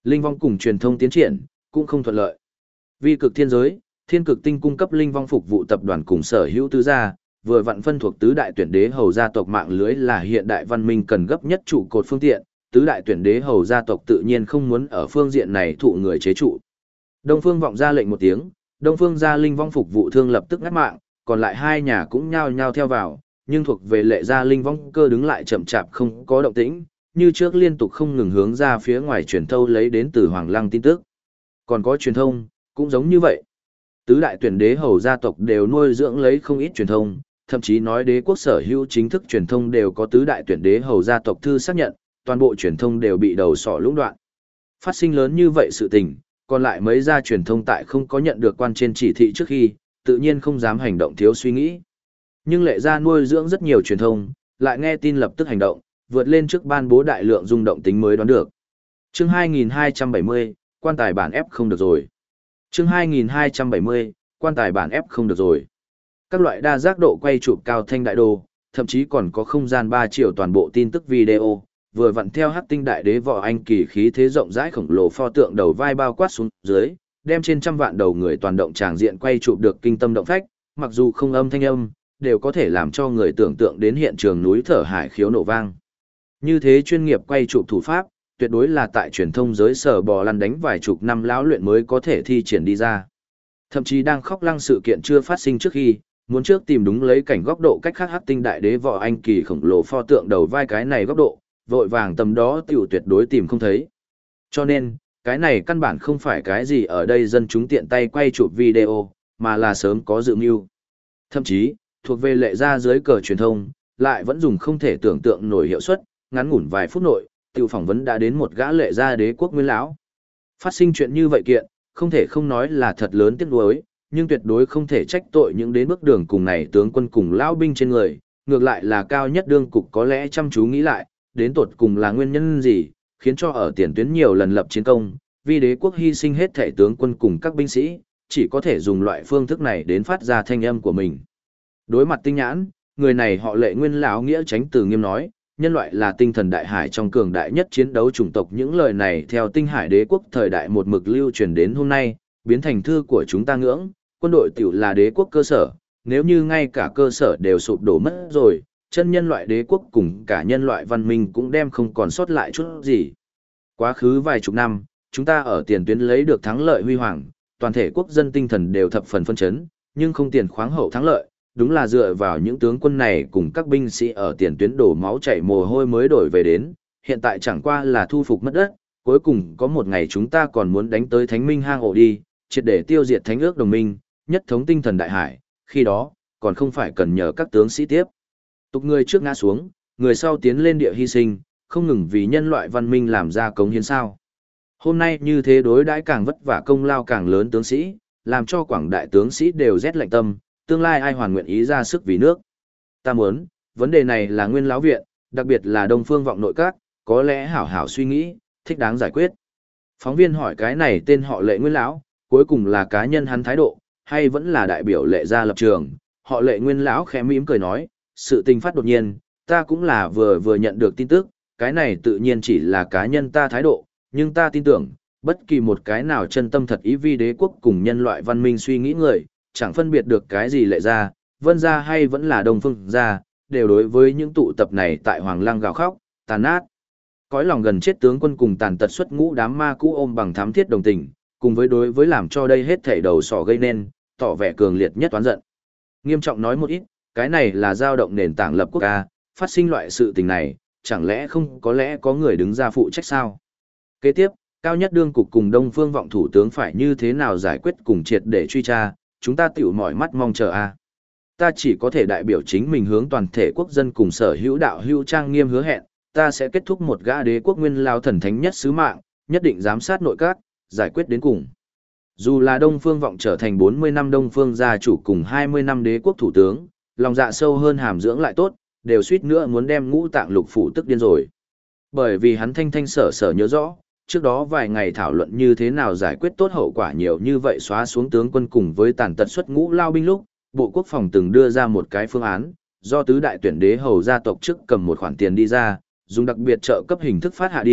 Linh vong cùng truyền thông tiến triển, cũng không thuận lợi. Vi cực thiên giới, thiên cực tinh cung cấp linh vong phục vụ tập đoàn cùng sở hữu tứ gia, vừa vặn phân thuộc tứ đại tuyển đế hầu gia tộc mạng lưới là hiện đại văn minh cần gấp nhất trụ cột phương tiện, tứ đại tuyển đế hầu gia tộc tự nhiên không muốn ở phương diện này thụ người chế trụ. Đông Phương vọng ra lệnh một tiếng, Đông Phương gia linh vong phục vụ thương lập tức ngắt mạng, còn lại hai nhà cũng nhao nhao theo vào, nhưng thuộc về lệ gia linh vong cơ đứng lại chậm chạp không có động tĩnh, như trước liên tục không ngừng hướng ra phía ngoài truyền thâu lấy đến từ Hoàng Lăng tin tức. Còn có truyền thông, cũng giống như vậy. Tứ đại tuyển đế hầu gia tộc đều nuôi dưỡng lấy không ít truyền thông, thậm chí nói đế quốc sở hữu chính thức truyền thông đều có tứ đại tuyển đế hầu gia tộc thư xác nhận, toàn bộ truyền thông đều bị đầu sỏ lũng đoạn. Phát sinh lớn như vậy sự tình, còn lại mấy gia truyền thông tại không có nhận được quan trên chỉ thị trước khi, tự nhiên không dám hành động thiếu suy nghĩ. Nhưng lệ gia nuôi dưỡng rất nhiều truyền thông, lại nghe tin lập tức hành động, vượt lên trước ban bố đại lượng rung động tính mới đoán được. Chương 2270, quan tài bản ép không được rồi. Chương 2270, quan tài bản ép không được rồi. Các loại đa giác độ quay chụp cao thanh đại đồ, thậm chí còn có không gian 3 triệu toàn bộ tin tức video, vừa vặn theo Hắc Tinh đại đế võ anh kỳ khí thế rộng rãi khổng lồ pho tượng đầu vai bao quát xuống dưới, đem trên trăm vạn đầu người toàn động tràng diện quay chụp được kinh tâm động phách, mặc dù không âm thanh âm, đều có thể làm cho người tưởng tượng đến hiện trường núi thở hải khiếu nổ vang. Như thế chuyên nghiệp quay chụp thủ pháp, tuyệt đối là tại truyền thông giới sở bò lăn đánh vài chục năm lão luyện mới có thể thi triển đi ra. Thậm chí đang khóc lăng sự kiện chưa phát sinh trước khi, muốn trước tìm đúng lấy cảnh góc độ cách khác Hắc Tinh đại đế võ anh kỳ khổng lồ pho tượng đầu vai cái này góc độ, vội vàng tầm đó tiểu tuyệt đối tìm không thấy. Cho nên, cái này căn bản không phải cái gì ở đây dân chúng tiện tay quay chụp video, mà là sớm có dự mưu. Thậm chí, thuộc về lệ gia dưới cờ truyền thông, lại vẫn dùng không thể tưởng tượng nổi hiệu suất, ngắn ngủn vài phút nội, tiểu phỏng vấn đã đến một gã lệ gia đế quốc nguyên lão. Phát sinh chuyện như vậy kiện, không thể không nói là thật lớn tiếc nuối, nhưng tuyệt đối không thể trách tội những đến bước đường cùng này tướng quân cùng lão binh trên người, ngược lại là cao nhất đương cục có lẽ chăm chú nghĩ lại, đến tột cùng là nguyên nhân gì, khiến cho ở tiền tuyến nhiều lần lập chiến công, vì đế quốc hy sinh hết thể tướng quân cùng các binh sĩ, chỉ có thể dùng loại phương thức này đến phát ra thanh âm của mình. Đối mặt tinh nhãn, người này họ lệ nguyên lão nghĩa tránh từ nghiêm nói, nhân loại là tinh thần đại hải trong cường đại nhất chiến đấu chủng tộc. Những lời này theo tinh hải đế quốc thời đại một mực lưu truyền đến hôm nay, biến thành thư của chúng ta ngưỡng, quân đội tiểu là đế quốc cơ sở, nếu như ngay cả cơ sở đều sụp đổ mất rồi, chân nhân loại đế quốc cùng cả nhân loại văn minh cũng đem không còn sót lại chút gì. Quá khứ vài chục năm, chúng ta ở tiền tuyến lấy được thắng lợi huy hoàng, toàn thể quốc dân tinh thần đều thập phần phân chấn, nhưng không tiền khoáng hậu thắng lợi, đúng là dựa vào những tướng quân này cùng các binh sĩ ở tiền tuyến đổ máu chảy mồ hôi mới đổi về đến, hiện tại chẳng qua là thu phục mất đất, cuối cùng có một ngày chúng ta còn muốn đánh tới Thánh Minh hang ổ đi, triệt để tiêu diệt Thánh ước đồng minh, nhất thống tinh thần đại hải, khi đó, còn không phải cần nhờ các tướng sĩ tiếp. Tục người trước ngã xuống, người sau tiến lên địa hy sinh, không ngừng vì nhân loại văn minh làm ra cống hiến sao. Hôm nay như thế đối đãi càng vất vả công lao càng lớn tướng sĩ, làm cho quảng đại tướng sĩ đều rét lạnh tâm, tương lai ai hoàn nguyện ý ra sức vì nước. Ta muốn, vấn đề này là nguyên lão viện, đặc biệt là Đông Phương vọng nội các, có lẽ hảo hảo suy nghĩ, thích đáng giải quyết. Phóng viên hỏi cái này tên họ lệ nguyên lão, cuối cùng là cá nhân hắn thái độ, hay vẫn là đại biểu lệ gia lập trường. Họ lệ nguyên lão khẽ mỉm cười nói, sự tình phát đột nhiên, ta cũng là vừa nhận được tin tức, cái này tự nhiên chỉ là cá nhân ta thái độ, nhưng ta tin tưởng, bất kỳ một cái nào chân tâm thật ý vì đế quốc cùng nhân loại văn minh suy nghĩ người, chẳng phân biệt được cái gì lệ gia, vân gia hay vẫn là Đông Phương gia, đều đối với những tụ tập này tại Hoàng Lăng gào khóc, tàn nát. Cõi lòng gần chết tướng quân cùng tàn tật xuất ngũ đám ma cũ ôm bằng thám thiết đồng tình, cùng với đối với làm cho đây hết thảy đầu sỏ gây nên, tỏ vẻ cường liệt nhất oán giận. Nghiêm trọng nói một ít, cái này là dao động nền tảng lập quốc ca, phát sinh loại sự tình này, chẳng lẽ không có lẽ có người đứng ra phụ trách sao? Kế tiếp, cao nhất đương cục cùng Đông Phương vọng thủ tướng phải như thế nào giải quyết cùng triệt để truy tra, chúng ta tiểu mỏi mắt mong chờ a. Ta chỉ có thể đại biểu chính mình hướng toàn thể quốc dân cùng sở hữu đạo hữu trang nghiêm hứa hẹn, ta sẽ kết thúc một gã đế quốc nguyên lao thần thánh nhất sứ mạng, nhất định giám sát nội các, giải quyết đến cùng. Dù là Đông Phương vọng trở thành 40 năm Đông Phương gia chủ cùng 20 năm đế quốc thủ tướng, lòng dạ sâu hơn hàm dưỡng lại tốt, đều suýt nữa muốn đem Ngũ Tạng Lục Phủ tức điên rồi. Bởi vì hắn thanh thanh sở sở nhớ rõ, trước đó vài ngày thảo luận như thế nào giải quyết tốt hậu quả nhiều như vậy xóa xuống tướng quân cùng với tàn tật xuất ngũ lao binh lúc, Bộ Quốc phòng từng đưa ra một cái phương án, do tứ đại tuyển đế hầu gia tộc trước cầm một khoản tiền đi ra, dùng đặc biệt trợ cấp hình thức phát hạ đi,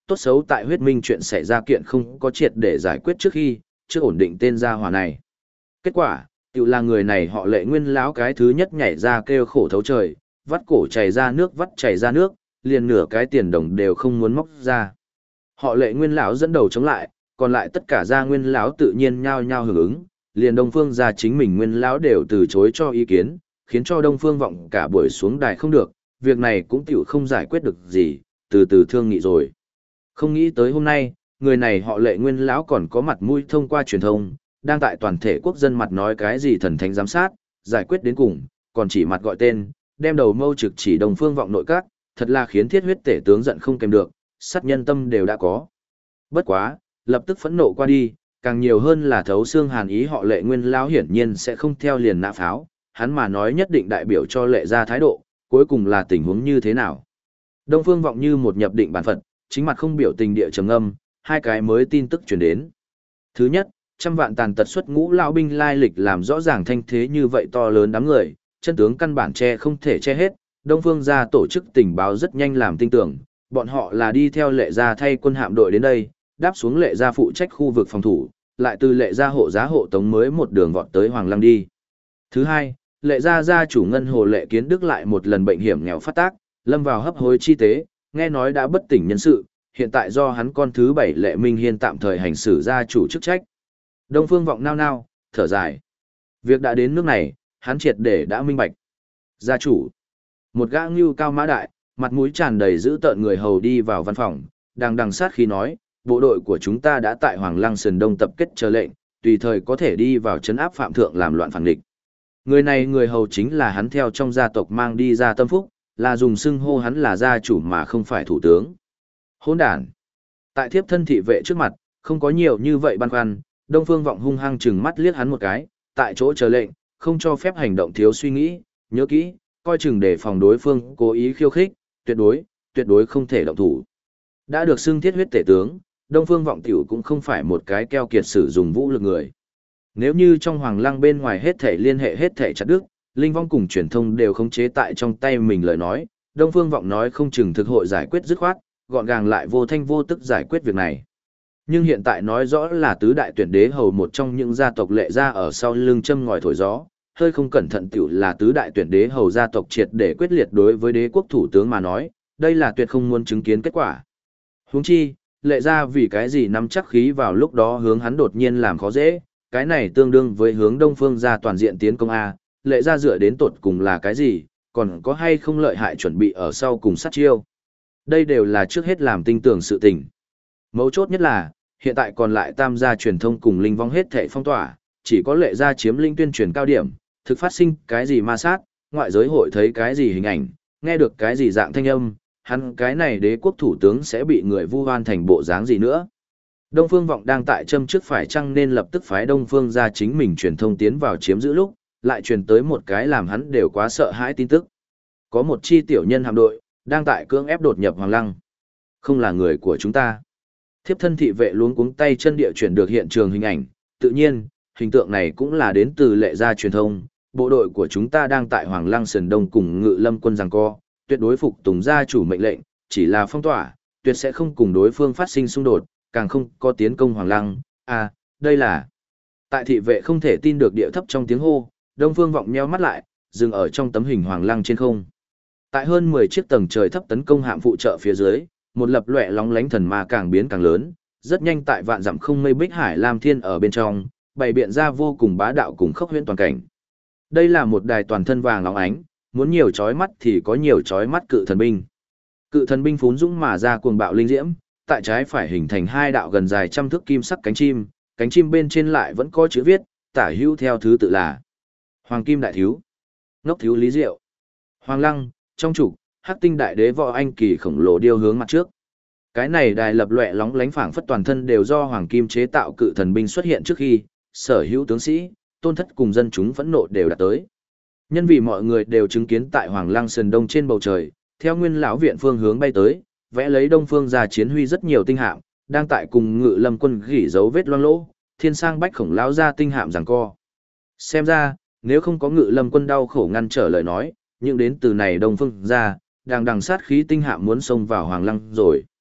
tốt xấu tại huyết minh chuyện xảy ra kiện không có triệt để giải quyết trước khi, chưa ổn định tên gia hỏa này. Kết quả, tự là người này họ Lệ Nguyên lão cái thứ nhất nhảy ra kêu khổ thấu trời, vắt cổ chảy ra nước vắt chảy ra nước, liền nửa cái tiền đồng đều không muốn móc ra. Họ Lệ Nguyên lão dẫn đầu chống lại, còn lại tất cả gia Nguyên lão tự nhiên nhao nhao hưởng ứng, liền Đông Phương gia chính mình Nguyên lão đều từ chối cho ý kiến, khiến cho Đông Phương Vọng cả buổi xuống đài không được, việc này cũng tiểu không giải quyết được gì, từ từ thương nghị rồi. Không nghĩ tới hôm nay, người này họ Lệ Nguyên lão còn có mặt mũi thông qua truyền thông, đang tại toàn thể quốc dân mặt nói cái gì thần thánh giám sát, giải quyết đến cùng, còn chỉ mặt gọi tên, đem đầu mâu trực chỉ Đông Phương Vọng nội các, thật là khiến thiết huyết tể tướng giận không kèm được, sát nhân tâm đều đã có. Bất quá, lập tức phẫn nộ qua đi, càng nhiều hơn là thấu xương hàn ý họ Lệ Nguyên lão hiển nhiên sẽ không theo liền nã pháo, hắn mà nói nhất định đại biểu cho Lệ gia thái độ, cuối cùng là tình huống như thế nào. Đông Phương Vọng như một nhập định bản phận, chính mặt không biểu tình địa trầm âm, hai cái mới tin tức truyền đến. Thứ nhất, trăm vạn tàn tật xuất ngũ lão binh lai lịch làm rõ ràng thanh thế như vậy to lớn đám người, chân tướng căn bản che không thể che hết, Đông Phương gia tổ chức tình báo rất nhanh làm tin tưởng, bọn họ là đi theo Lệ gia thay quân hạm đội đến đây, đáp xuống Lệ gia phụ trách khu vực phòng thủ, lại từ Lệ gia hộ tống mới một đường vọt tới Hoàng Lăng đi. Thứ hai, Lệ gia gia chủ Ngân Hồ Lệ Kiến Đức lại một lần bệnh hiểm nghèo phát tác, lâm vào hấp hối chi tế, nghe nói đã bất tỉnh nhân sự, hiện tại do hắn con thứ bảy Lệ Minh Hiên tạm thời hành xử gia chủ chức trách. Đông Phương Vọng nao nao, thở dài. Việc đã đến nước này, hắn triệt để đã minh bạch. Gia chủ, một gã ngưu cao mã đại, mặt mũi tràn đầy dữ tợn người hầu đi vào văn phòng, đang đằng sát khí nói, bộ đội của chúng ta đã tại Hoàng Lăng Sườn Đông tập kết chờ lệnh, tùy thời có thể đi vào trấn áp phạm thượng làm loạn phản địch. Người này người hầu chính là hắn theo trong gia tộc mang đi ra Tâm Phúc, là dùng xưng hô hắn là gia chủ mà không phải thủ tướng. Hỗn đản. Tại thiếp thân thị vệ trước mặt, không có nhiều như vậy băn khoăn, Đông Phương Vọng hung hăng chừng mắt liếc hắn một cái, tại chỗ chờ lệnh, không cho phép hành động thiếu suy nghĩ, nhớ kỹ, coi chừng để phòng đối phương cố ý khiêu khích, tuyệt đối không thể động thủ. Đã được xưng thiết huyết tể tướng, Đông Phương Vọng tiểu cũng không phải một cái keo kiệt sử dụng vũ lực người. Nếu như trong Hoàng Lăng bên ngoài hết thể liên hệ hết thể chặt đứt, linh vong cùng truyền thông đều khống chế tại trong tay mình lời nói, Đông Phương Vọng nói không chừng thực hội giải quyết dứt khoát, gọn gàng lại vô thanh vô tức giải quyết việc này. Nhưng hiện tại nói rõ là tứ đại tuyển đế hầu một trong những gia tộc Lệ gia ở sau lưng châm ngòi thổi gió, hơi không cẩn thận tiểu là tứ đại tuyển đế hầu gia tộc triệt để quyết liệt đối với đế quốc thủ tướng mà nói, đây là tuyệt không muốn chứng kiến kết quả. Huống chi, Lệ gia vì cái gì nắm chắc khí vào lúc đó hướng hắn đột nhiên làm khó dễ, cái này tương đương với hướng Đông Phương gia toàn diện tiến công A, Lệ gia dựa đến tột cùng là cái gì, còn có hay không lợi hại chuẩn bị ở sau cùng sát chiêu. Đây đều là trước hết làm tinh tưởng sự tình. Mấu chốt nhất là, hiện tại còn lại tam gia truyền thông cùng linh vong hết thảy phong tỏa, chỉ có Lệ gia chiếm linh tuyên truyền cao điểm, thực phát sinh cái gì ma sát, ngoại giới hội thấy cái gì hình ảnh, nghe được cái gì dạng thanh âm, hắn cái này đế quốc thủ tướng sẽ bị người vu oan thành bộ dáng gì nữa. Đông Phương Vọng đang tại châm trước phải chăng nên lập tức phái Đông Phương gia chính mình truyền thông tiến vào chiếm giữ lúc, lại truyền tới một cái làm hắn đều quá sợ hãi tin tức. Có một chi tiểu nhân hạm đội, đang tại cưỡng ép đột nhập Hoàng Lăng. Không là người của chúng ta. Thiếp thân thị vệ luống cuống tay chân địa chuyển được hiện trường hình ảnh, tự nhiên, hình tượng này cũng là đến từ Lệ gia truyền thông, bộ đội của chúng ta đang tại Hoàng Lăng Sườn Đông cùng Ngự Lâm quân giằng co, tuyệt đối phục tùng gia chủ mệnh lệnh, chỉ là phong tỏa, tuyệt sẽ không cùng đối phương phát sinh xung đột, càng không có tiến công Hoàng Lăng. À, đây là... Tại thị vệ không thể tin được địa thấp trong tiếng hô, Đông Phương Vọng nheo mắt lại, dừng ở trong tấm hình Hoàng Lăng trên không. Tại hơn 10 chiếc tầng trời thấp tấn công hạm phụ trợ phía dưới, một lập lòe lóng lánh thần ma càng biến càng lớn, rất nhanh tại vạn dặm không mây bích hải lam thiên ở bên trong, bày biện ra vô cùng bá đạo cùng khốc huyễn toàn cảnh. Đây là một đài toàn thân vàng óng ánh, muốn nhiều chói mắt thì có nhiều chói mắt cự thần binh. Cự thần binh phún dũng mà ra cuồng bạo linh diễm, tại trái phải hình thành hai đạo gần dài trăm thước kim sắc cánh chim bên trên lại vẫn có chữ viết, tả hữu theo thứ tự là Hoàng Kim Đại Thiếu, Ngốc Thiếu Lý Diệu, Hoàng Lăng, trong trục, Hắc Tinh Đại Đế Võ Anh Kỳ khổng lồ điêu hướng mặt trước. Cái này đài lập lòe lóng lánh phảng phất toàn thân đều do hoàng kim chế tạo cự thần binh xuất hiện trước khi, sở hữu tướng sĩ, tôn thất cùng dân chúng phẫn nộ đều đã tới. Nhân vì mọi người đều chứng kiến tại Hoàng Lăng Sườn Đông trên bầu trời, theo Nguyên lão viện phương hướng bay tới, vẽ lấy Đông Phương gia chiến huy rất nhiều tinh hạm, đang tại cùng Ngự Lâm quân gỉ dấu vết loang lỗ, thiên sang bách khổng lão ra tinh hạm giằng co. Xem ra, nếu không có Ngự Lâm quân đau khổ ngăn trở lời nói, nhưng đến từ này Đông Phương gia, đang đằng sát khí tinh hạm muốn xông vào Hoàng Lăng rồi.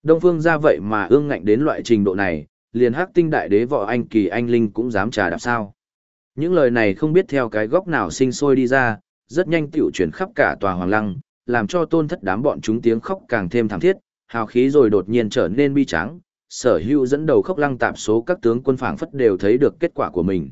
Đông Phương ra vậy mà ương ngạnh đến loại trình độ này, liền Hắc Tinh Đại Đế Võ Anh Kỳ anh linh cũng dám trà đạp sao. Những lời này không biết theo cái góc nào sinh sôi đi ra, rất nhanh tiểu chuyển khắp cả tòa hoàng lăng, làm cho Tôn Thất đám bọn chúng tiếng khóc càng thêm thảm thiết, hào khí rồi đột nhiên trở nên bi tráng. Sở Hữu dẫn đầu Khốc Lăng tạp số các tướng quân phảng phất đều thấy được kết quả của mình.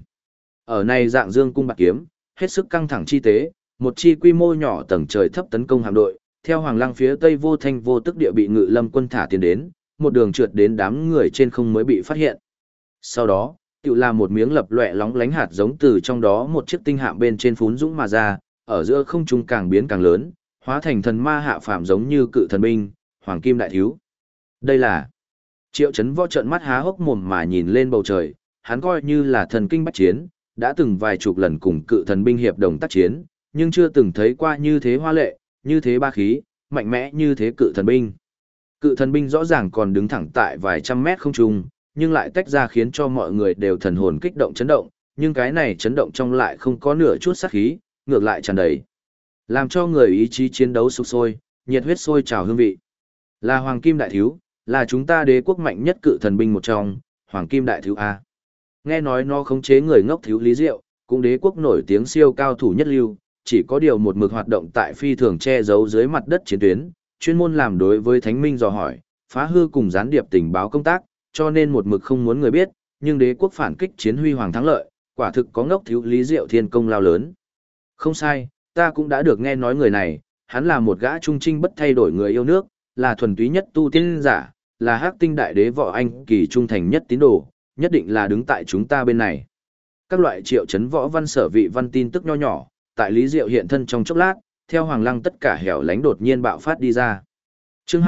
Ở này dạng dương cung bạc kiếm, hết sức căng thẳng chi tế, một chi quy mô nhỏ tầng trời thấp tấn công hạm đội, theo hoàng lăng phía tây vô thanh vô tức địa bị Ngự Lâm quân thả tiến đến, một đường trượt đến đám người trên không mới bị phát hiện. Sau đó, tự làm một miếng lập loè lóng lánh hạt giống từ trong đó một chiếc tinh hạm bên trên phún dũng mà ra, ở giữa không trung càng biến càng lớn, hóa thành thần ma hạ phàm giống như cự thần binh, hoàng kim đại thiếu. Đây là Triệu Chấn Võ trợn mắt há hốc mồm mà nhìn lên bầu trời, hắn coi như là thần kinh bách chiến, đã từng vài chục lần cùng cự thần binh hiệp đồng tác chiến, nhưng chưa từng thấy qua như thế hoa lệ, như thế ba khí, mạnh mẽ như thế cự thần binh. Cự thần binh rõ ràng còn đứng thẳng tại vài trăm mét không trung, nhưng lại tách ra khiến cho mọi người đều thần hồn kích động chấn động, nhưng cái này chấn động trong lại không có nửa chút sát khí, ngược lại tràn đầy, làm cho người ý chí chiến đấu sục sôi, nhiệt huyết sôi trào hương vị. Là Hoàng Kim Đại Thiếu, là chúng ta đế quốc mạnh nhất cự thần binh một trong, Hoàng Kim Đại Thiếu A. Nghe nói nó khống chế người ngốc Thiếu Lý Diệu, cũng đế quốc nổi tiếng siêu cao thủ nhất lưu, chỉ có điều một mực hoạt động tại phi thường che giấu dưới mặt đất chiến tuyến, chuyên môn làm đối với Thánh Minh dò hỏi, phá hư cùng gián điệp tình báo công tác, cho nên một mực không muốn người biết, nhưng đế quốc phản kích chiến huy hoàng thắng lợi, quả thực có ngốc Thiếu Lý Diệu thiên công lao lớn. Không sai, ta cũng đã được nghe nói người này, hắn là một gã trung trinh bất thay đổi người yêu nước, là thuần túy nhất tu tiên giả, là Hắc Tinh Đại Đế Võ Anh Kỳ trung thành nhất tín đồ, nhất định là đứng tại chúng ta bên này. Các loại Triệu Chấn Võ văn sở vị văn tin tức nho nhỏ, tại Lý Diệu hiện thân trong chốc lát, theo hoàng lăng tất cả hẻo lánh đột nhiên bạo phát đi ra. Chương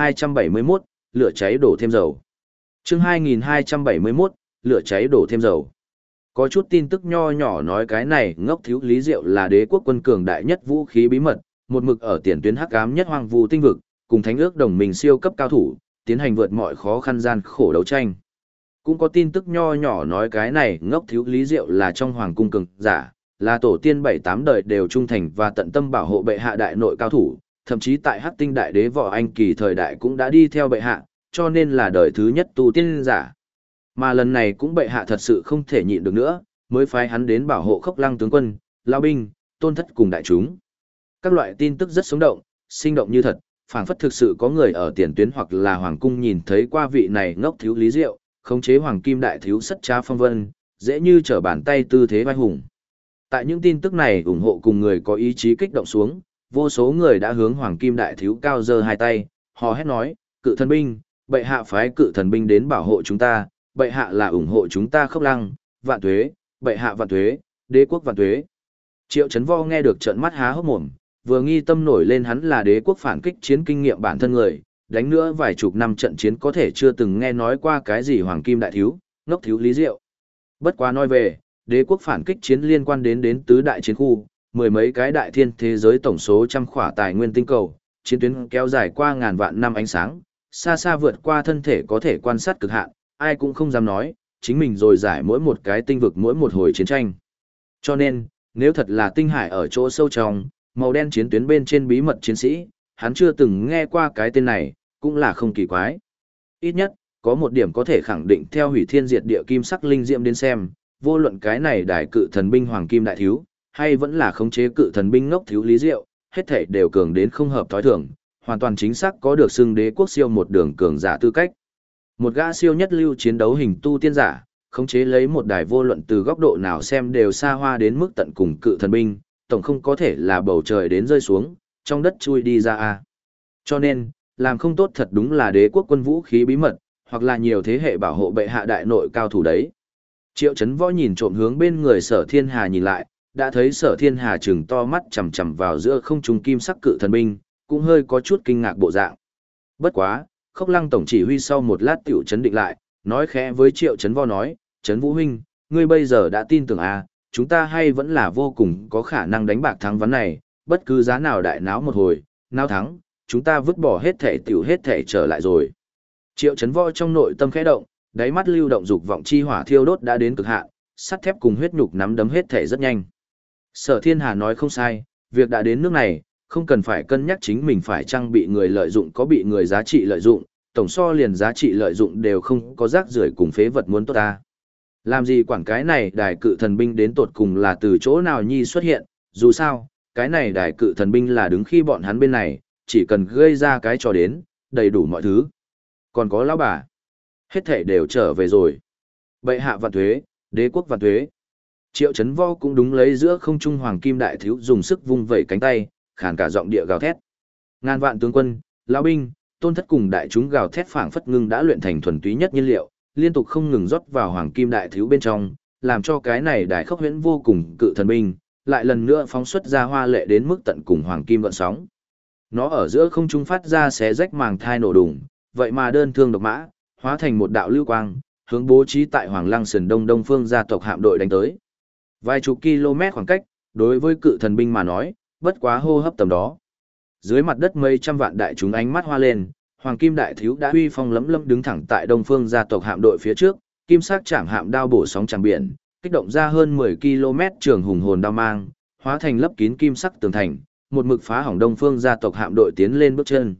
2271, lửa cháy đổ thêm dầu. Chương 2271, lửa cháy đổ thêm dầu. Có chút tin tức nho nhỏ nói cái này ngốc Thiếu Lý Diệu là đế quốc quân cường đại nhất vũ khí bí mật, một mực ở tiền tuyến hắc ám nhất hoang vu tinh vực, cùng thánh ước đồng minh siêu cấp cao thủ, tiến hành vượt mọi khó khăn gian khổ đấu tranh. Cũng có tin tức nho nhỏ nói cái này ngốc Thiếu Lý Diệu là trong hoàng cung cường giả, là tổ tiên 7-8 đời đều trung thành và tận tâm bảo hộ bệ hạ đại nội cao thủ, thậm chí tại Hắc Tinh Đại Đế Võ Anh Kỳ thời đại cũng đã đi theo bệ hạ, cho nên là đời thứ nhất tu tiên giả. Mà lần này cũng bệ hạ thật sự không thể nhịn được nữa, mới phái hắn đến bảo hộ Khốc Lăng tướng quân, lao binh, Tôn Thất cùng đại chúng. Các loại tin tức rất sống động, sinh động như thật, phảng phất thực sự có người ở tiền tuyến hoặc là hoàng cung nhìn thấy qua vị này ngốc Thiếu Lý Diệu, khống chế Hoàng Kim Đại Thiếu sất trá phong vân, dễ như trở bàn tay tư thế vai hùng. Tại những tin tức này ủng hộ cùng người có ý chí kích động xuống, vô số người đã hướng Hoàng Kim Đại Thiếu cao giơ hai tay, hò hét nói, cự thần binh, bệ hạ phái cự thần binh đến bảo hộ chúng ta, bệ hạ là ủng hộ chúng ta Khốc Lăng, vạn tuế, bệ hạ vạn tuế, đế quốc vạn tuế. Triệu Chấn Võ nghe được trợn mắt há hốc mồm, vừa nghi tâm nổi lên hắn là đế quốc phản kích chiến kinh nghiệm bản thân người, đánh nữa vài chục năm trận chiến có thể chưa từng nghe nói qua cái gì Hoàng Kim Đại Thiếu, ngốc Thiếu Lý Diệu. Bất quá nói về, đế quốc phản kích chiến liên quan đến tứ đại chiến khu, mười mấy cái đại thiên thế giới tổng số trăm khỏa tài nguyên tinh cầu, chiến tuyến kéo dài qua ngàn vạn năm ánh sáng, xa xa vượt qua thân thể có thể quan sát cực hạn, ai cũng không dám nói, chính mình rồi giải mỗi một cái tinh vực mỗi một hồi chiến tranh. Cho nên, nếu thật là tinh hải ở chỗ sâu trong, màu đen chiến tuyến bên trên bí mật chiến sĩ, hắn chưa từng nghe qua cái tên này, cũng là không kỳ quái. Ít nhất, có một điểm có thể khẳng định theo hủy thiên diệt địa kim sắc linh diệm đến xem, vô luận cái này đại cự thần binh Hoàng Kim Đại Thiếu, hay vẫn là khống chế cự thần binh ngốc Thiếu Lý Diệu, hết thảy đều cường đến không hợp thói thường, hoàn toàn chính xác có được xưng đế quốc siêu một đường cường giả tư cách. Một gã siêu nhất lưu chiến đấu hình tu tiên giả, khống chế lấy một đài vô luận từ góc độ nào xem đều xa hoa đến mức tận cùng cự thần binh, tổng không có thể là bầu trời đến rơi xuống, trong đất chui đi ra a. Cho nên, làm không tốt thật đúng là đế quốc quân vũ khí bí mật, hoặc là nhiều thế hệ bảo hộ bệ hạ đại nội cao thủ đấy. Triệu Chấn Võ nhìn trộm hướng bên người Sở Thiên Hà nhìn lại, đã thấy Sở Thiên Hà trừng to mắt chằm chằm vào giữa không trung kim sắc cự thần binh, cũng hơi có chút kinh ngạc bộ dạng. Bất quá, Khốc Lăng tổng chỉ huy sau một lát tiểu chấn định lại, nói khẽ với Triệu Chấn Võ nói, Chấn Vũ huynh, ngươi bây giờ đã tin tưởng à, chúng ta hay vẫn là vô cùng có khả năng đánh bạc thắng ván này, bất cứ giá nào đại náo một hồi, náo thắng, chúng ta vứt bỏ hết thể tiểu hết thể trở lại rồi. Triệu Chấn Võ trong nội tâm khẽ động, đáy mắt lưu động dục vọng chi hỏa thiêu đốt đã đến cực hạn, sắt thép cùng huyết nhục nắm đấm hết thể rất nhanh. Sở Thiên Hà nói không sai, việc đã đến nước này, không cần phải cân nhắc chính mình phải chăng bị người lợi dụng có bị người giá trị lợi dụng, tổng so liền giá trị lợi dụng đều không có rác rưởi cùng phế vật muốn tốt ta. Làm gì quản cái này đài cự thần binh đến tột cùng là từ chỗ nào nhi xuất hiện, dù sao, cái này đài cự thần binh là đứng khi bọn hắn bên này, chỉ cần gây ra cái trò đến, đầy đủ mọi thứ. Còn có lão bà, hết thảy đều trở về rồi. Bệ hạ vạn thuế, đế quốc vạn thuế. Triệu Chấn Võ cũng đúng lấy giữa không trung hoàng kim đại thiếu dùng sức vung vẩy cánh tay, khàn cả giọng địa gào thét. Ngàn vạn tướng quân, lão binh, tôn thất cùng đại chúng gào thét phảng phất ngưng đã luyện thành thuần túy nhất nhiên liệu, liên tục không ngừng rót vào hoàng kim đại thiếu bên trong, làm cho cái này đại khốc huyễn vô cùng cự thần binh, lại lần nữa phóng xuất ra hoa lệ đến mức tận cùng hoàng kim gợn sóng. Nó ở giữa không trung phát ra xé rách màng thai nổ đùng, vậy mà đơn thương độc mã, hóa thành một đạo lưu quang, hướng bố trí tại Hoàng Lăng sườn đông đông phương gia tộc hạm đội đánh tới. Vài chục km khoảng cách, đối với cự thần binh mà nói, bất quá hô hấp tầm đó. Dưới mặt đất mấy trăm vạn đại chúng ánh mắt hoa lên, Hoàng Kim đại thiếu đã uy phong lẫm lẫm đứng thẳng tại đông phương gia tộc hạm đội phía trước, kim sắc chạm hạm đao bổ sóng tràng biển, kích động ra hơn 10 km trường hùng hồn đao mang, hóa thành lấp kín kim sắc tường thành, một mực phá hỏng đông phương gia tộc hạm đội tiến lên bước chân.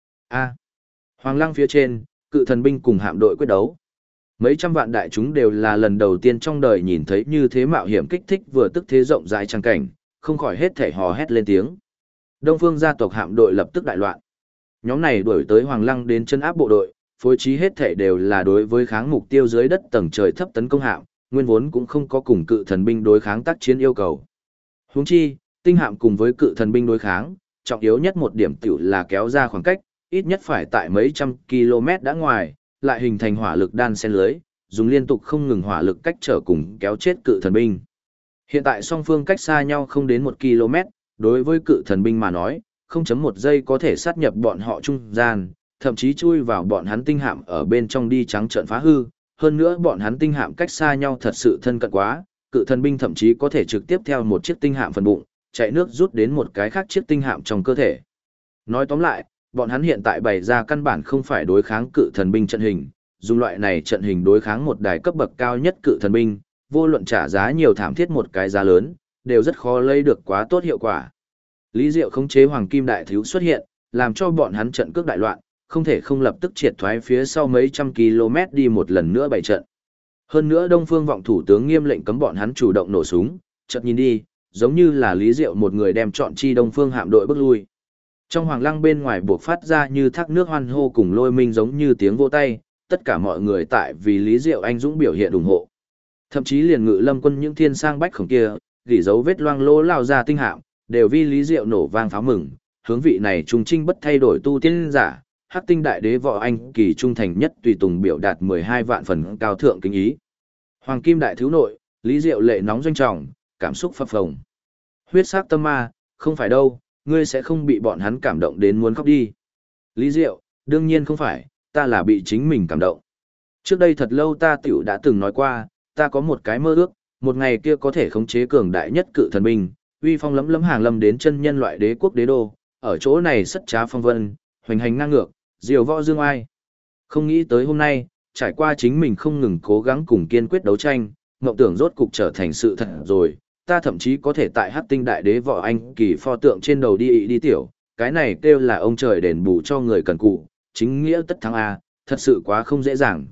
Hoàng Lăng phía trên, cự thần binh cùng hạm đội quyết đấu. Mấy trăm vạn đại chúng đều là lần đầu tiên trong đời nhìn thấy như thế mạo hiểm kích thích vừa tức thế rộng rãi trang cảnh, không khỏi hết thể hò hét lên tiếng. Đông phương gia tộc hạm đội lập tức đại loạn. Nhóm này đuổi tới Hoàng Lăng đến chân áp bộ đội, phối trí hết thể đều là đối với kháng mục tiêu dưới đất tầng trời thấp tấn công hạm, nguyên vốn cũng không có cùng cự thần binh đối kháng tác chiến yêu cầu. Huống chi, tinh hạm cùng với cự thần binh đối kháng, trọng yếu nhất một điểm tiểu là kéo ra khoảng cách, ít nhất phải tại mấy trăm km đã ngoài, lại hình thành hỏa lực đan xen lưới, dùng liên tục không ngừng hỏa lực cách trở cùng kéo chết cự thần binh. Hiện tại song phương cách xa nhau không đến 1 km, đối với cự thần binh mà nói, 0.1 giây có thể sát nhập bọn họ trung gian, thậm chí chui vào bọn hắn tinh hạm ở bên trong đi trắng trợn phá hư, hơn nữa bọn hắn tinh hạm cách xa nhau thật sự thân cận quá, cự thần binh thậm chí có thể trực tiếp theo một chiếc tinh hạm phần bụng, chạy nước rút đến một cái khác chiếc tinh hạm trong cơ thể. Nói tóm lại, bọn hắn hiện tại bày ra căn bản không phải đối kháng cự thần binh trận hình, dùng loại này trận hình đối kháng một đài cấp bậc cao nhất cự thần binh, vô luận trả giá nhiều thảm thiết một cái giá lớn, đều rất khó lấy được quá tốt hiệu quả. Lý Diệu khống chế Hoàng Kim đại thiếu xuất hiện, làm cho bọn hắn trận cước đại loạn, không thể không lập tức triệt thoái phía sau mấy trăm km đi một lần nữa bày trận. Hơn nữa Đông Phương Vọng thủ tướng nghiêm lệnh cấm bọn hắn chủ động nổ súng, chợt nhìn đi, giống như là Lý Diệu một người đem chọn chi Đông Phương hạm đội bước lui. Trong Hoàng Lăng bên ngoài buộc phát ra như thác nước hoan hô cùng lôi minh giống như tiếng vỗ tay, tất cả mọi người tại vì Lý Diệu anh dũng biểu hiện ủng hộ. Thậm chí liền Ngự Lâm quân những thiên sang bách khổng kia, gỉ dấu vết loang lỗ lao ra tinh hạm, đều vì Lý Diệu nổ vang pháo mừng, hướng vị này trung trinh bất thay đổi tu tiên giả, Hắc Tinh đại đế Võ Anh kỳ trung thành nhất tùy tùng biểu đạt 12 vạn phần cao thượng kính ý. Hoàng Kim đại thiếu nội, Lý Diệu lệ nóng doanh trọng, cảm xúc phập phồng. Huyết sắc tâm ma, không phải đâu, ngươi sẽ không bị bọn hắn cảm động đến muốn khóc đi. Lý Diệu, đương nhiên không phải, ta là bị chính mình cảm động. Trước đây thật lâu ta tiểu đã từng nói qua, ta có một cái mơ ước, một ngày kia có thể khống chế cường đại nhất cự thần binh, uy phong lấm lấm hàng lâm đến chân nhân loại đế quốc đế đô, ở chỗ này sất trá phong vân, hoành hành ngang ngược, diều võ dương ai. Không nghĩ tới hôm nay, trải qua chính mình không ngừng cố gắng cùng kiên quyết đấu tranh, mộng tưởng rốt cục trở thành sự thật rồi. Ta thậm chí có thể tại Hắc Tinh đại đế Võ Anh kỳ pho tượng trên đầu đi tiểu, cái này kêu là ông trời đền bù cho người cần cù, chính nghĩa tất thắng a, thật sự quá không dễ dàng.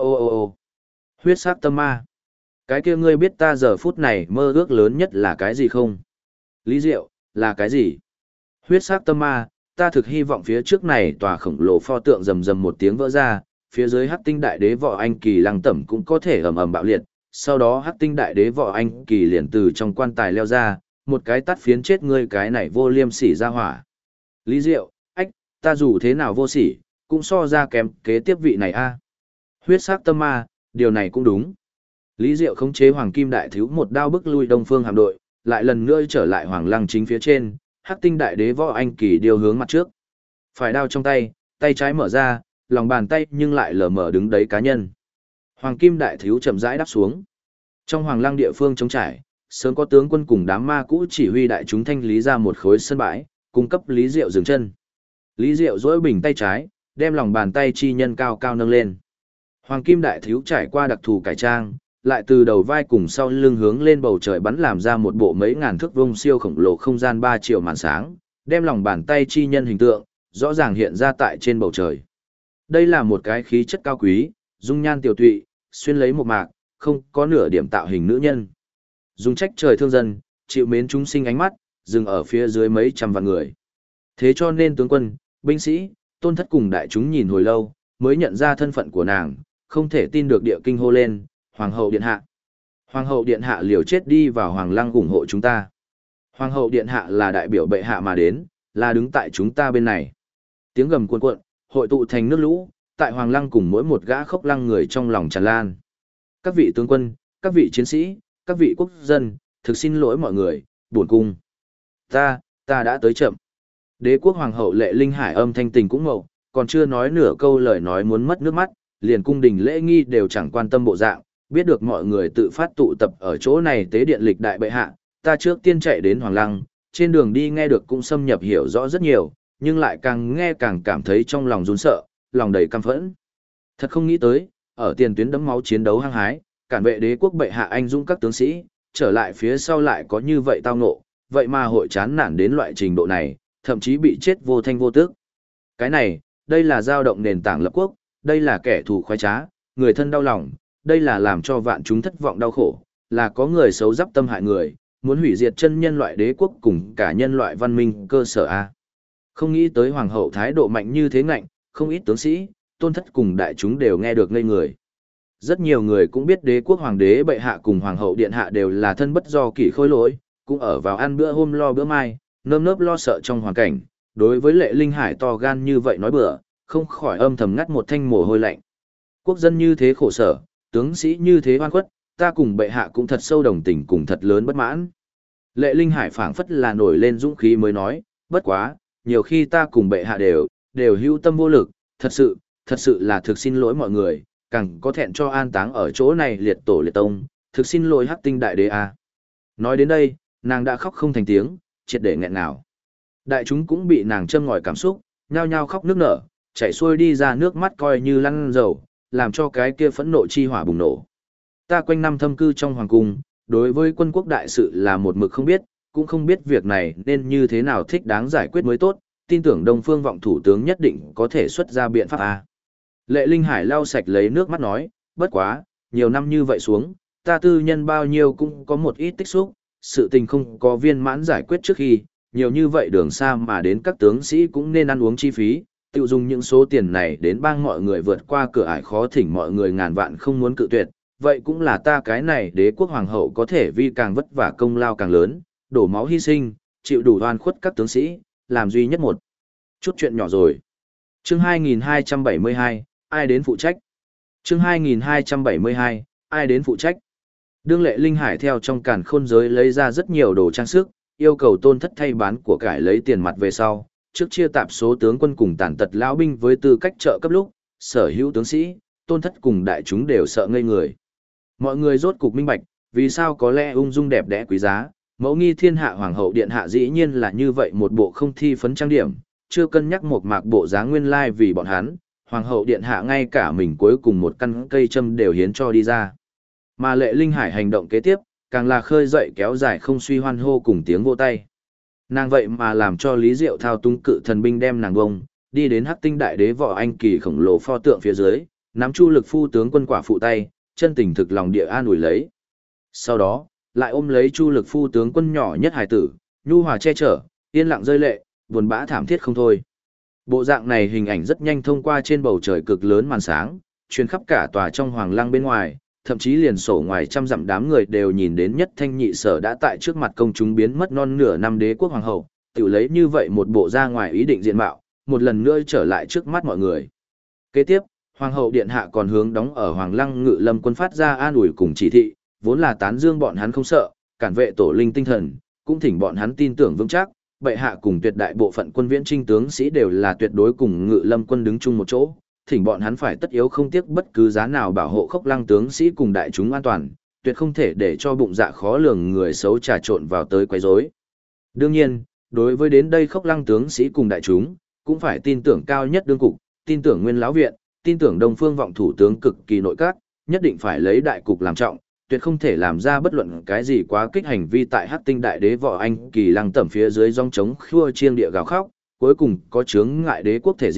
Ô. Huyết sắc tâm ma. Cái kia ngươi biết ta giờ phút này mơ ước lớn nhất là cái gì không? Lý Diệu, là cái gì? Huyết sắc tâm ma, ta thực hy vọng phía trước này tòa khổng lồ pho tượng rầm rầm một tiếng vỡ ra, phía dưới Hắc Tinh đại đế Võ Anh kỳ lăng tẩm cũng có thể ầm ầm bạo liệt. Sau đó Hắc Tinh đại đế Võ Anh kỳ liền từ trong quan tài leo ra, một cái tát phiến chết ngươi cái này vô liêm sỉ ra hỏa. Lý Diệu, ách, ta dù thế nào vô sỉ, cũng so ra kém kế tiếp vị này a. Huyết sắc tâm ma, điều này cũng đúng. Lý Diệu khống chế Hoàng Kim đại thiếu một đao bức lui Đông Phương hạm đội, lại lần nữa trở lại Hoàng Lăng chính phía trên, Hắc Tinh đại đế Võ Anh kỳ điều hướng mặt trước. Phải đao trong tay, tay trái mở ra, lòng bàn tay nhưng lại lờ mờ đứng đấy cá nhân. Hoàng Kim đại thiếu chậm rãi đáp xuống. Trong Hoàng Lăng địa phương trống trải, sớm có tướng quân cùng đám ma cũ chỉ huy đại chúng thanh lý ra một khối sân bãi, cung cấp Lý Diệu dừng chân. Lý Diệu duỗi bình tay trái, đem lòng bàn tay chi nhân cao cao nâng lên. Hoàng Kim đại thiếu trải qua đặc thù cải trang, lại từ đầu vai cùng sau lưng hướng lên bầu trời bắn làm ra một bộ mấy ngàn thước vuông siêu khổng lồ không gian 3 triệu màn sáng, đem lòng bàn tay chi nhân hình tượng rõ ràng hiện ra tại trên bầu trời. Đây là một cái khí chất cao quý, dung nhan tiểu tụy, xuyên lấy một mạc, không có nửa điểm tạo hình nữ nhân. Dùng trách trời thương dân, chịu mến chúng sinh ánh mắt, dừng ở phía dưới mấy trăm vạn người. Thế cho nên tướng quân, binh sĩ, tôn thất cùng đại chúng nhìn hồi lâu, mới nhận ra thân phận của nàng, không thể tin được địa kinh hô lên, Hoàng hậu điện hạ. Hoàng hậu điện hạ liều chết đi vào Hoàng lăng ủng hộ chúng ta. Hoàng hậu điện hạ là đại biểu bệ hạ mà đến, là đứng tại chúng ta bên này. Tiếng gầm cuồn cuộn, hội tụ thành nước lũ, tại Hoàng lăng cùng mỗi một gã khốc lăng người trong lòng tràn lan. Các vị tướng quân, các vị chiến sĩ, các vị quốc dân, thực xin lỗi mọi người, buồn cung. Ta đã tới chậm. Đế quốc hoàng hậu Lệ Linh Hải âm thanh tình cũng mậu, còn chưa nói nửa câu lời nói muốn mất nước mắt, liền cung đình lễ nghi đều chẳng quan tâm bộ dạng, biết được mọi người tự phát tụ tập ở chỗ này tế điện lịch đại bệ hạ, ta trước tiên chạy đến Hoàng lăng, trên đường đi nghe được cũng xâm nhập hiểu rõ rất nhiều, nhưng lại càng nghe càng cảm thấy trong lòng run sợ, lòng đầy căm phẫn. Thật không nghĩ tới, ở tiền tuyến đẫm máu chiến đấu hăng hái, cản vệ đế quốc bệ hạ anh dũng các tướng sĩ, trở lại phía sau lại có như vậy tao ngộ, vậy mà hội chán nản đến loại trình độ này, thậm chí bị chết vô thanh vô tức. Cái này, đây là dao động nền tảng lập quốc, đây là kẻ thù khoái trá, người thân đau lòng, đây là làm cho vạn chúng thất vọng đau khổ, là có người xấu giáp tâm hại người, muốn hủy diệt chân nhân loại đế quốc cùng cả nhân loại văn minh cơ sở A. Không nghĩ tới hoàng hậu thái độ mạnh như thế ngạnh, không ít tướng sĩ, tôn thất cùng đại chúng đều nghe được ngây người. Rất nhiều người cũng biết đế quốc hoàng đế bệ hạ cùng hoàng hậu điện hạ đều là thân bất do kỷ khôi lỗi, cũng ở vào ăn bữa hôm lo bữa mai, nơm nớp lo sợ trong hoàn cảnh, đối với Lệ Linh Hải to gan như vậy nói bừa, không khỏi âm thầm ngắt một thanh mồ hôi lạnh. Quốc dân như thế khổ sở, tướng sĩ như thế oan khuất, ta cùng bệ hạ cũng thật sâu đồng tình cùng thật lớn bất mãn. Lệ Linh Hải phảng phất là nổi lên dũng khí mới nói, bất quá, nhiều khi ta cùng bệ hạ đều hữu tâm vô lực, thật sự là thực xin lỗi mọi người, càng có thẹn cho an táng ở chỗ này liệt tổ liệt tông, thực xin lỗi Hắc Tinh đại đế a. Nói đến đây, nàng đã khóc không thành tiếng, triệt để nghẹn ngào. Đại chúng cũng bị nàng châm ngòi cảm xúc, nhao nhao khóc nức nở, chảy xuôi đi ra nước mắt coi như lăn dầu, làm cho cái kia phẫn nộ chi hỏa bùng nổ. Ta quanh năm thâm cư trong hoàng cung, đối với quân quốc đại sự là một mực không biết, cũng không biết việc này nên như thế nào thích đáng giải quyết mới tốt, tin tưởng Đông Phương Vọng thủ tướng nhất định có thể xuất ra biện pháp a. Lệ Linh Hải lau sạch lấy nước mắt nói, bất quá, nhiều năm như vậy xuống, ta tư nhân bao nhiêu cũng có một ít tích xúc, sự tình không có viên mãn giải quyết trước khi, nhiều như vậy đường xa mà đến các tướng sĩ cũng nên ăn uống chi phí, tự dùng những số tiền này đến bang mọi người vượt qua cửa ải khó thỉnh mọi người ngàn vạn không muốn cự tuyệt, vậy cũng là ta cái này đế quốc hoàng hậu có thể vì càng vất vả công lao càng lớn, đổ máu hy sinh, chịu đủ oan khuất các tướng sĩ, làm duy nhất một chút chuyện nhỏ rồi. Chương 2272, ai đến phụ trách? Chương 2272, ai đến phụ trách? Đương Lệ Linh Hải theo trong càn khôn giới lấy ra rất nhiều đồ trang sức, yêu cầu tôn thất thay bán của cải lấy tiền mặt về sau, trước chia tạp số tướng quân cùng tàn tật lão binh với tư cách trợ cấp lúc, sở hữu tướng sĩ, tôn thất cùng đại chúng đều sợ ngây người. Mọi người rốt cục minh bạch, vì sao có lẽ ung dung đẹp đẽ quý giá, mẫu nghi thiên hạ hoàng hậu điện hạ dĩ nhiên là như vậy một bộ không thi phấn trang điểm, chưa cân nhắc một mạc bộ dáng nguyên lai vì bọn hắn, hoàng hậu điện hạ ngay cả mình cuối cùng một căn cây châm đều hiến cho đi ra. Mà Lệ Linh Hải hành động kế tiếp, càng là khơi dậy kéo dài không suy hoan hô cùng tiếng vỗ tay. Nàng vậy mà làm cho Lý Diệu thao túng cự thần binh đem nàng bông, đi đến Hắc Tinh đại đế võ anh kỳ khổng lồ pho tượng phía dưới, nắm Chu Lực phu tướng quân quả phụ tay, chân tình thực lòng địa an ủi lấy. Sau đó, lại ôm lấy Chu Lực phu tướng quân nhỏ nhất hải tử, nhu hòa che chở, yên lặng rơi lệ, buồn bã thảm thiết không thôi. Bộ dạng này hình ảnh rất nhanh thông qua trên bầu trời cực lớn màn sáng, truyền khắp cả tòa trong hoàng lăng bên ngoài, thậm chí liền sổ ngoài trăm dặm đám người đều nhìn đến Nhất Thanh Nhị Sở đã tại trước mặt công chúng biến mất non nửa năm đế quốc hoàng hậu, tự lấy như vậy một bộ ra ngoài ý định diện mạo, một lần nữa trở lại trước mắt mọi người. Kế tiếp, hoàng hậu điện hạ còn hướng đóng ở hoàng lăng Ngự Lâm quân phát ra an ủi cùng chỉ thị, vốn là tán dương bọn hắn không sợ, cản vệ tổ linh tinh thần, cũng thỉnh bọn hắn tin tưởng vững chắc, bệ hạ cùng tuyệt đại bộ phận quân viễn trinh tướng sĩ đều là tuyệt đối cùng Ngự Lâm quân đứng chung một chỗ, thỉnh bọn hắn phải tất yếu không tiếc bất cứ giá nào bảo hộ Khốc Lăng tướng sĩ cùng đại chúng an toàn, tuyệt không thể để cho bụng dạ khó lường người xấu trà trộn vào tới quấy rối. Đương nhiên, đối với đến đây Khốc Lăng tướng sĩ cùng đại chúng, cũng phải tin tưởng cao nhất đương cục, tin tưởng Nguyên lão viện, tin tưởng Đông Phương Vọng thủ tướng cực kỳ nội các, nhất định phải lấy đại cục làm trọng, tuyệt không thể làm ra bất luận cái gì quá kích hành vi tại Hắc Tinh đại đế võ anh kỳ lăng tẩm phía dưới dòng trống khua chiêng địa gào khóc, cuối cùng có chướng ngại đế quốc thể diện,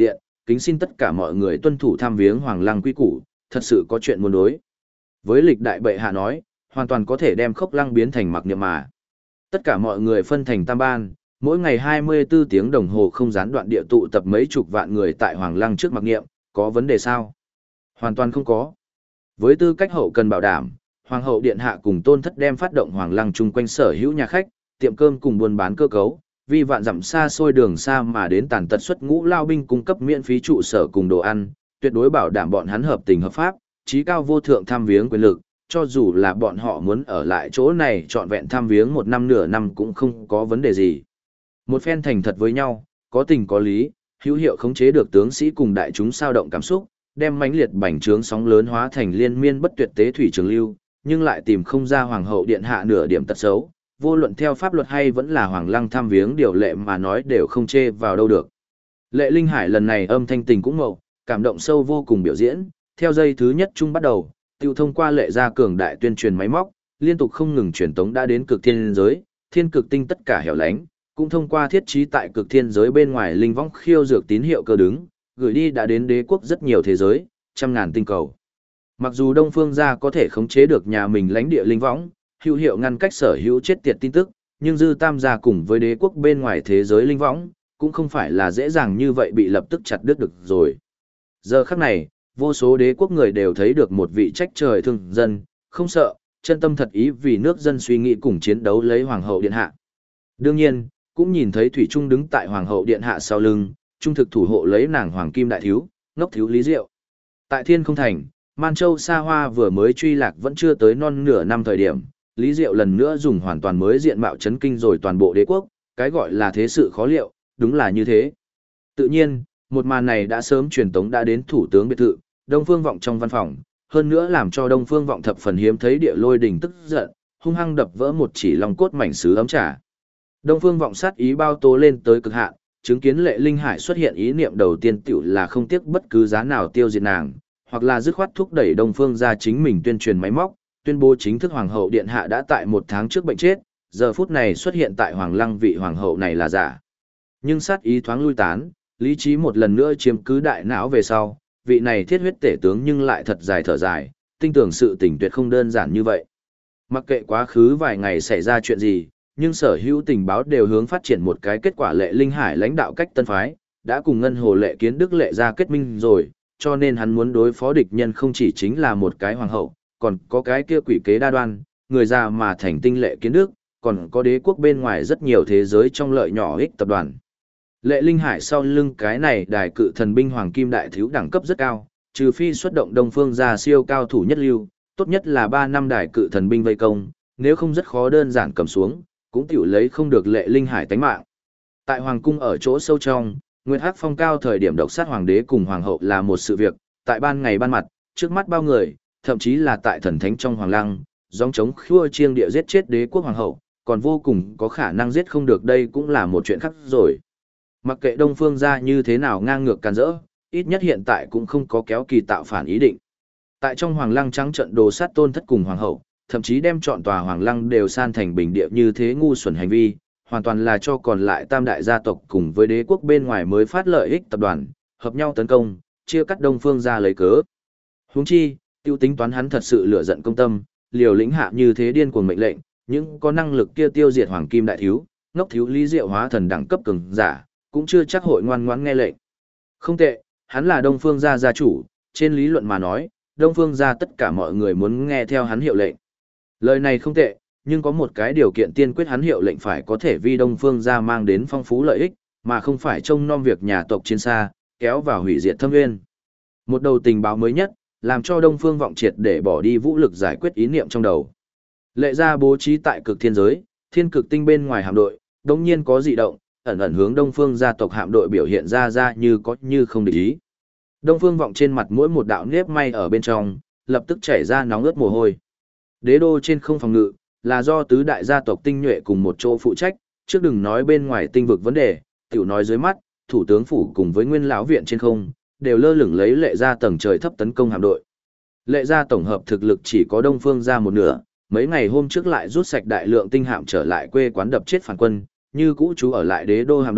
kính xin tất cả mọi người tuân thủ tham viếng Hoàng Lăng quy củ, thật sự có chuyện muốn đối. Với lịch đại bệ hạ nói, hoàn toàn có thể đem Khốc Lăng biến thành mặc niệm mà. Tất cả mọi người phân thành tam ban, mỗi ngày 24 tiếng đồng hồ không gián đoạn địa tụ tập mấy chục vạn người tại Hoàng Lăng trước mặc niệm, có vấn đề sao? Hoàn toàn không có. Với tư cách hậu cần bảo đảm, Hoàng hậu điện hạ cùng Tôn Thất đem phát động Hoàng Lăng chung quanh sở hữu nhà khách, tiệm cơm cùng buôn bán cơ cấu, vì vạn dặm xa xôi đường xa mà đến tàn tật xuất ngũ lao binh cung cấp miễn phí trụ sở cùng đồ ăn, tuyệt đối bảo đảm bọn hắn hợp tình hợp pháp, chí cao vô thượng tham viếng quyền lực, cho dù là bọn họ muốn ở lại chỗ này trọn vẹn tham viếng một năm nửa năm cũng không có vấn đề gì. Một phen thành thật với nhau, có tình có lý, hữu hiệu khống chế được tướng sĩ cùng đại chúng sao động cảm xúc, đem mãnh liệt bành trướng sóng lớn hóa thành liên miên bất tuyệt tế thủy trường lưu, nhưng lại tìm không ra hoàng hậu điện hạ nửa điểm tật xấu, vô luận theo pháp luật hay vẫn là Hoàng Lăng tham viếng điều lệ mà nói đều không chê vào đâu được. Lệ Linh Hải lần này âm thanh tình cũng mậu, cảm động sâu vô cùng biểu diễn, theo giây thứ nhất chung bắt đầu, tiêu thông qua lệ gia cường đại tuyên truyền máy móc, liên tục không ngừng truyền tống đã đến cực thiên giới, thiên cực tinh tất cả hẻo lánh, cũng thông qua thiết trí tại cực thiên giới bên ngoài linh võng khiêu dược tín hiệu cơ đứng, gửi đi đã đến đế quốc rất nhiều thế giới, trăm ngàn tinh cầu. Mặc dù Đông Phương gia có thể khống chế được nhà mình lãnh địa linh võng, hữu hiệu ngăn cách sở hữu chết tiệt tin tức, nhưng Dư Tam gia cùng với đế quốc bên ngoài thế giới linh võng, cũng không phải là dễ dàng như vậy bị lập tức chặt đứt được rồi. Giờ khắc này, vô số đế quốc người đều thấy được một vị trách trời thương dân, không sợ, chân tâm thật ý vì nước dân suy nghĩ cùng chiến đấu lấy Hoàng hậu điện hạ. Đương nhiên, cũng nhìn thấy Thủy Trung đứng tại Hoàng hậu điện hạ sau lưng, trung thực thủ hộ lấy nàng Hoàng Kim đại thiếu, ngốc thiếu Lý Diệu. Tại Thiên Không Thành, Man Châu Sa Hoa vừa mới truy lạc vẫn chưa tới non nửa năm thời điểm, Lý Diệu lần nữa dùng hoàn toàn mới diện mạo chấn kinh rồi toàn bộ đế quốc, cái gọi là thế sự khó liệu, đúng là như thế. Tự nhiên, một màn này đã sớm truyền tống đã đến thủ tướng biệt thự, Đông Phương Vọng trong văn phòng, hơn nữa làm cho Đông Phương Vọng thập phần hiếm thấy địa lôi đình tức giận, hung hăng đập vỡ một chỉ lòng cốt mảnh sứ ấm trà. Đông Phương Vọng sát ý bao tố lên tới cực hạn, chứng kiến Lệ Linh Hải xuất hiện ý niệm đầu tiên tiểu là không tiếc bất cứ giá nào tiêu diệt nàng, hoặc là dứt khoát thúc đẩy Đông Phương ra chính mình tuyên truyền máy móc, tuyên bố chính thức Hoàng hậu điện hạ đã tại 1 tháng trước bệnh chết, giờ phút này xuất hiện tại Hoàng Lăng vị Hoàng hậu này là giả. Nhưng sát ý thoáng lui tán, lý trí một lần nữa chiếm cứ đại não về sau, vị này thiết huyết tể tướng nhưng lại thật dài thở dài, tin tưởng sự tình tuyệt không đơn giản như vậy. Mặc kệ quá khứ vài ngày xảy ra chuyện gì, nhưng sở hữu tình báo đều hướng phát triển một cái kết quả Lệ Linh Hải lãnh đạo cách tân phái, đã cùng Ngân Hồ Lệ Kiến Đức Lệ ra kết minh rồi, cho nên hắn muốn đối phó địch nhân không chỉ chính là một cái hoàng hậu, còn có cái kia quỷ kế đa đoan, người già mà thành tinh Lệ Kiến Đức, còn có đế quốc bên ngoài rất nhiều thế giới trong lợi nhỏ ích tập đoàn. Lệ Linh Hải sau lưng cái này đài cự thần binh hoàng kim đại thiếu đẳng cấp rất cao, trừ phi xuất động Đông Phương ra siêu cao thủ nhất lưu, tốt nhất là 3 năm đài cự thần binh vây công, nếu không rất khó đơn giản cầm xuống, cũng tiểu lấy không được Lệ Linh Hải tánh mạng. Tại hoàng cung ở chỗ sâu trong, Nguyệt Hắc Phong cao thời điểm độc sát hoàng đế cùng hoàng hậu là một sự việc, tại ban ngày ban mặt, trước mắt bao người, thậm chí là tại thần thánh trong hoàng lăng, gióng chống khua chiêng địa giết chết đế quốc hoàng hậu, còn vô cùng có khả năng giết không được đây cũng là một chuyện khác rồi. Mặc kệ Đông Phương gia như thế nào ngang ngược càn rỡ, ít nhất hiện tại cũng không có kéo kỳ tạo phản ý định. Tại trong hoàng lăng trắng trận đồ sát Tôn Thất cùng hoàng hậu, thậm chí đem trọn tòa hoàng lăng đều san thành bình địa như thế ngu xuẩn hành vi, hoàn toàn là cho còn lại tam đại gia tộc cùng với đế quốc bên ngoài mới phát lợi ích tập đoàn, hợp nhau tấn công, chia cắt Đông Phương gia lấy cớ. Huống chi, tiêu tính toán hắn thật sự lửa giận công tâm, liều lĩnh hạ như thế điên cuồng mệnh lệnh, những có năng lực kia tiêu diệt hoàng kim đại thiếu, ngốc thiếu Lý Diệu hóa thần đẳng cấp cường giả, cũng chưa chắc hội ngoan ngoãn nghe lệnh. Không tệ, hắn là Đông Phương gia gia chủ, trên lý luận mà nói, Đông Phương gia tất cả mọi người muốn nghe theo hắn hiệu lệnh. Lời này không tệ, nhưng có một cái điều kiện tiên quyết hắn hiệu lệnh phải có thể vi Đông Phương gia mang đến phong phú lợi ích, mà không phải trông nom việc nhà tộc chiến xa, kéo vào hủy diệt thâm nguyên. Một đầu tình báo mới nhất, làm cho Đông Phương Vọng triệt để bỏ đi vũ lực giải quyết ý niệm trong đầu. Lệ gia bố trí tại cực thiên giới, thiên cực tinh bên ngoài hạm đội, đống nhiên có dị động, ẩn ẩn hướng Đông Phương gia tộc hạm đội biểu hiện ra như có như không để ý. Đông Phương Vọng trên mặt mỗi một đạo nếp may ở bên trong, lập tức chảy ra nóng ướt mồ hôi. Đế đô trên không phòng ngự, là do tứ đại gia tộc tinh nhuệ cùng một chỗ phụ trách, trước đừng nói bên ngoài tinh vực vấn đề, tiểu nói dưới mắt, thủ tướng phủ cùng với nguyên lão viện trên không, đều lơ lửng lấy Lệ gia tầng trời thấp tấn công hạm đội. Lệ gia tổng hợp thực lực chỉ có Đông Phương gia một nửa, mấy ngày hôm trước lại rút sạch đại lượng tinh hạm trở lại quê quán đập chết phản quân, như cũ trú ở lại đế đô hạm đội,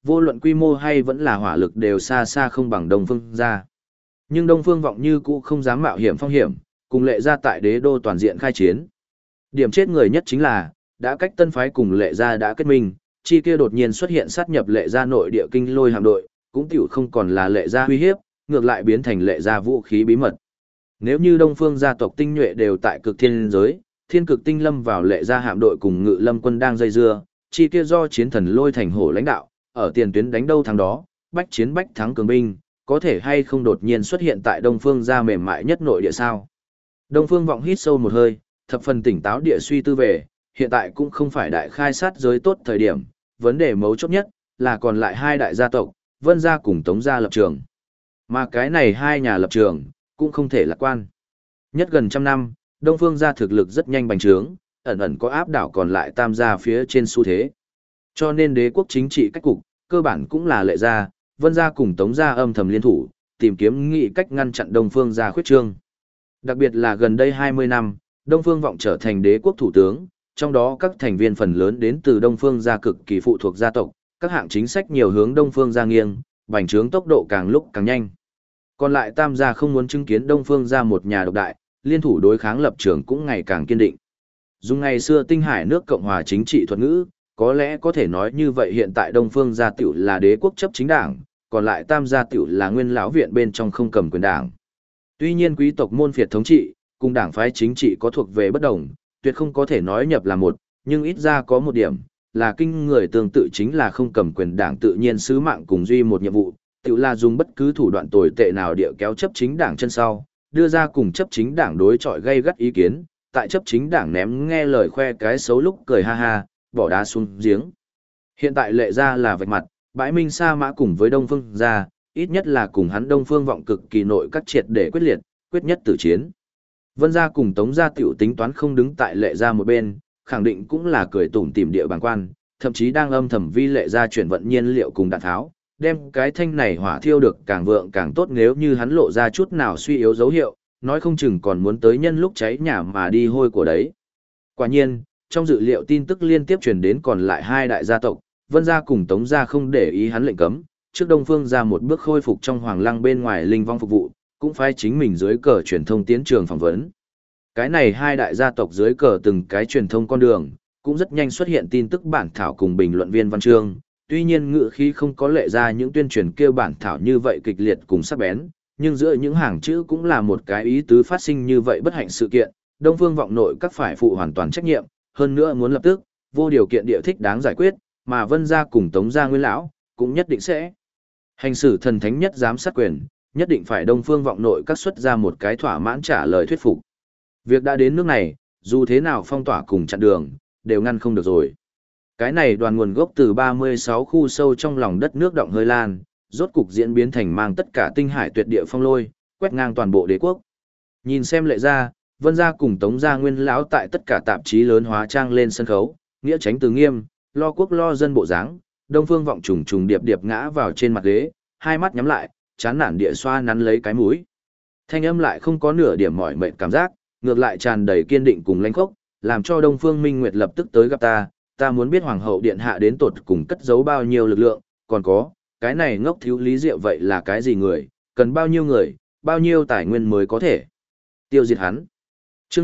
vô luận quy mô hay vẫn là hỏa lực đều xa xa không bằng Đông Phương gia. Nhưng Đông Phương Vọng như cũ không dám mạo hiểm phong hiểm, cùng Lệ gia tại đế đô toàn diện khai chiến. Điểm chết người nhất chính là, đã cách Tân phái cùng Lệ gia đã kết minh, chi kia đột nhiên xuất hiện sát nhập Lệ gia nội địa kinh lôi hạm đội, cũng tiểu không còn là Lệ gia uy hiếp, ngược lại biến thành Lệ gia vũ khí bí mật. Nếu như Đông Phương gia tộc tinh nhuệ đều tại cực thiên giới, thiên cực tinh lâm vào Lệ gia hạm đội cùng Ngự Lâm quân đang dây dưa, chi kia do chiến thần lôi thành hổ lãnh đạo, ở tiền tuyến đánh đâu thắng đó, bách chiến bách thắng cường binh, có thể hay không đột nhiên xuất hiện tại Đông Phương gia mềm mại nhất nội địa sao? Đông Phương Vọng hít sâu một hơi, thập phần tỉnh táo địa suy tư về, hiện tại cũng không phải đại khai sát giới tốt thời điểm, vấn đề mấu chốt nhất là còn lại hai đại gia tộc, Vân gia cùng Tống gia lập trường. Mà cái này hai nhà lập trường cũng không thể lạc quan. Nhất gần trăm năm, Đông Phương gia thực lực rất nhanh bành trướng, ẩn ẩn có áp đảo còn lại Tam gia phía trên xu thế. Cho nên đế quốc chính trị cách cục, cơ bản cũng là Lệ gia, Vân gia cùng Tống gia âm thầm liên thủ, tìm kiếm nghị cách ngăn chặn Đông Phương gia khuyết trương. Đặc biệt là gần đây 20 năm, Đông Phương Vọng trở thành đế quốc thủ tướng, trong đó các thành viên phần lớn đến từ Đông Phương gia cực kỳ phụ thuộc gia tộc, các hạng chính sách nhiều hướng Đông Phương gia nghiêng, bành trướng tốc độ càng lúc càng nhanh. Còn lại Tam gia không muốn chứng kiến Đông Phương gia một nhà độc đại, liên thủ đối kháng lập trường cũng ngày càng kiên định. Dùng ngày xưa tinh hải nước Cộng hòa chính trị thuật ngữ, có lẽ có thể nói như vậy hiện tại Đông Phương gia tiểu là đế quốc chấp chính đảng, còn lại Tam gia tiểu là nguyên lão viện bên trong không cầm quyền đảng. Tuy nhiên quý tộc môn phiệt thống trị, cùng đảng phái chính trị có thuộc về bất đồng, tuyệt không có thể nói nhập là một, nhưng ít ra có một điểm, là kinh người tương tự chính là không cầm quyền đảng tự nhiên sứ mạng cùng duy một nhiệm vụ, tự là dùng bất cứ thủ đoạn tồi tệ nào địa kéo chấp chính đảng chân sau, đưa ra cùng chấp chính đảng đối chọi gây gắt ý kiến, tại chấp chính đảng ném nghe lời khoe cái xấu lúc cười ha ha, bỏ đá xuống giếng. Hiện tại Lệ gia là vạch mặt, bãi minh sa mã cùng với Đông Phương gia, ít nhất là cùng hắn Đông Phương Vọng cực kỳ nội các triệt để quyết liệt, quyết nhất tử chiến. Vân gia cùng Tống gia tiểu tính toán không đứng tại Lệ gia một bên, khẳng định cũng là cười tủm tỉm địa bàng quan, thậm chí đang âm thầm vi Lệ gia chuyển vận nhiên liệu cùng đạn tháo, đem cái thanh này hỏa thiêu được càng vượng càng tốt, nếu như hắn lộ ra chút nào suy yếu dấu hiệu, nói không chừng còn muốn tới nhân lúc cháy nhà mà đi hôi của đấy. Quả nhiên, trong dự liệu tin tức liên tiếp truyền đến còn lại hai đại gia tộc, Vân gia cùng Tống gia không để ý hắn lệnh cấm, trước Đông Phương gia một bước khôi phục trong hoàng lăng bên ngoài linh vong phục vụ, cũng phải chính mình dưới cờ truyền thông tiến trường phỏng vấn. Cái này hai đại gia tộc dưới cờ từng cái truyền thông con đường, cũng rất nhanh xuất hiện tin tức bản thảo cùng bình luận viên văn chương, tuy nhiên ngữ khí không có Lệ ra những tuyên truyền kêu bản thảo như vậy kịch liệt cùng sắc bén, nhưng giữa những hàng chữ cũng là một cái ý tứ phát sinh như vậy bất hạnh sự kiện, Đông Phương Vọng nội các phải phụ hoàn toàn trách nhiệm, hơn nữa muốn lập tức, vô điều kiện địa thích đáng giải quyết, mà Vân gia cùng Tống gia nguyên lão, cũng nhất định sẽ hành xử thần thánh nhất giám sát quyền, nhất định phải Đông Phương Vọng nội các xuất ra một cái thỏa mãn trả lời thuyết phục. Việc đã đến nước này, dù thế nào phong tỏa cùng chặn đường, đều ngăn không được rồi. Cái này đoàn nguồn gốc từ 36 khu sâu trong lòng đất nước động hơi lan, rốt cục diễn biến thành mang tất cả tinh hải tuyệt địa phong lôi, quét ngang toàn bộ đế quốc. Nhìn xem Lệ gia, Vân gia cùng Tống gia nguyên lão tại tất cả tạp chí lớn hóa trang lên sân khấu, nghĩa tránh từ nghiêm, lo quốc lo dân bộ dáng, Đông Phương Vọng trùng trùng điệp điệp ngã vào trên mặt ghế, hai mắt nhắm lại, chán nản địa xoa nắn lấy cái mũi. Thanh âm lại không có nửa điểm mỏi mệt cảm giác, ngược lại tràn đầy kiên định cùng lãnh khốc, làm cho Đông Phương Minh Nguyệt lập tức tới gặp ta, ta muốn biết hoàng hậu điện hạ đến tột cùng cất giấu bao nhiêu lực lượng, còn có, cái này ngốc thiếu Lý Diệu vậy là cái gì người, cần bao nhiêu người, bao nhiêu tài nguyên mới có thể tiêu diệt hắn. Chương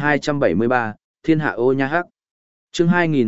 2273, Thiên hạ ô nha hắc. Chương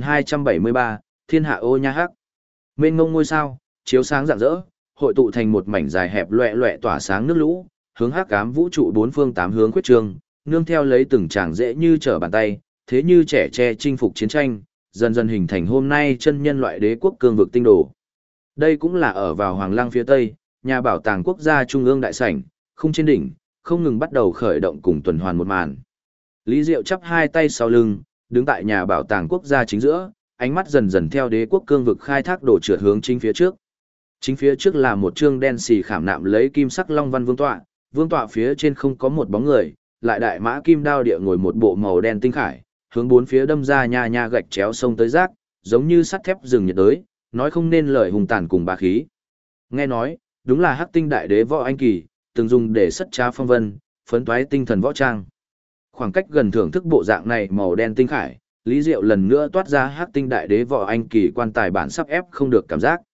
2273, Thiên hạ ô nha hắc. Mênh mông ngôi sao, chiếu sáng rạng rỡ, hội tụ thành một mảnh dài hẹp loẹt loẹt tỏa sáng nước lũ, hướng hắc ám vũ trụ bốn phương tám hướng quyết trường, nương theo lấy từng tràng dễ như trở bàn tay, thế như trẻ tre chinh phục chiến tranh, dần dần hình thành hôm nay chân nhân loại đế quốc cương vực tinh đồ. Đây cũng là ở vào Hoàng Lăng phía Tây, nhà bảo tàng quốc gia trung ương đại sảnh, khung trên đỉnh, không ngừng bắt đầu khởi động cùng tuần hoàn một màn. Lý Diệu chắp hai tay sau lưng, đứng tại nhà bảo tàng quốc gia chính giữa, ánh mắt dần dần theo đế quốc cương vực khai thác đổ trượt hướng chính phía trước. Chính phía trước là một trương đen xì khảm nạm lấy kim sắc long văn vương tọa phía trên không có một bóng người, lại đại mã kim đao địa ngồi một bộ màu đen tinh khải, hướng bốn phía đâm ra nha nha gạch chéo sông tới rác, giống như sắt thép rừng nhiệt đới, nói không nên lời hùng tàn cùng bá khí. Nghe nói, đúng là Hắc Tinh Đại Đế Võ Anh Kỳ, từng dùng để sất trá phong vân, phấn toái tinh thần võ trang. Khoảng cách gần thưởng thức bộ dạng này màu đen tinh khải, Lý Diệu lần nữa toát ra Hắc Tinh Đại Đế Võ Anh Kỳ quan tài bản sắp ép không được cảm giác.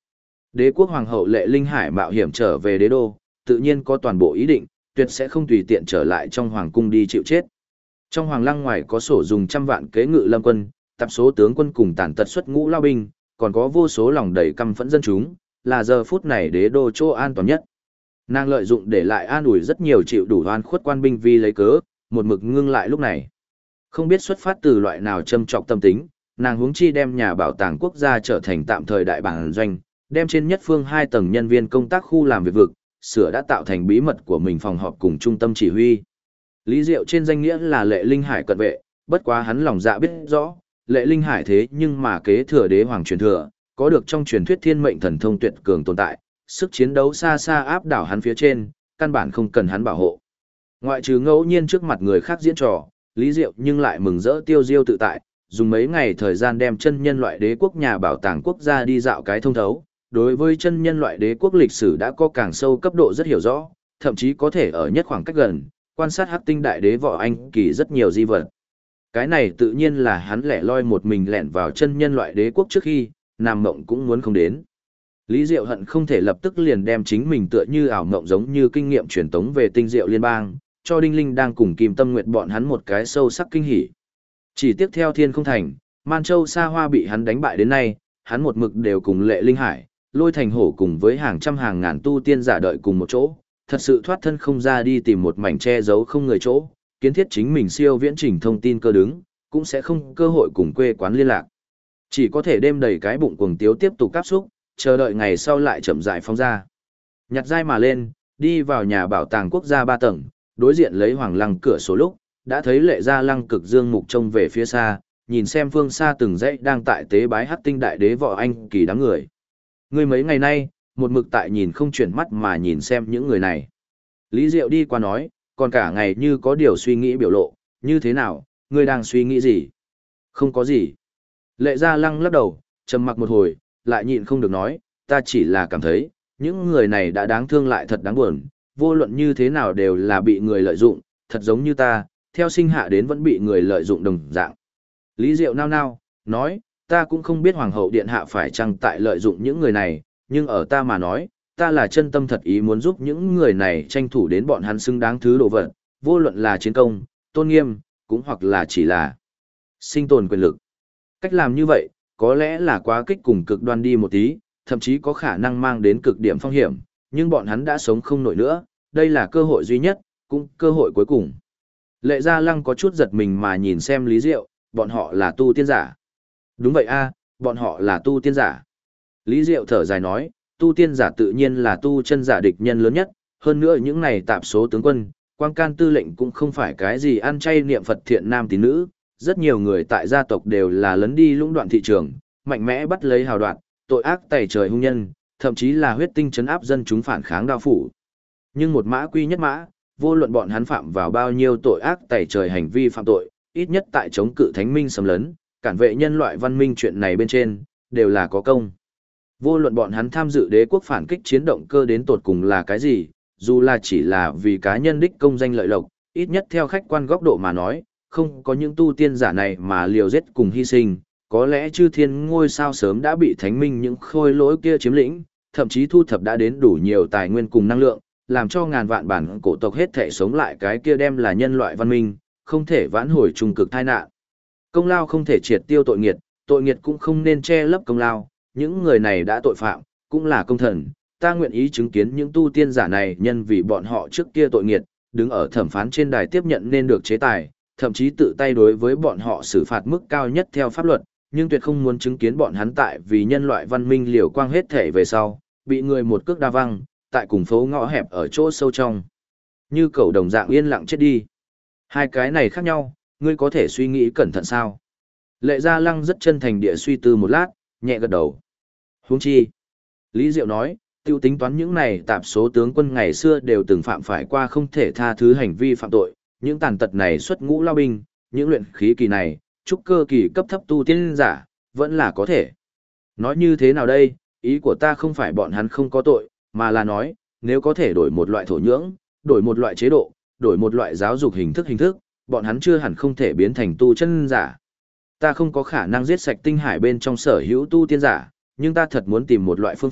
Đế quốc hoàng hậu Lệ Linh Hải mạo hiểm trở về đế đô, tự nhiên có toàn bộ ý định, tuyệt sẽ không tùy tiện trở lại trong hoàng cung đi chịu chết. Trong hoàng lăng ngoài có sổ dùng trăm vạn kế ngự lâm quân, tập số tướng quân cùng tàn tật xuất ngũ lao binh, còn có vô số lòng đầy căm phẫn dân chúng, là giờ phút này đế đô chỗ an toàn nhất. Nàng lợi dụng để lại an ủi rất nhiều chịu đủ oan khuất quan binh vì lấy cớ, một mực ngưng lại lúc này. Không biết xuất phát từ loại nào châm trọc tâm tính, nàng huống chi đem nhà bảo tàng quốc gia trở thành tạm thời đại bản doanh, đem trên nhất phương 2 tầng nhân viên công tác khu làm việc vực, sửa đã tạo thành bí mật của mình phòng họp cùng trung tâm chỉ huy. Lý Diệu trên danh nghĩa là Lệ Linh Hải cận vệ, bất quá hắn lòng dạ biết rõ, Lệ Linh Hải thế nhưng mà kế thừa đế hoàng truyền thừa, có được trong truyền thuyết thiên mệnh thần thông tuyệt cường tồn tại, sức chiến đấu xa xa áp đảo hắn phía trên, căn bản không cần hắn bảo hộ. Ngoại trừ ngẫu nhiên trước mặt người khác diễn trò, Lý Diệu nhưng lại mừng rỡ tiêu diêu tự tại, dùng mấy ngày thời gian đem chân nhân loại đế quốc nhà bảo tàng quốc gia đi dạo cái thông thấu. Đối với chân nhân loại đế quốc lịch sử đã có càng sâu cấp độ rất hiểu rõ, thậm chí có thể ở nhất khoảng cách gần, quan sát Hắc Tinh đại đế Võ Anh Kỳ rất nhiều di vật. Cái này tự nhiên là hắn lẻ loi một mình lẻn vào chân nhân loại đế quốc trước khi, nam mộng cũng muốn không đến. Lý Diệu hận không thể lập tức liền đem chính mình tựa như ảo mộng giống như kinh nghiệm truyền tống về Tinh Diệu Liên bang, cho Đinh Linh đang cùng Kim Tâm Nguyệt bọn hắn một cái sâu sắc kinh hỉ. Chỉ tiếp theo Thiên Không Thành, Man Châu Sa Hoa bị hắn đánh bại đến nay, hắn một mực đều cùng Lệ Linh Hải, Lôi Thành Hổ cùng với hàng trăm hàng ngàn tu tiên giả đợi cùng một chỗ, thật sự thoát thân không ra đi tìm một mảnh che giấu không người chỗ, kiến thiết chính mình siêu viễn trình thông tin cơ đứng, cũng sẽ không cơ hội cùng quê quán liên lạc. Chỉ có thể đêm đầy cái bụng cuồng tiếu tiếp tục cáp xúc, chờ đợi ngày sau lại chậm rãi phóng ra. Nhặt dai mà lên, đi vào nhà bảo tàng quốc gia 3 tầng, đối diện lấy hoàng lăng cửa sổ lúc, đã thấy Lệ Gia Lăng cực dương mục trông về phía xa, nhìn xem phương xa từng dãy đang tại tế bái Hắc Tinh đại đế Võ Anh Kỳ đám người. Người mấy ngày nay, một mực tại nhìn không chuyển mắt mà nhìn xem những người này. Lý Diệu đi qua nói, còn cả ngày như có điều suy nghĩ biểu lộ, như thế nào, ngươi đang suy nghĩ gì? Không có gì. Lệ Gia Lăng lắc đầu, trầm mặc một hồi, lại nhịn không được nói, ta chỉ là cảm thấy, những người này đã đáng thương lại thật đáng buồn, vô luận như thế nào đều là bị người lợi dụng, thật giống như ta, theo sinh hạ đến vẫn bị người lợi dụng đồng dạng. Lý Diệu nao nao, nói, ta cũng không biết Hoàng hậu Điện Hạ phải chăng tại lợi dụng những người này, nhưng ở ta mà nói, ta là chân tâm thật ý muốn giúp những người này tranh thủ đến bọn hắn xứng đáng thứ đồ vật, vô luận là chiến công, tôn nghiêm, cũng hoặc là chỉ là sinh tồn quyền lực. Cách làm như vậy, có lẽ là quá kích cùng cực đoan đi một tí, thậm chí có khả năng mang đến cực điểm phong hiểm, nhưng bọn hắn đã sống không nổi nữa, đây là cơ hội duy nhất, cũng cơ hội cuối cùng. Lệ Gia Lăng có chút giật mình mà nhìn xem Lý Diệu, bọn họ là tu tiên giả. Đúng vậy a, bọn họ là tu tiên giả. Lý Diệu thở dài nói, tu tiên giả tự nhiên là tu chân giả địch nhân lớn nhất, hơn nữa những này tạp số tướng quân, Quang Can tư lệnh cũng không phải cái gì ăn chay niệm Phật thiện nam tín nữ, rất nhiều người tại gia tộc đều là lấn đi lũng đoạn thị trường, mạnh mẽ bắt lấy hào đoạn, tội ác tày trời hung nhân, thậm chí là huyết tinh trấn áp dân chúng phản kháng đao phủ. Nhưng một mã quy nhất mã, vô luận bọn hắn phạm vào bao nhiêu tội ác tày trời hành vi phạm tội, ít nhất tại chống cự thánh minh xâm lấn, cản vệ nhân loại văn minh chuyện này bên trên, đều là có công. Vô luận bọn hắn tham dự đế quốc phản kích chiến động cơ đến tột cùng là cái gì, dù là chỉ là vì cá nhân đích công danh lợi lộc, ít nhất theo khách quan góc độ mà nói, không có những tu tiên giả này mà liều giết cùng hy sinh, có lẽ chư thiên ngôi sao sớm đã bị thánh minh những khôi lỗi kia chiếm lĩnh, thậm chí thu thập đã đến đủ nhiều tài nguyên cùng năng lượng, làm cho ngàn vạn bản cổ tộc hết thể sống lại cái kia đem là nhân loại văn minh, không thể vãn hồi trung cực tai nạn. Công lao không thể triệt tiêu tội nghiệt cũng không nên che lấp công lao, những người này đã tội phạm, cũng là công thần, ta nguyện ý chứng kiến những tu tiên giả này nhân vì bọn họ trước kia tội nghiệt, đứng ở thẩm phán trên đài tiếp nhận nên được chế tài, thậm chí tự tay đối với bọn họ xử phạt mức cao nhất theo pháp luật, nhưng tuyệt không muốn chứng kiến bọn hắn tại vì nhân loại văn minh liều quang hết thể về sau, bị người một cước đa văng, tại cùng phố ngõ hẹp ở chỗ sâu trong. Như cẩu đồng dạng yên lặng chết đi. Hai cái này khác nhau, ngươi có thể suy nghĩ cẩn thận sao? Lệ Gia Lăng rất chân thành địa suy tư một lát, nhẹ gật đầu. Huống chi. Lý Diệu nói, tiêu tính toán những này tạp số tướng quân ngày xưa đều từng phạm phải qua không thể tha thứ hành vi phạm tội, những tàn tật này xuất ngũ lao binh, những luyện khí kỳ này, trúc cơ kỳ cấp thấp tu tiên giả, vẫn là có thể. Nói như thế nào đây, ý của ta không phải bọn hắn không có tội, mà là nói, nếu có thể đổi một loại thổ nhưỡng, đổi một loại chế độ, đổi một loại giáo dục hình thức, bọn hắn chưa hẳn không thể biến thành tu chân giả. Ta không có khả năng giết sạch tinh hải bên trong sở hữu tu tiên giả, nhưng ta thật muốn tìm một loại phương pháp,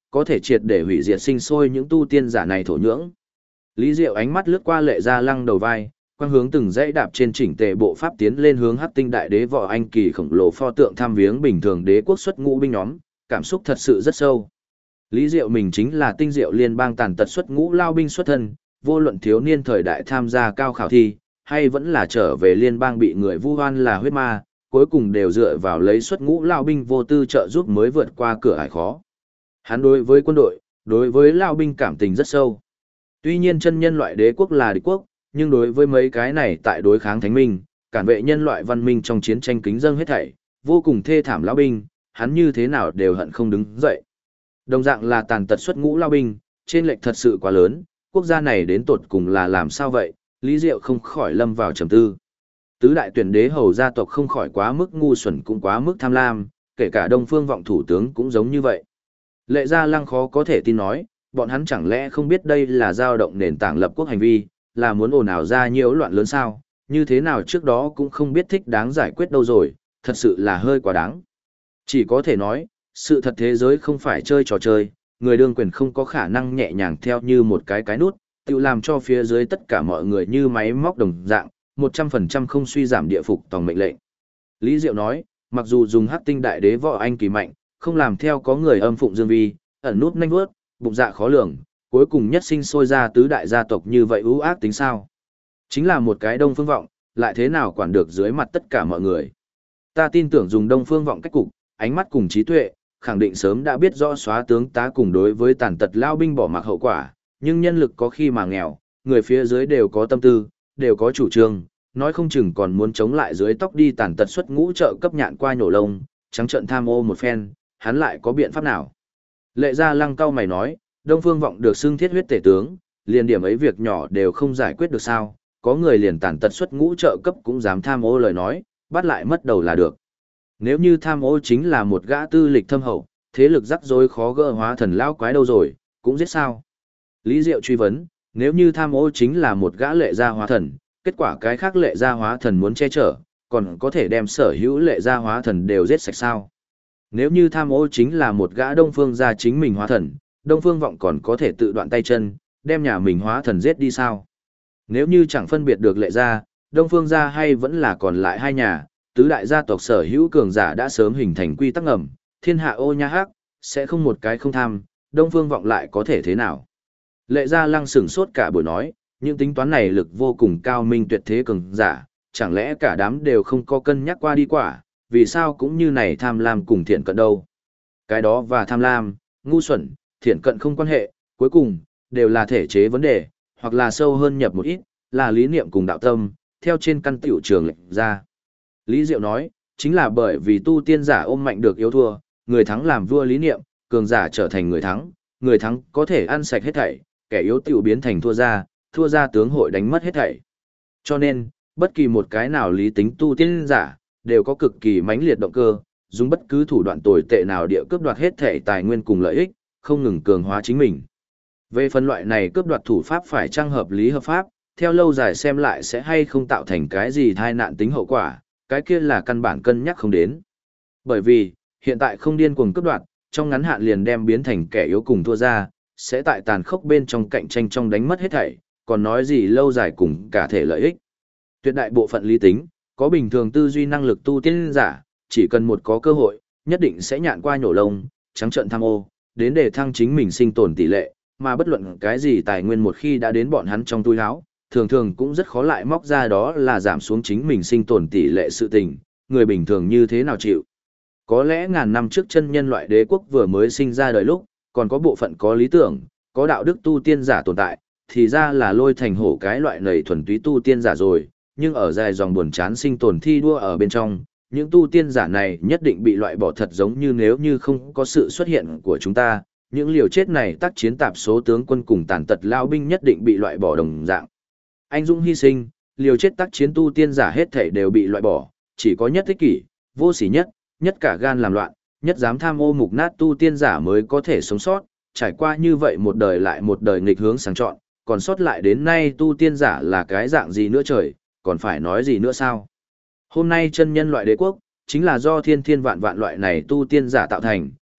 có thể triệt để hủy diệt sinh sôi những tu tiên giả này thổ nhưỡng. Lý Diệu ánh mắt lướt qua Lệ Gia Lăng đầu vai, quang hướng từng dãy đạp trên chỉnh tề bộ pháp tiến lên hướng Hắc Tinh Đại Đế Võ Anh Kỳ khổng lồ pho tượng tham viếng bình thường đế quốc xuất ngũ binh nhóm, cảm xúc thật sự rất sâu. Lý Diệu mình chính là tinh diệu liên bang tàn tật xuất ngũ lao binh xuất thân, vô luận thiếu niên thời đại tham gia cao khảo thi, hay vẫn là trở về liên bang bị người vu oan là huyết ma, cuối cùng đều dựa vào lấy xuất ngũ lao binh vô tư trợ giúp mới vượt qua cửa ải khó. Hắn đối với quân đội, đối với lao binh cảm tình rất sâu. Tuy nhiên chân nhân loại đế quốc là địch quốc, nhưng đối với mấy cái này tại đối kháng thánh minh, cản vệ nhân loại văn minh trong chiến tranh kính dâng hết thảy, vô cùng thê thảm lao binh, hắn như thế nào đều hận không đứng dậy. Đồng dạng là tàn tật xuất ngũ lao binh, trên lệch thật sự quá lớn, quốc gia này đến tột cùng là làm sao vậy, Lý Diệu không khỏi lâm vào trầm tư. Tứ đại tuyển đế hầu gia tộc không khỏi quá mức ngu xuẩn cũng quá mức tham lam, kể cả Đông Phương Vọng thủ tướng cũng giống như vậy. Lệ Gia Lăng khó có thể tin nói, bọn hắn chẳng lẽ không biết đây là dao động nền tảng lập quốc hành vi, là muốn ồn ào ra nhiễu loạn lớn sao, như thế nào trước đó cũng không biết thích đáng giải quyết đâu rồi, thật sự là hơi quá đáng. Chỉ có thể nói, sự thật thế giới không phải chơi trò chơi, người đương quyền không có khả năng nhẹ nhàng theo như một cái nút, tự làm cho phía dưới tất cả mọi người như máy móc đồng dạng, 100% không suy giảm địa phục tòng mệnh lệnh. Lý Diệu nói, mặc dù dùng Hắc Tinh Đại Đế Võ Anh Kỳ mạnh, không làm theo có người âm phụng dương vi, ẩn nút nhanh vớt, bụng dạ khó lường, cuối cùng nhất sinh sôi ra tứ đại gia tộc như vậy ưu ác tính sao? Chính là một cái Đông Phương Vọng, lại thế nào quản được dưới mặt tất cả mọi người. Ta tin tưởng dùng Đông Phương Vọng cách cục, ánh mắt cùng trí tuệ, khẳng định sớm đã biết rõ xóa tướng tá cùng đối với tàn tật lao binh bỏ mặc hậu quả, nhưng nhân lực có khi mà nghèo, người phía dưới đều có tâm tư, đều có chủ trương, nói không chừng còn muốn chống lại dưới tóc đi tàn tật xuất ngũ trợ cấp nhạn qua nhổ lông, trắng trợn tham ô một phen, hắn lại có biện pháp nào? Lệ Gia Lăng cau mày nói, Đông Phương Vọng được xưng thiết huyết tể tướng, liền điểm ấy việc nhỏ đều không giải quyết được sao, có người liền tàn tật xuất ngũ trợ cấp cũng dám tham ô lời nói, bắt lại mất đầu là được. Nếu như tham ô chính là một gã tư lịch thâm hậu, thế lực rắc rối khó gỡ hóa thần lao quái đâu rồi, cũng giết sao? Lý Diệu truy vấn, nếu như tham ô chính là một gã lệ gia hóa thần, kết quả cái khác lệ gia hóa thần muốn che chở, còn có thể đem sở hữu lệ gia hóa thần đều giết sạch sao? Nếu như tham ô chính là một gã Đông Phương gia chính mình hóa thần, Đông Phương Vọng còn có thể tự đoạn tay chân, đem nhà mình hóa thần giết đi sao? Nếu như chẳng phân biệt được lệ gia, Đông Phương gia hay vẫn là còn lại hai nhà, tứ đại gia tộc sở hữu cường giả đã sớm hình thành quy tắc ngầm, thiên hạ ô nha hắc, sẽ không một cái không tham, Đông Phương Vọng lại có thể thế nào? Lệ Gia Lăng sửng sốt cả buổi nói, những tính toán này lực vô cùng cao minh tuyệt thế cường giả, chẳng lẽ cả đám đều không có cân nhắc qua đi quả, vì sao cũng như này tham lam cùng thiện cận đâu. Cái đó và tham lam, ngu xuẩn, thiện cận không quan hệ, cuối cùng, đều là thể chế vấn đề, hoặc là sâu hơn nhập một ít, là lý niệm cùng đạo tâm, theo trên căn tiểu trường lệnh ra. Lý Diệu nói, chính là bởi vì tu tiên giả ôm mạnh được yếu thua, người thắng làm vua lý niệm, cường giả trở thành người thắng có thể ăn sạch hết thảy, kẻ yếu tiểu biến thành thua ra tướng hội đánh mất hết thảy. Cho nên, bất kỳ một cái nào lý tính tu tiên giả, đều có cực kỳ mãnh liệt động cơ, dùng bất cứ thủ đoạn tồi tệ nào địa cướp đoạt hết thảy tài nguyên cùng lợi ích, không ngừng cường hóa chính mình. Về phân loại này cướp đoạt thủ pháp phải trang hợp lý hợp pháp, theo lâu dài xem lại sẽ hay không tạo thành cái gì tai nạn tính hậu quả, cái kia là căn bản cân nhắc không đến. Bởi vì, hiện tại không điên cuồng cướp đoạt, trong ngắn hạn liền đem biến thành kẻ yếu cùng thua ra, sẽ tại tàn khốc bên trong cạnh tranh trong đánh mất hết thảy, còn nói gì lâu dài cùng cả thể lợi ích. Tuyệt đại bộ phận lý tính, có bình thường tư duy năng lực tu tiên giả, chỉ cần một có cơ hội, nhất định sẽ nhạn qua nhổ lông, trắng trợn tham ô, đến để thăng chính mình sinh tồn tỷ lệ, mà bất luận cái gì tài nguyên một khi đã đến bọn hắn trong túi áo, thường thường cũng rất khó lại móc ra đó là giảm xuống chính mình sinh tồn tỷ lệ sự tình, người bình thường như thế nào chịu. Có lẽ ngàn năm trước chân nhân loại đế quốc vừa mới sinh ra đời lúc, còn có bộ phận có lý tưởng, có đạo đức tu tiên giả tồn tại, thì ra là lôi thành hổ cái loại nầy thuần túy tu tiên giả rồi, nhưng ở dài dòng buồn chán sinh tồn thi đua ở bên trong, những tu tiên giả này nhất định bị loại bỏ thật giống như nếu như không có sự xuất hiện của chúng ta, những liều chết này tác chiến tạp số tướng quân cùng tàn tật lao binh nhất định bị loại bỏ đồng dạng. Anh dũng hy sinh, liều chết tác chiến tu tiên giả hết thảy đều bị loại bỏ, chỉ có nhất ích kỷ, vô sỉ nhất, nhất cả gan làm loạn, nhất dám tham ô mục nát tu tiên giả mới có thể sống sót, trải qua như vậy một đời lại một đời nghịch hướng sáng chọn, còn sót lại đến nay tu tiên giả là cái dạng gì nữa trời, còn phải nói gì nữa sao? Hôm nay chân nhân loại đế quốc, chính là do thiên thiên vạn vạn loại này tu tiên giả tạo thành,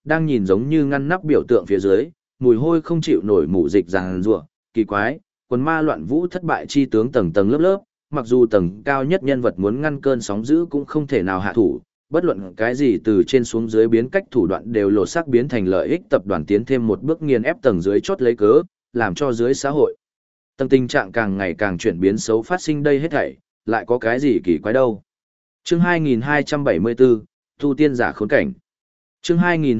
đang nhìn giống như ngăn nắp biểu tượng phía dưới, mùi hôi không chịu nổi mù dịch ràng rủa, kỳ quái, quần ma loạn vũ thất bại chi tướng tầng tầng lớp lớp, mặc dù tầng cao nhất nhân vật muốn ngăn cơn sóng dữ cũng không thể nào hạ thủ, bất luận cái gì từ trên xuống dưới biến cách thủ đoạn đều lột xác biến thành lợi ích tập đoàn tiến thêm một bước nghiền ép tầng dưới chốt lấy cớ, làm cho dưới xã hội tầng tình trạng càng ngày càng chuyển biến xấu phát sinh đây hết thảy, lại có cái gì kỳ quái đâu. Chương 2274, Tu tiên giả khốn cảnh. Chương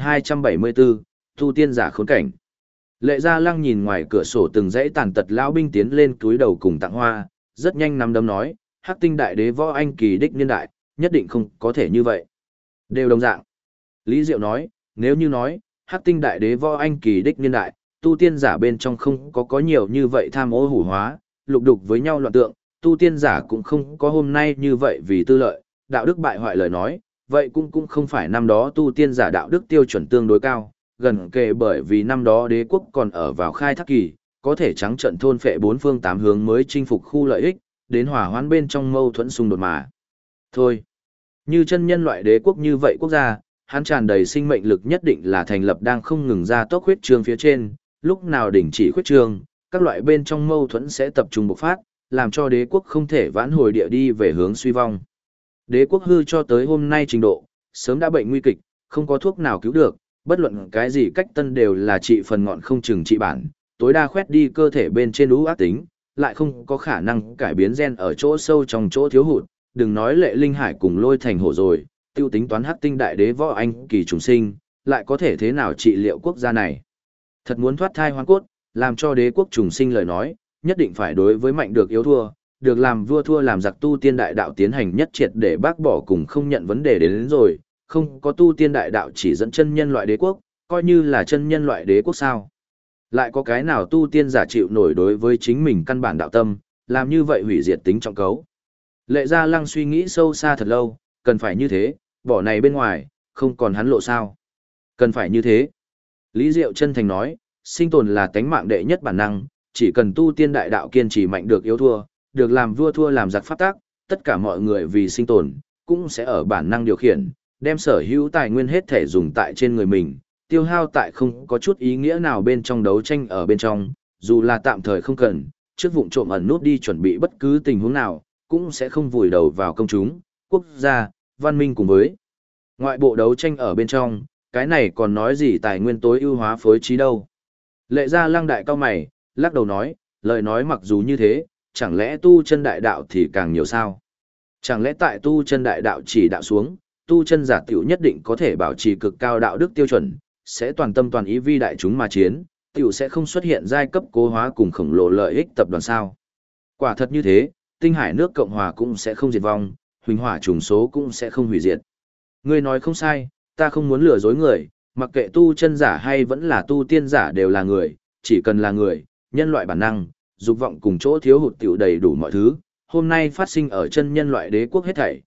2274, Tu tiên giả khốn cảnh. Lệ Gia Lăng nhìn ngoài cửa sổ từng dãy tàn tật lão binh tiến lên túi đầu cùng tặng hoa, rất nhanh nắm đấm nói, Hắc Tinh đại đế võ anh kỳ đích niên đại, nhất định không có thể như vậy. Đều đồng dạng. Lý Diệu nói, nếu như nói, Hắc Tinh đại đế võ anh kỳ đích niên đại, tu tiên giả bên trong không có nhiều như vậy tham ô hủ hóa, lục đục với nhau loạn tượng, tu tiên giả cũng không có hôm nay như vậy vì tư lợi, đạo đức bại hoại lời nói, vậy cũng không phải năm đó tu tiên giả đạo đức tiêu chuẩn tương đối cao, gần kề bởi vì năm đó đế quốc còn ở vào khai thác kỳ, có thể trắng trận thôn phệ bốn phương tám hướng mới chinh phục khu lợi ích, đến hòa hoãn bên trong mâu thuẫn xung đột mà. Thôi, như chân nhân loại đế quốc như vậy quốc gia, hắn tràn đầy sinh mệnh lực nhất định là thành lập đang không ngừng ra tốc huyết trương phía trên, lúc nào đình chỉ khuyết trương, các loại bên trong mâu thuẫn sẽ tập trung bộc phát, làm cho đế quốc không thể vãn hồi địa đi về hướng suy vong. Đế quốc hư cho tới hôm nay trình độ, sớm đã bệnh nguy kịch, không có thuốc nào cứu được, bất luận cái gì cách tân đều là trị phần ngọn không chừng trị bản, tối đa khoét đi cơ thể bên trên ú ác tính, lại không có khả năng cải biến gen ở chỗ sâu trong chỗ thiếu hụt, đừng nói Lệ Linh Hải cùng Lôi Thành Hổ rồi, tiêu tính toán Hắc Tinh đại đế võ anh kỳ trùng sinh, lại có thể thế nào trị liệu quốc gia này. Thật muốn thoát thai hoang cốt, làm cho đế quốc trùng sinh lời nói, nhất định phải đối với mạnh được yếu thua, được làm vua thua làm giặc tu tiên đại đạo tiến hành nhất triệt để bác bỏ cùng không nhận vấn đề đến rồi, không có tu tiên đại đạo chỉ dẫn chân nhân loại đế quốc, coi như là chân nhân loại đế quốc sao. Lại có cái nào tu tiên giả chịu nổi đối với chính mình căn bản đạo tâm, làm như vậy hủy diệt tính trọng cấu. Lệ Gia Lăng suy nghĩ sâu xa thật lâu, cần phải như thế, bỏ này bên ngoài, không còn hắn lộ sao. Cần phải như thế. Lý Diệu chân thành nói, sinh tồn là tánh mạng đệ nhất bản năng, chỉ cần tu tiên đại đạo kiên trì mạnh được yếu thua, được làm vua thua làm giặc pháp tác, tất cả mọi người vì sinh tồn, cũng sẽ ở bản năng điều khiển, đem sở hữu tài nguyên hết thể dùng tại trên người mình, tiêu hao tại không có chút ý nghĩa nào bên trong đấu tranh ở bên trong, dù là tạm thời không cần, trước vụng trộm ẩn nút đi chuẩn bị bất cứ tình huống nào, cũng sẽ không vùi đầu vào công chúng, quốc gia, văn minh cùng với ngoại bộ đấu tranh ở bên trong, cái này còn nói gì tài nguyên tối ưu hóa phối trí đâu. Lệ Gia Lăng đại cao mày, lắc đầu nói, lời nói mặc dù như thế, chẳng lẽ tu chân đại đạo thì càng nhiều sao? Chẳng lẽ tại tu chân đại đạo chỉ đạo xuống, tu chân giả tiểu nhất định có thể bảo trì cực cao đạo đức tiêu chuẩn, sẽ toàn tâm toàn ý vi đại chúng mà chiến, tiểu sẽ không xuất hiện giai cấp cố hóa cùng khổng lồ lợi ích tập đoàn sao? Quả thật như thế, Tinh Hải nước Cộng hòa cũng sẽ không diệt vong, huỳnh hỏa trùng số cũng sẽ không hủy diệt. Ngươi nói không sai, ta không muốn lừa dối người, mặc kệ tu chân giả hay vẫn là tu tiên giả đều là người, chỉ cần là người, nhân loại bản năng, dục vọng cùng chỗ thiếu hụt tiểu đầy đủ mọi thứ, hôm nay phát sinh ở chân nhân loại đế quốc hết thảy,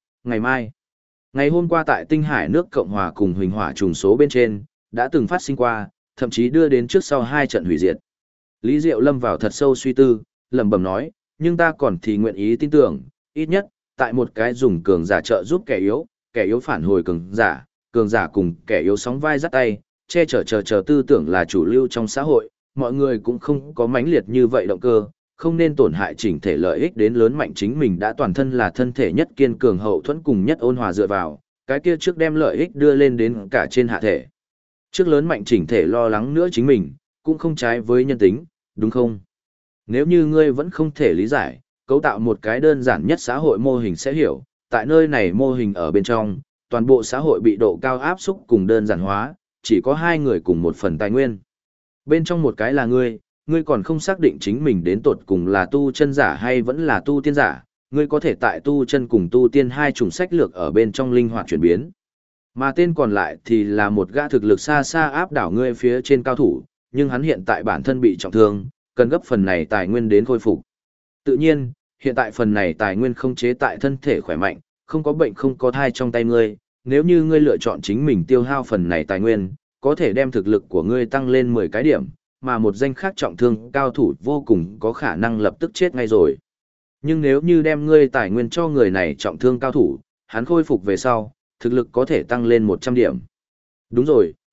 ngày hôm qua tại Tinh Hải nước Cộng hòa cùng huỳnh hỏa trùng số bên trên, đã từng phát sinh qua, thậm chí đưa đến trước sau hai trận hủy diệt. Lý Diệu lâm vào thật sâu suy tư, lẩm bẩm nói, nhưng ta còn thì nguyện ý tin tưởng, ít nhất, tại một cái dùng cường giả trợ giúp kẻ yếu phản hồi cường giả cùng kẻ yếu sóng vai dắt tay, che chở tư tưởng là chủ lưu trong xã hội, mọi người cũng không có mãnh liệt như vậy động cơ, không nên tổn hại chỉnh thể lợi ích đến lớn mạnh chính mình đã toàn thân là thân thể nhất kiên cường hậu thuẫn cùng nhất ôn hòa dựa vào, cái kia trước đem lợi ích đưa lên đến cả trên hạ thể. Trước lớn mạnh chỉnh thể lo lắng nữa chính mình, cũng không trái với nhân tính, đúng không? Nếu như ngươi vẫn không thể lý giải, cấu tạo một cái đơn giản nhất xã hội mô hình sẽ hiểu, tại nơi này mô hình ở bên trong, toàn bộ xã hội bị độ cao áp xúc cùng đơn giản hóa, chỉ có hai người cùng một phần tài nguyên. Bên trong một cái là ngươi còn không xác định chính mình đến tột cùng là tu chân giả hay vẫn là tu tiên giả, ngươi có thể tại tu chân cùng tu tiên hai chủng sách lược ở bên trong linh hoạt chuyển biến. Mà tên còn lại thì là một gã thực lực xa xa áp đảo ngươi phía trên cao thủ, nhưng hắn hiện tại bản thân bị trọng thương, cần gấp phần này tài nguyên đến khôi phục. Tự nhiên, hiện tại phần này tài nguyên không chế tại thân thể khỏe mạnh, không có bệnh không có thai trong tay ngươi, nếu như ngươi lựa chọn chính mình tiêu hao phần này tài nguyên, có thể đem thực lực của ngươi tăng lên 10 cái điểm, mà một danh khác trọng thương cao thủ vô cùng có khả năng lập tức chết ngay rồi. Nhưng nếu như đem ngươi tài nguyên cho người này trọng thương cao thủ, hắn khôi phục về sau, thực lực có thể tăng lên 100 điểm. Đúng rồi,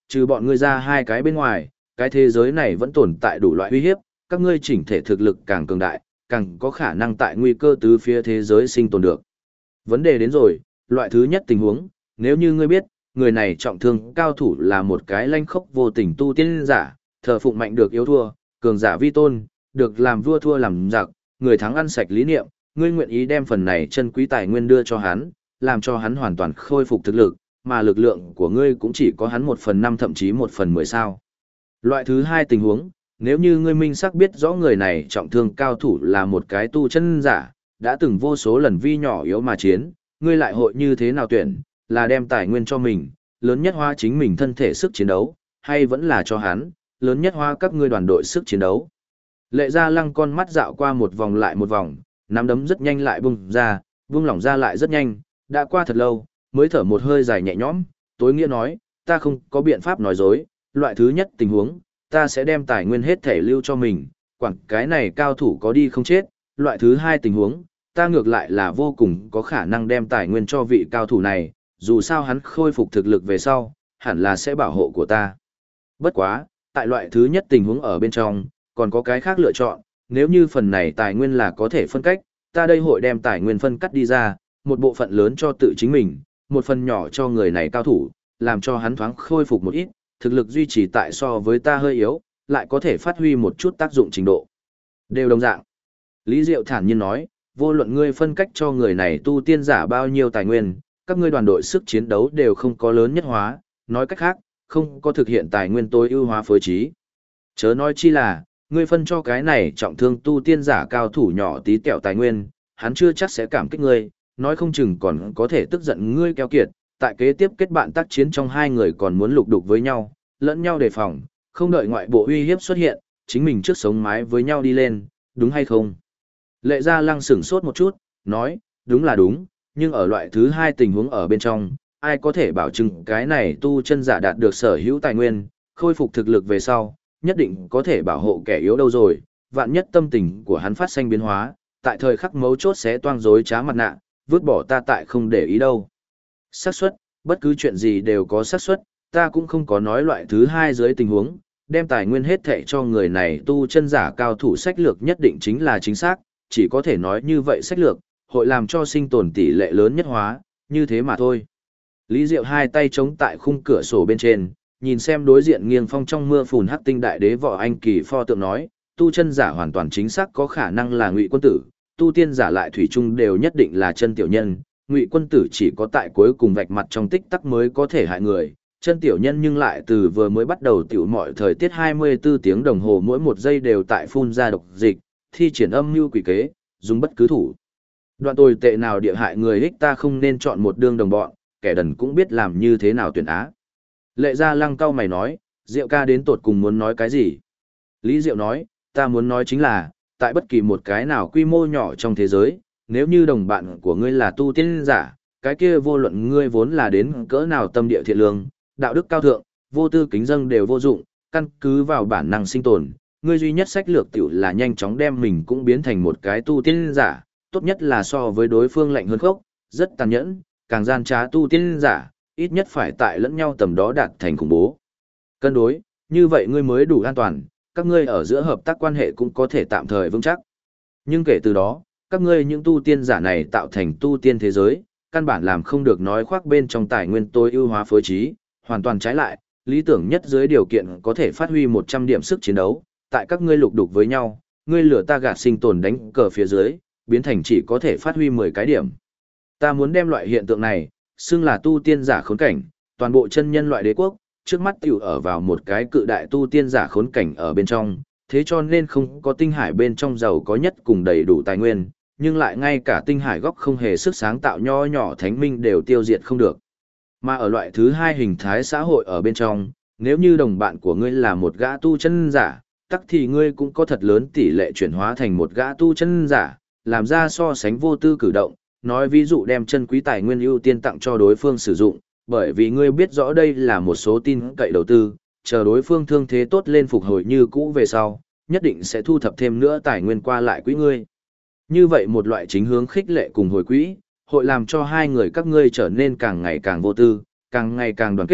Trừ bọn ngươi ra hai cái bên ngoài, cái thế giới này vẫn tồn tại đủ loại uy hiếp, các ngươi chỉnh thể thực lực càng cường đại, càng có khả năng tại nguy cơ tứ phía thế giới sinh tồn được. Vấn đề đến rồi, loại thứ nhất tình huống, nếu như ngươi biết, người này trọng thương cao thủ là một cái lanh khốc vô tình tu tiên giả, thờ phụng mạnh được yếu thua, cường giả vi tôn, được làm vua thua làm giặc, người thắng ăn sạch lý niệm, ngươi nguyện ý đem phần này chân quý tài nguyên đưa cho hắn, làm cho hắn hoàn toàn khôi phục thực lực, mà lực lượng của ngươi cũng chỉ có hắn 1/5 thậm chí 1/10 sao. Loại thứ hai tình huống, nếu như ngươi minh xác biết rõ người này trọng thương cao thủ là một cái tu chân giả, đã từng vô số lần vi nhỏ yếu mà chiến, ngươi lại hội như thế nào tuyển, là đem tài nguyên cho mình, lớn nhất hóa chính mình thân thể sức chiến đấu, hay vẫn là cho hắn, lớn nhất hóa các ngươi đoàn đội sức chiến đấu. Lệ Gia Lăng con mắt dạo qua một vòng lại một vòng, nắm đấm rất nhanh lại bung ra, vung lỏng ra lại rất nhanh, đã qua thật lâu, mới thở một hơi dài nhẹ nhõm, tối nghĩa nói, ta không có biện pháp nói dối, loại thứ nhất tình huống, ta sẽ đem tài nguyên hết thể lưu cho mình, quảng cái này cao thủ có đi không chết, loại thứ hai tình huống, ta ngược lại là vô cùng có khả năng đem tài nguyên cho vị cao thủ này, dù sao hắn khôi phục thực lực về sau, hẳn là sẽ bảo hộ của ta. Bất quá, tại loại thứ nhất tình huống ở bên trong, còn có cái khác lựa chọn, nếu như phần này tài nguyên là có thể phân cách, ta đây hội đem tài nguyên phân cắt đi ra, một bộ phận lớn cho tự chính mình, một phần nhỏ cho người này cao thủ, làm cho hắn thoáng khôi phục một ít, thực lực duy trì tại so với ta hơi yếu, lại có thể phát huy một chút tác dụng trình độ. Đều đồng dạng. Lý Diệu thản nhiên nói, vô luận ngươi phân cách cho người này tu tiên giả bao nhiêu tài nguyên, các ngươi đoàn đội sức chiến đấu đều không có lớn nhất hóa, nói cách khác, không có thực hiện tài nguyên tối ưu hóa phối trí. Chớ nói chi là, ngươi phân cho cái này trọng thương tu tiên giả cao thủ nhỏ tí tẹo tài nguyên, hắn chưa chắc sẽ cảm kích ngươi, nói không chừng còn có thể tức giận ngươi keo kiệt, tại kế tiếp kết bạn tác chiến trong hai người còn muốn lục đục với nhau, lẫn nhau đề phòng, không đợi ngoại bộ uy hiếp xuất hiện, chính mình trước sống mái với nhau đi lên, đúng hay không? Lệ Gia Lăng sửng sốt một chút, nói, đúng là đúng, nhưng ở loại thứ hai tình huống ở bên trong, ai có thể bảo chứng cái này tu chân giả đạt được sở hữu tài nguyên, khôi phục thực lực về sau, nhất định có thể bảo hộ kẻ yếu đâu rồi, vạn nhất tâm tình của hắn phát sinh biến hóa, tại thời khắc mấu chốt sẽ toang dối trá mặt nạ, vứt bỏ ta tại không để ý đâu. Xác suất, bất cứ chuyện gì đều có xác suất, ta cũng không có nói loại thứ hai dưới tình huống, đem tài nguyên hết thệ cho người này tu chân giả cao thủ sách lược nhất định chính là chính xác, chỉ có thể nói như vậy sách lược, hội làm cho sinh tồn tỷ lệ lớn nhất hóa, như thế mà thôi. Lý Diệu hai tay chống tại khung cửa sổ bên trên, nhìn xem đối diện nghiêng phong trong mưa phùn hắc tinh đại đế võ anh kỳ pho tượng nói, tu chân giả hoàn toàn chính xác có khả năng là Ngụy quân tử, tu tiên giả lại thủy chung đều nhất định là chân tiểu nhân, Ngụy quân tử chỉ có tại cuối cùng vạch mặt trong tích tắc mới có thể hại người, chân tiểu nhân nhưng lại từ vừa mới bắt đầu tiểu mọi thời tiết 24 tiếng đồng hồ mỗi một giây đều tại phun ra độc dịch, thi triển âm mưu quỷ kế, dùng bất cứ thủ đoạn tồi tệ nào địa hại người ích ta không nên chọn một đương đồng bọn, kẻ đần cũng biết làm như thế nào tuyển á. Lệ Gia Lăng cau mày nói, Diệu ca đến tột cùng muốn nói cái gì? Lý Diệu nói, ta muốn nói chính là, tại bất kỳ một cái nào quy mô nhỏ trong thế giới, nếu như đồng bạn của ngươi là tu tiên giả, cái kia vô luận ngươi vốn là đến cỡ nào tâm địa thiện lương, đạo đức cao thượng, vô tư kính dâng đều vô dụng, căn cứ vào bản năng sinh tồn, ngươi duy nhất sách lược tiểu là nhanh chóng đem mình cũng biến thành một cái tu tiên giả, tốt nhất là so với đối phương lạnh hơn khốc, rất tàn nhẫn, càng gian trá tu tiên giả, ít nhất phải tại lẫn nhau tầm đó đạt thành khủng bố. Cân đối, như vậy ngươi mới đủ an toàn, các ngươi ở giữa hợp tác quan hệ cũng có thể tạm thời vững chắc. Nhưng kể từ đó, các ngươi những tu tiên giả này tạo thành tu tiên thế giới, căn bản làm không được nói khoác bên trong tài nguyên tối ưu hóa phối trí, hoàn toàn trái lại, lý tưởng nhất dưới điều kiện có thể phát huy 100 điểm sức chiến đấu, tại các ngươi lục đục với nhau, ngươi lửa ta gạt sinh tồn đánh cờ phía dưới, biến thành chỉ có thể phát huy 10 cái điểm. Ta muốn đem loại hiện tượng này, xưng là tu tiên giả khốn cảnh, toàn bộ chân nhân loại đế quốc, trước mắt tiểu ở vào một cái cự đại tu tiên giả khốn cảnh ở bên trong, thế cho nên không có tinh hải bên trong giàu có nhất cùng đầy đủ tài nguyên, nhưng lại ngay cả tinh hải góc không hề sức sáng tạo nho nhỏ thánh minh đều tiêu diệt không được. Mà ở loại thứ hai hình thái xã hội ở bên trong, nếu như đồng bạn của ngươi là một gã tu chân giả, tắc thì ngươi cũng có thật lớn tỷ lệ chuyển hóa thành một gã tu chân giả, làm ra so sánh vô tư cử động, nói ví dụ đem chân quý tài nguyên ưu tiên tặng cho đối phương sử dụng, bởi vì ngươi biết rõ đây là một số tin cậy đầu tư, chờ đối phương thương thế tốt lên phục hồi như cũ về sau, nhất định sẽ thu thập thêm nữa tài nguyên qua lại quỹ ngươi. Như vậy một loại chính hướng khích lệ cùng hồi quỹ, hội làm cho hai người các ngươi trở nên càng ngày càng vô tư, càng ngày càng đoàn kết,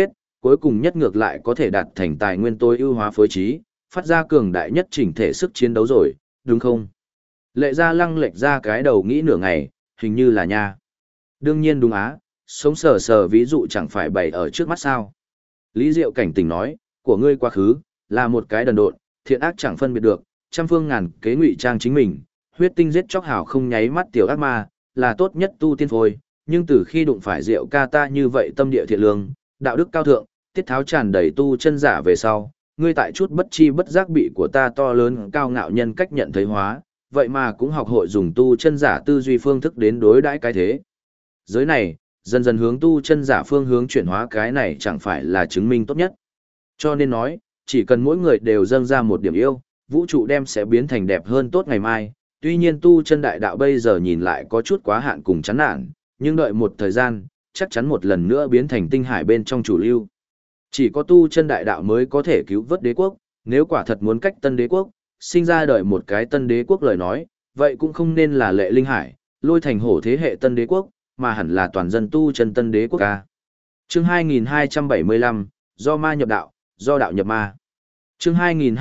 cuối cùng nhất ngược lại có thể đạt thành tài nguyên tối ưu hóa phối trí, phát ra cường đại nhất chỉnh thể sức chiến đấu rồi, đúng không? Lệ Gia Lăng lệch ra cái đầu nghĩ nửa ngày, hình như là nha. Đương nhiên đúng á, sống sờ sờ ví dụ chẳng phải bày ở trước mắt sao. Lý Diệu cảnh tỉnh nói, của ngươi quá khứ, là một cái đần độn, thiện ác chẳng phân biệt được, trăm phương ngàn kế ngụy trang chính mình, huyết tinh giết chóc hào không nháy mắt tiểu ác ma, là tốt nhất tu tiên phôi, nhưng từ khi đụng phải Diệu ca ta như vậy tâm địa thiện lương, đạo đức cao thượng, tiết tháo tràn đầy tu chân giả về sau, ngươi tại chút bất chi bất giác bị của ta to lớn cao ngạo nhân cách nhận thấy hóa, vậy mà cũng học hội dùng tu chân giả tư duy phương thức đến đối đãi cái thế. Giới này, dần dần hướng tu chân giả phương hướng chuyển hóa cái này chẳng phải là chứng minh tốt nhất. Cho nên nói, chỉ cần mỗi người đều dâng ra một điểm yêu, vũ trụ đem sẽ biến thành đẹp hơn tốt ngày mai. Tuy nhiên tu chân đại đạo bây giờ nhìn lại có chút quá hạn cùng chán nản, nhưng đợi một thời gian, chắc chắn một lần nữa biến thành tinh hải bên trong chủ lưu. Chỉ có tu chân đại đạo mới có thể cứu vớt đế quốc, nếu quả thật muốn cách tân đế quốc, sinh ra đợi một cái tân đế quốc lời nói, vậy cũng không nên là Lệ Linh Hải, Lôi Thành Hổ thế hệ tân đế quốc, mà hẳn là toàn dân tu chân tân đế quốc ca. Chương 2275, do ma nhập đạo, do đạo nhập ma. Chương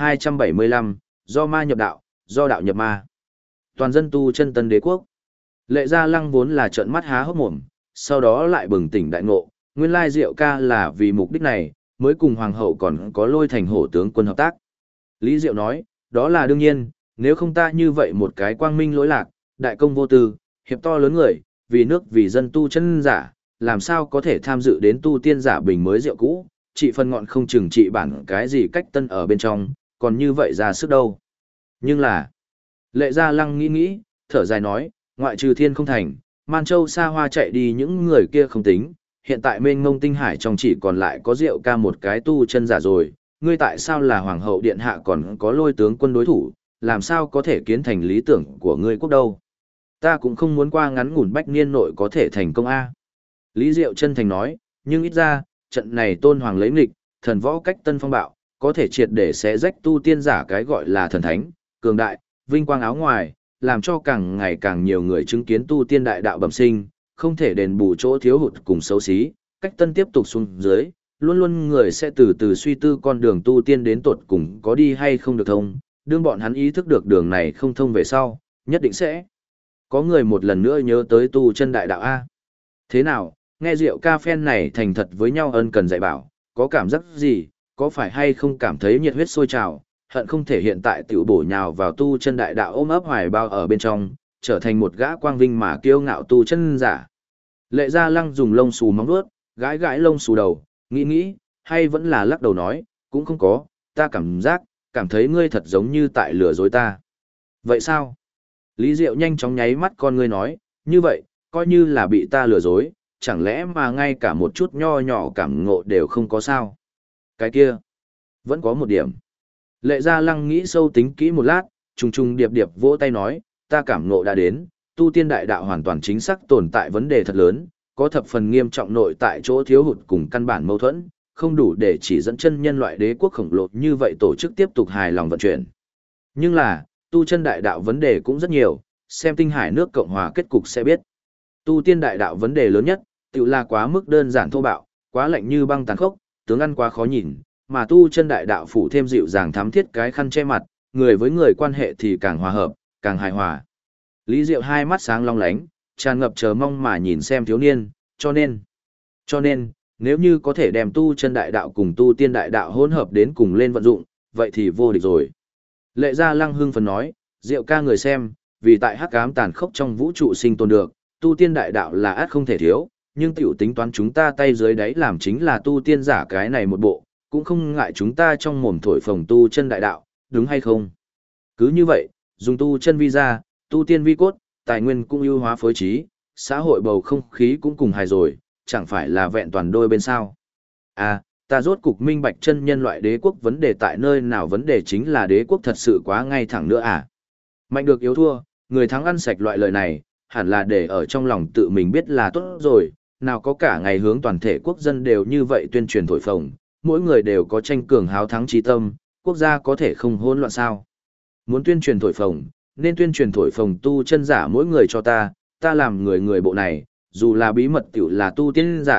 2275, do ma nhập đạo, do đạo nhập ma. Toàn dân tu chân tân đế quốc. Lệ Gia Lăng vốn là trợn mắt há hốc mồm, sau đó lại bừng tỉnh đại ngộ, nguyên lai Diệu ca là vì mục đích này, mới cùng hoàng hậu còn có Lôi Thành Hổ tướng quân hợp tác. Lý Diệu nói, đó là đương nhiên, nếu không ta như vậy một cái quang minh lỗi lạc, đại công vô tư, hiệp to lớn người, vì nước vì dân tu chân giả, làm sao có thể tham dự đến tu tiên giả bình mới rượu cũ, trị phân ngọn không chừng trị bản cái gì cách tân ở bên trong, còn như vậy ra sức đâu. Nhưng là, Lệ Gia Lăng nghĩ, thở dài nói, ngoại trừ Thiên Không Thành, Man Châu xa hoa chạy đi những người kia không tính, hiện tại mênh mông tinh hải trong chỉ còn lại có Diệu ca một cái tu chân giả rồi, ngươi tại sao là hoàng hậu điện hạ còn có Lôi tướng quân đối thủ, làm sao có thể kiến thành lý tưởng của ngươi quốc đâu. Ta cũng không muốn qua ngắn ngủn bách niên nội có thể thành công a. Lý Diệu chân thành nói, nhưng ít ra, trận này tôn hoàng lấy nghịch, thần võ cách tân phong bạo, có thể triệt để xé rách tu tiên giả cái gọi là thần thánh, cường đại, vinh quang áo ngoài, làm cho càng ngày càng nhiều người chứng kiến tu tiên đại đạo bẩm sinh, không thể đền bù chỗ thiếu hụt cùng xấu xí, cách tân tiếp tục xuống dưới, luôn luôn người sẽ từ từ suy tư con đường tu tiên đến tột cùng có đi hay không được thông, đương bọn hắn ý thức được đường này không thông về sau, nhất định sẽ có người một lần nữa nhớ tới tu chân đại đạo A. Thế nào, nghe Diệu ca phen này thành thật với nhau ân cần dạy bảo, có cảm giác gì, có phải hay không cảm thấy nhiệt huyết sôi trào, hận không thể hiện tại tiểu bổ nhào vào tu chân đại đạo ôm ấp hoài bao ở bên trong, trở thành một gã quang vinh mà kiêu ngạo tu chân giả. Lệ Gia Lăng dùng lông xù móng vuốt, gãi gãi lông xù đầu, nghĩ, hay vẫn là lắc đầu nói, cũng không có, ta cảm thấy ngươi thật giống như tại lừa dối ta. Vậy sao? Lý Diệu nhanh chóng nháy mắt con ngươi nói, như vậy, coi như là bị ta lừa dối, chẳng lẽ mà ngay cả một chút nho nhỏ cảm ngộ đều không có sao? Cái kia, vẫn có một điểm. Lệ Gia Lăng nghĩ sâu tính kỹ một lát, trùng điệp điệp vỗ tay nói, ta cảm ngộ đã đến, tu tiên đại đạo hoàn toàn chính xác tồn tại vấn đề thật lớn, có thập phần nghiêm trọng nội tại chỗ thiếu hụt cùng căn bản mâu thuẫn, không đủ để chỉ dẫn chân nhân loại đế quốc khổng lồ như vậy tổ chức tiếp tục hài lòng vận chuyển. Nhưng là, tu chân đại đạo vấn đề cũng rất nhiều, xem tinh hải nước Cộng hòa kết cục sẽ biết. Tu tiên đại đạo vấn đề lớn nhất, tự là quá mức đơn giản thô bạo, quá lạnh như băng tàn khốc, tướng ăn quá khó nhìn, mà tu chân đại đạo phủ thêm dịu dàng thắm thiết cái khăn che mặt, người với người quan hệ thì càng hòa hợp, càng hài hòa. Lý Diệu hai mắt sáng long lánh, tràn ngập chờ mong mà nhìn xem thiếu niên, cho nên, nếu như có thể đem tu chân đại đạo cùng tu tiên đại đạo hỗn hợp đến cùng lên vận dụng, vậy thì vô địch rồi. Lệ Gia Lăng hưng phấn nói, Diệu ca người xem, vì tại hắc ám tàn khốc trong vũ trụ sinh tồn được, tu tiên đại đạo là ắt không thể thiếu, nhưng tiểu tính toán chúng ta tay dưới đáy làm chính là tu tiên giả cái này một bộ, cũng không ngại chúng ta trong mồm thổi phồng tu chân đại đạo, đúng hay không? Cứ như vậy, dùng tu chân vi ra, tu tiên vi cốt, tài nguyên cũng ưu hóa phối trí, xã hội bầu không khí cũng cùng hài rồi, chẳng phải là vẹn toàn đôi bên sao. À, ta rốt cục minh bạch chân nhân loại đế quốc vấn đề tại nơi nào, vấn đề chính là đế quốc thật sự quá ngay thẳng nữa à. Mạnh được yếu thua, người thắng ăn sạch loại lời này, hẳn là để ở trong lòng tự mình biết là tốt rồi, nào có cả ngày hướng toàn thể quốc dân đều như vậy tuyên truyền thổi phồng, mỗi người đều có tranh cường háo thắng chí tâm, quốc gia có thể không hỗn loạn sao. Muốn tuyên truyền thổi phồng, nên tuyên truyền thổi phồng tu chân giả mỗi người cho ta làm người bộ này, dù là bí mật tiểu là tu tiên giả,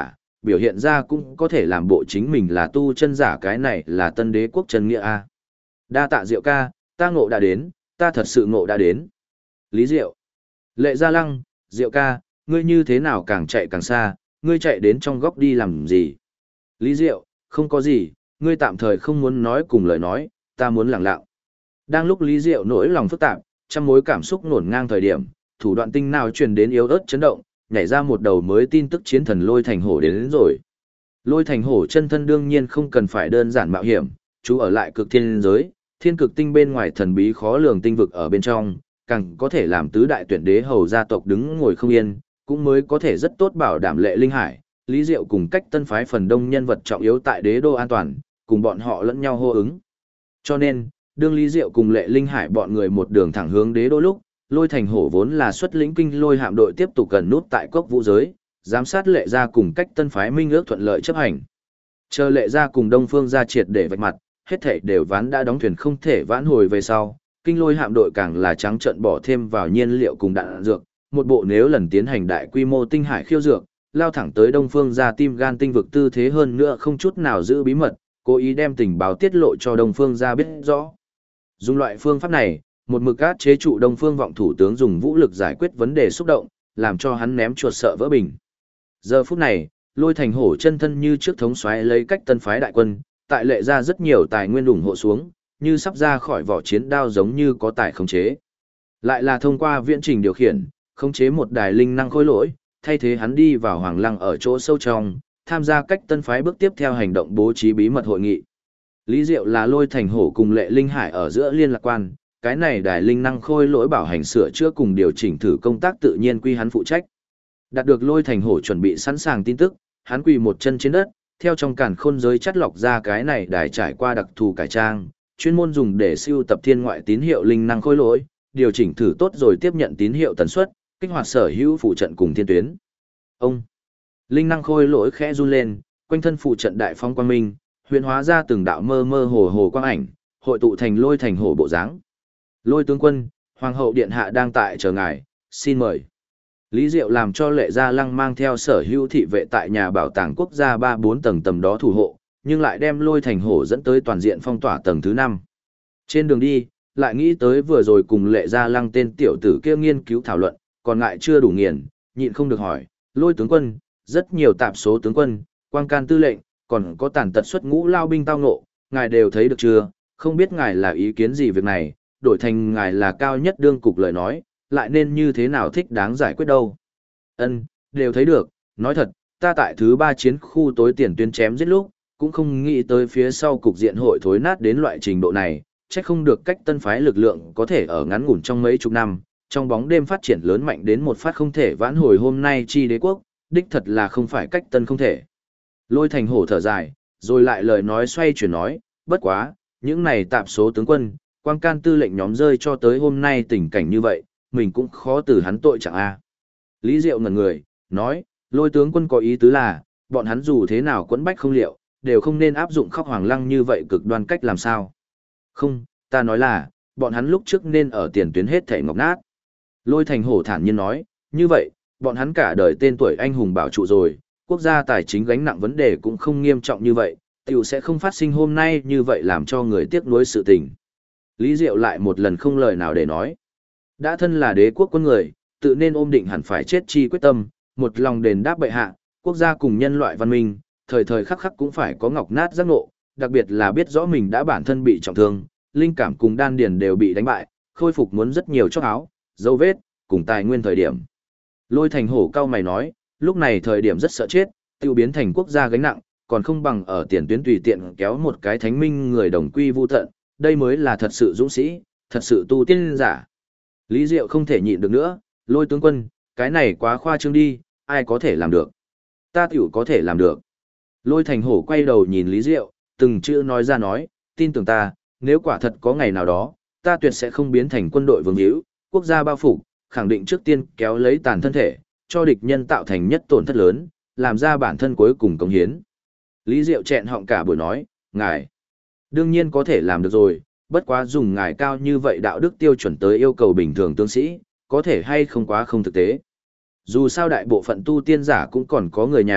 biểu hiện ra cũng có thể làm bộ chính mình là tu chân giả, cái này là tân đế quốc chân nghĩa a. Đa tạ Diệu ca, ta ngộ đã đến, ta thật sự ngộ đã đến. Lý Diệu. Lệ Gia Lăng, Diệu ca, ngươi như thế nào càng chạy càng xa, ngươi chạy đến trong góc đi làm gì? Lý Diệu, không có gì, ngươi tạm thời không muốn nói cùng lời nói, ta muốn lặng lặng. Đang lúc Lý Diệu nỗi lòng phức tạp, trăm mối cảm xúc nổn ngang thời điểm, thủ đoạn tinh nào truyền đến yếu ớt chấn động, nhảy ra một đầu mới tin tức chiến thần Lôi Thành Hổ đến rồi. Lôi Thành Hổ chân thân đương nhiên không cần phải đơn giản mạo hiểm, chú ở lại cực thiên giới, thiên cực tinh bên ngoài thần bí khó lường tinh vực ở bên trong, càng có thể làm tứ đại tuyển đế hầu gia tộc đứng ngồi không yên, cũng mới có thể rất tốt bảo đảm Lệ Linh Hải, Lý Diệu cùng cách tân phái phần đông nhân vật trọng yếu tại đế đô an toàn, cùng bọn họ lẫn nhau hô ứng. Cho nên, đương Lý Diệu cùng Lệ Linh Hải bọn người một đường thẳng hướng đế đô lúc, Lôi Thành Hổ vốn là xuất lĩnh kinh lôi hạm đội tiếp tục gần nút tại cốc vũ giới, giám sát Lệ gia cùng cách tân phái minh ước thuận lợi chấp hành. Chờ Lệ gia cùng Đông Phương gia triệt để vạch mặt, hết thảy đều ván đã đóng thuyền không thể vãn hồi về sau, kinh lôi hạm đội càng là trắng trợn bỏ thêm vào nhiên liệu cùng đạn dược, một bộ nếu lần tiến hành đại quy mô tinh hải khiêu dược, lao thẳng tới Đông Phương gia tim gan tinh vực tư thế hơn nữa không chút nào giữ bí mật, cố ý đem tình báo tiết lộ cho Đông Phương gia biết rõ. Dùng loại phương pháp này, một mực át chế trụ Đông Phương vọng thủ tướng dùng vũ lực giải quyết vấn đề xúc động, làm cho hắn ném chuột sợ vỡ bình. Giờ phút này, Lôi Thành Hổ chân thân như trước thống soái lấy cách tân phái đại quân, tại Lệ gia rất nhiều tài nguyên ủng hộ xuống, như sắp ra khỏi vỏ chiến đao giống như có tài khống chế. Lại là thông qua viễn trình điều khiển, khống chế một đài linh năng khôi lỗi, thay thế hắn đi vào Hoàng Lăng ở chỗ sâu trong, tham gia cách tân phái bước tiếp theo hành động bố trí bí mật hội nghị. Lý Diệu là Lôi Thành Hổ cùng Lệ Linh Hải ở giữa liên lạc quan, cái này đài linh năng khôi lỗi bảo hành sửa chữa cùng điều chỉnh thử công tác tự nhiên quy hắn phụ trách. Đạt được Lôi Thành Hổ chuẩn bị sẵn sàng tin tức, hắn quỳ một chân trên đất, theo trong càn khôn giới chắt lọc ra cái này đài trải qua đặc thù cải trang, chuyên môn dùng để siêu tập thiên ngoại tín hiệu linh năng khôi lỗi, điều chỉnh thử tốt rồi tiếp nhận tín hiệu tần suất, kích hoạt sở hữu phụ trận cùng thiên tuyến. Ông linh năng khôi lỗi khẽ run lên, quanh thân phụ trận đại phong quang minh, huyễn hóa ra từng đạo mơ mơ hồ hồ quang ảnh, hội tụ thành Lôi Thành Hổ bộ dáng. Lôi tướng quân, hoàng hậu điện hạ đang tại chờ ngài, xin mời. Lý Diệu làm cho Lệ Gia Lăng mang theo sở hữu thị vệ tại nhà bảo tàng quốc gia 3-4 tầng tầm đó thủ hộ, nhưng lại đem Lôi Thành Hổ dẫn tới toàn diện phong tỏa tầng thứ 5. Trên đường đi, lại nghĩ tới vừa rồi cùng Lệ Gia Lăng tên tiểu tử kia nghiên cứu thảo luận, còn ngại chưa đủ nghiền, nhịn không được hỏi, Lôi tướng quân, rất nhiều tạp số tướng quân, quang can tư lệnh, còn có tàn tật xuất ngũ lao binh tao ngộ, ngài đều thấy được chưa, không biết ngài là ý kiến gì việc này, đổi thành ngài là cao nhất đương cục lời nói, lại nên như thế nào thích đáng giải quyết đâu. Ân, đều thấy được, nói thật, ta tại thứ 3 chiến khu tối tiền tuyến chém giết lúc, cũng không nghĩ tới phía sau cục diện hội thối nát đến loại trình độ này, chắc không được cách tân phái lực lượng có thể ở ngắn ngủn trong mấy chục năm, trong bóng đêm phát triển lớn mạnh đến một phát không thể vãn hồi hôm nay chi đế quốc, đích thật là không phải cách tân không thể. Lôi Thành Hổ thở dài, rồi lại lời nói xoay chuyển nói, bất quá, những này tạp số tướng quân, quang can tư lệnh nhóm rơi cho tới hôm nay tình cảnh như vậy, mình cũng khó từ hắn tội chẳng a. Lý Diệu ngẩn người, nói, Lôi tướng quân có ý tứ là, bọn hắn dù thế nào quẫn bách không liệu, đều không nên áp dụng khóc Hoàng Lăng như vậy cực đoan cách làm sao. Không, ta nói là, bọn hắn lúc trước nên ở tiền tuyến hết thảy ngọc nát. Lôi Thành Hổ thản nhiên nói, như vậy, bọn hắn cả đời tên tuổi anh hùng bảo trụ rồi, quốc gia tài chính gánh nặng vấn đề cũng không nghiêm trọng như vậy, tiểu sẽ không phát sinh hôm nay như vậy làm cho người tiếc nuối sự tình. Lý Diệu lại một lần không lời nào để nói. Đã thân là đế quốc quân người, tự nên ôm định hẳn phải chết chi quyết tâm, một lòng đền đáp bệ hạ, quốc gia cùng nhân loại văn minh, thời thời khắc khắc cũng phải có ngọc nát giác ngộ, đặc biệt là biết rõ mình đã bản thân bị trọng thương, linh cảm cùng đan điền đều bị đánh bại, khôi phục muốn rất nhiều chốc áo, dấu vết, cùng tài nguyên thời điểm. Lôi Thành Hổ cao mày nói, lúc này thời điểm rất sợ chết, tiêu biến thành quốc gia gánh nặng, còn không bằng ở tiền tuyến tùy tiện kéo một cái thánh minh người đồng quy vu tận, đây mới là thật sự dũng sĩ, thật sự tu tiên giả. Lý Diệu không thể nhịn được nữa, Lôi tướng quân, cái này quá khoa trương đi, ai có thể làm được. Ta tiểu có thể làm được. Lôi Thành Hổ quay đầu nhìn Lý Diệu, từng chữ nói ra nói, tin tưởng ta, nếu quả thật có ngày nào đó, ta tuyệt sẽ không biến thành quân đội vương hữu, quốc gia bao phủ, khẳng định trước tiên kéo lấy tàn thân thể, cho địch nhân tạo thành nhất tổn thất lớn, làm ra bản thân cuối cùng cống hiến. Lý Diệu chẹn họng cả buổi nói, ngài, đương nhiên có thể làm được rồi, bất quá dùng ngài cao như vậy đạo đức tiêu chuẩn tới yêu cầu bình thường tướng sĩ, có thể hay không quá không thực tế. Dù sao đại bộ phận tu tiên giả cũng còn có người nhà,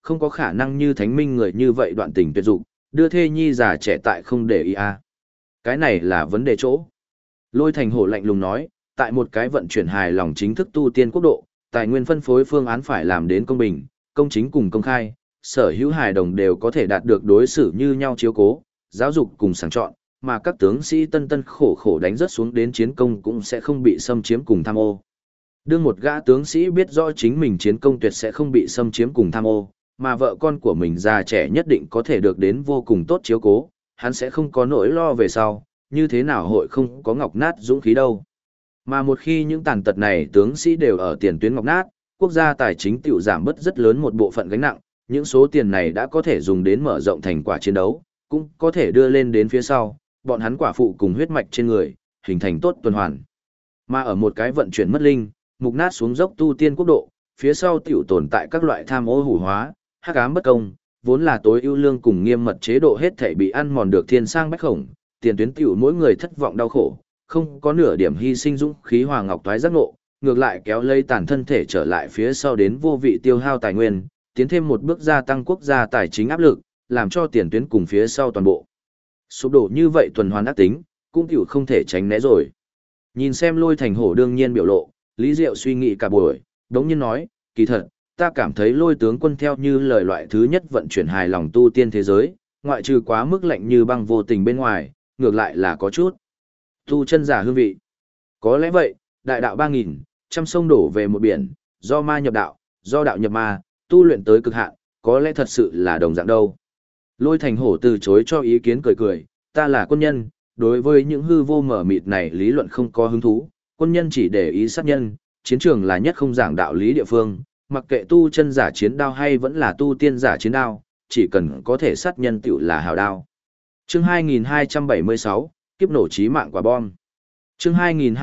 không có khả năng như thánh minh người như vậy đoạn tình tuyệt dục, đưa thê nhi già trẻ tại không để ý à. Cái này là vấn đề chỗ. Lôi Thành Hổ lạnh lùng nói, tại một cái vận chuyển hài lòng chính thức tu tiên quốc độ, tài nguyên phân phối phương án phải làm đến công bình, công chính cùng công khai, sở hữu hài đồng đều có thể đạt được đối xử như nhau chiếu cố, giáo dục cùng sàng chọn, mà các tướng sĩ tân tân khổ khổ đánh rớt xuống đến chiến công cũng sẽ không bị xâm chiếm cùng tham ô. Đương một gã tướng sĩ biết rõ chính mình chiến công tuyệt sẽ không bị xâm chiếm cùng tham ô, mà vợ con của mình già trẻ nhất định có thể được đến vô cùng tốt chiếu cố, hắn sẽ không có nỗi lo về sau, như thế nào hội không có ngọc nát dũng khí đâu. Mà một khi những tàn tật này tướng sĩ đều ở tiền tuyến ngọc nát, quốc gia tài chính tiểu giảm bớt rất lớn một bộ phận gánh nặng, những số tiền này đã có thể dùng đến mở rộng thành quả chiến đấu, cũng có thể đưa lên đến phía sau, bọn hắn quả phụ cùng huyết mạch trên người, hình thành tốt tuần hoàn. Mà ở một cái vận chuyển mất linh, mục nát xuống dốc tu tiên quốc độ, phía sau tiểu tồn tại các loại tham ô hủ hóa, hắc ám bất công, vốn là tối ưu lương cùng nghiêm mật chế độ hết thảy bị ăn mòn được thiên sang bách khổng, tiền tuyến tiểu mỗi người thất vọng đau khổ, không có nửa điểm hy sinh dũng khí hòa ngọc toái giác ngộ, ngược lại kéo lây tàn thân thể trở lại phía sau đến vô vị tiêu hao tài nguyên, tiến thêm một bước gia tăng quốc gia tài chính áp lực, làm cho tiền tuyến cùng phía sau toàn bộ sụp đổ. Như vậy tuần hoàn ác tính, cũng tiểu không thể tránh né rồi. Nhìn xem Lôi Thành Hổ đương nhiên biểu lộ, Lý Diệu suy nghĩ cả buổi, đống nhiên nói, kỳ thật, ta cảm thấy Lôi tướng quân theo như lời loại thứ nhất vận chuyển hài lòng tu tiên thế giới, ngoại trừ quá mức lạnh như băng vô tình bên ngoài, ngược lại là có chút tu chân giả hương vị. Có lẽ vậy, đại đạo 3000, trăm sông đổ về một biển, do ma nhập đạo, do đạo nhập ma, tu luyện tới cực hạn, có lẽ thật sự là đồng dạng đâu. Lôi Thành Hổ từ chối cho ý kiến cười cười, ta là quân nhân, đối với những hư vô mở mịt này lý luận không có hứng thú, quân nhân chỉ để ý sát nhân, chiến trường là nhất không giảng đạo lý địa phương, mặc kệ tu chân giả chiến đao hay vẫn là tu tiên giả chiến đao, chỉ cần có thể sát nhân tựu là hào đao. Chương 2276, kiếp nổ chí mạng quả bom. Chương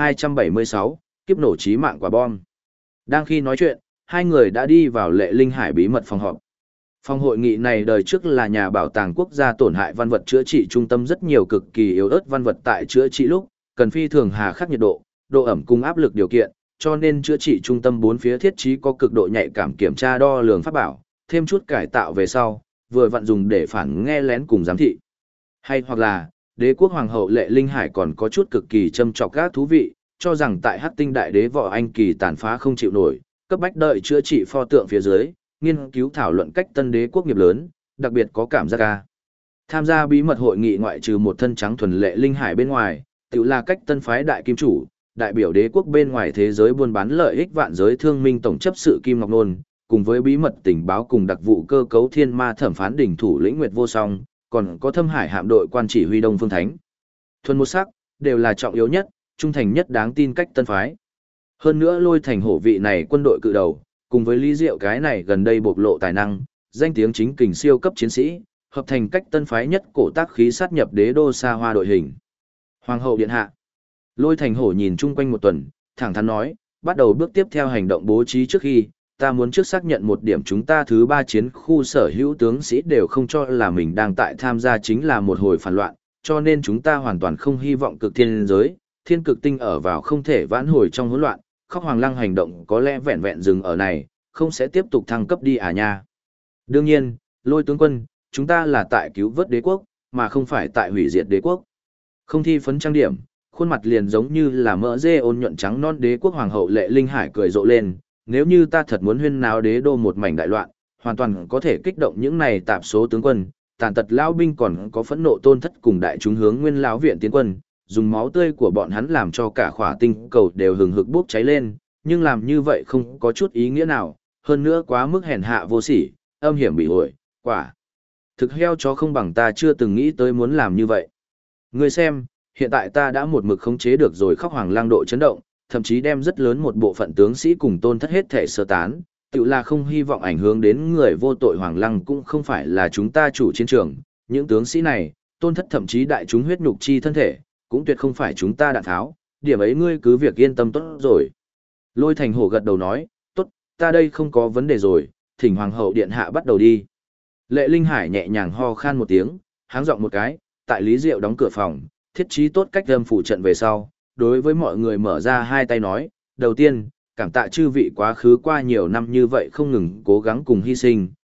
2276, kiếp nổ chí mạng quả bom. Đang khi nói chuyện, hai người đã đi vào Lệ Linh Hải bí mật phòng họp. Phòng hội nghị này đời trước là nhà bảo tàng quốc gia tổn hại văn vật chữa trị trung tâm, rất nhiều cực kỳ yếu ớt văn vật tại chữa trị lúc, cần phi thường hà khắc nhiệt độ, độ ẩm cùng áp lực điều kiện, cho nên chữa trị trung tâm bốn phía thiết trí có cực độ nhạy cảm kiểm tra đo lường pháp bảo, thêm chút cải tạo về sau, vừa vặn dùng để phản nghe lén cùng giám thị. Hay hoặc là, đế quốc hoàng hậu Lệ Linh Hải còn có chút cực kỳ châm chọc các thú vị, cho rằng tại Hắc Tinh đại đế võ anh kỳ tàn phá không chịu nổi, cấp bách đợi chữa trị pho tượng phía dưới, nghiên cứu thảo luận cách tân đế quốc nghiệp lớn, đặc biệt có cảm giác ca. Tham gia bí mật hội nghị ngoại trừ một thân trắng thuần Lệ Linh Hải bên ngoài, tự là cách tân phái đại kim chủ, đại biểu đế quốc bên ngoài thế giới buôn bán lợi ích vạn giới thương minh tổng chấp sự Kim Ngọc Nôn, cùng với bí mật tình báo cùng đặc vụ cơ cấu thiên ma thẩm phán đỉnh thủ lĩnh Nguyệt Vô Song, còn có Thâm Hải hạm đội quan chỉ huy Đông Phương Thánh. Thuần một sắc, đều là trọng yếu nhất, trung thành nhất đáng tin cách tân phái. Hơn nữa Lôi Thành Hổ vị này quân đội cự đầu, cùng với Lý Diệu cái này gần đây bộc lộ tài năng, danh tiếng chính kình siêu cấp chiến sĩ, hợp thành cách tân phái nhất cổ tác khí sát nhập đế đô xa hoa đội hình. Hoàng hậu điện hạ. Lôi Thành Hổ nhìn chung quanh một tuần, thẳng thắn nói, bắt đầu bước tiếp theo hành động bố trí trước khi, ta muốn trước xác nhận một điểm, chúng ta thứ 3 chiến khu sở hữu tướng sĩ đều không cho là mình đang tại tham gia chính là một hồi phản loạn, cho nên chúng ta hoàn toàn không hy vọng cực thiên giới, thiên cực tinh ở vào không thể vãn hồi trong hỗn loạn, Khóc Hoàng Lăng hành động có lẽ vẹn vẹn dừng ở này, không sẽ tiếp tục thăng cấp đi à nha. Đương nhiên, Lôi tướng quân, chúng ta là tại cứu vớt đế quốc, mà không phải tại hủy diệt đế quốc. Không thi phấn trang điểm, khuôn mặt liền giống như là mỡ dê ôn nhuận trắng non đế quốc hoàng hậu Lệ Linh Hải cười rộ lên, nếu như ta thật muốn huyên náo đế đô một mảnh đại loạn, hoàn toàn có thể kích động những này tạp số tướng quân, tàn tật lão binh, còn có phẫn nộ tôn thất cùng đại chúng hướng nguyên lão viện tiến quân, dùng máu tươi của bọn hắn làm cho cả khỏa tinh cầu đều hừng hực bốc cháy lên, nhưng làm như vậy không có chút ý nghĩa nào, hơn nữa quá mức hèn hạ vô sỉ, âm hiểm bị ổi, quả thực heo chó không bằng, ta chưa từng nghĩ tới muốn làm như vậy. Ngươi xem, hiện tại ta đã một mực khống chế được rồi Khóc Hoàng Lăng độ chấn động, thậm chí đem rất lớn một bộ phận tướng sĩ cùng tôn thất hết thể sơ tán, tự là không hy vọng ảnh hưởng đến người vô tội. Hoàng Lăng cũng không phải là chúng ta chủ chiến trường, những tướng sĩ này, tôn thất thậm chí đại chúng huyết nhục chi thân thể, cũng tuyệt không phải chúng ta đạn tháo, điểm ấy ngươi cứ việc yên tâm tốt rồi. Lôi Thành Hổ gật đầu nói, tốt, ta đây không có vấn đề rồi, thỉnh Hoàng hậu điện hạ bắt đầu đi. Lệ Linh Hải nhẹ nhàng ho khan một tiếng, háng giọng một cái, tại Lý Diệu đóng cửa phòng, thiết trí tốt cách âm phủ trận về sau, đối với mọi người mở ra hai tay nói, đầu tiên, cảm tạ chư vị quá khứ qua nhiều năm như vậy không ngừng cố gắng cùng hy sinh,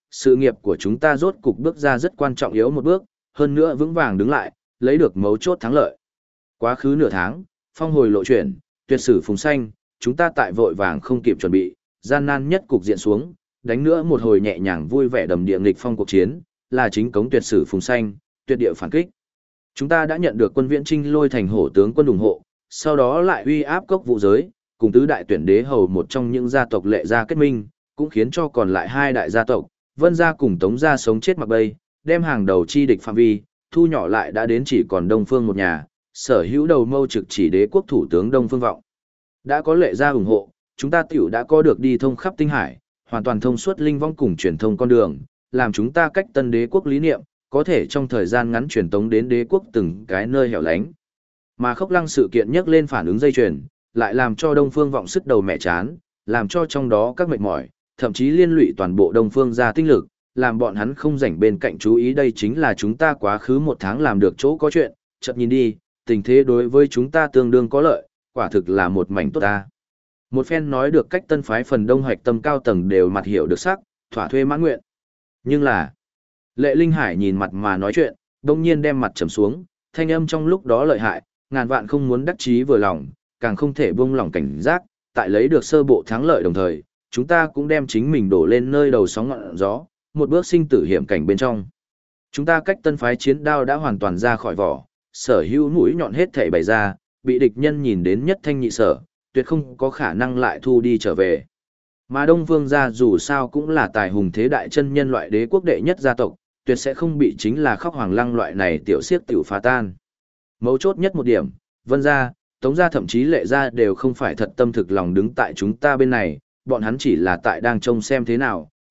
sự nghiệp của chúng ta rốt cục bước ra rất quan trọng yếu một bước, hơn nữa vững vàng đứng lại, lấy được mấu chốt thắng lợi. Quá khứ nửa tháng, phong hồi lộ chuyển, tuyệt sử phùng xanh, chúng ta tại vội vàng không kịp chuẩn bị, gian nan nhất cục diện xuống, đánh nữa một hồi nhẹ nhàng vui vẻ đầm địa nghịch phong cuộc chiến, là chính cống tuyệt sử phùng xanh, tuyệt địa phản kích. Chúng ta đã nhận được quân Viễn Trinh Lôi Thành hổ tướng quân ủng hộ, sau đó lại uy áp cốc vụ giới, cùng tứ đại tuyển đế hầu một trong những gia tộc lệ gia kết minh, cũng khiến cho còn lại hai đại gia tộc, Vân gia cùng Tống gia sống chết mặc bay, đem hàng đầu chi địch phạm vi, thu nhỏ lại đã đến chỉ còn Đông Phương một nhà, sở hữu đầu mâu trực chỉ đế quốc thủ tướng Đông Phương Vọng. Đã có lệ gia ủng hộ, chúng ta tiểu đã có được đi thông khắp tinh hải, hoàn toàn thông suốt linh vong cùng truyền thông con đường, làm chúng ta cách tân đế quốc lý niệm, có thể trong thời gian ngắn truyền tống đến đế quốc từng cái nơi hẻo lánh. Mà Khốc Lăng sự kiện nhắc lên phản ứng dây chuyền, lại làm cho Đông Phương Vọng sức đầu mẹ chán, làm cho trong đó các mệt mỏi, thậm chí liên lụy toàn bộ Đông Phương gia tinh lực, làm bọn hắn không rảnh bên cạnh chú ý đây chính là chúng ta quá khứ một tháng làm được chỗ có chuyện, chợt nhìn đi, tình thế đối với chúng ta tương đương có lợi, quả thực là một mảnh tốt ta. Một phen nói được cách tân phái phần đông hoạch tâm cao tầng đều mặt hiểu được sắc, thỏa thuê mãn nguyện. Nhưng là, Lệ Linh Hải nhìn mặt mà nói chuyện, đông nhiên đem mặt trầm xuống, thanh âm trong lúc đó lợi hại, ngàn vạn không muốn đắc chí vừa lòng, càng không thể buông lỏng cảnh giác, tại lấy được sơ bộ thắng lợi đồng thời, chúng ta cũng đem chính mình đổ lên nơi đầu sóng ngọn gió, một bước sinh tử hiểm cảnh bên trong. Chúng ta cách tân phái chiến đao đã hoàn toàn ra khỏi vỏ, sở hữu mũi nhọn hết thảy bày ra, bị địch nhân nhìn đến nhất thanh nhị sở, tuyệt không có khả năng lại thu đi trở về. Mà Đông Phương gia dù sao cũng là tài hùng thế đại chân nhân loại đế quốc đệ nhất gia tộc, tuyệt sẽ không bị chính là Khóc Hoàng Lăng loại này tiểu xiếc tiểu phá tan. Mấu chốt nhất một điểm, Vân gia, Tống gia thậm chí Lệ gia đều không phải thật tâm thực lòng đứng tại chúng ta bên này, bọn hắn chỉ là tại đang trông xem thế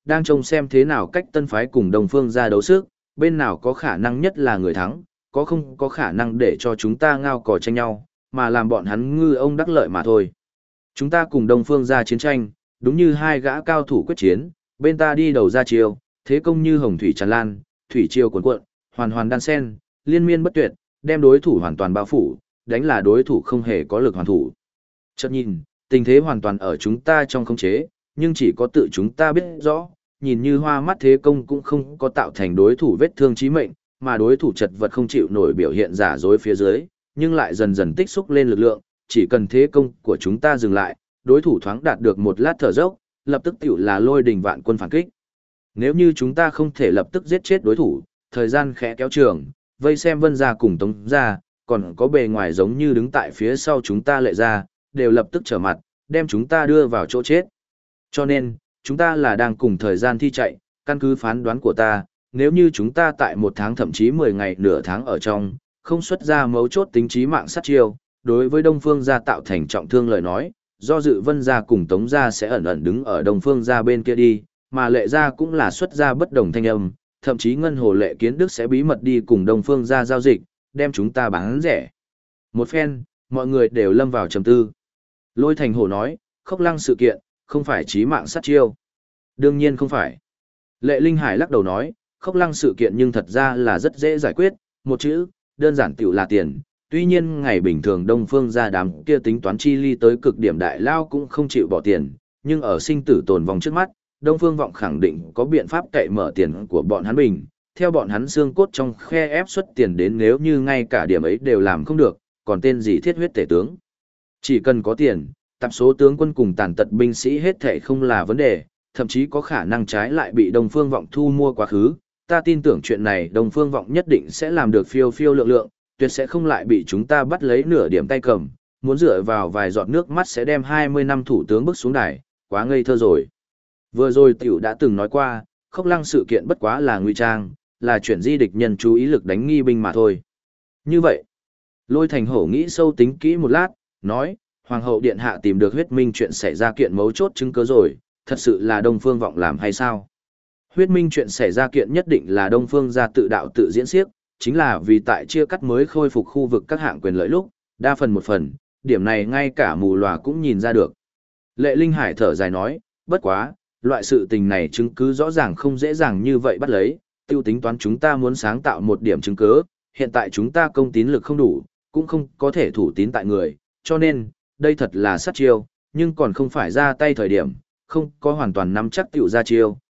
nào cách tân phái cùng Đông Phương gia đấu sức, bên nào có khả năng nhất là người thắng, có không có khả năng để cho chúng ta ngao cò tranh nhau, mà làm bọn hắn ngư ông đắc lợi mà thôi. Chúng ta cùng Đông Phương gia chiến tranh, đúng như hai gã cao thủ quyết chiến, bên ta đi đầu ra chiêu, thế công như hồng thủy tràn lan, thủy triều cuồn cuộn, hoàn hoàn đan sen, liên miên bất tuyệt, đem đối thủ hoàn toàn bao phủ, đánh là đối thủ không hề có lực hoàn thủ. Chợt nhìn, tình thế hoàn toàn ở chúng ta trong khống chế, nhưng chỉ có tự chúng ta biết rõ, nhìn như hoa mắt thế công cũng không có tạo thành đối thủ vết thương chí mệnh, mà đối thủ chật vật không chịu nổi biểu hiện giả dối phía dưới, nhưng lại dần dần tích xúc lên lực lượng, chỉ cần thế công của chúng ta dừng lại, đối thủ thoáng đạt được một lát thở dốc, lập tức tiểu là lôi đình vạn quân phản kích. Nếu như chúng ta không thể lập tức giết chết đối thủ, thời gian khẽ kéo trường, vây xem Vân gia cùng Tống gia, còn có bề ngoài giống như đứng tại phía sau chúng ta Lệ gia, đều lập tức trở mặt, đem chúng ta đưa vào chỗ chết. Cho nên, chúng ta là đang cùng thời gian thi chạy, căn cứ phán đoán của ta, nếu như chúng ta tại một tháng thậm chí 10 ngày nửa tháng ở trong, không xuất ra mấu chốt tính trí mạng sát chiêu, đối với Đông Phương gia tạo thành trọng thương lời nói, do dự Vân gia cùng Tống gia sẽ ẩn ẩn đứng ở Đông Phương gia bên kia đi, mà Lệ gia cũng là xuất ra bất đồng thanh âm, thậm chí Ngân Hồ Lệ Kiến Đức sẽ bí mật đi cùng Đông Phương gia giao dịch, đem chúng ta bán rẻ. Một phen, mọi người đều lâm vào trầm tư. Lôi Thành Hổ nói, Khốc Lăng sự kiện, không phải chí mạng sát chiêu. Đương nhiên không phải. Lệ Linh Hải lắc đầu nói, Khốc Lăng sự kiện nhưng thật ra là rất dễ giải quyết, một chữ, đơn giản tiểu là tiền. Tuy nhiên ngày bình thường Đông Phương gia đám kia tính toán chi ly tới cực điểm đại lao cũng không chịu bỏ tiền, nhưng ở sinh tử tồn vong trước mắt, Đông Phương Vọng khẳng định có biện pháp cậy mở tiền của bọn hắn bình, theo bọn hắn xương cốt trong khe ép xuất tiền đến nếu như ngay cả điểm ấy đều làm không được, còn tên gì thiết huyết tể tướng. Chỉ cần có tiền, tập số tướng quân cùng tàn tật binh sĩ hết thảy không là vấn đề, thậm chí có khả năng trái lại bị Đông Phương Vọng thu mua quá khứ. Ta tin tưởng chuyện này Đông Phương Vọng nhất định sẽ làm được phiêu phiêu lượng lượng, tuyệt sẽ không lại bị chúng ta bắt lấy nửa điểm tay cầm, muốn dựa vào vài giọt nước mắt sẽ đem 20 năm thủ tướng bước xuống đài, quá ngây thơ rồi. Vừa rồi tiểu đã từng nói qua, Khốc Lăng sự kiện bất quá là ngụy trang, là chuyển di địch nhân chú ý lực đánh nghi binh mà thôi. Như vậy, Lôi Thành Hổ nghĩ sâu tính kỹ một lát, nói, Hoàng hậu điện hạ tìm được huyết minh chuyện xảy ra kiện mấu chốt chứng cứ rồi, thật sự là Đông Phương Vọng làm hay sao? Huyết minh chuyện xảy ra kiện nhất định là Đông Phương gia tự đạo tự diễn xiếc, chính là vì tại chia cắt mới khôi phục khu vực các hạng quyền lợi lúc, đa phần một phần, điểm này ngay cả mù lòa cũng nhìn ra được. Lệ Linh Hải thở dài nói, bất quá, loại sự tình này chứng cứ rõ ràng không dễ dàng như vậy bắt lấy, tiêu tính toán chúng ta muốn sáng tạo một điểm chứng cứ, hiện tại chúng ta công tín lực không đủ, cũng không có thể thủ tín tại người, cho nên, đây thật là sát chiêu, nhưng còn không phải ra tay thời điểm, không có hoàn toàn nắm chắc tiểu ra chiêu,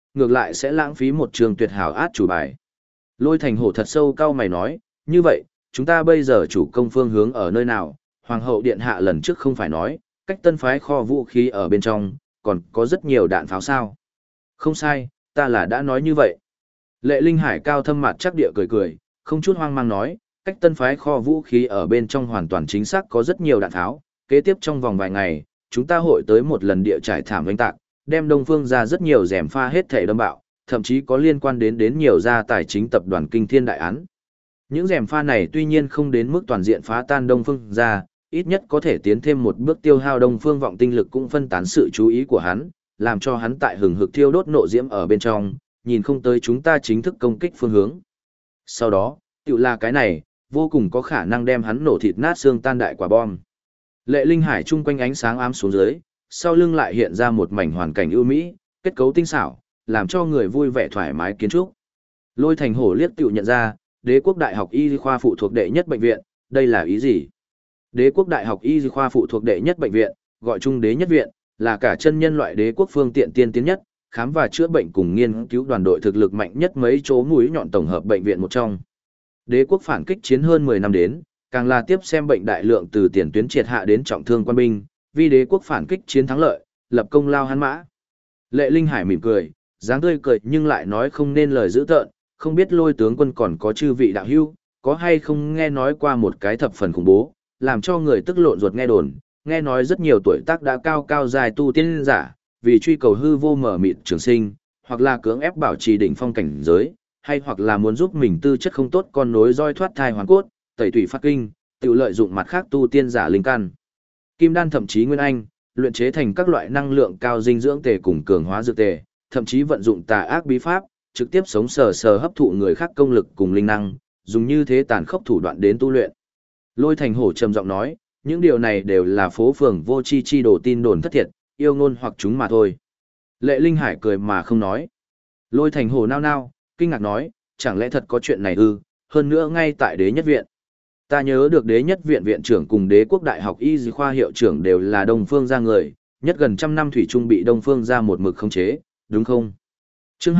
ngược lại sẽ lãng phí một trường tuyệt hảo át chủ bài. Lôi Thành Hổ thật sâu cau mày nói, như vậy, chúng ta bây giờ chủ công phương hướng ở nơi nào? Hoàng hậu điện hạ lần trước không phải nói, cách tân phái kho vũ khí ở bên trong, còn có rất nhiều đạn pháo sao. Không sai, ta là đã nói như vậy. Lệ Linh Hải cao thâm mặt chắc địa cười cười, không chút hoang mang nói, cách tân phái kho vũ khí ở bên trong hoàn toàn chính xác có rất nhiều đạn tháo, kế tiếp trong vòng vài ngày, chúng ta hội tới một lần địa trải thảm oanh tạc, đem Đông Phương ra rất nhiều rèm pha hết thể đâm bạo, thậm chí có liên quan đến nhiều gia tài chính tập đoàn Kinh Thiên Đại Án. Những rèm pha này tuy nhiên không đến mức toàn diện phá tan Đông Phương ra, ít nhất có thể tiến thêm một bước tiêu hao Đông Phương vọng tinh lực cũng phân tán sự chú ý của hắn, làm cho hắn tại hừng hực thiêu đốt nộ diễm ở bên trong, nhìn không tới chúng ta chính thức công kích phương hướng. Sau đó, tự là cái này, vô cùng có khả năng đem hắn nổ thịt nát xương tan đại quả bom. Lệ Linh Hải chung quanh ánh sáng ám xuống dưới, sau lưng lại hiện ra một mảnh hoàn cảnh ưu mỹ, kết cấu tinh xảo, làm cho người vui vẻ thoải mái kiến trúc. Lôi Thành Hổ liếc tự nhận ra, Đế quốc Đại học Y khoa phụ thuộc đệ nhất bệnh viện, đây là ý gì? Đế quốc Đại học Y khoa phụ thuộc đệ nhất bệnh viện, gọi chung Đế nhất viện, là cả chân nhân loại đế quốc phương tiện tiên tiến nhất, khám và chữa bệnh cùng nghiên cứu đoàn đội thực lực mạnh nhất mấy chỗ mũi nhọn tổng hợp bệnh viện một trong. Đế quốc phản kích chiến hơn 10 năm đến, càng là tiếp xem bệnh đại lượng từ tiền tuyến triệt hạ đến trọng thương quân binh, vì đế quốc phản kích chiến thắng lợi, lập công lao hắn mã. Lệ Linh Hải mỉm cười, dáng tươi cười nhưng lại nói không nên lời dữ tợn, không biết Lôi tướng quân còn có chư vị đạo hữu, có hay không nghe nói qua một cái thập phần khủng bố, làm cho người tức lộn ruột nghe đồn, nghe nói rất nhiều tuổi tác đã cao cao dài tu tiên giả, vì truy cầu hư vô mở mịt trường sinh, hoặc là cưỡng ép bảo trì đỉnh phong cảnh giới, hay hoặc là muốn giúp mình tư chất không tốt con nối roi thoát thai hoàn cốt, tẩy thủy phát kinh, tự lợi dụng mặt khác tu tiên giả linh căn. Kim đan thậm chí nguyên anh, luyện chế thành các loại năng lượng cao dinh dưỡng tề cùng cường hóa dược tề, thậm chí vận dụng tà ác bí pháp, trực tiếp sống sờ sờ hấp thụ người khác công lực cùng linh năng, dùng như thế tàn khốc thủ đoạn đến tu luyện. Lôi Thành Hổ trầm giọng nói, những điều này đều là phố phường vô chi chi đồ tin đồn thất thiệt, yêu ngôn hoặc chúng mà thôi. Lệ Linh Hải cười mà không nói. Lôi Thành Hổ nao nao, kinh ngạc nói, chẳng lẽ thật có chuyện này ư, hơn nữa ngay tại Đế nhất viện. Ta nhớ được Đế nhất viện viện trưởng cùng Đế quốc Đại học Y khoa hiệu trưởng đều là Đông Phương gia người, nhất gần trăm năm thủy chung bị Đông Phương gia một mực khống chế, đúng không? Chương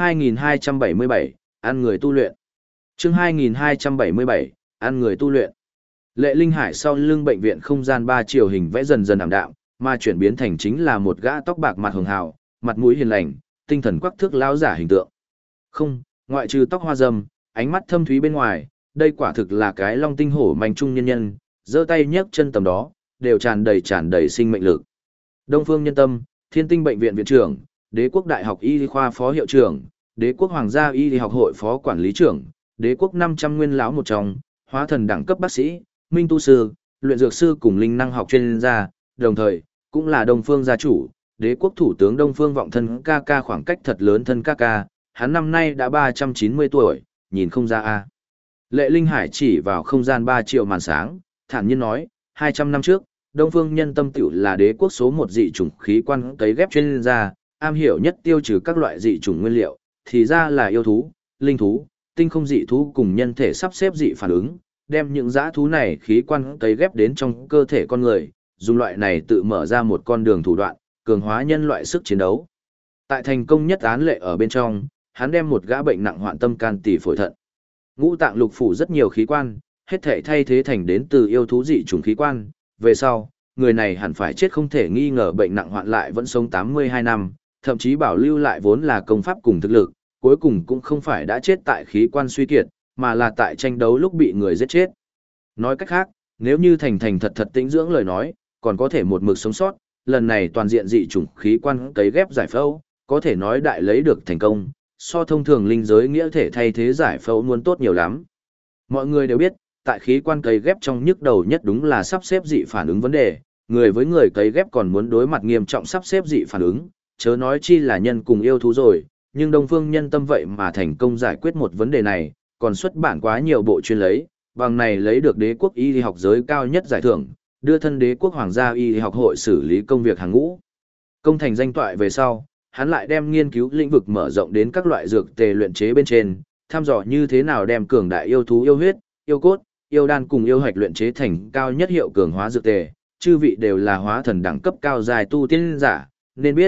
2277, ăn người tu luyện. Chương 2277, ăn người tu luyện. Lệ Linh Hải sau lưng bệnh viện không gian 3 chiều hình vẽ dần dần ảm đạm, mà chuyển biến thành chính là một gã tóc bạc mặt hường hào, mặt mũi hiền lành, tinh thần quắc thước lão giả hình tượng. Không, ngoại trừ tóc hoa râm, ánh mắt thâm thúy bên ngoài, đây quả thực là cái long tinh hổ manh trung nhân nhân, giơ tay nhấc chân tầm đó, đều tràn đầy sinh mệnh lực. Đông Phương Nhân Tâm, Thiên Tinh bệnh viện viện trưởng, Đế quốc Đại học Y khoa phó hiệu trưởng, Đế quốc Hoàng gia Y học hội phó quản lý trưởng, Đế quốc 500 nguyên lão một trong, hóa thần đẳng cấp bác sĩ, minh tu sư, luyện dược sư cùng linh năng học chuyên gia, đồng thời cũng là Đông Phương gia chủ, Đế quốc thủ tướng Đông Phương vọng thân ca ca, khoảng cách thật lớn thân ca ca, hắn năm nay đã 390 tuổi, nhìn không ra a. Lệ Linh Hải chỉ vào không gian 3 triệu màn sáng, thản nhiên nói, 200 năm trước, Đông Phương Nhân Tâm tiểu là đế quốc số 1 dị chủng khí quan cấy ghép chuyên gia, am hiểu nhất tiêu trừ các loại dị chủng nguyên liệu, thì ra là yêu thú, linh thú, tinh không dị thú cùng nhân thể sắp xếp dị phản ứng, đem những dã thú này khí quan cấy ghép đến trong cơ thể con người, dùng loại này tự mở ra một con đường thủ đoạn, cường hóa nhân loại sức chiến đấu. Tại thành công nhất án lệ ở bên trong, hắn đem một gã bệnh nặng hoạn tâm can tỷ phổi thận. Ngũ tạng lục phủ rất nhiều khí quan, hết thể thay thế thành đến từ yêu thú dị chủng khí quan, về sau, người này hẳn phải chết không thể nghi ngờ, bệnh nặng hoạn lại vẫn sống 82 năm, thậm chí bảo lưu lại vốn là công pháp cùng thực lực, cuối cùng cũng không phải đã chết tại khí quan suy kiệt, mà là tại tranh đấu lúc bị người giết chết. Nói cách khác, nếu như thành thật tĩnh dưỡng lời nói, còn có thể một mực sống sót, lần này toàn diện dị chủng khí quan cấy ghép giải phẫu, có thể nói đại lấy được thành công, so thông thường linh giới nghĩa thể thay thế giải phẫu muốn tốt nhiều lắm. Mọi người đều biết, tại khí quan cấy ghép trong nhức đầu nhất đúng là sắp xếp dị phản ứng vấn đề, người với người cấy ghép còn muốn đối mặt nghiêm trọng sắp xếp dị phản ứng, chớ nói chi là nhân cùng yêu thú rồi, nhưng Đông Phương Nhân Tâm vậy mà thành công giải quyết một vấn đề này, còn xuất bản quá nhiều bộ chuyên lấy, bằng này lấy được đế quốc y học giới cao nhất giải thưởng, đưa thân đế quốc hoàng gia y học hội xử lý công việc hàng ngũ. Công thành danh toại về sau, hắn lại đem nghiên cứu lĩnh vực mở rộng đến các loại dược tề luyện chế bên trên, thăm dò như thế nào đem cường đại yêu thú yêu huyết, yêu cốt, yêu đan cùng yêu hạch luyện chế thành cao nhất hiệu cường hóa dược tề. Chư vị đều là hóa thần đẳng cấp cao dài tu tiên giả, nên biết,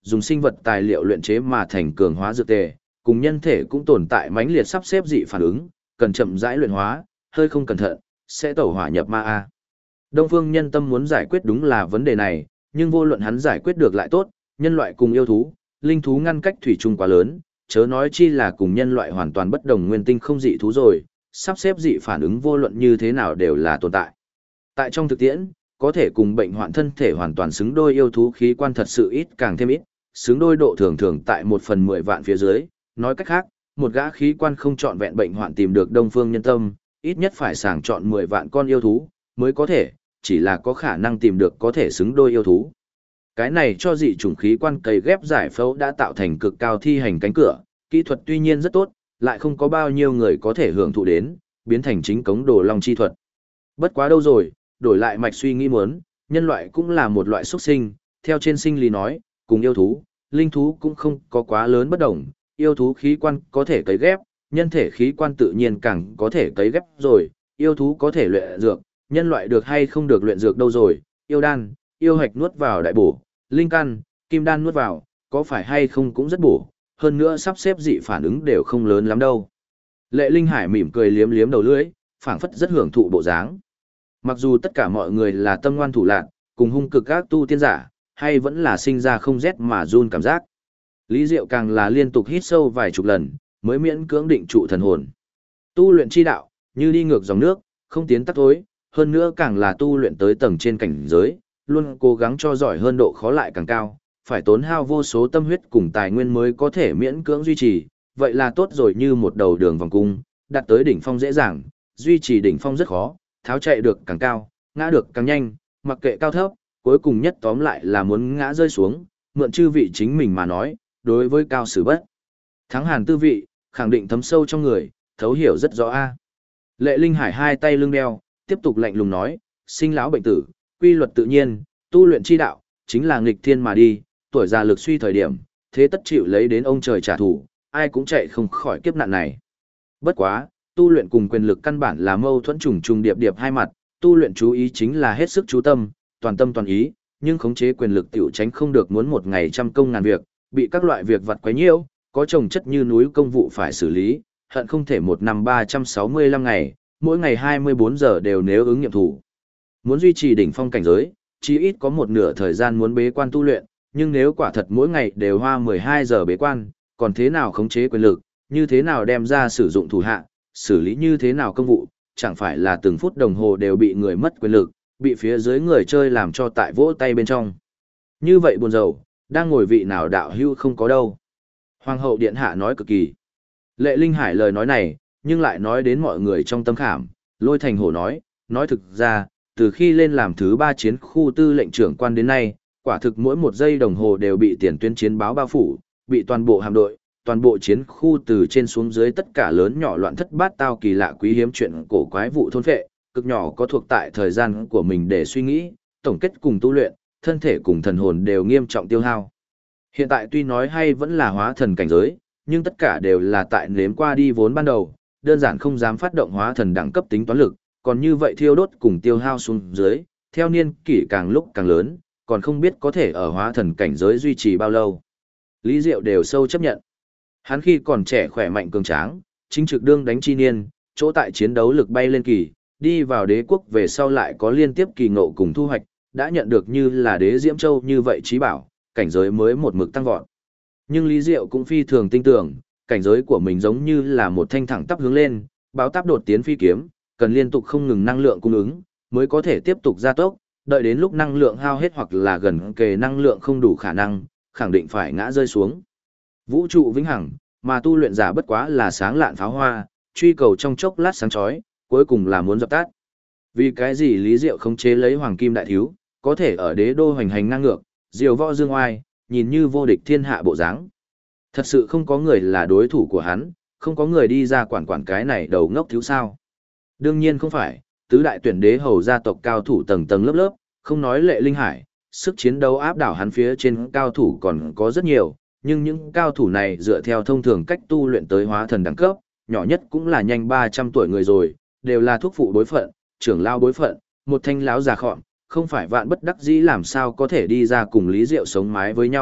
dùng sinh vật tài liệu luyện chế mà thành cường hóa dược tề, cùng nhân thể cũng tồn tại mãnh liệt sắp xếp dị phản ứng, cần chậm rãi luyện hóa, hơi không cẩn thận, sẽ tẩu hỏa nhập ma a. Đông Phương Nhân Tâm muốn giải quyết đúng là vấn đề này, nhưng vô luận hắn giải quyết được lại tốt, nhân loại cùng yêu thú, linh thú ngăn cách thủy chung quá lớn, chớ nói chi là cùng nhân loại hoàn toàn bất đồng nguyên tinh không dị thú rồi, sắp xếp dị phản ứng vô luận như thế nào đều là tồn tại. Tại trong thực tiễn, có thể cùng bệnh hoạn thân thể hoàn toàn xứng đôi yêu thú khí quan thật sự ít càng thêm ít, xứng đôi độ thường thường tại 1/10 vạn phía dưới, nói cách khác, một gã khí quan không chọn vẹn bệnh hoạn tìm được Đông Phương Nhân Tâm, ít nhất phải sàng chọn 10 vạn con yêu thú, mới có thể, chỉ là có khả năng tìm được có thể xứng đôi yêu thú. Cái này cho dị chủng khí quan cấy ghép giải phẫu đã tạo thành cực cao thi hành cánh cửa, kỹ thuật tuy nhiên rất tốt, lại không có bao nhiêu người có thể hưởng thụ đến, biến thành chính cống đồ long chi thuật. Bất quá đâu rồi, đổi lại mạch suy nghĩ muốn, nhân loại cũng là một loại xuất sinh, theo trên sinh lý nói, cùng yêu thú, linh thú cũng không có quá lớn bất đồng, yêu thú khí quan có thể cấy ghép, nhân thể khí quan tự nhiên càng có thể cấy ghép rồi, yêu thú có thể luyện dược, nhân loại được hay không được luyện dược đâu rồi, yêu đan, yêu hạch nuốt vào đại bổ, linh căn, kim đan nuốt vào, có phải hay không cũng rất bổ, hơn nữa sắp xếp dị phản ứng đều không lớn lắm đâu. Lệ Linh Hải mỉm cười liếm liếm đầu lưỡi, phảng phất rất hưởng thụ bộ dáng. Mặc dù tất cả mọi người là tâm ngoan thủ lạn, cùng hung cực các tu tiên giả, hay vẫn là sinh ra không rét mà run cảm giác. Lý Diệu càng là liên tục hít sâu vài chục lần, mới miễn cưỡng định trụ thần hồn. Tu luyện chi đạo, như đi ngược dòng nước, không tiến tắt thối, hơn nữa càng là tu luyện tới tầng trên cảnh giới, luôn cố gắng cho giỏi hơn độ khó lại càng cao, phải tốn hao vô số tâm huyết cùng tài nguyên mới có thể miễn cưỡng duy trì, vậy là tốt rồi như một đầu đường vòng cung, đạt tới đỉnh phong dễ dàng, duy trì đỉnh phong rất khó, tháo chạy được càng cao, ngã được càng nhanh, mặc kệ cao thấp, cuối cùng nhất tóm lại là muốn ngã rơi xuống, mượn chư vị chính mình mà nói, đối với cao sử bất. Thắng hàn tư vị, khẳng định thấm sâu trong người, thấu hiểu rất rõ a. Lệ Linh Hải hai tay lưng đeo, tiếp tục lạnh lùng nói, sinh lão bệnh tử, quy luật tự nhiên, tu luyện chi đạo, chính là nghịch thiên mà đi, tuổi già lực suy thời điểm, thế tất chịu lấy đến ông trời trả thù, ai cũng chạy không khỏi kiếp nạn này. Bất quá, tu luyện cùng quyền lực căn bản là mâu thuẫn trùng trùng điệp điệp hai mặt, tu luyện chú ý chính là hết sức chú tâm toàn ý, nhưng khống chế quyền lực tiểu tránh không được muốn một ngày trăm công ngàn việc, bị các loại việc vặt quấy nhiễu, có chồng chất như núi công vụ phải xử lý, hận không thể một năm 365 ngày, mỗi ngày 24 giờ đều nếu ứng nghiệm thủ. Muốn duy trì đỉnh phong cảnh giới, chí ít có một nửa thời gian muốn bế quan tu luyện, nhưng nếu quả thật mỗi ngày đều hoa 12 giờ bế quan, còn thế nào khống chế quyền lực, như thế nào đem ra sử dụng thủ hạ, xử lý như thế nào công vụ, chẳng phải là từng phút đồng hồ đều bị người mất quyền lực, bị phía dưới người chơi làm cho tại vỗ tay bên trong. Như vậy buồn rầu, đang ngồi vị nào đạo hưu không có đâu. Hoàng hậu điện hạ nói cực kỳ. Lệ Linh Hải lời nói này, nhưng lại nói đến mọi người trong tâm khảm, Lôi Thành Hổ nói thực ra, từ khi lên làm thứ 3 chiến khu tư lệnh trưởng quan đến nay, quả thực mỗi một giây đồng hồ đều bị tiền tuyến chiến báo bao phủ, bị toàn bộ hạm đội, toàn bộ chiến khu từ trên xuống dưới tất cả lớn nhỏ loạn thất bát tao kỳ lạ quý hiếm chuyện cổ quái vụ thôn phệ, cực nhỏ có thuộc tại thời gian của mình để suy nghĩ, tổng kết cùng tu luyện, thân thể cùng thần hồn đều nghiêm trọng tiêu hao. Hiện tại tuy nói hay vẫn là hóa thần cảnh giới, nhưng tất cả đều là tại nếm qua đi vốn ban đầu, đơn giản không dám phát động hóa thần đẳng cấp tính toán lực, còn như vậy thiêu đốt cùng tiêu hao xuống dưới, theo niên kỷ càng lúc càng lớn, còn không biết có thể ở hóa thần cảnh giới duy trì bao lâu. Lý Diệu đều sâu chấp nhận. Hắn khi còn trẻ khỏe mạnh cường tráng, chính trực đương đánh chi niên, chỗ tại chiến đấu lực bay lên kỳ, đi vào đế quốc về sau lại có liên tiếp kỳ ngộ cùng thu hoạch, đã nhận được như là đế Diễm Châu như vậy trí bảo, cảnh giới mới một mực tăng vọt. Nhưng Lý Diệu cũng phi thường tin tưởng, cảnh giới của mình giống như là một thanh thẳng tắp hướng lên, báo táp đột tiến phi kiếm, cần liên tục không ngừng năng lượng cung ứng, mới có thể tiếp tục gia tốc, đợi đến lúc năng lượng hao hết hoặc là gần kề năng lượng không đủ khả năng, khẳng định phải ngã rơi xuống. Vũ trụ vĩnh hằng, mà tu luyện giả bất quá là sáng lạn pháo hoa, truy cầu trong chốc lát sáng chói, cuối cùng là muốn dập tắt. Vì cái gì Lý Diệu không chế lấy hoàng kim đại thiếu, có thể ở đế đô hoành hành ngang ngược, diều võ dương oai, nhìn như vô địch thiên hạ bộ dáng. Thật sự không có người là đối thủ của hắn, không có người đi ra quản cái này đầu ngốc thiếu sao. Đương nhiên không phải, tứ đại tuyển đế hầu gia tộc cao thủ tầng tầng lớp lớp, không nói Lệ Linh Hải, sức chiến đấu áp đảo hắn phía trên cao thủ còn có rất nhiều, nhưng những cao thủ này dựa theo thông thường cách tu luyện tới hóa thần đẳng cấp, nhỏ nhất cũng là nhanh 300 tuổi người rồi, đều là thuốc phụ đối phận, trưởng lao đối phận, một thanh lão già khọn, không phải vạn bất đắc dĩ làm sao có thể đi ra cùng Lý Diệu sống mái với nhau,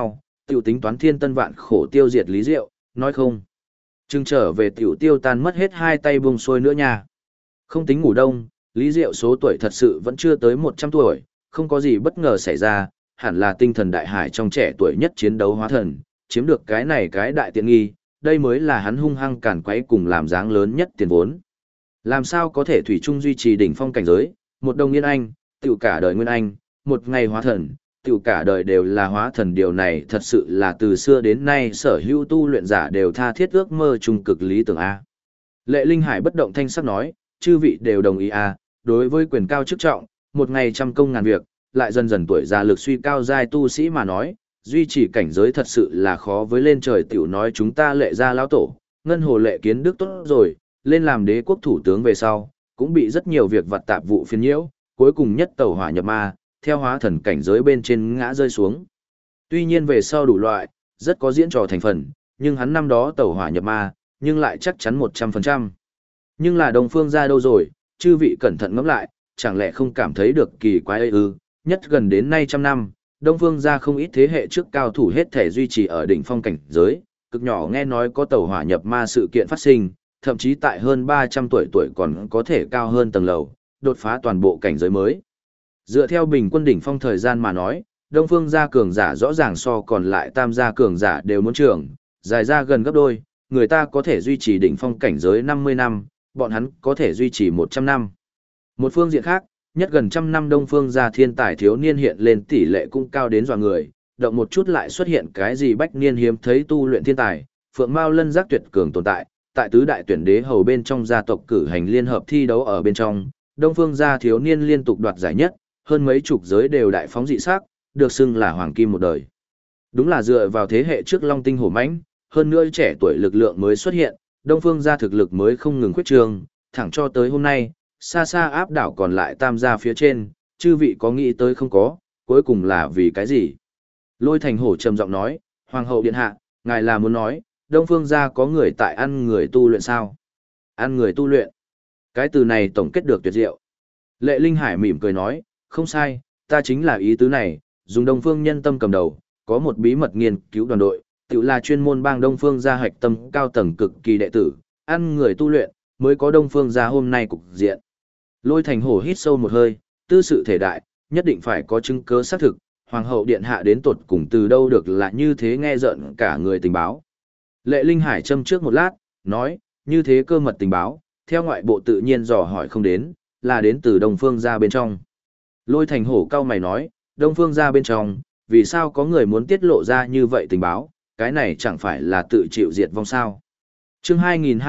tiểu tính toán thiên tân vạn khổ tiêu diệt Lý Diệu, nói không. Chừng trở về tiểu tiêu tan mất hết hai tay buông xuôi nữa nha. Không tính ngủ đông, Lý Diệu số tuổi thật sự vẫn chưa tới 100 tuổi, không có gì bất ngờ xảy ra, hẳn là tinh thần đại hải trong trẻ tuổi nhất chiến đấu hóa thần, chiếm được cái này cái đại tiện nghi, đây mới là hắn hung hăng càn quấy cùng làm dáng lớn nhất tiền vốn. Làm sao có thể thủy chung duy trì đỉnh phong cảnh giới, một đồng yên anh, tiểu cả đời nguyên anh, một ngày hóa thần, tiểu cả đời đều là hóa thần, điều này thật sự là từ xưa đến nay sở hữu tu luyện giả đều tha thiết ước mơ trung cực lý tưởng A. Lệ Linh Hải bất động thanh sắc nói, chư vị đều đồng ý A, đối với quyền cao chức trọng, một ngày trăm công ngàn việc, lại dần dần tuổi già lực suy cao giai tu sĩ mà nói, duy trì cảnh giới thật sự là khó với lên trời, tiểu nói chúng ta Lệ gia lão tổ, ngân hồ Lệ Kiến Đức tốt rồi, lên làm đế quốc thủ tướng về sau, cũng bị rất nhiều việc vặt tạp vụ phiền nhiễu, cuối cùng nhất tẩu hỏa nhập ma, theo hóa thần cảnh giới bên trên ngã rơi xuống. Tuy nhiên về sau đủ loại, rất có diễn trò thành phần, nhưng hắn năm đó tẩu hỏa nhập ma, nhưng lại chắc chắn 100%. Nhưng là Đông Phương gia đâu rồi, chư vị cẩn thận ngẫm lại, chẳng lẽ không cảm thấy được kỳ quái ấy ư? Nhất gần đến nay trăm năm, Đông Phương gia không ít thế hệ trước cao thủ hết thể duy trì ở đỉnh phong cảnh giới, cực nhỏ nghe nói có tẩu hỏa nhập ma sự kiện phát sinh, thậm chí tại hơn 300 tuổi còn có thể cao hơn tầng lầu, đột phá toàn bộ cảnh giới mới. Dựa theo bình quân đỉnh phong thời gian mà nói, Đông Phương gia cường giả rõ ràng so còn lại tam gia cường giả đều muốn trưởng, dài ra gần gấp đôi, người ta có thể duy trì đỉnh phong cảnh giới 50 năm, bọn hắn có thể duy trì 100 năm. Một phương diện khác, nhất gần trăm năm Đông Phương gia thiên tài thiếu niên hiện lên tỷ lệ cũng cao đến dọa người, động một chút lại xuất hiện cái gì bách niên hiếm thấy tu luyện thiên tài, phượng mao lân giác tuyệt cường tồn tại, tại tứ đại tuyển đế hầu bên trong gia tộc cử hành liên hợp thi đấu ở bên trong, Đông Phương gia thiếu niên liên tục đoạt giải nhất, hơn mấy chục giới đều đại phóng dị sắc, được xưng là hoàng kim một đời. Đúng là dựa vào thế hệ trước long tinh hổ mãnh, hơn nữa trẻ tuổi lực lượng mới xuất hiện, Đông Phương gia thực lực mới không ngừng khuyết trương, thẳng cho tới hôm nay, xa xa áp đảo còn lại tam gia phía trên, chư vị có nghĩ tới không có, cuối cùng là vì cái gì? Lôi Thành Hổ trầm giọng nói, Hoàng hậu điện hạ, ngài là muốn nói, Đông Phương gia có người tại ăn người tu luyện sao? Ăn người tu luyện? Cái từ này tổng kết được tuyệt diệu. Lệ Linh Hải mỉm cười nói, không sai, ta chính là ý tứ này, dùng Đông Phương nhân tâm cầm đầu, có một bí mật nghiên cứu đoàn đội, tự là chuyên môn bang Đông Phương gia hạch tâm cao tầng cực kỳ đệ tử, ăn người tu luyện, mới có Đông Phương gia hôm nay cục diện. Lôi Thành Hổ hít sâu một hơi, tư sự thể đại, nhất định phải có chứng cứ xác thực, Hoàng hậu điện hạ đến tột cùng từ đâu được là như thế, nghe rợn cả người tình báo. Lệ Linh Hải châm trước một lát, nói, như thế cơ mật tình báo, theo ngoại bộ tự nhiên dò hỏi không đến, là đến từ Đông Phương gia bên trong. Lôi Thành Hổ cau mày nói, Đông Phương gia bên trong, vì sao có người muốn tiết lộ ra như vậy tình báo, cái này chẳng phải là tự chịu diệt vong sao. Chương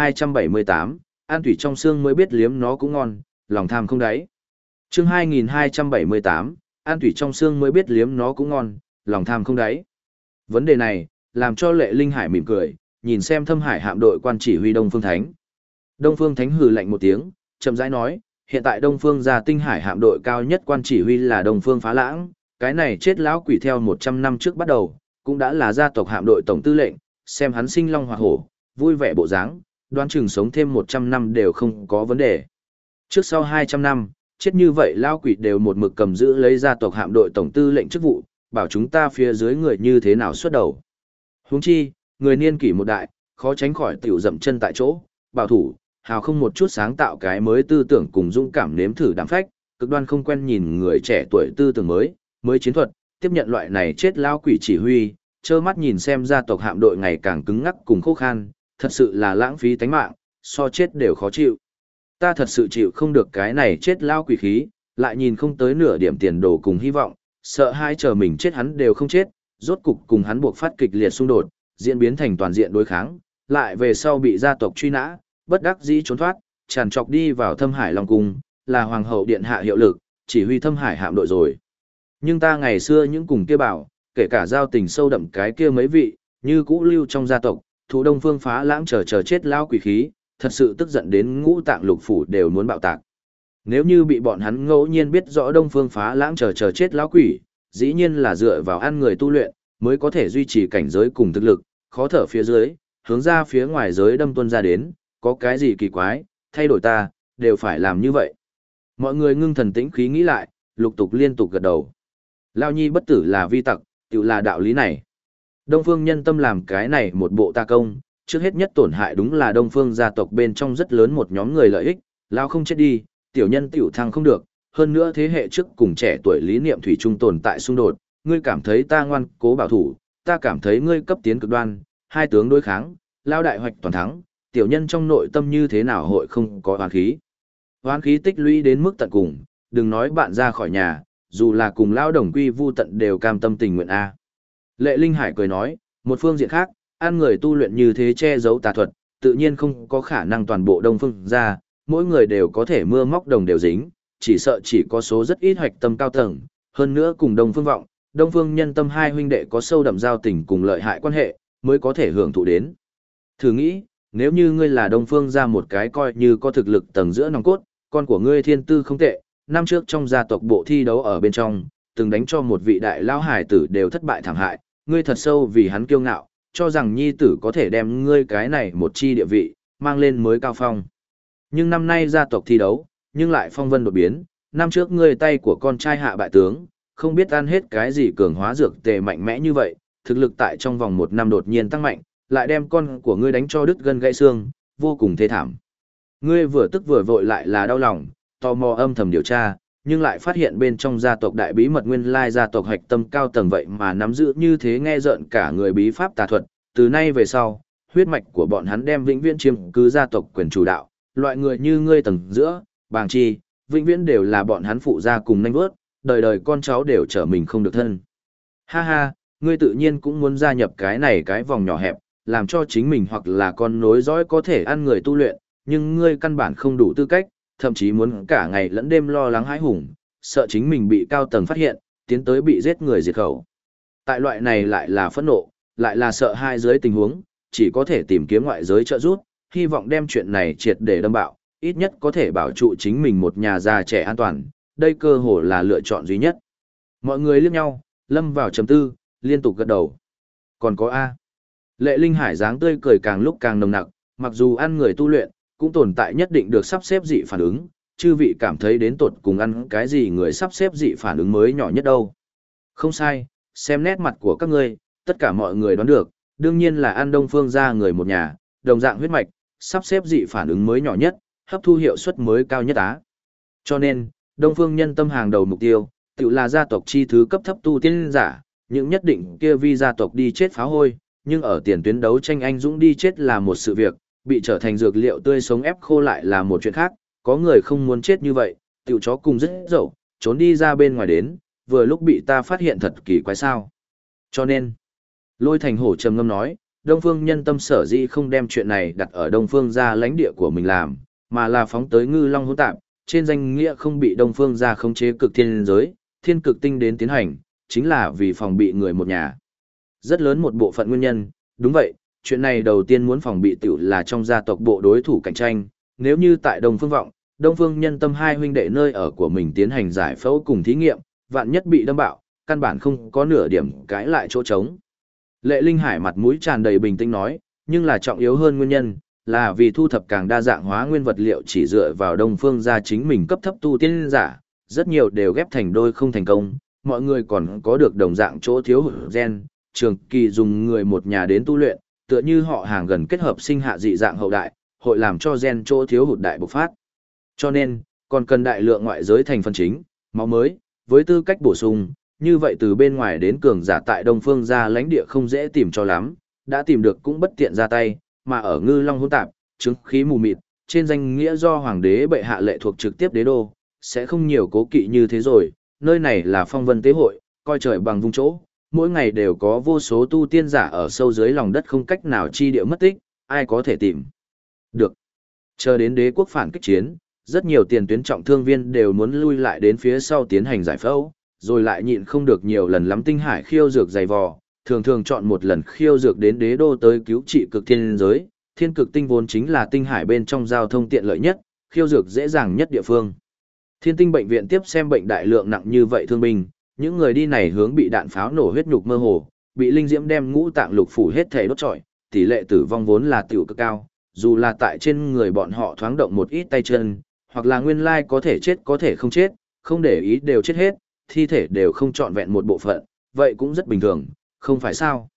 2278, An thủy trong xương mới biết liếm nó cũng ngon, lòng tham không đáy. Chương 2278, An thủy trong xương mới biết liếm nó cũng ngon, lòng tham không đáy. Vấn đề này, làm cho Lệ Linh Hải mỉm cười, nhìn xem Thâm Hải hạm đội quan chỉ huy Đông Phương Thánh. Đông Phương Thánh hừ lạnh một tiếng, chậm rãi nói, hiện tại Đông Phương gia Tinh Hải hạm đội cao nhất quan chỉ huy là Đông Phương Phá Lãng, cái này chết lão quỷ theo 100 năm trước bắt đầu, cũng đã là gia tộc hạm đội tổng tư lệnh, xem hắn sinh long hoạt hổ, vui vẻ bộ dáng, đoán chừng sống thêm 100 năm đều không có vấn đề. Trước sau 200 năm, chết như vậy lão quỷ đều một mực cầm giữ lấy gia tộc hạm đội tổng tư lệnh chức vụ, bảo chúng ta phía dưới người như thế nào xuất đầu. Huống chi, người niên kỷ một đại, khó tránh khỏi tiểu dậm chân tại chỗ, bảo thủ, hào không một chút sáng tạo cái mới tư tưởng cùng dũng cảm nếm thử đảm phách, cực đoan không quen nhìn người trẻ tuổi tư tưởng mới chiến thuật, tiếp nhận loại này chết lao quỷ chỉ huy, trơ mắt nhìn xem gia tộc hạm đội ngày càng cứng ngắc cùng khô khan, thật sự là lãng phí tánh mạng, so chết đều khó chịu. Ta thật sự chịu không được cái này chết lao quỷ khí, lại nhìn không tới nửa điểm tiền đồ cùng hy vọng, sợ hai chờ mình chết hắn đều không chết, rốt cục cùng hắn buộc phát kịch liệt xung đột, diễn biến thành toàn diện đối kháng, lại về sau bị gia tộc truy nã, bất đắc dĩ trốn thoát, tràn trọc đi vào Thâm Hải Long Cung, là Hoàng hậu điện hạ hiệu lực, chỉ huy Thâm Hải hạm đội rồi. Nhưng ta ngày xưa những cùng kia bảo, kể cả giao tình sâu đậm cái kia mấy vị, như cũ lưu trong gia tộc, thủ Đông Phương Phá Lãng chờ chết lao quỷ khí, thật sự tức giận đến ngũ tạng lục phủ đều muốn bạo tạc. Nếu như bị bọn hắn ngẫu nhiên biết rõ Đông Phương Phá Lãng chờ chết lao quỷ, dĩ nhiên là dựa vào ăn người tu luyện, mới có thể duy trì cảnh giới cùng thực lực, khó thở phía dưới, hướng ra phía ngoài giới đâm tuân ra đến, có cái gì kỳ quái, thay đổi ta, đều phải làm như vậy. Mọi người ngưng thần tĩnh khí nghĩ lại, lục tục liên tục gật đầu. Lao nhi bất tử là vi tặc, tự là đạo lý này. Đông Phương Nhân Tâm làm cái này một bộ ta công, trước hết nhất tổn hại đúng là Đông Phương gia tộc bên trong rất lớn một nhóm người lợi ích, lao không chết đi, tiểu nhân tiểu thăng không được, hơn nữa thế hệ trước cùng trẻ tuổi lý niệm thủy chung tồn tại xung đột, ngươi cảm thấy ta ngoan cố bảo thủ, ta cảm thấy ngươi cấp tiến cực đoan, hai tướng đối kháng, lao đại hoạch toàn thắng, tiểu nhân trong nội tâm như thế nào hội không có oán khí. Oán khí tích lũy đến mức tận cùng, đừng nói bạn ra khỏi nhà, dù là cùng lao đồng quy vu tận đều cam tâm tình nguyện a. Lệ Linh Hải cười nói, một phương diện khác, ăn người tu luyện như thế che giấu tà thuật, tự nhiên không có khả năng toàn bộ Đông Phương ra, mỗi người đều có thể mưa móc đồng đều dính, chỉ sợ chỉ có số rất ít hoạch tâm cao tầng, hơn nữa cùng Đông Phương Vọng, Đông Phương Nhân Tâm hai huynh đệ có sâu đậm giao tình cùng lợi hại quan hệ, mới có thể hưởng thụ đến. Thử nghĩ, nếu như ngươi là Đông Phương ra một cái coi như có thực lực tầng giữa nòng cốt, con của ngươi thiên tư không tệ, năm trước trong gia tộc bộ thi đấu ở bên trong, từng đánh cho một vị đại lão hải tử đều thất bại thảm hại, ngươi thật sâu vì hắn kiêu ngạo, cho rằng nhi tử có thể đem ngươi cái này một chi địa vị, mang lên mới cao phong. Nhưng năm nay gia tộc thi đấu, nhưng lại phong vân đột biến, năm trước ngươi tay của con trai hạ bại tướng, không biết ăn hết cái gì cường hóa dược tề mạnh mẽ như vậy, thực lực tại trong vòng một năm đột nhiên tăng mạnh, lại đem con của ngươi đánh cho đứt gân gãy xương, vô cùng thê thảm. Ngươi vừa tức vừa vội lại là đau lòng, tò mò âm thầm điều tra, nhưng lại phát hiện bên trong gia tộc đại bí mật nguyên lai gia tộc hạch tâm cao tầng vậy mà nắm giữ như thế nghe rợn cả người bí pháp tà thuật, từ nay về sau, huyết mạch của bọn hắn đem vĩnh viễn chiếm cứ gia tộc quyền chủ đạo, loại người như ngươi tầng giữa, bàng chi, vĩnh viễn đều là bọn hắn phụ gia cùng nanh vớt, đời đời con cháu đều trở mình không được thân. Ha ha, ngươi tự nhiên cũng muốn gia nhập cái này cái vòng nhỏ hẹp, làm cho chính mình hoặc là con nối dõi có thể ăn người tu luyện, nhưng ngươi căn bản không đủ tư cách, thậm chí muốn cả ngày lẫn đêm lo lắng hãi hùng, sợ chính mình bị cao tầng phát hiện, tiến tới bị giết người diệt khẩu. Tại loại này lại là phẫn nộ, lại là sợ hai dưới tình huống, chỉ có thể tìm kiếm ngoại giới trợ giúp, hy vọng đem chuyện này triệt để đâm bạo, ít nhất có thể bảo trụ chính mình một nhà già trẻ an toàn, đây cơ hồ là lựa chọn duy nhất. Mọi người liếc nhau, lâm vào trầm tư, liên tục gật đầu. Còn có A. Lệ Linh Hải dáng tươi cười càng lúc càng nồng nặc, mặc dù ăn người tu luyện, cũng tồn tại nhất định được sắp xếp dị phản ứng, chư vị cảm thấy đến tột cùng ăn cái gì người sắp xếp dị phản ứng mới nhỏ nhất đâu. Không sai, xem nét mặt của các ngươi, tất cả mọi người đoán được, đương nhiên là ăn Đông Phương gia người một nhà, đồng dạng huyết mạch, sắp xếp dị phản ứng mới nhỏ nhất, hấp thu hiệu suất mới cao nhất á. Cho nên, Đông Phương Nhân Tâm hàng đầu mục tiêu, tự là gia tộc chi thứ cấp thấp tu tiên giả, những nhất định kia vì gia tộc đi chết phá hôi, nhưng ở tiền tuyến đấu tranh anh dũng đi chết là một sự việc, bị trở thành dược liệu tươi sống ép khô lại là một chuyện khác, có người không muốn chết như vậy, tiểu chó cùng rất dậu, trốn đi ra bên ngoài đến, vừa lúc bị ta phát hiện thật kỳ quái sao. Cho nên, Lôi Thành Hổ trầm ngâm nói, Đông Phương Nhân Tâm sở dĩ không đem chuyện này đặt ở Đông Phương gia lãnh địa của mình làm, mà là phóng tới Ngư Long hỗn tạp, trên danh nghĩa không bị Đông Phương gia khống chế cực thiên giới, thiên cực tinh đến tiến hành, chính là vì phòng bị người một nhà. Rất lớn một bộ phận nguyên nhân, đúng vậy, chuyện này đầu tiên muốn phòng bị tiểu là trong gia tộc bộ đối thủ cạnh tranh, nếu như tại Đông Phương Vọng, Đông Phương Nhân Tâm hai huynh đệ nơi ở của mình tiến hành giải phẫu cùng thí nghiệm, vạn nhất bị đâm bạo, căn bản không có nửa điểm cãi lại chỗ trống. Lệ Linh Hải mặt mũi tràn đầy bình tĩnh nói, nhưng là trọng yếu hơn nguyên nhân, là vì thu thập càng đa dạng hóa nguyên vật liệu chỉ dựa vào Đông Phương gia chính mình cấp thấp tu tiên giả, rất nhiều đều ghép thành đôi không thành công, mọi người còn có được đồng dạng chỗ thiếu hụt gen, trường kỳ dùng người một nhà đến tu luyện, tựa như họ hàng gần kết hợp sinh hạ dị dạng hậu đại, hội làm cho gen chỗ thiếu hụt đại bộc phát. Cho nên, còn cần đại lượng ngoại giới thành phần chính, máu mới, với tư cách bổ sung, như vậy từ bên ngoài đến cường giả tại Đông Phương gia lãnh địa không dễ tìm cho lắm, đã tìm được cũng bất tiện ra tay, mà ở Ngư Long hỗn tạp, chứng khí mù mịt, trên danh nghĩa do hoàng đế bệ hạ lệ thuộc trực tiếp đế đô, sẽ không nhiều cố kỵ như thế rồi, nơi này là phong vân tế hội, coi trời bằng vung chỗ, mỗi ngày đều có vô số tu tiên giả ở sâu dưới lòng đất không cách nào chi địa mất tích, ai có thể tìm được. Chờ đến đế quốc phản kích chiến, rất nhiều tiền tuyến trọng thương viên đều muốn lui lại đến phía sau tiến hành giải phẫu, rồi lại nhịn không được nhiều lần lắm tinh hải khiêu dược dày vò, thường thường chọn một lần khiêu dược đến đế đô tới cứu trị cực thiên giới, thiên cực tinh vốn chính là tinh hải bên trong giao thông tiện lợi nhất, khiêu dược dễ dàng nhất địa phương. Thiên tinh bệnh viện tiếp xem bệnh đại lượng nặng như vậy thương binh, những người đi này hướng bị đạn pháo nổ huyết nhục mơ hồ, bị linh diễm đem ngũ tạng lục phủ hết thảy đốt trọi, tỷ lệ tử vong vốn là tiểu cực cao, dù là tại trên người bọn họ thoáng động một ít tay chân, hoặc là nguyên lai có thể chết có thể không chết, không để ý đều chết hết, thi thể đều không trọn vẹn một bộ phận, vậy cũng rất bình thường, không phải sao?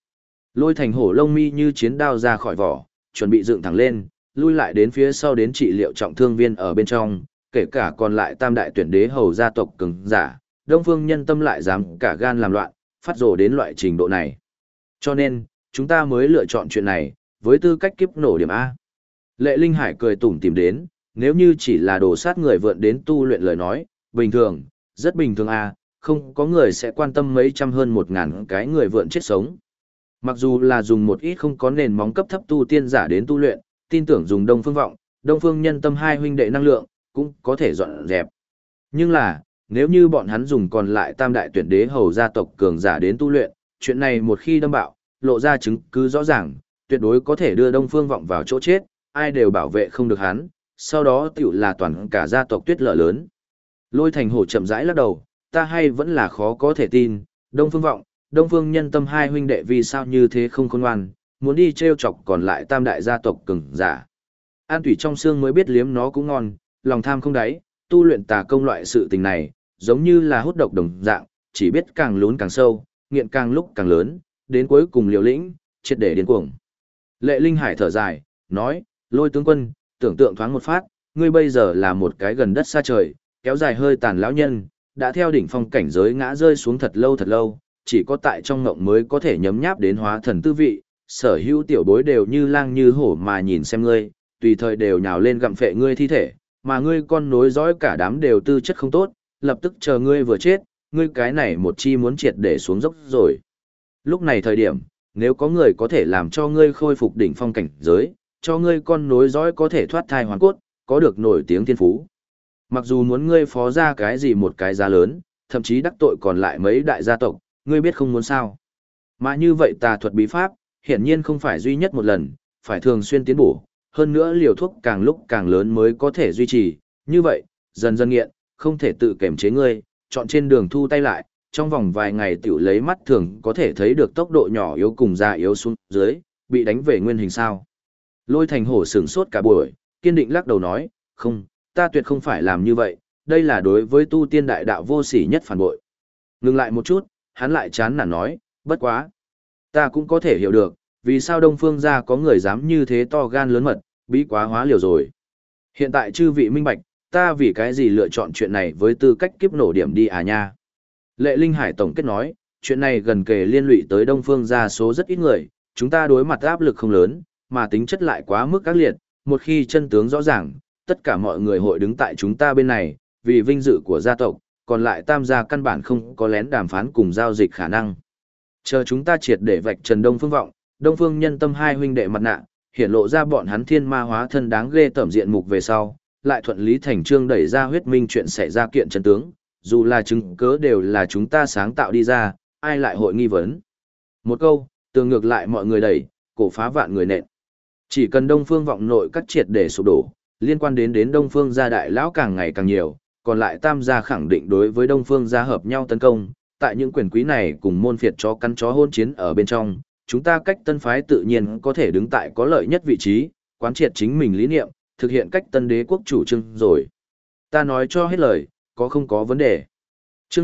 Lôi Thành Hổ lông mi như chiến đao ra khỏi vỏ, chuẩn bị dựng thẳng lên, lui lại đến phía sau đến trị liệu trọng thương viên ở bên trong, kể cả còn lại tam đại tuyển đế hầu gia tộc cường giả, Đông Phương Nhân Tâm lại dám cả gan làm loạn, phát rồ đến loại trình độ này. Cho nên, chúng ta mới lựa chọn chuyện này, với tư cách kiếp nổ điểm A. Lệ Linh Hải cười tủm tỉm đến, nếu như chỉ là đồ sát người vượn đến tu luyện lời nói, bình thường, rất bình thường A, không có người sẽ quan tâm mấy trăm hơn 1.000 cái người vượn chết sống. Mặc dù là dùng một ít không có nền móng cấp thấp tu tiên giả đến tu luyện, tin tưởng dùng Đông Phương Vọng, Đông Phương Nhân Tâm hai huynh đệ năng lượng, cũng có thể dọn dẹp. Nhưng là, nếu như bọn hắn dùng còn lại tam đại tuyển đế hầu gia tộc cường giả đến tu luyện, chuyện này một khi đâm bạo, lộ ra chứng cứ rõ ràng, tuyệt đối có thể đưa Đông Phương Vọng vào chỗ chết, ai đều bảo vệ không được hắn, sau đó tiểu là toàn cả gia tộc tuyết lở lớn. Lôi Thành Hổ chậm rãi lắc đầu, ta hay vẫn là khó có thể tin, Đông Phương Vọng, Đông Phương Nhân Tâm hai huynh đệ vì sao như thế không khôn ngoan, muốn đi trêu chọc còn lại tam đại gia tộc cường giả. An thủy trong xương mới biết liếm nó cũng ngon, lòng tham không đáy, tu luyện tà công loại sự tình này, giống như là hút độc đồng dạng, chỉ biết càng lún càng sâu, nghiện càng lúc càng lớn, đến cuối cùng liều lĩnh, triệt để điên cuồng. Lệ Linh Hải thở dài, nói, Lôi tướng quân, tưởng tượng thoáng một phát, ngươi bây giờ là một cái gần đất xa trời, kéo dài hơi tàn lão nhân, đã theo đỉnh phong cảnh giới ngã rơi xuống thật lâu, chỉ có tại trong ngộng mới có thể nhấm nháp đến hóa thần tư vị, sở hữu tiểu bối đều như lang như hổ mà nhìn xem ngươi, tùy thời đều nhào lên gặm phệ ngươi thi thể, mà ngươi con nối dõi cả đám đều tư chất không tốt, lập tức chờ ngươi vừa chết, ngươi cái này một chi muốn triệt để xuống dốc rồi. Lúc này thời điểm, nếu có người có thể làm cho ngươi khôi phục đỉnh phong cảnh giới, cho ngươi con nối dõi có thể thoát thai hoàn cốt, có được nổi tiếng thiên phú. Mặc dù muốn ngươi phó ra cái gì một cái giá lớn, thậm chí đắc tội còn lại mấy đại gia tộc, ngươi biết không muốn sao. Mà như vậy tà thuật bí pháp, hiển nhiên không phải duy nhất một lần, phải thường xuyên tiến bổ, hơn nữa liều thuốc càng lúc càng lớn mới có thể duy trì, như vậy, dần dần nghiện, không thể tự kiểm chế ngươi, chọn trên đường thu tay lại, trong vòng vài ngày tiểu lấy mắt thường có thể thấy được tốc độ nhỏ yếu cùng già yếu xuống dưới, bị đánh về nguyên hình sao. Lôi Thành Hổ sửng sốt cả buổi, kiên định lắc đầu nói, không, ta tuyệt không phải làm như vậy, đây là đối với tu tiên đại đạo vô sỉ nhất phản bội. Ngừng lại một chút, hắn lại chán nản nói, bất quá. Ta cũng có thể hiểu được, vì sao Đông Phương gia có người dám như thế to gan lớn mật, bí quá hóa liều rồi. Hiện tại chư vị minh bạch, ta vì cái gì lựa chọn chuyện này với tư cách kiếp nổ điểm đi à nha. Lệ Linh Hải tổng kết nói, chuyện này gần kề liên lụy tới Đông Phương gia số rất ít người, chúng ta đối mặt áp lực không lớn, mà tính chất lại quá mức ác liệt, một khi chân tướng rõ ràng, tất cả mọi người hội đứng tại chúng ta bên này, vì vinh dự của gia tộc, còn lại tam gia căn bản không có lén đàm phán cùng giao dịch khả năng. Chờ chúng ta triệt để vạch trần Đông Phương Vọng, Đông Phương Nhân Tâm hai huynh đệ mặt nạ, hiển lộ ra bọn hắn thiên ma hóa thân đáng ghê tởm diện mục về sau, lại thuận lý thành trương đẩy ra huyết minh chuyện xảy ra kiện chân tướng, dù là chứng cớ đều là chúng ta sáng tạo đi ra, ai lại hội nghi vấn. Một câu, tường ngược lại mọi người đẩy, cổ phá vạn người nện. Chỉ cần Đông Phương Vọng nội các triệt để sụp đổ, liên quan đến Đông Phương gia đại lão càng ngày càng nhiều, còn lại tam gia khẳng định đối với Đông Phương gia hợp nhau tấn công, tại những quyền quý này cùng môn phiệt chó cắn chó hôn chiến ở bên trong, chúng ta cách tân phái tự nhiên có thể đứng tại có lợi nhất vị trí, quán triệt chính mình lý niệm, thực hiện cách tân đế quốc chủ trương rồi. Ta nói cho hết lời, có không có vấn đề. Chương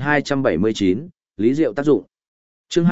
2279, Lý Diệu tác dụng. Chương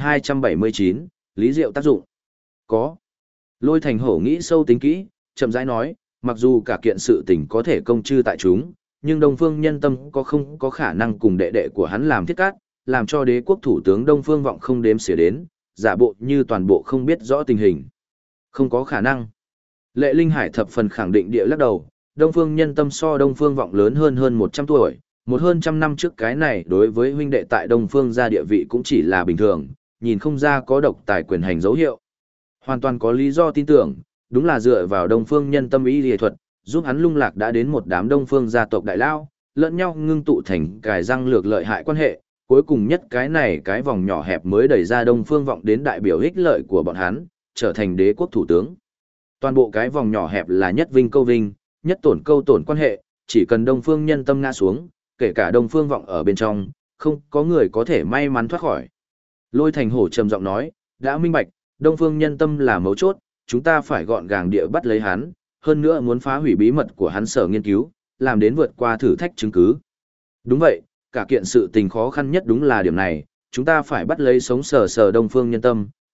2279, Lý Diệu tác dụng. Có. Lôi Thành Hổ nghĩ sâu tính kỹ, chậm rãi nói, mặc dù cả kiện sự tình có thể công chư tại chúng, nhưng Đông Phương Nhân Tâm có không có khả năng cùng đệ đệ của hắn làm thiết cát, làm cho đế quốc thủ tướng Đông Phương Vọng không đếm xỉa đến, giả bộ như toàn bộ không biết rõ tình hình. Không có khả năng. Lệ Linh Hải thập phần khẳng định địa lắc đầu, Đông Phương Nhân Tâm so Đông Phương Vọng lớn hơn 100 tuổi, một hơn trăm năm trước cái này đối với huynh đệ tại Đông Phương gia địa vị cũng chỉ là bình thường, nhìn không ra có độc tài quyền hành dấu hiệu. Hoàn toàn có lý do tin tưởng, đúng là dựa vào Đông Phương Nhân Tâm ý y thuật, giúp hắn lung lạc đã đến một đám Đông Phương gia tộc đại lao, lẫn nhau ngưng tụ thành cài răng lược lợi hại quan hệ, cuối cùng nhất cái này cái vòng nhỏ hẹp mới đẩy ra Đông Phương Vọng đến đại biểu ích lợi của bọn hắn, trở thành đế quốc thủ tướng. Toàn bộ cái vòng nhỏ hẹp là nhất vinh câu vinh, nhất tổn câu tổn quan hệ, chỉ cần Đông Phương Nhân Tâm ngã xuống, kể cả Đông Phương Vọng ở bên trong, không có người có thể may mắn thoát khỏi. Lôi Thành Hổ trầm giọng nói, đã minh bạch, Đông Phương Nhân Tâm là mấu chốt, chúng ta phải gọn gàng địa bắt lấy hắn, hơn nữa muốn phá hủy bí mật của hắn sở nghiên cứu, làm đến vượt qua thử thách chứng cứ. Đúng vậy, cả kiện sự tình khó khăn nhất đúng là điểm này, chúng ta phải bắt lấy sống sờ sờ Đông Phương Nhân Tâm,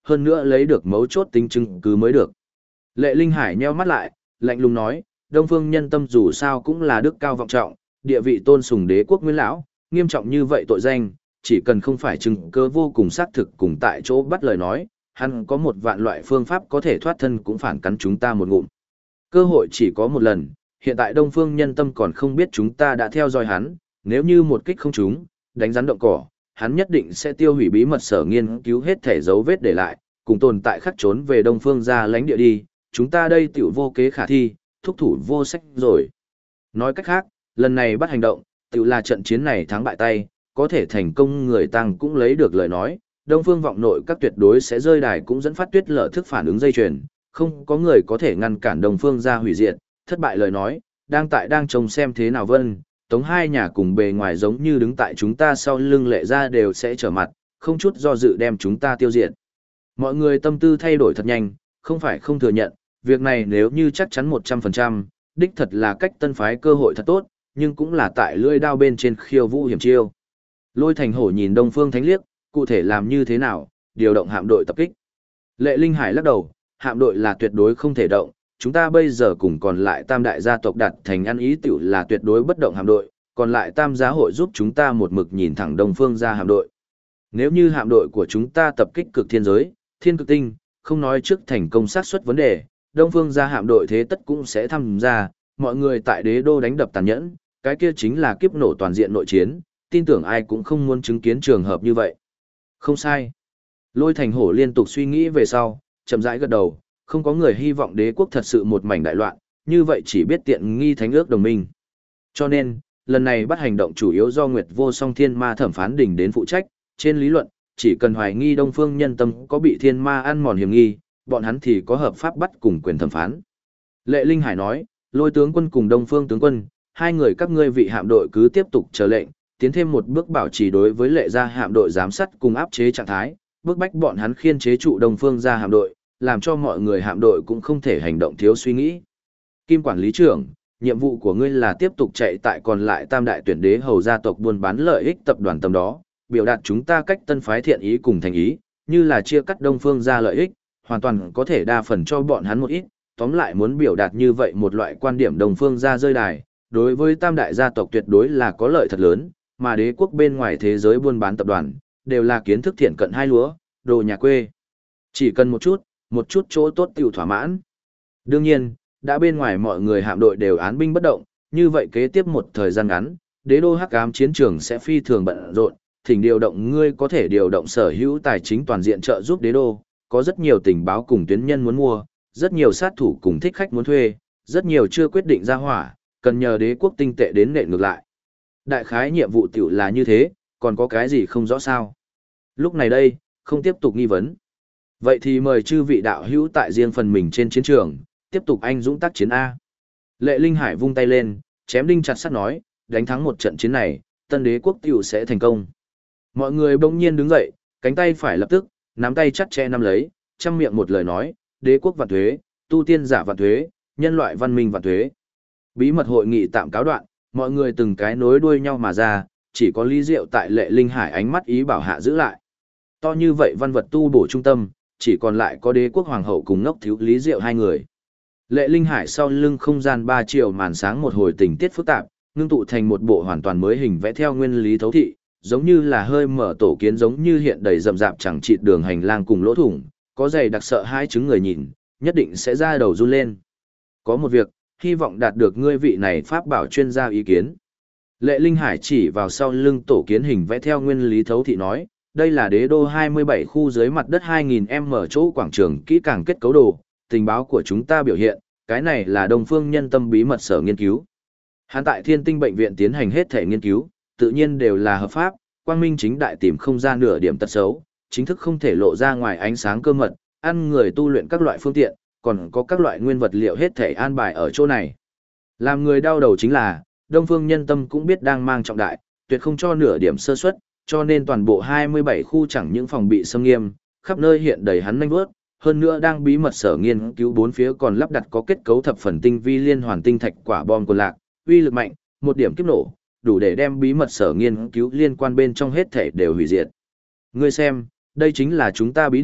hơn nữa lấy được mấu chốt tính chứng cứ mới được. Lệ Linh Hải nheo mắt lại, lạnh lùng nói, Đông Phương Nhân Tâm dù sao cũng là đức cao vọng trọng, địa vị tôn sùng đế quốc nguyên lão, nghiêm trọng như vậy tội danh, chỉ cần không phải chứng cứ vô cùng xác thực cùng tại chỗ bắt lời nói, hắn có một vạn loại phương pháp có thể thoát thân cũng phản cắn chúng ta một ngụm. Cơ hội chỉ có một lần, hiện tại Đông Phương Nhân Tâm còn không biết chúng ta đã theo dõi hắn, nếu như một kích không trúng, đánh rắn động cỏ, hắn nhất định sẽ tiêu hủy bí mật sở nghiên cứu hết thể dấu vết để lại, cùng tồn tại khắc trốn về Đông Phương ra lãnh địa đi, chúng ta đây tiểu vô kế khả thi, thúc thủ vô sách rồi. Nói cách khác, lần này bắt hành động, tiểu là trận chiến này thắng bại tay, có thể thành công người tăng cũng lấy được lời nói, Đông Phương vọng nội các tuyệt đối sẽ rơi đài cũng dẫn phát tuyết lở thức phản ứng dây chuyền, không có người có thể ngăn cản Đông Phương ra hủy diệt, thất bại lời nói, đang trông xem thế nào vân, tống hai nhà cùng bề ngoài giống như đứng tại chúng ta sau lưng lệ ra đều sẽ trở mặt, không chút do dự đem chúng ta tiêu diệt. Mọi người tâm tư thay đổi thật nhanh, không phải không thừa nhận, việc này nếu như chắc chắn 100%, đích thật là cách tân phái cơ hội thật tốt, nhưng cũng là tại lưỡi đao bên trên khiêu vũ hiểm chiêu. Lôi Thành Hổ nhìn Đông Phương Thánh liếc, cụ thể làm như thế nào, điều động hạm đội tập kích. Lệ Linh Hải lắc đầu, hạm đội là tuyệt đối không thể động, chúng ta bây giờ cùng còn lại tam đại gia tộc đặt thành ăn ý tiểu là tuyệt đối bất động hạm đội, còn lại tam giá hội giúp chúng ta một mực nhìn thẳng Đông Phương ra hạm đội. Nếu như hạm đội của chúng ta tập kích cực thiên giới, thiên cực tinh, không nói trước thành công xác suất vấn đề, Đông Phương ra hạm đội thế tất cũng sẽ tham gia, mọi người tại đế đô đánh đập tàn nhẫn, cái kia chính là kiếp nổ toàn diện nội chiến, tin tưởng ai cũng không muốn chứng kiến trường hợp như vậy. Không sai. Lôi Thành Hổ liên tục suy nghĩ về sau, chậm rãi gật đầu, không có người hy vọng đế quốc thật sự một mảnh đại loạn, như vậy chỉ biết tiện nghi thánh ước đồng minh. Cho nên, lần này bắt hành động chủ yếu do Nguyệt Vô Song Thiên Ma thẩm phán đỉnh đến phụ trách, trên lý luận, chỉ cần hoài nghi Đông Phương Nhân Tâm có bị thiên ma ăn mòn hiểm nghi, bọn hắn thì có hợp pháp bắt cùng quyền thẩm phán. Lệ Linh Hải nói, Lôi tướng quân cùng Đông Phương tướng quân, hai người các ngươi vị hạm đội cứ tiếp tục chờ lệnh, tiến thêm một bước bảo trì đối với lệ gia hạm đội giám sát cùng áp chế trạng thái, bước bách bọn hắn khiên chế trụ Đông Phương gia hạm đội, làm cho mọi người hạm đội cũng không thể hành động thiếu suy nghĩ. Kim quản lý trưởng, nhiệm vụ của ngươi là tiếp tục chạy tại còn lại tam đại tuyển đế hầu gia tộc buôn bán lợi ích tập đoàn tầm đó, biểu đạt chúng ta cách tân phái thiện ý cùng thành ý, như là chia cắt Đông Phương gia lợi ích, hoàn toàn có thể đa phần cho bọn hắn một ít, tóm lại muốn biểu đạt như vậy một loại quan điểm Đông Phương gia rơi đài, đối với tam đại gia tộc tuyệt đối là có lợi thật lớn, mà đế quốc bên ngoài thế giới buôn bán tập đoàn, đều là kiến thức thiện cận hai lúa, đồ nhà quê. Chỉ cần một chút chỗ tốt tiểu thỏa mãn. Đương nhiên, đã bên ngoài mọi người hạm đội đều án binh bất động, như vậy kế tiếp một thời gian ngắn, đế đô hắc ám chiến trường sẽ phi thường bận rộn, thỉnh điều động ngươi có thể điều động sở hữu tài chính toàn diện trợ giúp đế đô, có rất nhiều tình báo cùng tuyến nhân muốn mua, rất nhiều sát thủ cùng thích khách muốn thuê, rất nhiều chưa quyết định ra hỏa, cần nhờ đế quốc tinh tệ đến nện ngược lại. Đại khái nhiệm vụ tiểu là như thế, còn có cái gì không rõ sao? Lúc này đây, không tiếp tục nghi vấn. Vậy thì mời chư vị đạo hữu tại riêng phần mình trên chiến trường, tiếp tục anh dũng tác chiến A. Lệ Linh Hải vung tay lên, chém đinh chặt sắt nói, đánh thắng một trận chiến này, tân đế quốc tiểu sẽ thành công. Mọi người bỗng nhiên đứng dậy, cánh tay phải lập tức, nắm tay chặt che nắm lấy, trăm miệng một lời nói, đế quốc vạn thuế, tu tiên giả vạn thuế, nhân loại văn minh vạn thuế. Bí mật hội nghị tạm cáo đoạn, mọi người từng cái nối đuôi nhau mà ra, chỉ có Lý Diệu tại Lệ Linh Hải ánh mắt ý bảo hạ giữ lại. To như vậy văn vật tu bổ trung tâm, chỉ còn lại có đế quốc hoàng hậu cùng ngốc thiếu Lý Diệu hai người. Lệ Linh Hải sau lưng không gian 3 triệu màn sáng một hồi tình tiết phức tạp, ngưng tụ thành một bộ hoàn toàn mới hình vẽ theo nguyên lý thấu thị, giống như là hơi mở tổ kiến giống như hiện đầy rậm rạp chẳng chịt đường hành lang cùng lỗ thủng, có dày đặc sợ hai chứng người nhìn, nhất định sẽ ra đầu run lên. Có một việc, hy vọng đạt được ngươi vị này pháp bảo chuyên gia ý kiến. Lệ Linh Hải chỉ vào sau lưng tổ kiến hình vẽ theo nguyên lý thấu thị nói, đây là đế đô 27 khu dưới mặt đất 2000m chỗ quảng trường kỹ càng kết cấu đồ, tình báo của chúng ta biểu hiện, cái này là Đông Phương Nhân Tâm bí mật sở nghiên cứu. Hắn tại Thiên Tinh bệnh viện tiến hành hết thể nghiên cứu, tự nhiên đều là hợp pháp, quang minh chính đại tìm không ra nửa điểm tật xấu, chính thức không thể lộ ra ngoài ánh sáng cơ mật, ăn người tu luyện các loại phương tiện, còn có các loại nguyên vật liệu hết thể an bài ở chỗ này. Làm người đau đầu chính là, Đông Phương Nhân Tâm cũng biết đang mang trọng đại, tuyệt không cho nửa điểm sơ suất, cho nên toàn bộ 27 khu chẳng những phòng bị xâm nghiêm, khắp nơi hiện đầy hắn nhanh vớt, hơn nữa đang bí mật sở nghiên cứu bốn phía còn lắp đặt có kết cấu thập phần tinh vi liên hoàn tinh thạch quả bom quân lạc, uy lực mạnh, một điểm kiếp nổ, đủ để đem bí mật sở nghiên cứu liên quan bên trong hết thể đều hủy diệt. Ngươi xem, đây chính là chúng ta bí điệp,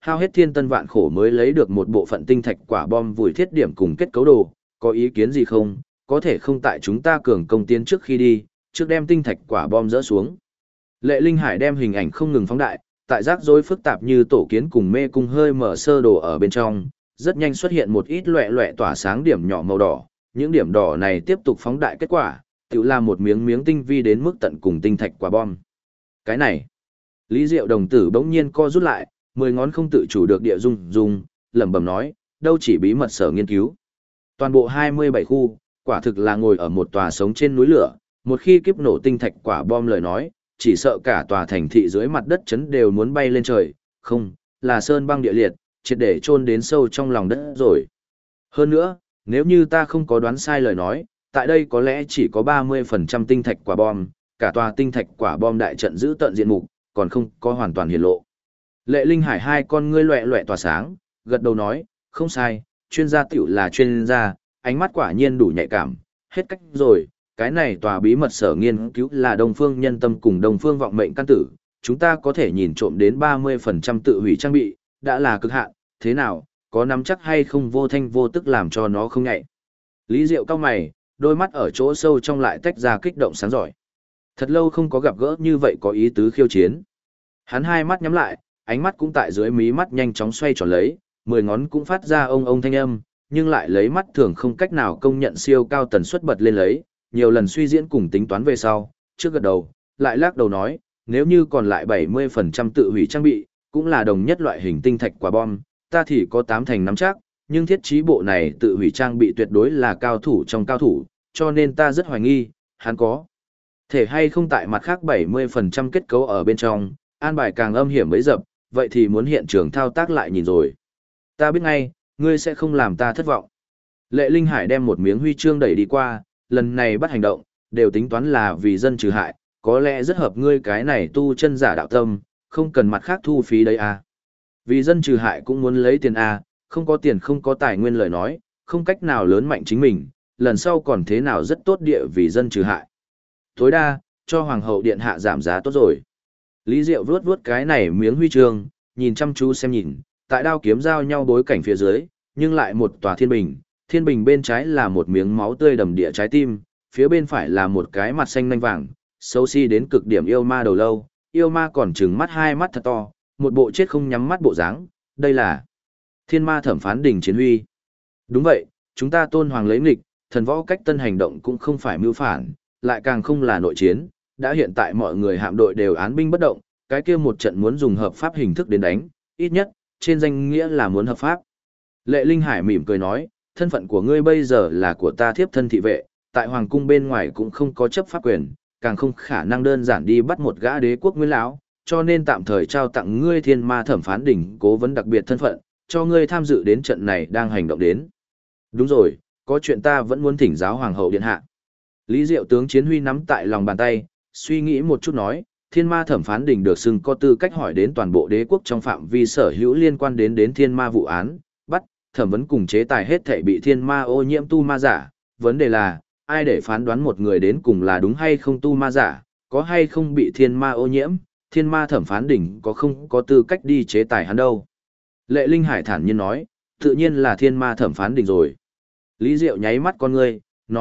hao hết thiên tân vạn khổ mới lấy được một bộ phận tinh thạch quả bom vùi thiết điểm cùng kết cấu đồ, có ý kiến gì không? Có thể không tại chúng ta cường công tiến trước khi đi, trước đem tinh thạch quả bom dỡ xuống. Lệ Linh Hải đem hình ảnh không ngừng phóng đại, tại rắc rối phức tạp như tổ kiến cùng mê cung hơi mở sơ đồ ở bên trong, rất nhanh xuất hiện một ít loẹ loẹ tỏa sáng điểm nhỏ màu đỏ, những điểm đỏ này tiếp tục phóng đại kết quả, tự là một miếng miếng tinh vi đến mức tận cùng tinh thạch quả bom. Cái này, Lý Diệu đồng tử bỗng nhiên co rút lại, 10 ngón không tự chủ được địa rung, lẩm bẩm nói, đâu chỉ bí mật sở nghiên cứu. Toàn bộ 27 khu, quả thực là ngồi ở một tòa sống trên núi lửa, một khi kiếp nổ tinh thạch quả bom lời nói, chỉ sợ cả tòa thành thị dưới mặt đất chấn đều muốn bay lên trời, không, là sơn băng địa liệt, triệt để chôn đến sâu trong lòng đất rồi. Hơn nữa, nếu như ta không có đoán sai lời nói, tại đây có lẽ chỉ có 30% tinh thạch quả bom, cả tòa tinh thạch quả bom đại trận giữ tận diện mục, còn không có hoàn toàn hiển lộ. Lệ Linh Hải hai con ngươi loẹ loẹ tỏa sáng, gật đầu nói, không sai, chuyên gia tiểu là chuyên gia, ánh mắt quả nhiên đủ nhạy cảm, hết cách rồi, cái này tòa bí mật sở nghiên cứu là Đông Phương Nhân Tâm cùng Đông Phương Vọng Mệnh căn tử, chúng ta có thể nhìn trộm đến 30% tự hủy trang bị, đã là cực hạn, thế nào, có nắm chắc hay không vô thanh vô tức làm cho nó không nhạy. Lý Diệu cao mày, đôi mắt ở chỗ sâu trong lại tách ra kích động sáng giỏi. Thật lâu không có gặp gỡ như vậy có ý tứ khiêu chiến. Hắn hai mắt nhắm lại, ánh mắt cũng tại dưới mí mắt nhanh chóng xoay tròn lấy, 10 ngón cũng phát ra ông thanh âm, nhưng lại lấy mắt thường không cách nào công nhận siêu cao tần suất bật lên lấy, nhiều lần suy diễn cùng tính toán về sau, trước gật đầu, lại lắc đầu nói, nếu như còn lại 70% tự hủy trang bị, cũng là đồng nhất loại hình tinh thạch quả bom, ta thì có 8 thành nắm chắc, nhưng thiết trí bộ này tự hủy trang bị tuyệt đối là cao thủ trong cao thủ, cho nên ta rất hoài nghi, hắn có thể hay không tại mặt khác 70% kết cấu ở bên trong, an bài càng âm hiểm bấy dập, vậy thì muốn hiện trường thao tác lại nhìn rồi. Ta biết ngay, ngươi sẽ không làm ta thất vọng. Lệ Linh Hải đem một miếng huy chương đẩy đi qua, lần này bắt hành động, đều tính toán là vì dân trừ hại, có lẽ rất hợp ngươi cái này tu chân giả đạo tâm, không cần mặt khác thu phí đấy à. Vì dân trừ hại cũng muốn lấy tiền à, không có tiền không có tài nguyên lời nói, không cách nào lớn mạnh chính mình, lần sau còn thế nào rất tốt địa vì dân trừ hại. Tối đa, cho Hoàng hậu điện hạ giảm giá tốt rồi. Lý Diệu vuốt vuốt cái này miếng huy chương, nhìn chăm chú xem nhìn, tại đao kiếm giao nhau bối cảnh phía dưới, nhưng lại một tòa thiên bình bên trái là một miếng máu tươi đầm địa trái tim, phía bên phải là một cái mặt xanh nanh vàng, xấu xí đến cực điểm yêu ma đầu lâu, yêu ma còn trừng mắt hai mắt thật to, một bộ chết không nhắm mắt bộ dáng, đây là Thiên Ma Thẩm Phán Đỉnh chiến huy. Đúng vậy, chúng ta tôn hoàng lấy nghịch, thần võ cách tân hành động cũng không phải mưu phản, lại càng không là nội chiến, đã hiện tại mọi người hạm đội đều án binh bất động, cái kia một trận muốn dùng hợp pháp hình thức đến đánh, ít nhất, trên danh nghĩa là muốn hợp pháp. Lệ Linh Hải mỉm cười nói, thân phận của ngươi bây giờ là của ta thiếp thân thị vệ, tại hoàng cung bên ngoài cũng không có chấp pháp quyền, càng không khả năng đơn giản đi bắt một gã đế quốc nguyên lão, cho nên tạm thời trao tặng ngươi Thiên Ma Thẩm Phán Đỉnh cố vấn đặc biệt thân phận, cho ngươi tham dự đến trận này đang hành động đến. Đúng rồi, có chuyện ta vẫn muốn thỉnh giáo hoàng hậu điện hạ. Lý Diệu tướng Chiến Huy nắm tại lòng bàn tay, suy nghĩ một chút nói, Thiên Ma Thẩm Phán Đỉnh được xưng có tư cách hỏi đến toàn bộ đế quốc trong phạm vi sở hữu liên quan đến thiên ma vụ án, bắt, thẩm vấn cùng chế tài hết thảy bị thiên ma ô nhiễm tu ma giả, vấn đề là, ai để phán đoán một người đến cùng là đúng hay không tu ma giả, có hay không bị thiên ma ô nhiễm, Thiên Ma Thẩm Phán Đỉnh có không có tư cách đi chế tài hắn đâu. Lệ Linh Hải thản nhiên nói, tự nhiên là Thiên Ma Thẩm Phán Đỉnh rồi. Lý Diệu nháy mắt con ngươi,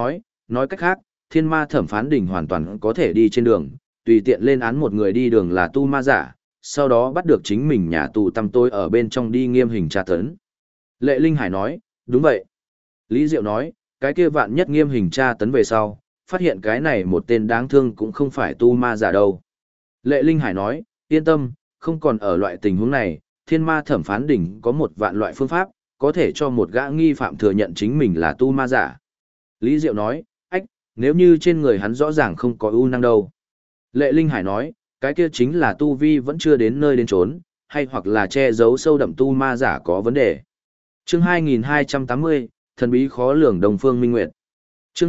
nói cách khác, Thiên Ma Thẩm Phán Đỉnh hoàn toàn có thể đi trên đường, tùy tiện lên án một người đi đường là tu ma giả, sau đó bắt được chính mình nhà tù tăm tối ở bên trong đi nghiêm hình tra tấn. Lệ Linh Hải nói, đúng vậy. Lý Diệu nói, cái kia vạn nhất nghiêm hình tra tấn về sau, phát hiện cái này một tên đáng thương cũng không phải tu ma giả đâu. Lệ Linh Hải nói, yên tâm, không còn ở loại tình huống này, Thiên Ma Thẩm Phán Đỉnh có một vạn loại phương pháp, có thể cho một gã nghi phạm thừa nhận chính mình là tu ma giả. Lý Diệu nói, nếu như trên người hắn rõ ràng không có ưu năng đâu. Lệ Linh Hải nói, cái kia chính là tu vi vẫn chưa đến nơi đến chốn, hay hoặc là che giấu sâu đậm tu ma giả có vấn đề. Chương 2280, thần bí khó lường Đông Phương Minh Nguyệt. Chương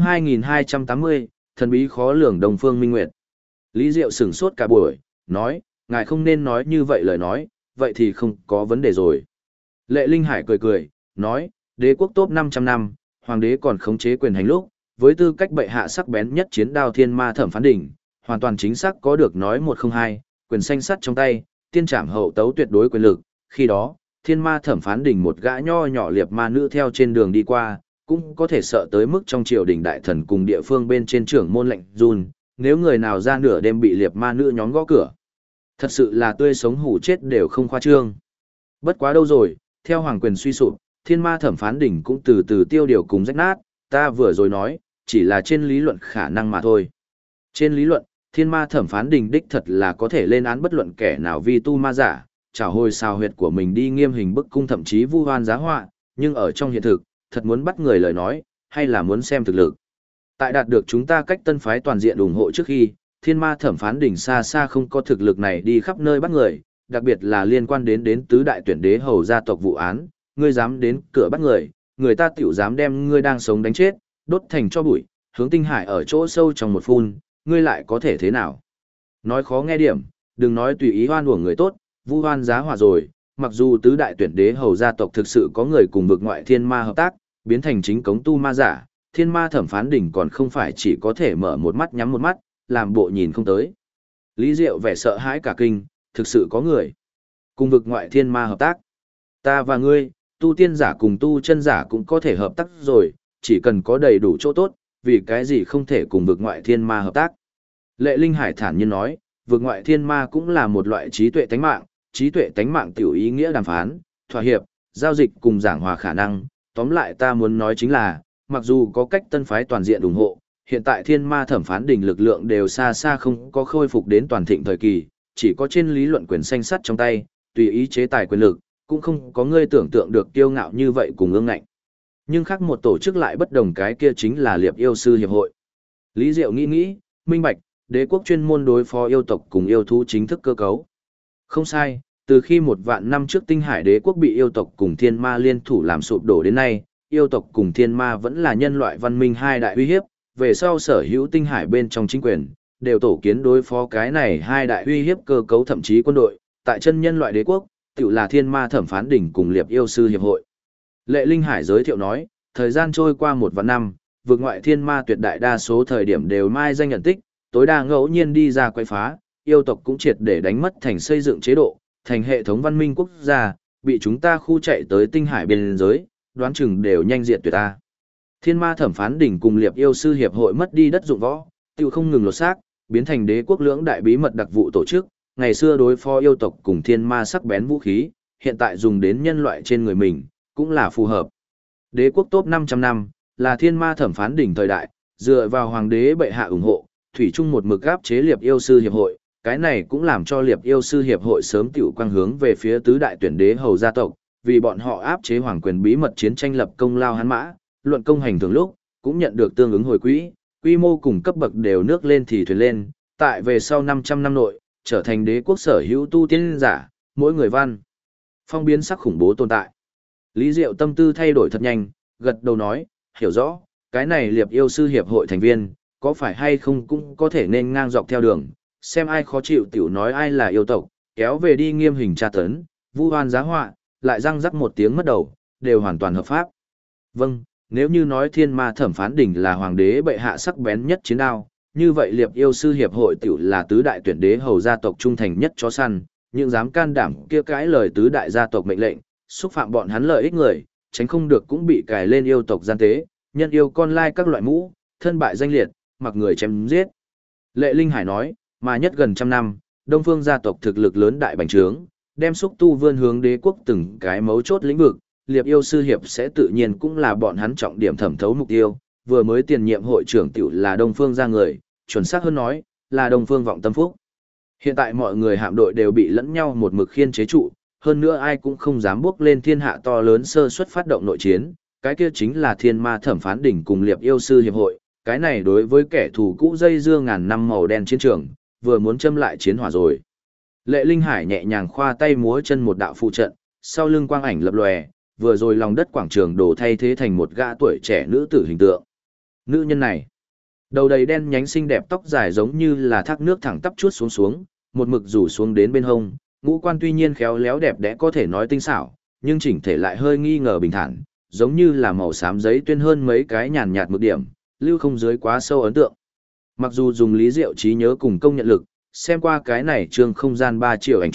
2280, thần bí khó lường Đông Phương Minh Nguyệt. Lý Diệu sửng sốt cả buổi, nói, ngài không nên nói như vậy lời nói, vậy thì không có vấn đề rồi. Lệ Linh Hải cười, nói, đế quốc top 500 năm, hoàng đế còn khống chế quyền hành lúc, với tư cách bệ hạ sắc bén nhất chiến đao Thiên Ma Thẩm Phán Đỉnh, hoàn toàn chính xác có được nói 102, quyền xanh sắt trong tay, tiên trảm hậu tấu tuyệt đối quyền lực, khi đó, thiên ma thẩm phán đỉnh một gã nho nhỏ liệp ma nữ theo trên đường đi qua, cũng có thể sợ tới mức trong triều đình đại thần cùng địa phương bên trên trưởng môn lệnh run, nếu người nào ra nửa đêm bị liệp ma nữ nhóm gõ cửa. Thật sự là tươi sống hủ chết đều không khoa trương. Bất quá đâu rồi, theo hoàng quyền suy sụp, thiên ma thẩm phán đỉnh cũng từ từ tiêu điều cùng rách nát, ta vừa rồi nói, chỉ là trên lý luận khả năng mà thôi. Trên lý luận, thiên ma thẩm phán đỉnh đích thật là có thể lên án bất luận kẻ nào vi tu ma giả, trảo hồi xào huyệt của mình đi nghiêm hình bức cung thậm chí vu oan giá họa, nhưng ở trong hiện thực, thật muốn bắt người lời nói, hay là muốn xem thực lực. Tại đạt được chúng ta cách tân phái toàn diện ủng hộ trước khi, thiên ma thẩm phán đỉnh xa xa không có thực lực này đi khắp nơi bắt người, đặc biệt là liên quan đến tứ đại tuyển đế hầu gia tộc vụ án, ngươi dám đến cửa bắt người, người ta tiểu dám đem ngươi đang sống đánh chết, đốt thành cho bụi, hướng tinh hải ở chỗ sâu trong một phun, ngươi lại có thể thế nào? Nói khó nghe điểm, đừng nói tùy ý hoan uổng người tốt, vu hoan giá họa rồi, mặc dù tứ đại tuyển đế hầu gia tộc thực sự có người cùng vực ngoại thiên ma hợp tác, biến thành chính cống tu ma giả, thiên ma thẩm phán đỉnh còn không phải chỉ có thể mở một mắt nhắm một mắt, làm bộ nhìn không tới. Lý Diệu vẻ sợ hãi cả kinh, thực sự có người cùng vực ngoại thiên ma hợp tác. Ta và ngươi, tu tiên giả cùng tu chân giả cũng có thể hợp tác rồi, chỉ cần có đầy đủ chỗ tốt, vì cái gì không thể cùng vực ngoại thiên ma hợp tác. Lệ Linh Hải thản nhiên nói, vực ngoại thiên ma cũng là một loại trí tuệ tánh mạng tiểu ý nghĩa đàm phán, thỏa hiệp, giao dịch cùng giảng hòa khả năng. Tóm lại ta muốn nói chính là, mặc dù có cách tân phái toàn diện ủng hộ, hiện tại thiên ma thẩm phán đỉnh lực lượng đều xa xa không có khôi phục đến toàn thịnh thời kỳ, chỉ có trên lý luận quyền xanh sắt trong tay, tùy ý chế tài quyền lực, cũng không có ngươi tưởng tượng được kiêu ngạo như vậy cùng ương ngạnh. Nhưng khác một tổ chức lại bất đồng, cái kia chính là Liệp Yêu Sư Hiệp hội. Lý Diệu nghĩ, minh bạch, đế quốc chuyên môn đối phó yêu tộc cùng yêu thú chính thức cơ cấu. Không sai, từ khi 1.000 năm trước Tinh Hải đế quốc bị yêu tộc cùng thiên ma liên thủ làm sụp đổ đến nay, yêu tộc cùng thiên ma vẫn là nhân loại văn minh hai đại uy hiếp, về sau sở hữu Tinh Hải bên trong chính quyền, đều tổ kiến đối phó cái này hai đại uy hiếp cơ cấu thậm chí quân đội, tại chân nhân loại đế quốc, tự là thiên ma thẩm phán đỉnh cùng Liệp Yêu Sư Hiệp hội. Lệ Linh Hải giới thiệu nói, thời gian trôi qua 1.000 năm, vực ngoại thiên ma tuyệt đại đa số thời điểm đều mai danh nhận tích, tối đa ngẫu nhiên đi ra quay phá, yêu tộc cũng triệt để đánh mất thành xây dựng chế độ, thành hệ thống văn minh quốc gia, bị chúng ta khu chạy tới Tinh Hải biên giới, đoán chừng đều nhanh diệt tuyệt ta. Thiên ma thẩm phán đỉnh cùng Liệp Yêu Sư Hiệp hội mất đi đất dụng võ, tiêu không ngừng lột xác, biến thành đế quốc lưỡng đại bí mật đặc vụ tổ chức, ngày xưa đối phó yêu tộc cùng thiên ma sắc bén vũ khí, hiện tại dùng đến nhân loại trên người mình, cũng là phù hợp. Đế quốc top 500 năm, là thiên ma thẩm phán đỉnh thời đại, dựa vào hoàng đế bệ hạ ủng hộ, thủy chung một mực áp chế Liệp Yêu Sư Hiệp hội, cái này cũng làm cho Liệp Yêu Sư Hiệp hội sớm tiểu quang hướng về phía tứ đại tuyển đế hầu gia tộc, vì bọn họ áp chế hoàng quyền bí mật chiến tranh lập công lao hắn mã, luận công hành thường lúc, cũng nhận được tương ứng hồi quỹ, quy mô cùng cấp bậc đều nước lên thì thuyền lên, tại về sau 500 năm nội, trở thành đế quốc sở hữu tu tiên giả, mỗi người văn phong biến sắc khủng bố tồn tại. Lý Diệu tâm tư thay đổi thật nhanh, gật đầu nói, hiểu rõ, cái này Liệp Yêu Sư Hiệp hội thành viên, có phải hay không cũng có thể nên ngang dọc theo đường, xem ai khó chịu tiểu nói ai là yêu tộc, kéo về đi nghiêm hình tra tấn, vu oan giá họa, lại răng rắc một tiếng mất đầu, đều hoàn toàn hợp pháp. Vâng, nếu như nói thiên ma thẩm phán đỉnh là hoàng đế bệ hạ sắc bén nhất chiến đao, như vậy Liệp Yêu Sư Hiệp hội tiểu là tứ đại tuyển đế hầu gia tộc trung thành nhất chó săn, nhưng dám can đảm kia cãi lời tứ đại gia tộc mệnh lệnh, xúc phạm bọn hắn lợi ích người, tránh không được cũng bị cài lên yêu tộc gian tế, nhân yêu con lai các loại mũ, thân bại danh liệt, mặc người chém giết. Lệ Linh Hải nói, mà nhất gần trăm năm, Đông Phương gia tộc thực lực lớn đại bành trướng, đem xúc tu vươn hướng đế quốc từng cái mấu chốt lĩnh vực, Liệp Yêu Sư Hiệp sẽ tự nhiên cũng là bọn hắn trọng điểm thẩm thấu mục tiêu, vừa mới tiền nhiệm hội trưởng tiểu là Đông Phương gia người, chuẩn xác hơn nói, là Đông Phương Vọng Tâm Phúc. Hiện tại mọi người hạm đội đều bị lẫn nhau một mực khiên chế trụ, hơn nữa ai cũng không dám bước lên thiên hạ to lớn sơ suất phát động nội chiến, cái kia chính là thiên ma thẩm phán đỉnh cùng Liệp Yêu Sư Hiệp hội, cái này đối với kẻ thù cũ dây dưa ngàn năm màu đen chiến trường, vừa muốn châm lại chiến hỏa rồi. Lệ Linh Hải nhẹ nhàng khoa tay múa chân một đạo phụ trận, sau lưng quang ảnh lập lòe, vừa rồi lòng đất quảng trường đổ thay thế thành một gã tuổi trẻ nữ tử hình tượng. Nữ nhân này, đầu đầy đen nhánh xinh đẹp, tóc dài giống như là thác nước thẳng tắp chuốt xuống, một mực rủ xuống đến bên hông, ngũ quan tuy nhiên khéo léo đẹp đẽ có thể nói tinh xảo, nhưng chỉnh thể lại hơi nghi ngờ bình thản, giống như là màu xám giấy tuyên hơn mấy cái nhàn nhạt mực điểm, lưu không dưới quá sâu ấn tượng. Mặc dù dùng Lý Diệu trí nhớ cùng công nhận lực, xem qua cái này trương không gian 3 triệu ảnh chụp,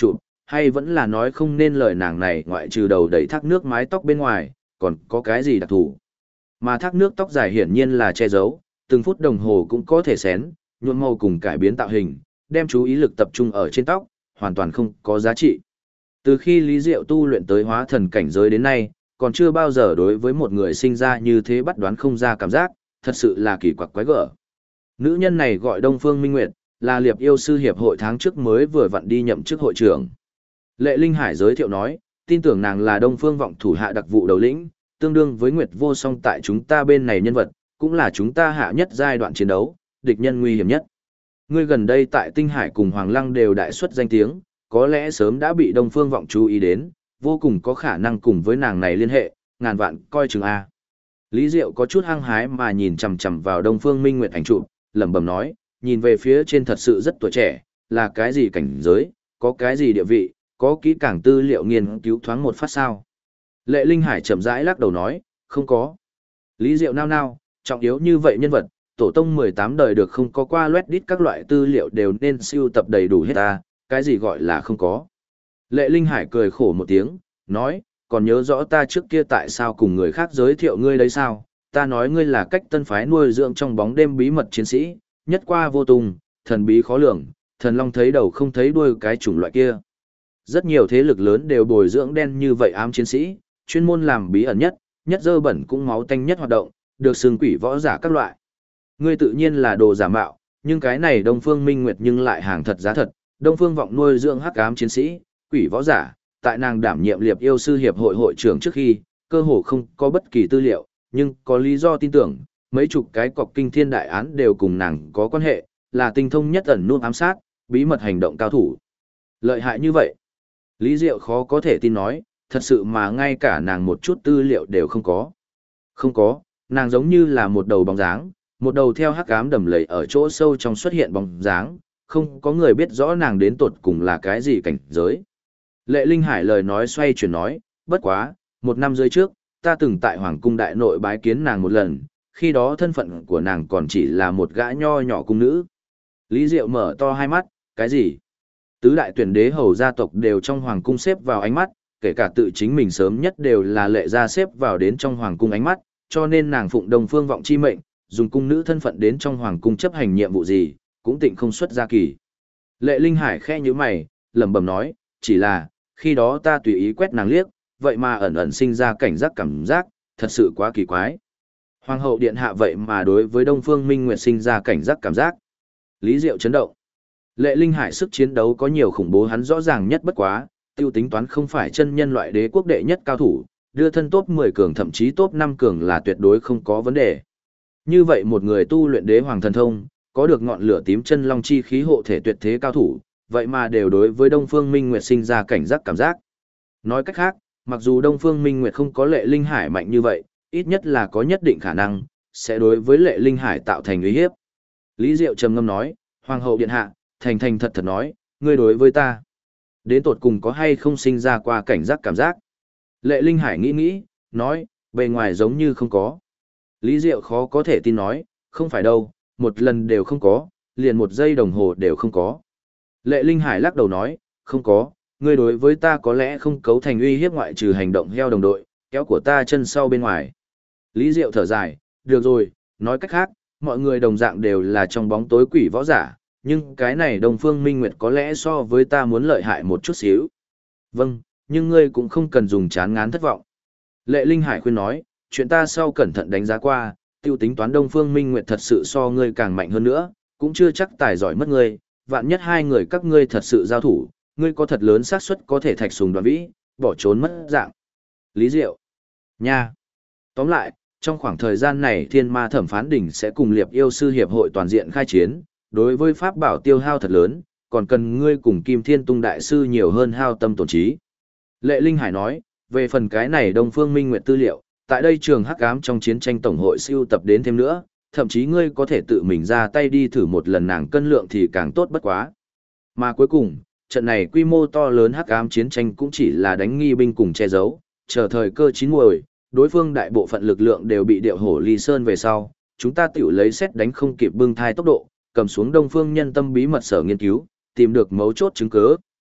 Hay vẫn là nói không nên lời nàng này ngoại trừ đầu đầy thác nước mái tóc bên ngoài, còn có cái gì đặc thù. Mà thác nước tóc dài hiển nhiên là che giấu, từng phút đồng hồ cũng có thể xén, nhuộm màu cùng cải biến tạo hình, đem chú ý lực tập trung ở trên tóc, hoàn toàn không có giá trị. Từ khi Lý Diệu tu luyện tới hóa thần cảnh giới đến nay, còn chưa bao giờ đối với một người sinh ra như thế bắt đoán không ra cảm giác, thật sự là kỳ quặc quái gở. Nữ nhân này gọi Đông Phương Minh Nguyệt, là Liệp Yêu Sư Hiệp hội tháng trước mới vừa vặn đi nhậm chức hội trưởng. Lệ Linh Hải giới thiệu nói, tin tưởng nàng là Đông Phương vọng thủ hạ đặc vụ đầu lĩnh, tương đương với Nguyệt Vô Song tại chúng ta bên này nhân vật, cũng là chúng ta hạ nhất giai đoạn chiến đấu, địch nhân nguy hiểm nhất. Ngươi gần đây tại Tinh Hải cùng Hoàng Lăng đều đại xuất danh tiếng, có lẽ sớm đã bị Đông Phương vọng chú ý đến, vô cùng có khả năng cùng với nàng này liên hệ, ngàn vạn coi chừng a. Lý Diệu có chút hăng hái mà nhìn chằm chằm vào Đông Phương Minh Nguyệt ảnh chụp, lẩm bẩm nói, nhìn về phía trên thật sự rất tuổi trẻ, là cái gì cảnh giới, có cái gì địa vị, có kỹ càng tư liệu nghiên cứu thoáng một phát sao. Lệ Linh Hải chậm rãi lắc đầu nói, không có. Lý Diệu nao nao, trọng yếu như vậy nhân vật, tổ tông 18 đời được không có qua loét đít các loại tư liệu đều nên siêu tập đầy đủ hết ta, cái gì gọi là không có. Lệ Linh Hải cười khổ một tiếng, nói, còn nhớ rõ ta trước kia tại sao cùng người khác giới thiệu ngươi đấy sao, ta nói ngươi là cách tân phái nuôi dưỡng trong bóng đêm bí mật chiến sĩ, nhất qua vô tung, thần bí khó lường, thần long thấy đầu không thấy đuôi cái chủng loại kia. Rất nhiều thế lực lớn đều bồi dưỡng đen như vậy ám chiến sĩ, chuyên môn làm bí ẩn nhất, nhất dơ bẩn cũng máu tanh nhất hoạt động, được xưng quỷ võ giả các loại. Ngươi tự nhiên là đồ giả mạo, nhưng cái này Đông Phương Minh Nguyệt nhưng lại hàng thật giá thật, Đông Phương vọng nuôi dưỡng hắc ám chiến sĩ, quỷ võ giả, tại nàng đảm nhiệm Liệp Yêu Sư Hiệp hội hội trưởng trước khi, cơ hồ không có bất kỳ tư liệu, nhưng có lý do tin tưởng, mấy chục cái cọc kinh thiên đại án đều cùng nàng có quan hệ, là tinh thông nhất ẩn nút ám sát, bí mật hành động cao thủ. Lợi hại như vậy. Lý Diệu khó có thể tin nói, thật sự mà ngay cả nàng một chút tư liệu đều không có. Không có, nàng giống như là một đầu bóng dáng, một đầu theo hắc ám đầm lầy ở chỗ sâu trong xuất hiện bóng dáng, không có người biết rõ nàng đến tột cùng là cái gì cảnh giới. Lệ Linh Hải lời nói xoay chuyển nói, bất quá, 1 năm rưỡi trước, ta từng tại Hoàng cung đại nội bái kiến nàng một lần, khi đó thân phận của nàng còn chỉ là một gã nho nhỏ cung nữ. Lý Diệu mở to hai mắt, cái gì? Tứ đại tuyển đế hầu gia tộc đều trong Hoàng cung xếp vào ánh mắt, kể cả tự chính mình sớm nhất đều là lệ gia xếp vào đến trong Hoàng cung ánh mắt, cho nên nàng phụng Đông Phương vọng chi mệnh, dùng cung nữ thân phận đến trong Hoàng cung chấp hành nhiệm vụ gì, cũng tịnh không xuất ra kỳ. Lệ Linh Hải khẽ như mày, lẩm bẩm nói, chỉ là, khi đó ta tùy ý quét nàng liếc, vậy mà ẩn ẩn sinh ra cảnh giác cảm giác, thật sự quá kỳ quái. Hoàng hậu điện hạ vậy mà đối với Đông Phương Minh Nguyệt sinh ra cảnh giác cảm giác. Lý Diệu chấn động. Lệ Linh Hải sức chiến đấu có nhiều khủng bố hắn rõ ràng nhất bất quá, tiêu tính toán không phải chân nhân loại đế quốc đệ nhất cao thủ, đưa thân top 10 cường thậm chí top 5 cường là tuyệt đối không có vấn đề. Như vậy một người tu luyện đế hoàng thần thông, có được ngọn lửa tím chân long chi khí hộ thể tuyệt thế cao thủ, vậy mà đều đối với Đông Phương Minh Nguyệt sinh ra cảnh giác cảm giác. Nói cách khác, mặc dù Đông Phương Minh Nguyệt không có Lệ Linh Hải mạnh như vậy, ít nhất là có nhất định khả năng, sẽ đối với Lệ Linh Hải tạo thành uy hiếp. Lý Diệu trầm ngâm nói, Hoàng hậu điện hạ, thành thành thật thật nói, ngươi đối với ta, đến tột cùng có hay không sinh ra qua cảnh giác cảm giác. Lệ Linh Hải nghĩ nghĩ, nói, bề ngoài giống như không có. Lý Diệu khó có thể tin nói, không phải đâu, một lần đều không có, liền 1 giây đồng hồ đều không có. Lệ Linh Hải lắc đầu nói, không có, ngươi đối với ta có lẽ không cấu thành uy hiếp ngoại trừ hành động heo đồng đội, kéo của ta chân sau bên ngoài. Lý Diệu thở dài, được rồi, nói cách khác, mọi người đồng dạng đều là trong bóng tối quỷ võ giả, nhưng cái này Đông Phương Minh Nguyệt có lẽ so với ta muốn lợi hại một chút xíu. Vâng, nhưng ngươi cũng không cần dùng chán ngán thất vọng. Lệ Linh Hải khuyên nói, chuyện ta sau cẩn thận đánh giá qua, tiêu tính toán Đông Phương Minh Nguyệt thật sự so ngươi càng mạnh hơn nữa, cũng chưa chắc tài giỏi mất ngươi, vạn nhất hai người các ngươi thật sự giao thủ, ngươi có thật lớn xác suất có thể thạch sùng đoán vĩ, bỏ trốn mất dạng. Lý Diệu. Nha. Tóm lại, trong khoảng thời gian này Thiên Ma Thẩm Phán Đỉnh sẽ cùng Liệp Yêu Sư Hiệp hội toàn diện khai chiến, đối với pháp bảo tiêu hao thật lớn, còn cần ngươi cùng Kim Thiên Tung Đại Sư nhiều hơn hao tâm tổn trí. Lệ Linh Hải nói, về phần cái này Đông Phương Minh Nguyệt tư liệu, tại đây trường hắc ám trong chiến tranh tổng hội siêu tập đến thêm nữa, thậm chí ngươi có thể tự mình ra tay đi thử một lần nàng cân lượng thì càng tốt bất quá. Mà cuối cùng, trận này quy mô to lớn hắc ám chiến tranh cũng chỉ là đánh nghi binh cùng che giấu, chờ thời cơ chín muồi, đối phương đại bộ phận lực lượng đều bị điệu hổ ly sơn về sau, chúng ta tiểu lấy xét đánh không kịp bưng thai tốc độ, cầm xuống Đông Phương Nhân Tâm bí mật sở nghiên cứu, tìm được mấu chốt chứng cứ,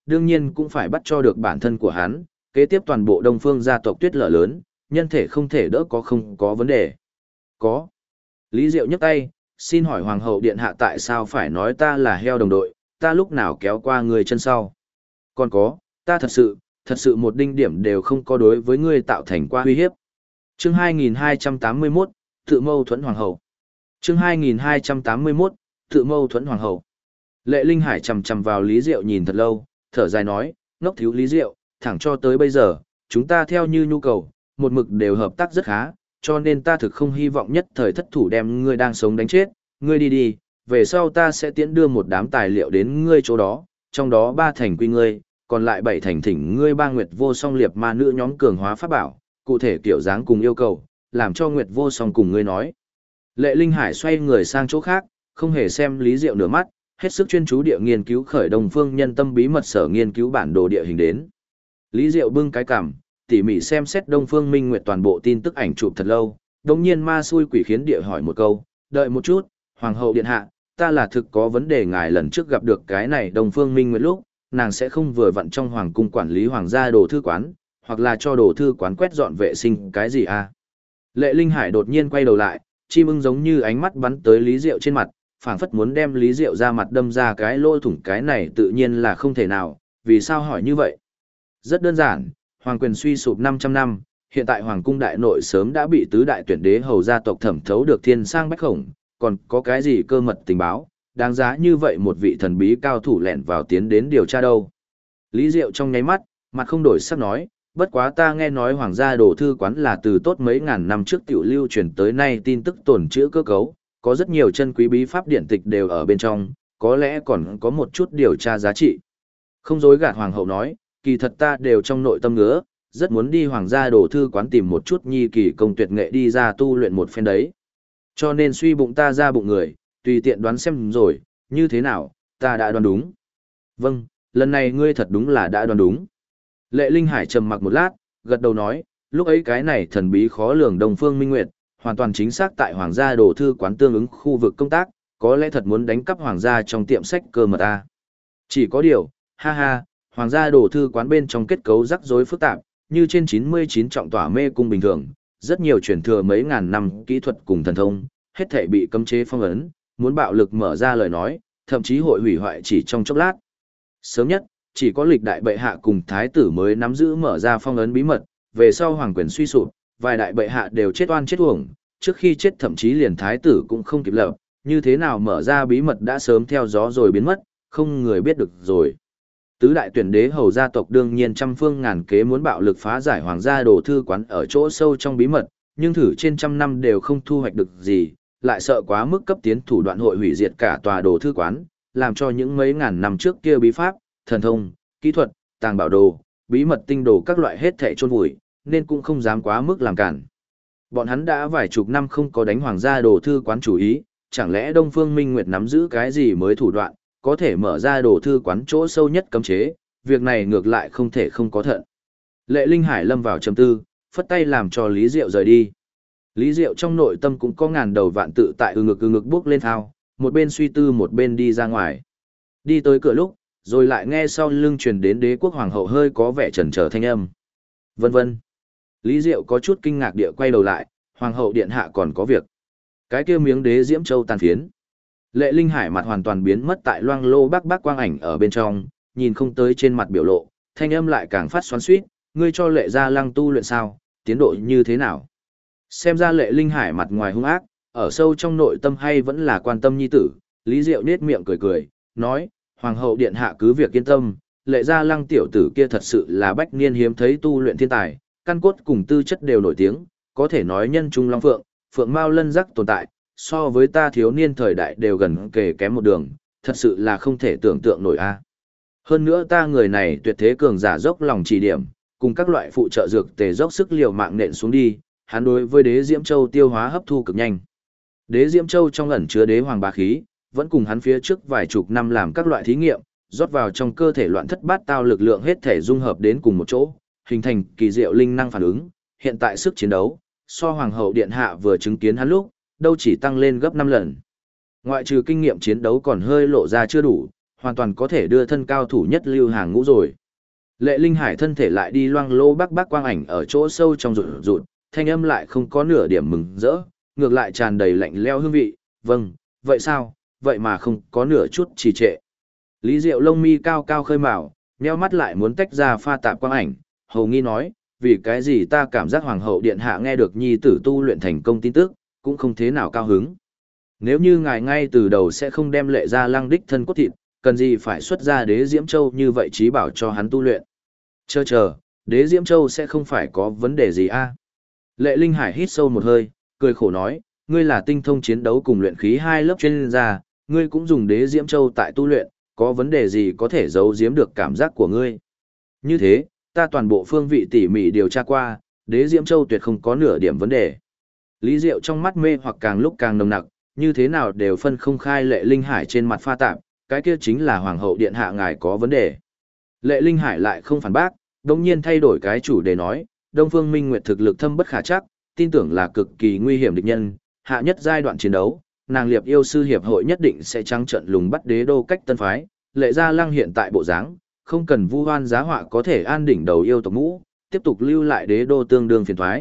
đương nhiên cũng phải bắt cho được bản thân của hắn, kế tiếp toàn bộ Đông Phương gia tộc tuyết lở lớn, nhân thể không thể đỡ có không có vấn đề. Có. Lý Diệu nhấc tay, xin hỏi Hoàng hậu điện hạ tại sao phải nói ta là heo đồng đội, ta lúc nào kéo qua người chân sau. Còn có, ta thật sự một đinh điểm đều không có đối với ngươi tạo thành qua uy hiếp. Chương 2281, tự mâu thuẫn Hoàng hậu. Chương 2281, tự mâu thuẫn Hoàng hậu. Lệ Linh Hải chầm chầm vào Lý Diệu nhìn thật lâu, thở dài nói, ngốc thiếu Lý Diệu, thẳng cho tới bây giờ, chúng ta theo như nhu cầu, một mực đều hợp tác rất khá, cho nên ta thực không hy vọng nhất thời thất thủ đem ngươi đang sống đánh chết, ngươi đi đi, về sau ta sẽ tiễn đưa một đám tài liệu đến ngươi chỗ đó, trong đó 3 thành quy ngươi, còn lại 7 thành thỉnh ngươi ba Nguyệt Vô Song liệp ma nữ nhóm cường hóa pháp bảo, cụ thể kiểu dáng cùng yêu cầu, làm cho Nguyệt Vô Song cùng ngươi nói. Lệ Linh Hải xoay người sang chỗ khác, không hề xem Lý Diệu nửa mắt, hết sức chuyên chú địa nghiên cứu khởi Đông Phương Nhân Tâm bí mật sở nghiên cứu bản đồ địa hình đến. Lý Diệu bưng cái cằm, tỉ mỉ xem xét Đông Phương Minh Nguyệt toàn bộ tin tức ảnh chụp thật lâu, đồng nhiên ma xui quỷ khiến địa hỏi một câu, đợi một chút, Hoàng hậu điện hạ, ta là thực có vấn đề ngài lần trước gặp được cái này Đông Phương Minh Nguyệt lúc, nàng sẽ không vừa vặn trong hoàng cung quản lý hoàng gia đồ thư quán, hoặc là cho đồ thư quán quét dọn vệ sinh cái gì à. Lệ Linh Hải đột nhiên quay đầu lại, chim ưng giống như ánh mắt bắn tới Lý Diệu trên mặt, phảng phất muốn đem Lý Diệu ra mặt đâm ra cái lỗ thủng, cái này tự nhiên là không thể nào, vì sao hỏi như vậy? Rất đơn giản, hoàng quyền suy sụp 500 năm, hiện tại hoàng cung đại nội sớm đã bị tứ đại tuyển đế hầu gia tộc thẩm thấu được thiên sang bách khổng, còn có cái gì cơ mật tình báo, đáng giá như vậy một vị thần bí cao thủ lẻn vào tiến đến điều tra đâu. Lý Diệu trong nháy mắt, mặt không đổi sắc nói, bất quá ta nghe nói hoàng gia đồ thư quán là từ tốt mấy ngàn năm trước tiểu lưu truyền tới nay tin tức tồn trữ cơ cấu, có rất nhiều chân quý bí pháp điển tịch đều ở bên trong, có lẽ còn có một chút điều tra giá trị. Không dối gạt hoàng hậu nói, kỳ thật ta đều trong nội tâm ngứa, rất muốn đi hoàng gia đồ thư quán tìm một chút nhi kỳ công tuyệt nghệ đi ra tu luyện một phen đấy. Cho nên suy bụng ta ra bụng người, tùy tiện đoán xem rồi, như thế nào, ta đã đoán đúng. Vâng, lần này ngươi thật đúng là đã đoán đúng. Lệ Linh Hải trầm mặc một lát, gật đầu nói, lúc ấy cái này thần bí khó lường Đông Phương Minh Nguyệt, hoàn toàn chính xác tại hoàng gia đồ thư quán tương ứng khu vực công tác, có lẽ thật muốn đánh cắp hoàng gia trong tiệm sách cơ mật ta. Chỉ có điều, ha ha, hoàng gia đồ thư quán bên trong kết cấu rắc rối phức tạp, như trên 99 trọng tỏa mê cung bình thường, rất nhiều truyền thừa mấy ngàn năm kỹ thuật cùng thần thông, hết thảy bị cấm chế phong ấn, muốn bạo lực mở ra lời nói, thậm chí hội hủy hoại chỉ trong chốc lát. Sớm nhất, chỉ có lịch đại bệ hạ cùng thái tử mới nắm giữ mở ra phong ấn bí mật, về sau hoàng quyền suy sụp, vài đại bệ hạ đều chết oan chết uổng, trước khi chết thậm chí liền thái tử cũng không kịp lập, như thế nào mở ra bí mật đã sớm theo gió rồi biến mất, không người biết được rồi. Tứ đại tuyển đế hầu gia tộc đương nhiên trăm phương ngàn kế muốn bạo lực phá giải hoàng gia đồ thư quán ở chỗ sâu trong bí mật, nhưng thử trên trăm năm đều không thu hoạch được gì, lại sợ quá mức cấp tiến thủ đoạn hội hủy diệt cả tòa đồ thư quán, làm cho những mấy ngàn năm trước kia bí pháp, thần thông, kỹ thuật, tàng bảo đồ, bí mật tinh đồ các loại hết thảy chôn vùi, nên cũng không dám quá mức làm cản. Bọn hắn đã vài chục năm không có đánh hoàng gia đồ thư quán chủ ý, chẳng lẽ Đông Phương Minh Nguyệt nắm giữ cái gì mới thủ đoạn, có thể mở ra đồ thư quán chỗ sâu nhất cấm chế, việc này ngược lại không thể không có thận. Lệ Linh Hải lâm vào trầm tư, phất tay làm cho Lý Diệu rời đi. Lý Diệu trong nội tâm cũng có ngàn đầu vạn tự tại ngực bước lên thao, một bên suy tư một bên đi ra ngoài. Đi tới cửa lúc, rồi lại nghe sau lưng truyền đến đế quốc hoàng hậu hơi có vẻ chần chờ thanh âm. Vân vân. Lý Diệu có chút kinh ngạc địa quay đầu lại, hoàng hậu điện hạ còn có việc. Cái kia miếng đế diễm châu tàn phiến. Lệ Linh Hải mặt hoàn toàn biến mất tại loang lô bác quang ảnh ở bên trong, nhìn không tới trên mặt biểu lộ, thanh âm lại càng phát xoắn xuýt, ngươi cho Lệ Gia Lăng tu luyện sao, tiến độ như thế nào? Xem ra Lệ Linh Hải mặt ngoài hung ác, ở sâu trong nội tâm hay vẫn là quan tâm nhi tử, Lý Diệu nết miệng cười, nói, hoàng hậu điện hạ cứ việc yên tâm, Lệ Gia Lăng tiểu tử kia thật sự là bách niên hiếm thấy tu luyện thiên tài, căn cốt cùng tư chất đều nổi tiếng, có thể nói nhân trung long phượng, phượng mao lân giác tồn tại, so với ta thiếu niên thời đại đều gần kề kém một đường, thật sự là không thể tưởng tượng nổi a. Hơn nữa ta người này tuyệt thế cường giả dốc lòng chỉ điểm, cùng các loại phụ trợ dược tề dốc sức liều mạng nện xuống đi, hắn đối với đế Diễm Châu tiêu hóa hấp thu cực nhanh. Đế Diễm Châu trong ẩn chứa đế hoàng bá khí, vẫn cùng hắn phía trước vài chục năm làm các loại thí nghiệm, rót vào trong cơ thể loạn thất bát tao lực lượng hết thể dung hợp đến cùng một chỗ, hình thành kỳ diệu linh năng phản ứng, hiện tại sức chiến đấu, so hoàng hậu điện hạ vừa chứng kiến hắn lúc, đâu chỉ tăng lên gấp 5 lần. Ngoại trừ kinh nghiệm chiến đấu còn hơi lộ ra chưa đủ, hoàn toàn có thể đưa thân cao thủ nhất lưu hàng ngũ rồi. Lệ Linh Hải thân thể lại đi loang lô bắc quang ảnh ở chỗ sâu trong rụt rụt, thanh âm lại không có nửa điểm mừng rỡ, ngược lại tràn đầy lạnh lẽo hương vị. Vâng, vậy sao, vậy mà không có nửa chút trì trệ. Lý Diệu lông mi cao cao khơi mào, nheo mắt lại muốn tách ra pha tạp quang ảnh, hầu nghi nói, vì cái gì ta cảm giác hoàng hậu điện hạ nghe được nhi tử tu luyện thành công tin tức, cũng không thế nào cao hứng. Nếu như ngài ngay từ đầu sẽ không đem Lệ Gia Lăng đích thân cốt thịt, cần gì phải xuất ra Đế Diễm Châu như vậy trí bảo cho hắn tu luyện. Chờ, Đế Diễm Châu sẽ không phải có vấn đề gì a? Lệ Linh Hải hít sâu một hơi, cười khổ nói, ngươi là tinh thông chiến đấu cùng luyện khí hai lớp chuyên gia, ngươi cũng dùng Đế Diễm Châu tại tu luyện, có vấn đề gì có thể giấu giếm được cảm giác của ngươi. Như thế, ta toàn bộ phương vị tỉ mỉ điều tra qua, Đế Diễm Châu tuyệt không có nửa điểm vấn đề. Lý Diệu trong mắt mê hoặc càng lúc càng nồng nặc, như thế nào đều phân không khai Lệ Linh Hải trên mặt pha tạp, cái kia chính là hoàng hậu điện hạ ngài có vấn đề. Lệ Linh Hải lại không phản bác, đồng nhiên thay đổi cái chủ đề nói, Đông Phương Minh Nguyệt thực lực thâm bất khả trắc, tin tưởng là cực kỳ nguy hiểm địch nhân, hạ nhất giai đoạn chiến đấu, nàng Liệp Yêu sư hiệp hội nhất định sẽ trắng trận lùng bắt Đế đô cách tân phái, Lệ Gia Lăng hiện tại bộ dáng, không cần vu oan giá họa có thể an đỉnh đầu yêu tộc ngũ, tiếp tục lưu lại Đế đô tương đương phiền toái.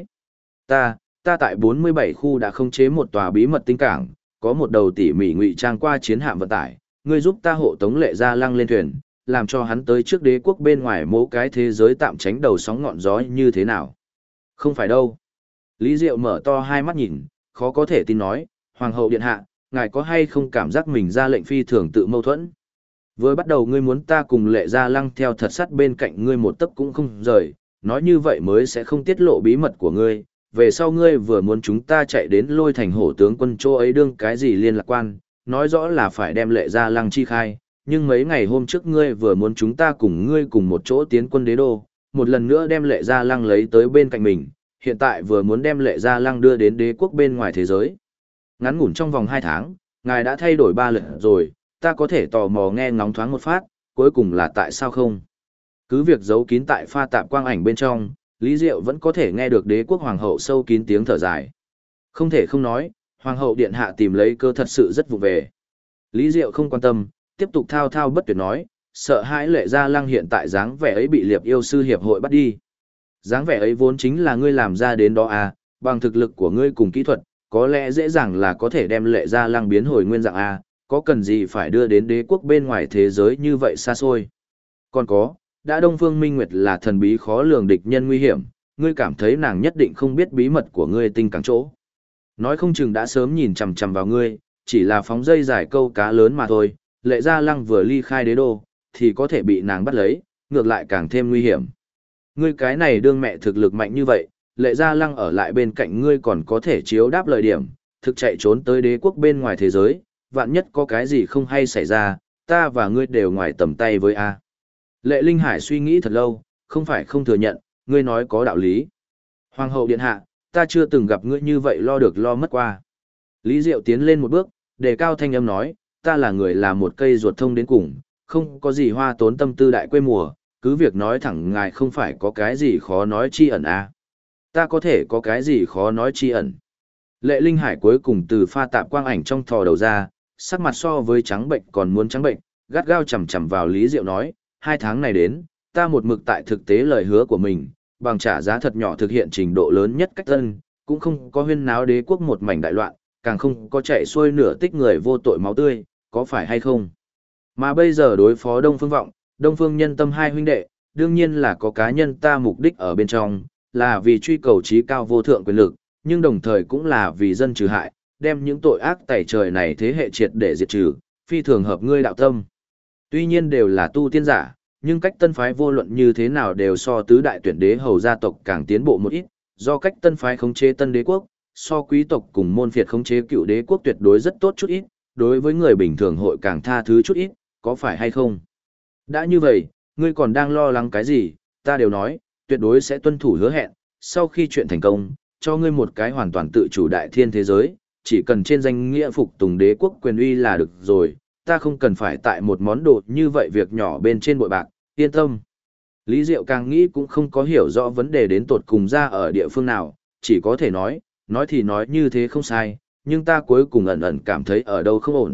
Ta tại 47 khu đã khống chế một tòa bí mật tinh cảng, có một đầu tỉ mỉ ngụy trang qua chiến hạm vận tải, ngươi giúp ta hộ tống Lệ Gia Lăng lên thuyền, làm cho hắn tới trước đế quốc bên ngoài mố cái thế giới tạm tránh đầu sóng ngọn gió như thế nào. Không phải đâu. Lý Diệu mở to hai mắt nhìn, khó có thể tin nói, Hoàng hậu điện hạ, ngài có hay không cảm giác mình ra lệnh phi thường tự mâu thuẫn? Vừa bắt đầu ngươi muốn ta cùng Lệ Gia Lăng theo thật sát bên cạnh ngươi một tấc cũng không rời, nói như vậy mới sẽ không tiết lộ bí mật của ngươi. Về sau ngươi vừa muốn chúng ta chạy đến Lôi Thành hổ tướng quân chỗ ấy đương cái gì liên lạc quan, nói rõ là phải đem Lệ Gia Lăng chi khai, nhưng mấy ngày hôm trước ngươi vừa muốn chúng ta cùng ngươi cùng một chỗ tiến quân đế đô, một lần nữa đem Lệ Gia Lăng lấy tới bên cạnh mình, hiện tại vừa muốn đem Lệ Gia Lăng đưa đến đế quốc bên ngoài thế giới. Ngắn ngủn trong vòng 2 tháng, ngài đã thay đổi 3 lần rồi, ta có thể tò mò nghe ngóng thoáng một phát, cuối cùng là tại sao không? Cứ việc giấu kín tại pha tạp quang ảnh bên trong, Lý Diệu vẫn có thể nghe được đế quốc hoàng hậu sâu kín tiếng thở dài. Không thể không nói, hoàng hậu điện hạ tìm lấy cơ thật sự rất vụ về. Lý Diệu không quan tâm, tiếp tục thao thao bất tuyệt nói, sợ hãi Lệ Gia Lăng hiện tại dáng vẻ ấy bị Liệp Yêu sư hiệp hội bắt đi. Dáng vẻ ấy vốn chính là ngươi làm ra đến đó à, bằng thực lực của ngươi cùng kỹ thuật, có lẽ dễ dàng là có thể đem Lệ Gia Lăng biến hồi nguyên dạng à, có cần gì phải đưa đến đế quốc bên ngoài thế giới như vậy xa xôi. Còn có, đã Đông Phương Minh Nguyệt là thần bí khó lường địch nhân nguy hiểm, ngươi cảm thấy nàng nhất định không biết bí mật của ngươi tinh càng chỗ. Nói không chừng đã sớm nhìn chằm chằm vào ngươi, chỉ là phóng dây giải câu cá lớn mà thôi, Lệ Gia Lăng vừa ly khai đế đô, thì có thể bị nàng bắt lấy, ngược lại càng thêm nguy hiểm. Ngươi cái này đương mẹ thực lực mạnh như vậy, Lệ Gia Lăng ở lại bên cạnh ngươi còn có thể chiếu đáp lời điểm, thực chạy trốn tới đế quốc bên ngoài thế giới, vạn nhất có cái gì không hay xảy ra, ta và ngươi đều ngoài tầm tay với A. Lệ Linh Hải suy nghĩ thật lâu, không phải không thừa nhận, ngươi nói có đạo lý. Hoàng hậu điện hạ, ta chưa từng gặp ngươi như vậy lo được lo mất qua. Lý Diệu tiến lên một bước, đề cao thanh âm nói, ta là người là một cây ruột thông đến cùng, không có gì hoa tốn tâm tư đại quê mùa, cứ việc nói thẳng ngài không phải có cái gì khó nói chi ẩn à. Ta có thể có cái gì khó nói chi ẩn. Lệ Linh Hải cuối cùng từ pha tạp quang ảnh trong thò đầu ra, sắc mặt so với trắng bệnh còn muốn trắng bệnh, gắt gao chầm chầm vào Lý Diệu nói, 2 tháng này đến, ta một mực tại thực tế lời hứa của mình, bằng trả giá thật nhỏ thực hiện trình độ lớn nhất cách tân, cũng không có huyên náo đế quốc một mảnh đại loạn, càng không có chạy xuôi nửa tích người vô tội máu tươi, có phải hay không? Mà bây giờ đối phó Đông Phương Vọng, Đông Phương Nhân Tâm hai huynh đệ, đương nhiên là có cá nhân ta mục đích ở bên trong, là vì truy cầu trí cao vô thượng quyền lực, nhưng đồng thời cũng là vì dân trừ hại, đem những tội ác tày trời này thế hệ triệt để diệt trừ, phi thường hợp ngươi đạo tâm. Tuy nhiên đều là tu tiên giả, nhưng cách tân phái vô luận như thế nào đều so tứ đại tuyển đế hầu gia tộc càng tiến bộ một ít, do cách tân phái khống chế tân đế quốc, so quý tộc cùng môn phiệt khống chế cựu đế quốc tuyệt đối rất tốt chút ít, đối với người bình thường hội càng tha thứ chút ít, có phải hay không? Đã như vậy, ngươi còn đang lo lắng cái gì, ta đều nói, tuyệt đối sẽ tuân thủ hứa hẹn, sau khi chuyện thành công, cho ngươi một cái hoàn toàn tự chủ đại thiên thế giới, chỉ cần trên danh nghĩa phục tùng đế quốc quyền uy là được rồi, ta không cần phải tại một món đồ như vậy việc nhỏ bên trên bội bạc, yên tâm. Lý Diệu càng nghĩ cũng không có hiểu rõ vấn đề đến tột cùng ra ở địa phương nào, chỉ có thể nói thì nói như thế không sai, nhưng ta cuối cùng ẩn ẩn cảm thấy ở đâu không ổn,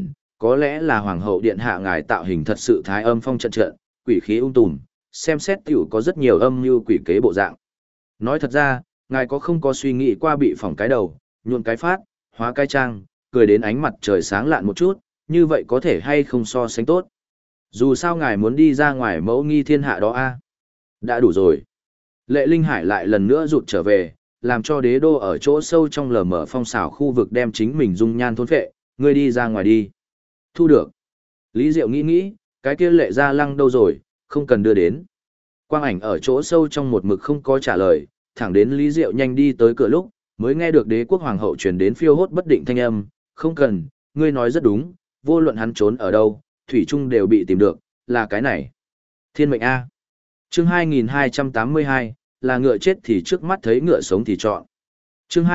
có lẽ là hoàng hậu điện hạ ngài tạo hình thật sự thái âm phong trận trận, quỷ khí tùm, xem xét tiểu có rất nhiều âm mưu quỷ kế bộ dạng. Nói thật ra, ngài có không có suy nghĩ qua bị phỏng cái đầu, nhuộn cái phát, hóa cái trang, cười đến ánh mặt trời sáng lạn một chút, như vậy có thể hay không so sánh tốt. Dù sao ngài muốn đi ra ngoài mẫu nghi thiên hạ đó a. Đã đủ rồi. Lệ Linh Hải lại lần nữa rụt trở về, làm cho đế đô ở chỗ sâu trong lờ mờ phong xảo khu vực đem chính mình dung nhan thôn phệ, ngươi đi ra ngoài đi. Thu được. Lý Diệu nghĩ, cái kia Lệ Gia Lăng đâu rồi, không cần đưa đến. Quang ảnh ở chỗ sâu trong một mực không có trả lời, thẳng đến Lý Diệu nhanh đi tới cửa lúc, mới nghe được đế quốc hoàng hậu truyền đến phiêu hốt bất định thanh âm, không cần, ngươi nói rất đúng, vô luận hắn trốn ở đâu, thủy chung đều bị tìm được, là cái này. Thiên mệnh A. Chương 2282, là ngựa chết thì trước mắt thấy ngựa sống thì chọn. Chương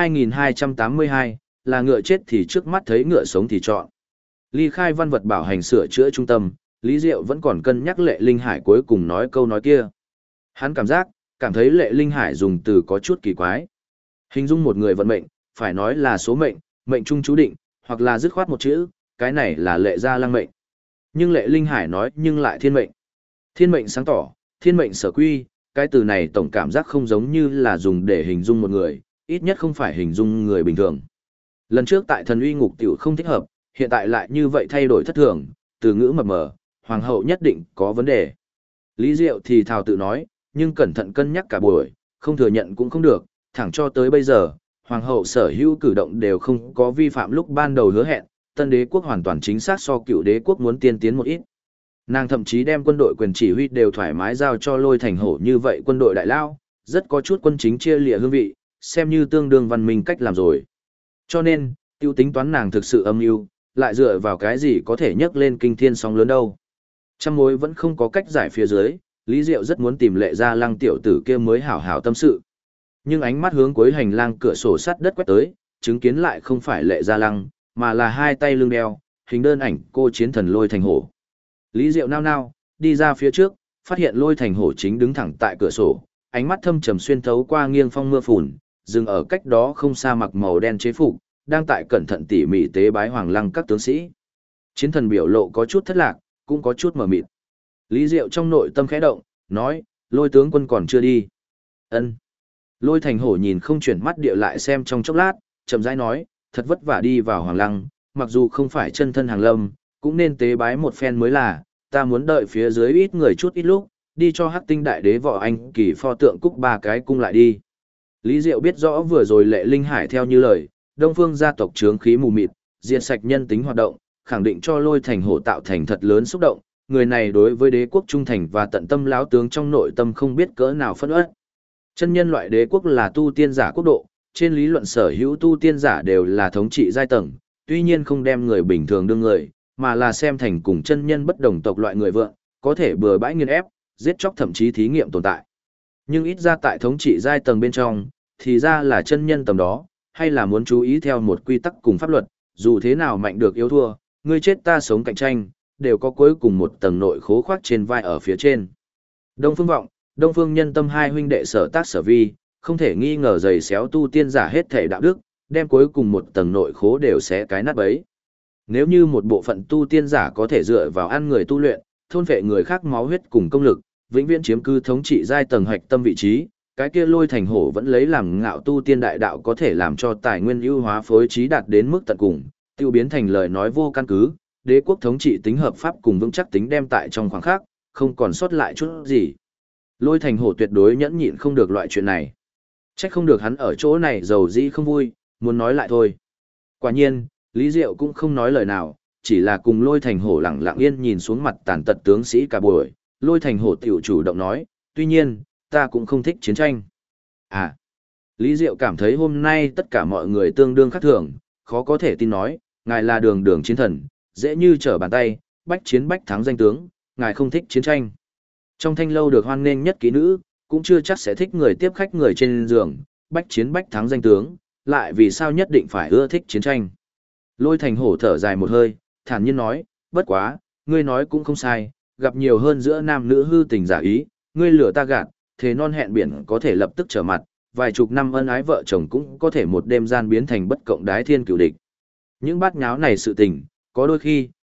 2282, là ngựa chết thì trước mắt thấy ngựa sống thì chọn. Ly khai văn vật bảo hành sửa chữa trung tâm, Lý Diệu vẫn còn cân nhắc Lệ Linh Hải cuối cùng nói câu nói kia. Hắn cảm thấy Lệ Linh Hải dùng từ có chút kỳ quái. Hình dung một người vận mệnh, phải nói là số mệnh, mệnh trung chú định, hoặc là dứt khoát một chữ, cái này là Lệ Gia Lăng mệnh. Nhưng Lệ Linh Hải nói nhưng lại thiên mệnh. Thiên mệnh sáng tỏ, thiên mệnh sở quy, cái từ này tổng cảm giác không giống như là dùng để hình dung một người, ít nhất không phải hình dung người bình thường. Lần trước tại thần uy ngục tiểu không thích hợp, hiện tại lại như vậy thay đổi thất thường, từ ngữ mập mờ, hoàng hậu nhất định có vấn đề. Lý Diệu thì thào tự nói, nhưng cẩn thận cân nhắc cả buổi, không thừa nhận cũng không được, thẳng cho tới bây giờ, hoàng hậu sở hữu cử động đều không có vi phạm lúc ban đầu hứa hẹn, tân đế quốc hoàn toàn chính xác so cựu đế quốc muốn tiên tiến một ít. Nàng thậm chí đem quân đội quyền chỉ huy đều thoải mái giao cho Lôi Thành Hổ như vậy quân đội đại lao, rất có chút quân chính chia lìa hương vị, xem như tương đương văn minh cách làm rồi. Cho nên, tiêu tính toán nàng thực sự âm mưu, lại dựa vào cái gì có thể nhấc lên kinh thiên sóng lớn đâu. Trăm mối vẫn không có cách giải phía dưới, Lý Diệu rất muốn tìm Lệ Gia Lăng tiểu tử kia mới hảo hảo tâm sự. Nhưng ánh mắt hướng cuối hành lang cửa sổ sắt đất quét tới, chứng kiến lại không phải Lệ Gia Lăng, mà là hai tay lưng đeo, hình đơn ảnh cô chiến thần Lôi Thành Hổ. Lý Diệu nao, đi ra phía trước, phát hiện Lôi Thành Hổ chính đứng thẳng tại cửa sổ, ánh mắt thâm trầm xuyên thấu qua nghiêng phong mưa phùn, dừng ở cách đó không xa mặc màu đen chế phục, đang tại cẩn thận tỉ mỉ tế bái hoàng lăng các tướng sĩ. Chiến thần biểu lộ có chút thất lạc, cũng có chút mờ mịt. Lý Diệu trong nội tâm khẽ động, nói, Lôi tướng quân còn chưa đi. Ân. Lôi Thành Hổ nhìn không chuyển mắt địa lại xem trong chốc lát, chậm rãi nói, thật vất vả đi vào hoàng lăng, mặc dù không phải chân thân hàng lâm, cũng nên tế bái một phen mới là, ta muốn đợi phía dưới ít người chút ít lúc, đi cho Hắc Tinh đại đế võ anh kỳ pho tượng cúc ba cái cung lại đi. Lý Diệu biết rõ vừa rồi Lệ Linh Hải theo như lời, Đông Phương gia tộc chướng khí mù mịt, diệt sạch nhân tính hoạt động, khẳng định cho Lôi Thành Hổ tạo thành thật lớn xúc động, người này đối với đế quốc trung thành và tận tâm láo tướng trong nội tâm không biết cỡ nào phẫn uất. Chân nhân loại đế quốc là tu tiên giả quốc độ, trên lý luận sở hữu tu tiên giả đều là thống trị giai tầng, tuy nhiên không đem người bình thường đương người, mà là xem thành cùng chân nhân bất đồng tộc loại người vượng, có thể bừa bãi nghiền ép, giết chóc thậm chí thí nghiệm tồn tại. Nhưng ít ra tại thống trị giai tầng bên trong, thì ra là chân nhân tầm đó, hay là muốn chú ý theo một quy tắc cùng pháp luật, dù thế nào mạnh được yếu thua, ngươi chết ta sống cạnh tranh, đều có cuối cùng một tầng nội khố khoác trên vai ở phía trên. Đông Phương Vọng, Đông Phương Nhân Tâm hai huynh đệ sở tác sở vi, không thể nghi ngờ giày xéo tu tiên giả hết thể đạo đức, đem cuối cùng một tầng nội khố đều xé cái nát bấy. Nếu như một bộ phận tu tiên giả có thể dựa vào ăn người tu luyện, thôn phệ người khác máu huyết cùng công lực, vĩnh viễn chiếm cư thống trị giai tầng hạch tâm vị trí, cái kia Lôi Thành Hổ vẫn lấy làm ngạo tu tiên đại đạo có thể làm cho tài nguyên ưu hóa phối trí đạt đến mức tận cùng, tiêu biến thành lời nói vô căn cứ, đế quốc thống trị tính hợp pháp cùng vững chắc tính đem tại trong khoảng khắc, không còn sót lại chút gì. Lôi Thành Hổ tuyệt đối nhẫn nhịn không được loại chuyện này. Trách không được hắn ở chỗ này giàu dĩ không vui, muốn nói lại thôi. Quả nhiên, Lý Diệu cũng không nói lời nào, chỉ là cùng Lôi Thành Hổ lặng lặng yên nhìn xuống mặt tàn tật tướng sĩ cả buổi. Lôi Thành Hổ tiểu chủ động nói, tuy nhiên, ta cũng không thích chiến tranh. À, Lý Diệu cảm thấy hôm nay tất cả mọi người tương đương khác thường, khó có thể tin nói, ngài là đường đường chiến thần, dễ như trở bàn tay, bách chiến bách thắng danh tướng, ngài không thích chiến tranh. Trong thanh lâu được hoan nghênh nhất kỹ nữ, cũng chưa chắc sẽ thích người tiếp khách người trên giường, bách chiến bách thắng danh tướng, lại vì sao nhất định phải ưa thích chiến tranh. Lôi Thành Hổ thở dài một hơi, thản nhiên nói, bất quá, ngươi nói cũng không sai, gặp nhiều hơn giữa nam nữ hư tình giả ý, ngươi lửa ta gạt, thế non hẹn biển có thể lập tức trở mặt, vài chục năm ân ái vợ chồng cũng có thể một đêm gian biến thành bất cộng đái thiên cửu địch. Những bát nháo này sự tình, có đôi khi,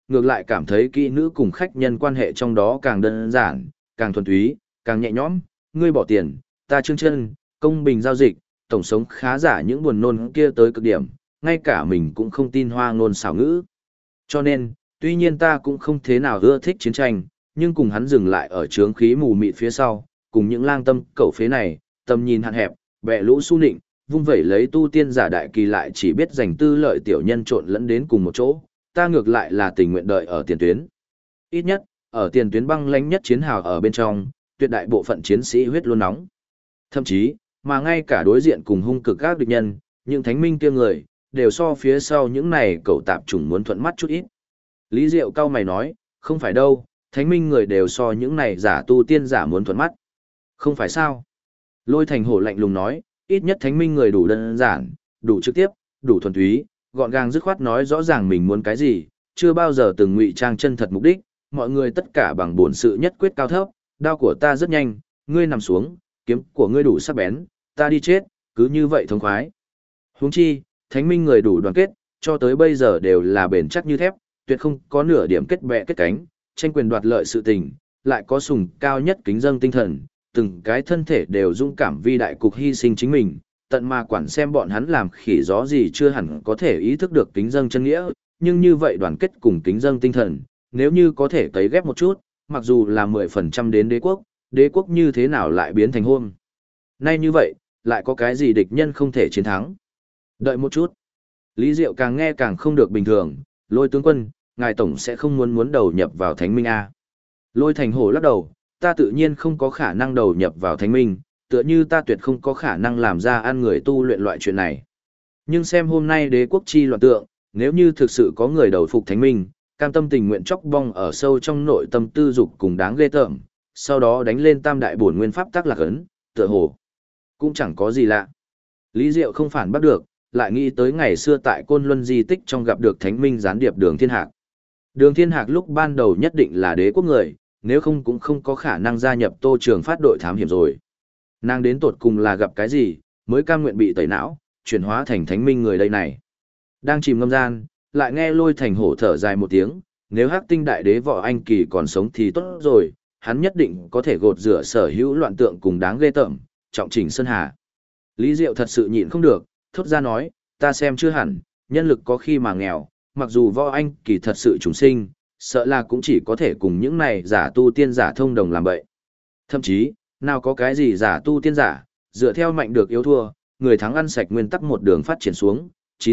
ngược lại cảm thấy kỹ nữ cùng khách nhân quan hệ trong đó càng đơn giản, càng thuần túy, càng nhẹ nhõm, ngươi bỏ tiền, ta trương chân, công bình giao dịch, tổng sống khá giả những buồn nôn kia tới cực điểm, ngay cả mình cũng không tin hoa ngôn xảo ngữ. Cho nên, tuy nhiên ta cũng không thế nào ưa thích chiến tranh, nhưng cùng hắn dừng lại ở trướng khí mù mịt phía sau, cùng những lang tâm cẩu phế này, tầm nhìn hạn hẹp, bẹ lũ su nịnh, vung vẩy lấy tu tiên giả đại kỳ lại chỉ biết giành tư lợi tiểu nhân trộn lẫn đến cùng một chỗ, ta ngược lại là tình nguyện đợi ở tiền tuyến. Ít nhất, ở tiền tuyến băng lãnh nhất chiến hào ở bên trong, tuyệt đại bộ phận chiến sĩ huyết luôn nóng. Thậm chí, mà ngay cả đối diện cùng hung cực các địch nhân, những thánh minh kia người, đều so phía sau những này cậu tạp chủng muốn thuận mắt chút ít. Lý Diệu cao mày nói, không phải đâu, thánh minh người đều so những này giả tu tiên giả muốn thuận mắt. Không phải sao? Lôi Thành Hổ lạnh lùng nói, ít nhất thánh minh người đủ đơn giản, đủ trực tiếp, đủ thuần túy, gọn gàng dứt khoát nói rõ ràng mình muốn cái gì, chưa bao giờ từng ngụy trang chân thật mục đích, mọi người tất cả bằng bổn sự nhất quyết cao thấp, đao của ta rất nhanh, ngươi nằm xuống, kiếm của ngươi đủ sắc bén, ta đi chết, cứ như vậy thông khoái. Huống chi, thánh minh người đủ đoàn kết, cho tới bây giờ đều là bền chắc như thép, tuyệt không có nửa điểm kết bè kết cánh, tranh quyền đoạt lợi sự tình, lại có sùng cao nhất kính dâng tinh thần, từng cái thân thể đều dũng cảm vì đại cục hy sinh chính mình, tận mà quản xem bọn hắn làm khỉ gió gì chưa hẳn có thể ý thức được kính dâng chân nghĩa, nhưng như vậy đoàn kết cùng kính dâng tinh thần, nếu như có thể cấy ghép một chút, mặc dù là 10% đến đế quốc như thế nào lại biến thành hôm nay như vậy, lại có cái gì địch nhân không thể chiến thắng. Đợi một chút. Lý Diệu càng nghe càng không được bình thường, Lôi tướng quân, ngài tổng sẽ không muốn đầu nhập vào thánh minh A. Lôi Thành Hổ lắc đầu, ta tự nhiên không có khả năng đầu nhập vào thánh minh, tựa như ta tuyệt không có khả năng làm ra ăn người tu luyện loại chuyện này. Nhưng xem hôm nay đế quốc chi loạn tượng, nếu như thực sự có người đầu phục thánh minh, cam tâm tình nguyện chóc bong ở sâu trong nội tâm tư dục cùng đáng ghê tởm, sau đó đánh lên tam đại bổn nguyên pháp tắc lạc ấn, tựa hồ cũng chẳng có gì lạ. Lý Diệu không phản bắt được, lại nghĩ tới ngày xưa tại Côn Luân di tích trong gặp được thánh minh gián điệp Đường Thiên Hạc. Đường Thiên Hạc lúc ban đầu nhất định là đế quốc người, nếu không cũng không có khả năng gia nhập Tô Trường Phát đội thám hiểm rồi. Nàng đến tột cùng là gặp cái gì, mới cam nguyện bị tẩy não, chuyển hóa thành thánh minh người đây này. Đang chìm ngâm gian, lại nghe Lôi Thành Hổ thở dài một tiếng, nếu Hắc Tinh Đại Đế Võ Anh Kỳ còn sống thì tốt rồi, hắn nhất định có thể gột rửa sở hữu loạn tượng cùng đáng ghê tởm, trọng chỉnh Sơn Hà. Lý Diệu thật sự nhịn không được, thốt ra nói, ta xem chưa hẳn, nhân lực có khi mà nghèo, mặc dù Võ Anh Kỳ thật sự trùng sinh, sợ là cũng chỉ có thể cùng những này giả tu tiên giả thông đồng làm bậy. Thậm chí, nào có cái gì giả tu tiên giả, dựa theo mạnh được yếu thua, người thắng ăn sạch nguyên tắc một đường phát triển xuống,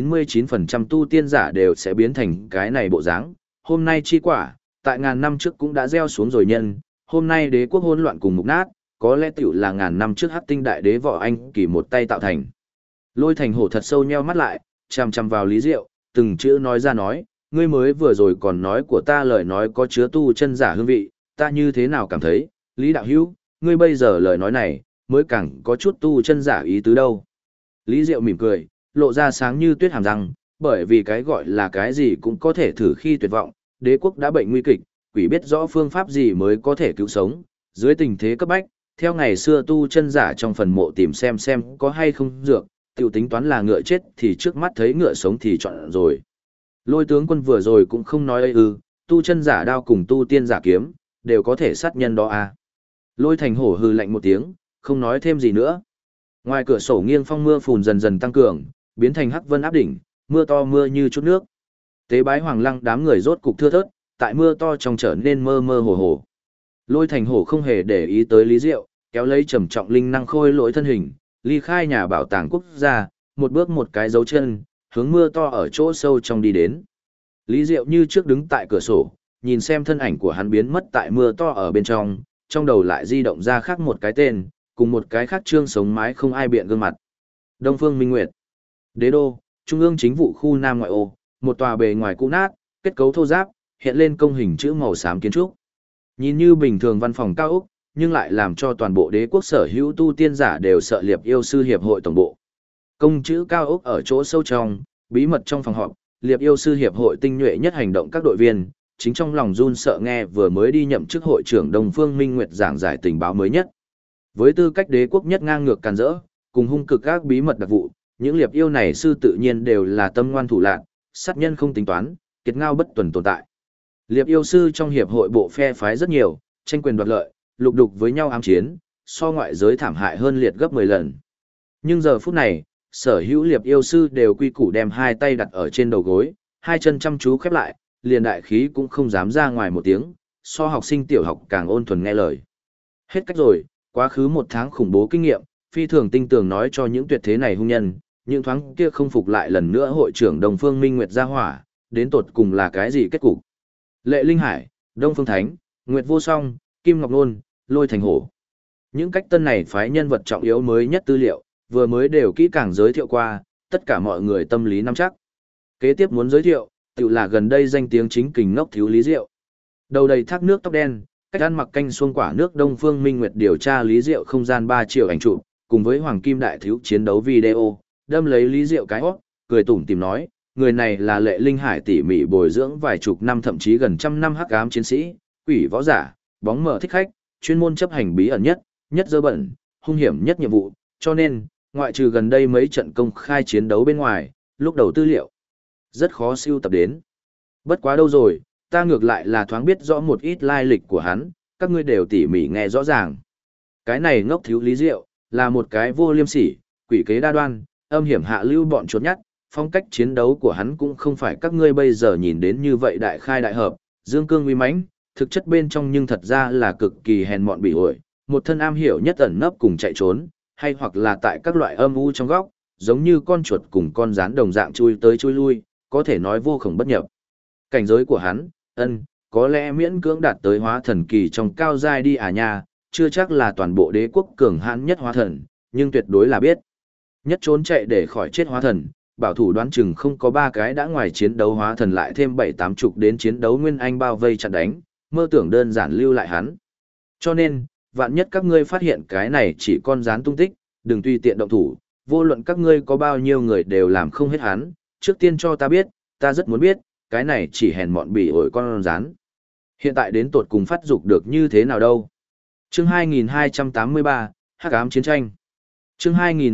99% tu tiên giả đều sẽ biến thành cái này bộ dáng. Hôm nay chi quả, tại ngàn năm trước cũng đã gieo xuống rồi nhân, hôm nay đế quốc hỗn loạn cùng mục nát, có lẽ tiểu là ngàn năm trước Hắc Tinh Đại Đế Võ Anh Kỳ một tay tạo thành. Lôi Thành Hổ thật sâu nheo mắt lại, chằm chằm vào Lý Diệu, từng chữ nói ra nói, ngươi mới vừa rồi còn nói của ta lời nói có chứa tu chân giả hương vị, ta như thế nào cảm thấy, Lý Đạo Hữu, ngươi bây giờ lời nói này, mới càng có chút tu chân giả ý tứ đâu. Lý Diệu mỉm cười, lộ ra sáng như tuyết hàm răng, bởi vì cái gọi là cái gì cũng có thể thử khi tuyệt vọng, đế quốc đã bệnh nguy kịch, quỷ biết rõ phương pháp gì mới có thể cứu sống, dưới tình thế cấp bách, theo ngày xưa tu chân giả trong phần mộ tìm xem có hay không dược, tiểu tính toán là ngựa chết thì trước mắt thấy ngựa sống thì chọn rồi. Lôi tướng quân vừa rồi cũng không nói tu chân giả đao cùng tu tiên giả kiếm, đều có thể sát nhân đó à. Lôi Thành Hổ hừ lạnh một tiếng, không nói thêm gì nữa. Ngoài cửa sổ nghiêng phong mưa phùn dần dần tăng cường, biến thành hắc vân áp đỉnh, mưa to mưa như chút nước. Tế bái Hoàng Lăng đám người rốt cục thưa thớt, tại mưa to trong trở nên mơ mơ hồ hồ. Lôi Thành Hổ không hề để ý tới Lý Diệu, kéo lấy trầm trọng linh năng khôi lỗi thân hình, ly khai nhà bảo tàng quốc gia, một bước một cái dấu chân, hướng mưa to ở chỗ sâu trong đi đến. Lý Diệu như trước đứng tại cửa sổ, nhìn xem thân ảnh của hắn biến mất tại mưa to ở bên trong đầu lại di động ra khác một cái tên, cùng một cái khác trương sống mái không ai biện gương mặt. Đông Phương Minh Nguyệt, Đế đô, Trung ương chính vụ khu Nam ngoại ô, một tòa bề ngoài cũ nát, kết cấu thô ráp, hiện lên công hình chữ màu xám kiến trúc. Nhìn như bình thường văn phòng cao ốc, nhưng lại làm cho toàn bộ đế quốc sở hữu tu tiên giả đều sợ Liệp Yêu sư hiệp hội tổng bộ. Công chữ cao ốc ở chỗ sâu trong, bí mật trong phòng họp, Liệp Yêu sư hiệp hội tinh nhuệ nhất hành động các đội viên, chính trong lòng run sợ nghe vừa mới đi nhậm chức hội trưởng Đông Phương Minh Nguyệt giảng giải tình báo mới nhất. Với tư cách đế quốc nhất ngang ngược càn rỡ, cùng hung cực các bí mật đặc vụ, những Liệp Yêu này sư tự nhiên đều là tâm ngoan thủ lạn, sát nhân không tính toán, kiệt ngao bất tuần tồn tại. Liệp yêu sư trong hiệp hội bộ phe phái rất nhiều, tranh quyền đoạt lợi, lục đục với nhau ám chiến, so ngoại giới thảm hại hơn liệt gấp 10 lần. Nhưng giờ phút này, sở hữu liệp yêu sư đều quy củ đem hai tay đặt ở trên đầu gối, hai chân chăm chú khép lại, liền đại khí cũng không dám ra ngoài một tiếng, so học sinh tiểu học càng ôn thuần nghe lời. Hết cách rồi, quá khứ một tháng khủng bố kinh nghiệm, phi thường tinh tường nói cho những tuyệt thế này hung nhân, những thoáng kia không phục lại lần nữa hội trưởng Đồng Phương Minh Nguyệt gia hỏa, đến tột cùng là cái gì kết cục. Lệ Linh Hải, Đông Phương Thánh, Nguyệt Vô Song, Kim Ngọc Nôn, Lôi Thành Hổ. Những cách tân này phái nhân vật trọng yếu mới nhất tư liệu, vừa mới đều kỹ càng giới thiệu qua, tất cả mọi người tâm lý nắm chắc. Kế tiếp muốn giới thiệu, tự là gần đây danh tiếng chính kình ngốc thiếu Lý Diệu. Đầu đầy thác nước tóc đen, cách ăn mặc canh xuông quả nước Đông Phương Minh Nguyệt điều tra Lý Diệu không gian 3 triệu ảnh chụp, cùng với Hoàng Kim Đại Thiếu chiến đấu video, đâm lấy Lý Diệu cái hót, cười tủm tỉm nói, người này là Lệ Linh Hải tỉ mỉ bồi dưỡng vài chục năm thậm chí gần trăm năm hắc ám chiến sĩ, quỷ võ giả, bóng mờ thích khách, chuyên môn chấp hành bí ẩn nhất dơ bẩn, hung hiểm nhất nhiệm vụ, cho nên, ngoại trừ gần đây mấy trận công khai chiến đấu bên ngoài, lúc đầu tư liệu rất khó siêu tập đến. Bất quá đâu rồi, ta ngược lại là thoáng biết rõ một ít lai lịch của hắn, các ngươi đều tỉ mỉ nghe rõ ràng. Cái này ngốc thiếu Lý Diệu, là một cái vô liêm sỉ, quỷ kế đa đoan, âm hiểm hạ lưu bọn chuột nhắt, phong cách chiến đấu của hắn cũng không phải các ngươi bây giờ nhìn đến như vậy đại khai đại hợp, dương cương uy mãnh, thực chất bên trong nhưng thật ra là cực kỳ hèn mọn bị ổi, một thân am hiểu nhất ẩn nấp cùng chạy trốn, hay hoặc là tại các loại âm u trong góc, giống như con chuột cùng con rắn đồng dạng chui tới chui lui, có thể nói vô khổng bất nhập. Cảnh giới của hắn, có lẽ miễn cưỡng đạt tới hóa thần kỳ trong cao giai đi à nha, chưa chắc là toàn bộ đế quốc cường hãn nhất hóa thần, nhưng tuyệt đối là biết. Nhất trốn chạy để khỏi chết hóa thần, bảo thủ đoán chừng không có 3 cái đã ngoài chiến đấu hóa thần lại thêm 7-8 chục đến chiến đấu nguyên anh bao vây chặn đánh, mơ tưởng đơn giản lưu lại hắn. Cho nên, vạn nhất các ngươi phát hiện cái này chỉ con rán tung tích, đừng tùy tiện động thủ, vô luận các ngươi có bao nhiêu người đều làm không hết hắn, trước tiên cho ta biết, ta rất muốn biết, cái này chỉ hèn mọn bỉ ổi con rán. Hiện tại đến tột cùng phát dục được như thế nào đâu. Chương 2283, Hắc ám chiến tranh. Chương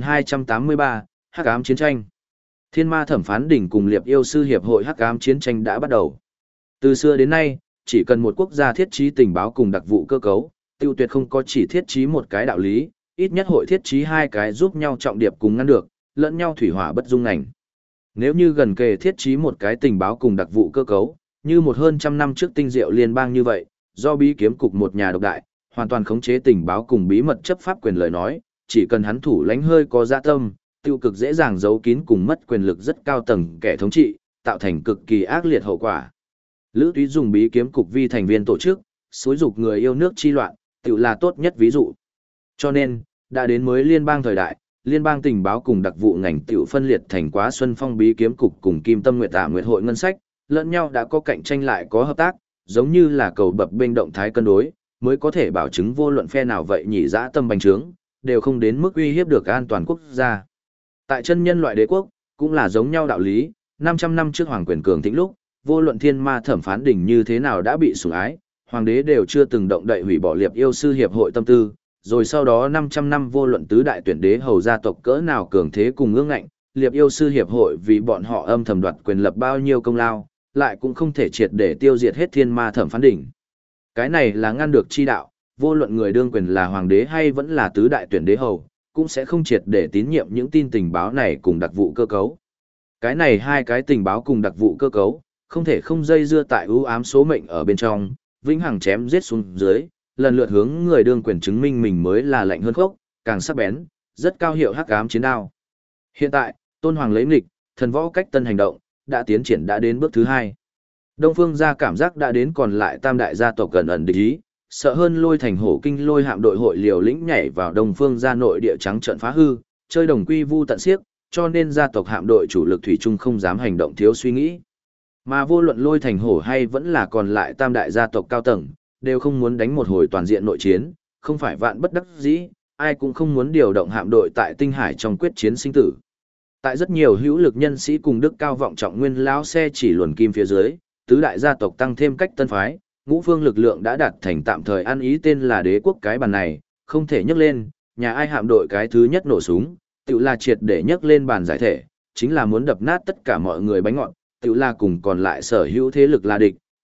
2283, Hắc ám chiến tranh. Thiên Ma Thẩm Phán Đỉnh cùng Liệp Yêu Sư Hiệp hội Hắc ám chiến tranh đã bắt đầu. Từ xưa đến nay, chỉ cần một quốc gia thiết trí tình báo cùng đặc vụ cơ cấu, tiêu tuyệt không có chỉ thiết trí một cái đạo lý, ít nhất hội thiết trí 2 cái giúp nhau trọng điệp cùng ngăn được, lẫn nhau thủy hỏa bất dung ngành. Nếu như gần kề thiết trí một cái tình báo cùng đặc vụ cơ cấu, như một hơn trăm năm trước tinh diệu liên bang như vậy, do bí kiếm cục một nhà độc đại, hoàn toàn khống chế tình báo cùng bí mật chấp pháp quyền lời nói, chỉ cần hắn thủ lãnh hơi có dạ tâm, tiêu cực dễ dàng giấu kín cùng mất quyền lực rất cao tầng kẻ thống trị, tạo thành cực kỳ ác liệt hậu quả. Lữ Túy dùng bí kiếm cục vi thành viên tổ chức, xúi dục người yêu nước chi loạn, tự là tốt nhất ví dụ. Cho nên, đã đến mới liên bang thời đại, liên bang tình báo cùng đặc vụ ngành tiểu phân liệt thành Quá Xuân Phong bí kiếm cục cùng Kim Tâm Nguyệt Tả Nguyệt hội ngân sách, lẫn nhau đã có cạnh tranh lại có hợp tác, giống như là cầu bập bênh động thái cân đối, mới có thể bảo chứng vô luận phe nào vậy nhỉ dã tâm bành trướng, đều không đến mức uy hiếp được an toàn quốc gia. Tại chân nhân loại đế quốc, cũng là giống nhau đạo lý, 500 năm trước hoàng quyền cường thịnh lúc, vô luận Thiên Ma Thẩm Phán Đỉnh như thế nào đã bị sủng ái, hoàng đế đều chưa từng động đậy hủy bỏ Liệp Yêu Sư Hiệp hội tâm tư, rồi sau đó 500 năm vô luận tứ đại tuyển đế hầu gia tộc cỡ nào cường thế cùng ương ngạnh, Liệp Yêu Sư Hiệp hội vì bọn họ âm thầm đoạt quyền lập bao nhiêu công lao, lại cũng không thể triệt để tiêu diệt hết Thiên Ma Thẩm Phán Đỉnh. Cái này là ngăn được chi đạo, vô luận người đương quyền là hoàng đế hay vẫn là tứ đại tuyển đế hầu, cũng sẽ không triệt để tín nhiệm những tin tình báo này cùng đặc vụ cơ cấu. Cái này 2 cái tình báo cùng đặc vụ cơ cấu, không thể không dây dưa tại ưu ám số mệnh ở bên trong, vĩnh hằng chém giết xuống dưới, lần lượt hướng người đương quyền chứng minh mình mới là lạnh hơn khốc, càng sắc bén, rất cao hiệu hắc ám chiến đao. Hiện tại, Tôn Hoàng lấy nghịch, thần võ cách tân hành động, đã tiến triển đã đến bước thứ 2. Đông Phương gia cảm giác đã đến còn lại tam đại gia tộc gần ẩn địch ý, sợ hơn Lôi Thành Hổ Kinh Lôi hạm đội hội liều lĩnh nhảy vào Đông Phương gia nội địa trắng trận phá hư, chơi đồng quy vu tận xiếc, cho nên gia tộc hạm đội chủ lực thủy chung không dám hành động thiếu suy nghĩ. Mà vô luận Lôi Thành Hổ hay vẫn là còn lại tam đại gia tộc cao tầng, đều không muốn đánh một hồi toàn diện nội chiến, không phải vạn bất đắc dĩ, ai cũng không muốn điều động hạm đội tại Tinh Hải trong quyết chiến sinh tử. Tại rất nhiều hữu lực nhân sĩ cùng đức cao vọng trọng nguyên lão xe chỉ luồn kim phía dưới, tứ đại gia tộc tăng thêm cách tân phái, ngũ phương lực lượng đã đạt thành tạm thời ăn ý tên là đế quốc cái bàn này, không thể nhấc lên, nhà ai hạm đội cái thứ nhất nổ súng, tự là triệt để nhấc lên bàn giải thể, chính là muốn đập nát tất cả mọi người bánh ngọt, tự là cùng còn lại sở hữu thế lực là địch,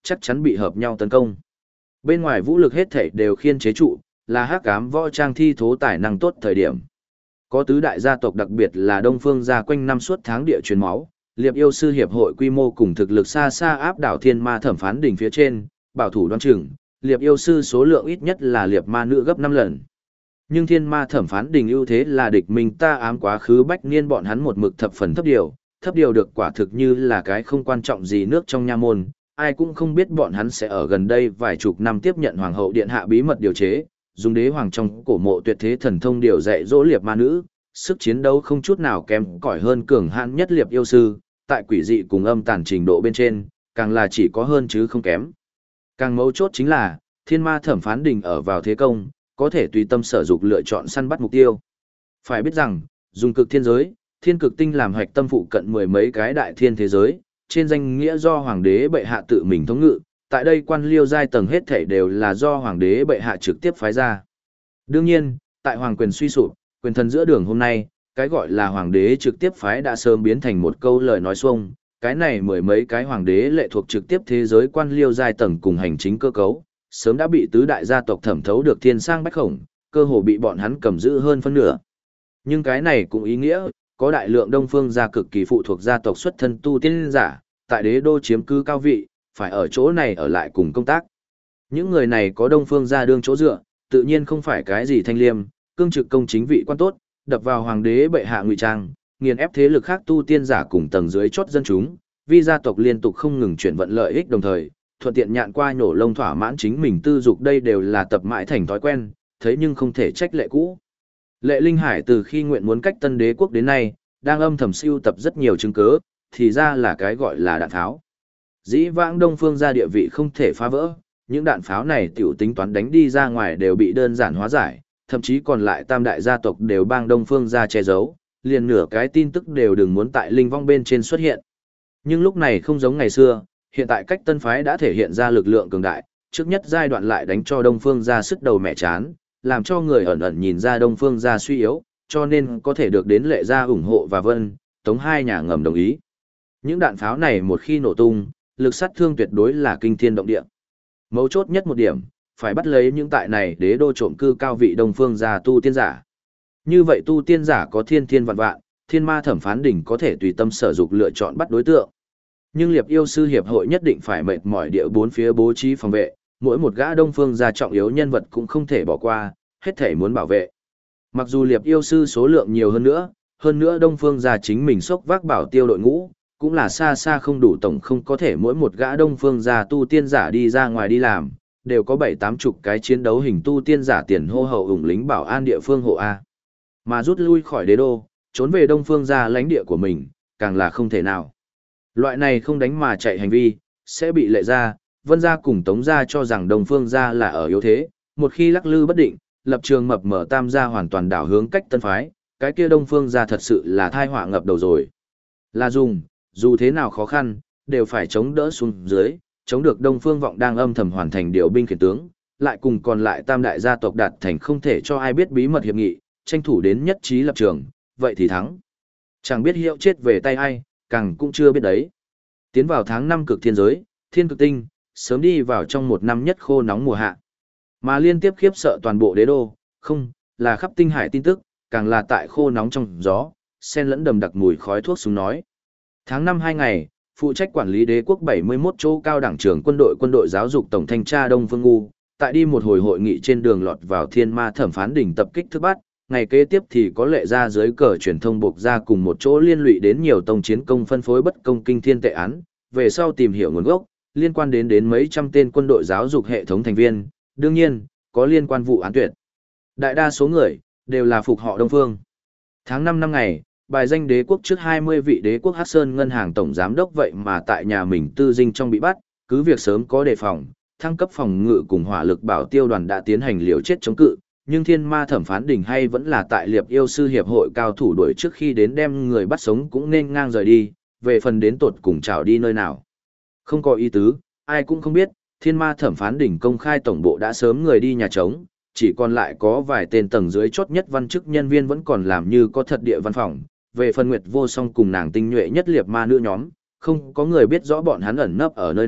chắc chắn bị hợp nhau tấn công. Bên ngoài vũ lực hết thảy đều khiên chế trụ, là hắc ám võ trang thi thố tài năng tốt thời điểm. Có tứ đại gia tộc đặc biệt là Đông Phương gia quanh năm suốt tháng địa truyền máu, Liệp yêu sư hiệp hội quy mô cùng thực lực xa xa áp đảo Thiên Ma thẩm phán đỉnh phía trên, bảo thủ đoan chừng, Liệp yêu sư số lượng ít nhất là Liệp ma nữ gấp 5 lần. Nhưng Thiên Ma thẩm phán đỉnh ưu thế là địch mình ta ám quá khứ bách niên bọn hắn một mực thập phần thấp điều được quả thực như là cái không quan trọng gì nước trong nha môn, ai cũng không biết bọn hắn sẽ ở gần đây vài chục năm tiếp nhận hoàng hậu điện hạ bí mật điều chế, dùng đế hoàng trong cổ mộ tuyệt thế thần thông điều dạy dỗ liệp ma nữ, sức chiến đấu không chút nào kém cỏi hơn cường hãn nhất liệp yêu sư, tại quỷ dị cùng âm tàn trình độ bên trên, càng là chỉ có hơn chứ không kém. Càng mấu chốt chính là, Thiên Ma thẩm phán đình ở vào thế công, có thể tùy tâm sở dục lựa chọn săn bắt mục tiêu. Phải biết rằng, dùng cực thiên giới, thiên cực tinh làm hoạch tâm phụ cận mười mấy cái đại thiên thế giới, trên danh nghĩa do hoàng đế bệ hạ tự mình thống ngự, tại đây quan liêu giai tầng hết thảy đều là do hoàng đế bệ hạ trực tiếp phái ra. Đương nhiên, tại hoàng quyền suy sụp, quyền thần giữa đường hôm nay, cái gọi là hoàng đế trực tiếp phái đã sớm biến thành một câu lời nói xuông, cái này mười mấy cái hoàng đế lệ thuộc trực tiếp thế giới quan liêu giai tầng cùng hành chính cơ cấu, sớm đã bị tứ đại gia tộc thẩm thấu được thiên sang bách khổng, cơ hồ bị bọn hắn cầm giữ hơn phân nửa. Nhưng cái này cũng ý nghĩa, có đại lượng đông phương gia cực kỳ phụ thuộc gia tộc xuất thân tu tiên giả, tại đế đô chiếm cư cao vị, phải ở chỗ này ở lại cùng công tác. Những người này có đông phương gia đương chỗ dựa, tự nhiên không phải cái gì thanh liêm, cương trực công chính vị quan tốt, đập vào hoàng đế bệ hạ ngụy trang, nghiền ép thế lực khác tu tiên giả cùng tầng dưới chót dân chúng, vì gia tộc liên tục không ngừng chuyển vận lợi ích đồng thời, thuận tiện nhạn qua nhổ lông thỏa mãn chính mình tư dục, đây đều là tập mãi thành thói quen, thấy nhưng không thể trách lệ cũ. Lệ Linh Hải từ khi nguyện muốn cách Tân Đế quốc đến nay, đang âm thầm sưu tập rất nhiều chứng cứ, thì ra là cái gọi là đạn pháo. Dĩ vãng Đông Phương gia địa vị không thể phá vỡ, những đạn pháo này tiểu tính toán đánh đi ra ngoài đều bị đơn giản hóa giải, thậm chí còn lại tam đại gia tộc đều bang Đông Phương gia che giấu, liền nửa cái tin tức đều đừng muốn tại linh vong bên trên xuất hiện. Nhưng lúc này không giống ngày xưa, hiện tại cách tân phái đã thể hiện ra lực lượng cường đại, trước nhất giai đoạn lại đánh cho Đông Phương gia sức đầu mẹ chán, làm cho người ẩn ẩn nhìn ra Đông Phương gia suy yếu, cho nên có thể được đến Lệ gia ủng hộ và Vân, Tống hai nhà ngầm đồng ý. Những đạn pháo này một khi nổ tung, lực sát thương tuyệt đối là kinh thiên động địa. Mấu chốt nhất một điểm, phải bắt lấy những tại này đế đô trộm cư cao vị Đông Phương gia tu tiên giả. Như vậy tu tiên giả có thiên thiên vạn vạn, Thiên Ma thẩm phán đỉnh có thể tùy tâm sở dục lựa chọn bắt đối tượng. Nhưng Liệp yêu sư hiệp hội nhất định phải mệt mỏi địa bốn phía bố trí phòng vệ, mỗi một gã Đông Phương gia trọng yếu nhân vật cũng không thể bỏ qua, hết thể muốn bảo vệ. Mặc dù Liệp yêu sư số lượng nhiều hơn nữa Đông Phương gia chính mình xốc vác bảo tiêu đội ngũ, cũng là xa xa không đủ, tổng không có thể mỗi một gã Đông Phương gia tu tiên giả đi ra ngoài đi làm, đều có 7-80 cái chiến đấu hình tu tiên giả tiền hô hậu ủng lính bảo an địa phương hộ A. Mà rút lui khỏi đế đô, trốn về Đông Phương gia lãnh địa của mình, càng là không thể nào. Loại này không đánh mà chạy hành vi, sẽ bị Lệ gia, Vân gia cùng Tống gia cho rằng Đông Phương gia là ở yếu thế, một khi lắc lư bất định, lập trường mập mờ tam gia hoàn toàn đảo hướng cách tân phái, cái kia Đông Phương gia thật sự là thai họa ngập đầu rồi. Là dù thế nào khó khăn, đều phải chống đỡ xuống dưới, chống được Đông Phương Vọng đang âm thầm hoàn thành điều binh khiển tướng, lại cùng còn lại tam đại gia tộc đạt thành không thể cho ai biết bí mật hiệp nghị, tranh thủ đến nhất trí lập trường, vậy thì thắng. Chẳng biết hiệu chết về tay ai, càng cũng chưa biết đấy. Tiến vào tháng 5 cực thiên giới, thiên cực tinh, sớm đi vào trong một năm nhất khô nóng mùa hạ. Mà liên tiếp khiếp sợ toàn bộ đế đô, không, là khắp tinh hải tin tức, càng là tại khô nóng trong gió, xen lẫn đầm đặc mùi khói thuốc súng nói. Tháng 5 2 ngày, phụ trách quản lý đế quốc 71 chỗ cao đẳng trưởng quân đội giáo dục tổng thanh tra Đông Phương Ngu, tại đi một hồi hội nghị trên đường lọt vào Thiên Ma thẩm phán đỉnh tập kích thức bắt, ngày kế tiếp thì có Lệ ra dưới cờ truyền thông buộc ra cùng một chỗ liên lụy đến nhiều tông chiến công phân phối bất công kinh thiên tệ án, về sau tìm hiểu nguồn gốc, liên quan đến mấy trăm tên quân đội giáo dục hệ thống thành viên, đương nhiên, có liên quan vụ án tuyệt. Đại đa số người, đều là phục họ Đông Phương. Tháng 5 năm ngày, bài danh đế quốc trước 20 vị đế quốc Hắc Sơn ngân hàng tổng giám đốc vậy mà tại nhà mình tư dinh trong bị bắt, cứ việc sớm có đề phòng, thăng cấp phòng ngự cùng hỏa lực bảo tiêu đoàn đã tiến hành liều chết chống cự, nhưng Thiên Ma thẩm phán đỉnh hay vẫn là tại Liệp yêu sư hiệp hội cao thủ đuổi trước khi đến đem người bắt sống cũng nên ngang rời đi, về phần đến tột cùng trảo đi nơi nào. Không có ý tứ, ai cũng không biết, Thiên Ma thẩm phán đỉnh công khai tổng bộ đã sớm người đi nhà trống, chỉ còn lại có vài tên tầng dưới chốt nhất văn chức nhân viên vẫn còn làm như có thật địa văn phòng. Về phần Nguyệt Vô Song cùng nàng tinh nhuệ nhất Liệp ma nữ nhóm, không có người biết rõ bọn hắn ẩn nấp ở nơi nào,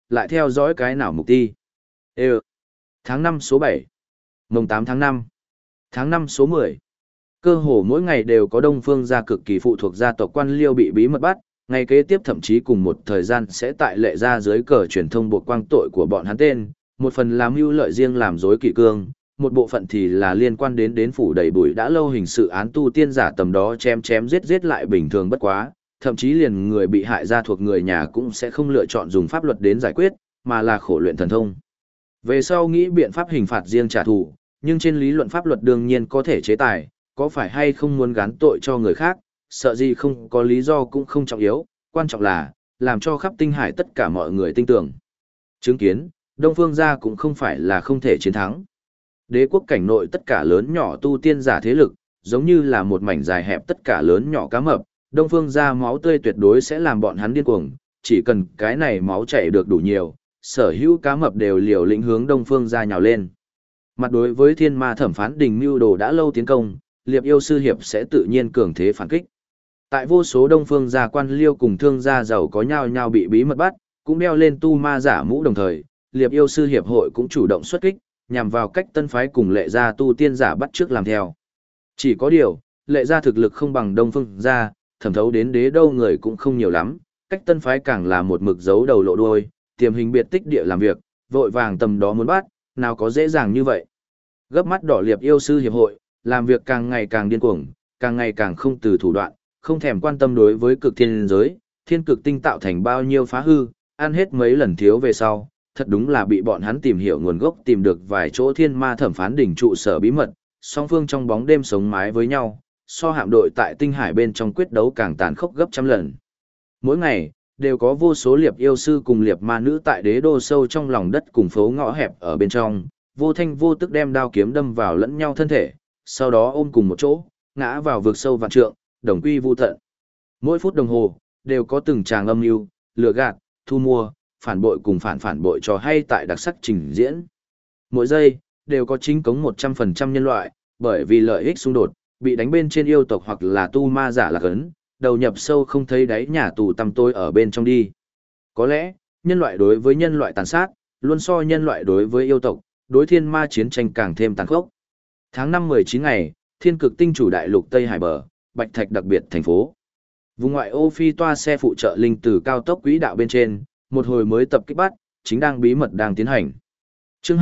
lại theo dõi cái nào mục ti. Ê, tháng 5 số 7, mùng 8 tháng 5, tháng 5 số 10. Cơ hồ mỗi ngày đều có Đông Phương gia cực kỳ phụ thuộc gia tộc Quan Liêu bị bí mật bắt, ngày kế tiếp thậm chí cùng một thời gian sẽ tại lệ gia dưới cờ truyền thông buộc quang tội của bọn hắn tên, một phần làm mưu lợi riêng làm dối kỷ cương, một bộ phận thì là liên quan đến phủ đầy bụi đã lâu hình sự án tu tiên giả tầm đó chém chém giết giết lại bình thường bất quá, thậm chí liền người bị hại gia thuộc người nhà cũng sẽ không lựa chọn dùng pháp luật đến giải quyết, mà là khổ luyện thần thông. Về sau nghĩ biện pháp hình phạt riêng trả thù, nhưng trên lý luận pháp luật đương nhiên có thể chế tài, có phải hay không muốn gán tội cho người khác, sợ gì không có lý do cũng không trọng yếu, quan trọng là, làm cho khắp tinh hải tất cả mọi người tin tưởng. Chứng kiến, Đông Phương gia cũng không phải là không thể chiến thắng. Đế quốc cảnh nội tất cả lớn nhỏ tu tiên giả thế lực, giống như là một mảnh dài hẹp tất cả lớn nhỏ cá mập, Đông Phương gia máu tươi tuyệt đối sẽ làm bọn hắn điên cuồng, chỉ cần cái này máu chảy được đủ nhiều, sở hữu cá mập đều liều lĩnh hướng Đông Phương gia nhào lên. Mặt đối với Thiên Ma Thẩm Phán Đình mưu đồ đã lâu tiến công, Liệp Yêu sư hiệp sẽ tự nhiên cường thế phản kích. Tại vô số Đông Phương gia Quan Liêu cùng thương gia giàu có nhau nhau bị bí mật bắt, cũng đeo lên tu ma giả mũ đồng thời, Liệp Yêu sư hiệp hội cũng chủ động xuất kích, nhằm vào cách tân phái cùng lệ gia tu tiên giả bắt trước làm theo. Chỉ có điều, lệ gia thực lực không bằng Đông Phương gia, thẩm thấu đến đế đâu người cũng không nhiều lắm, cách tân phái càng là một mực giấu đầu lộ đuôi, tiềm hình biệt tích địa làm việc, vội vàng tầm đó muốn bắt, nào có dễ dàng như vậy. Gấp mắt đỏ Liệp Yêu sư hiệp hội, làm việc càng ngày càng điên cuồng, càng ngày càng không từ thủ đoạn, không thèm quan tâm đối với cực thiên giới, thiên cực tinh tạo thành bao nhiêu phá hư, ăn hết mấy lần thiếu về sau, thật đúng là bị bọn hắn tìm hiểu nguồn gốc tìm được vài chỗ Thiên Ma Thẩm Phán Đỉnh trụ sở bí mật, song phương trong bóng đêm sống mái với nhau, so hạm đội tại tinh hải bên trong quyết đấu càng tàn khốc gấp trăm lần. Mỗi ngày, đều có vô số liệp yêu sư cùng liệp ma nữ tại đế đô sâu trong lòng đất cùng phố ngõ hẹp ở bên trong, vô thanh vô tức đem đao kiếm đâm vào lẫn nhau thân thể, sau đó ôm cùng một chỗ, ngã vào vực sâu vạn trượng, đồng quy vu tận. Mỗi phút đồng hồ, đều có từng tràng âm mưu, lừa gạt, thu mua, phản bội cùng phản bội trò hay tại đặc sắc trình diễn. Mỗi giây, đều có chính cống 100% nhân loại, bởi vì lợi ích xung đột, bị đánh bên trên yêu tộc hoặc là tu ma giả lạc ấn, đầu nhập sâu không thấy đáy nhà tù tăm tối ở bên trong đi. Có lẽ, nhân loại đối với nhân loại tàn sát, luôn so nhân loại đối với yêu tộc, đối thiên ma chiến tranh càng thêm tàn khốc. Tháng 5 19 ngày, thiên cực tinh chủ đại lục Tây Hải bờ, Bạch Thạch đặc biệt thành phố. Vùng ngoại ô phi toa xe phụ trợ linh từ cao tốc quỹ đạo bên trên, một hồi mới tập kích bắt, chính đang bí mật đang tiến hành. Chương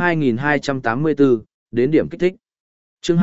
2284, đến điểm kích thích. Chương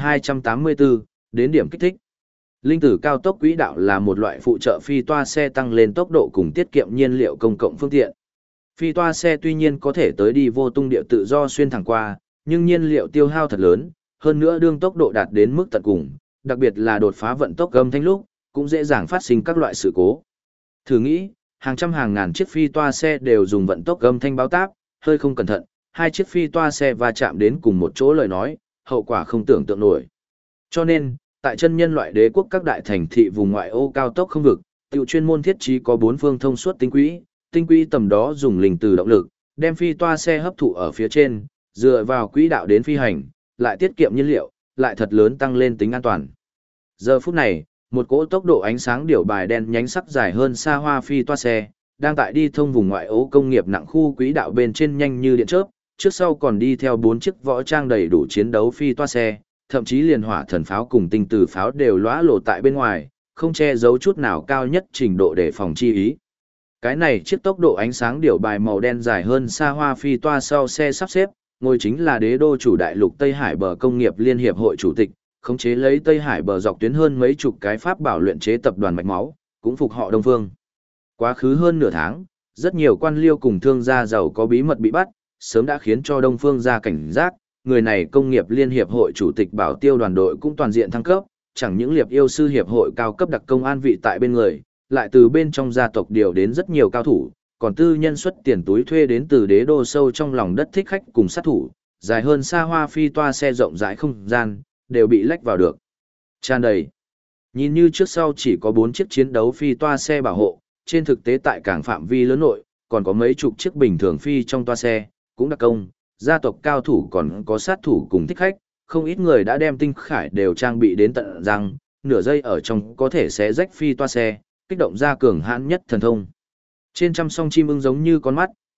2284, đến điểm kích thích. Linh tử cao tốc quỹ đạo là một loại phụ trợ phi toa xe tăng lên tốc độ cùng tiết kiệm nhiên liệu công cộng phương tiện. Phi toa xe tuy nhiên có thể tới đi vô tung địa tự do xuyên thẳng qua, nhưng nhiên liệu tiêu hao thật lớn, hơn nữa đương tốc độ đạt đến mức tận cùng, đặc biệt là đột phá vận tốc âm thanh lúc, cũng dễ dàng phát sinh các loại sự cố. Thử nghĩ, hàng trăm hàng ngàn chiếc phi toa xe đều dùng vận tốc âm thanh báo táp, hơi không cẩn thận, hai chiếc phi toa xe va chạm đến cùng một chỗ lời nói, hậu quả không tưởng tượng nổi. Cho nên, tại chân nhân loại đế quốc các đại thành thị vùng ngoại ô cao tốc không vực, tiểu chuyên môn thiết trí có 4 phương thông suốt tinh quỹ tầm đó dùng linh từ động lực, đem phi toa xe hấp thụ ở phía trên, dựa vào quỹ đạo đến phi hành, lại tiết kiệm nhiên liệu, lại thật lớn tăng lên tính an toàn. Giờ phút này, một cỗ tốc độ ánh sáng điểu bài đen nhánh sắc dài hơn xa hoa phi toa xe, đang tại đi thông vùng ngoại ô công nghiệp nặng khu quỹ đạo bên trên nhanh như điện chớp, trước sau còn đi theo 4 chiếc võ trang đầy đủ chiến đấu phi toa xe, thậm chí liền hỏa thần pháo cùng tinh tử pháo đều lóa lộ tại bên ngoài, không che giấu chút nào cao nhất trình độ để phòng chi ý. Cái này chiếc tốc độ ánh sáng điểu bài màu đen dài hơn xa hoa phi toa sau xe sắp xếp, ngồi chính là đế đô chủ đại lục Tây Hải bờ công nghiệp liên hiệp hội chủ tịch, khống chế lấy Tây Hải bờ dọc tuyến hơn mấy chục cái pháp bảo luyện chế tập đoàn mạch máu, cũng phục họ Đông Phương. Quá khứ hơn nửa tháng, rất nhiều quan liêu cùng thương gia giàu có bí mật bị bắt, sớm đã khiến cho Đông Phương gia cảnh giác, người này công nghiệp liên hiệp hội chủ tịch bảo tiêu đoàn đội cũng toàn diện thăng cấp, chẳng những liệp yêu sư hiệp hội cao cấp đặc công an vị tại bên người, lại từ bên trong gia tộc điều đến rất nhiều cao thủ, còn tư nhân xuất tiền túi thuê đến từ đế đô sâu trong lòng đất thích khách cùng sát thủ, dài hơn xa hoa phi toa xe rộng rãi không gian, đều bị lách vào được. Tràn đầy. Nhìn như trước sau chỉ có 4 chiếc chiến đấu phi toa xe bảo hộ, trên thực tế tại cảng phạm vi lớn nội, còn có mấy chục chiếc bình thường phi trong toa xe, cũng đặc công, gia tộc cao thủ còn có sát thủ cùng thích khách, không ít người đã đem tinh khải đều trang bị đến tận răng, nửa giây ở trong có thể xé rách phi toa xe, kích động ra cường hãn nhất thần thông. Trên trăm song chim ưng giống như con mắt,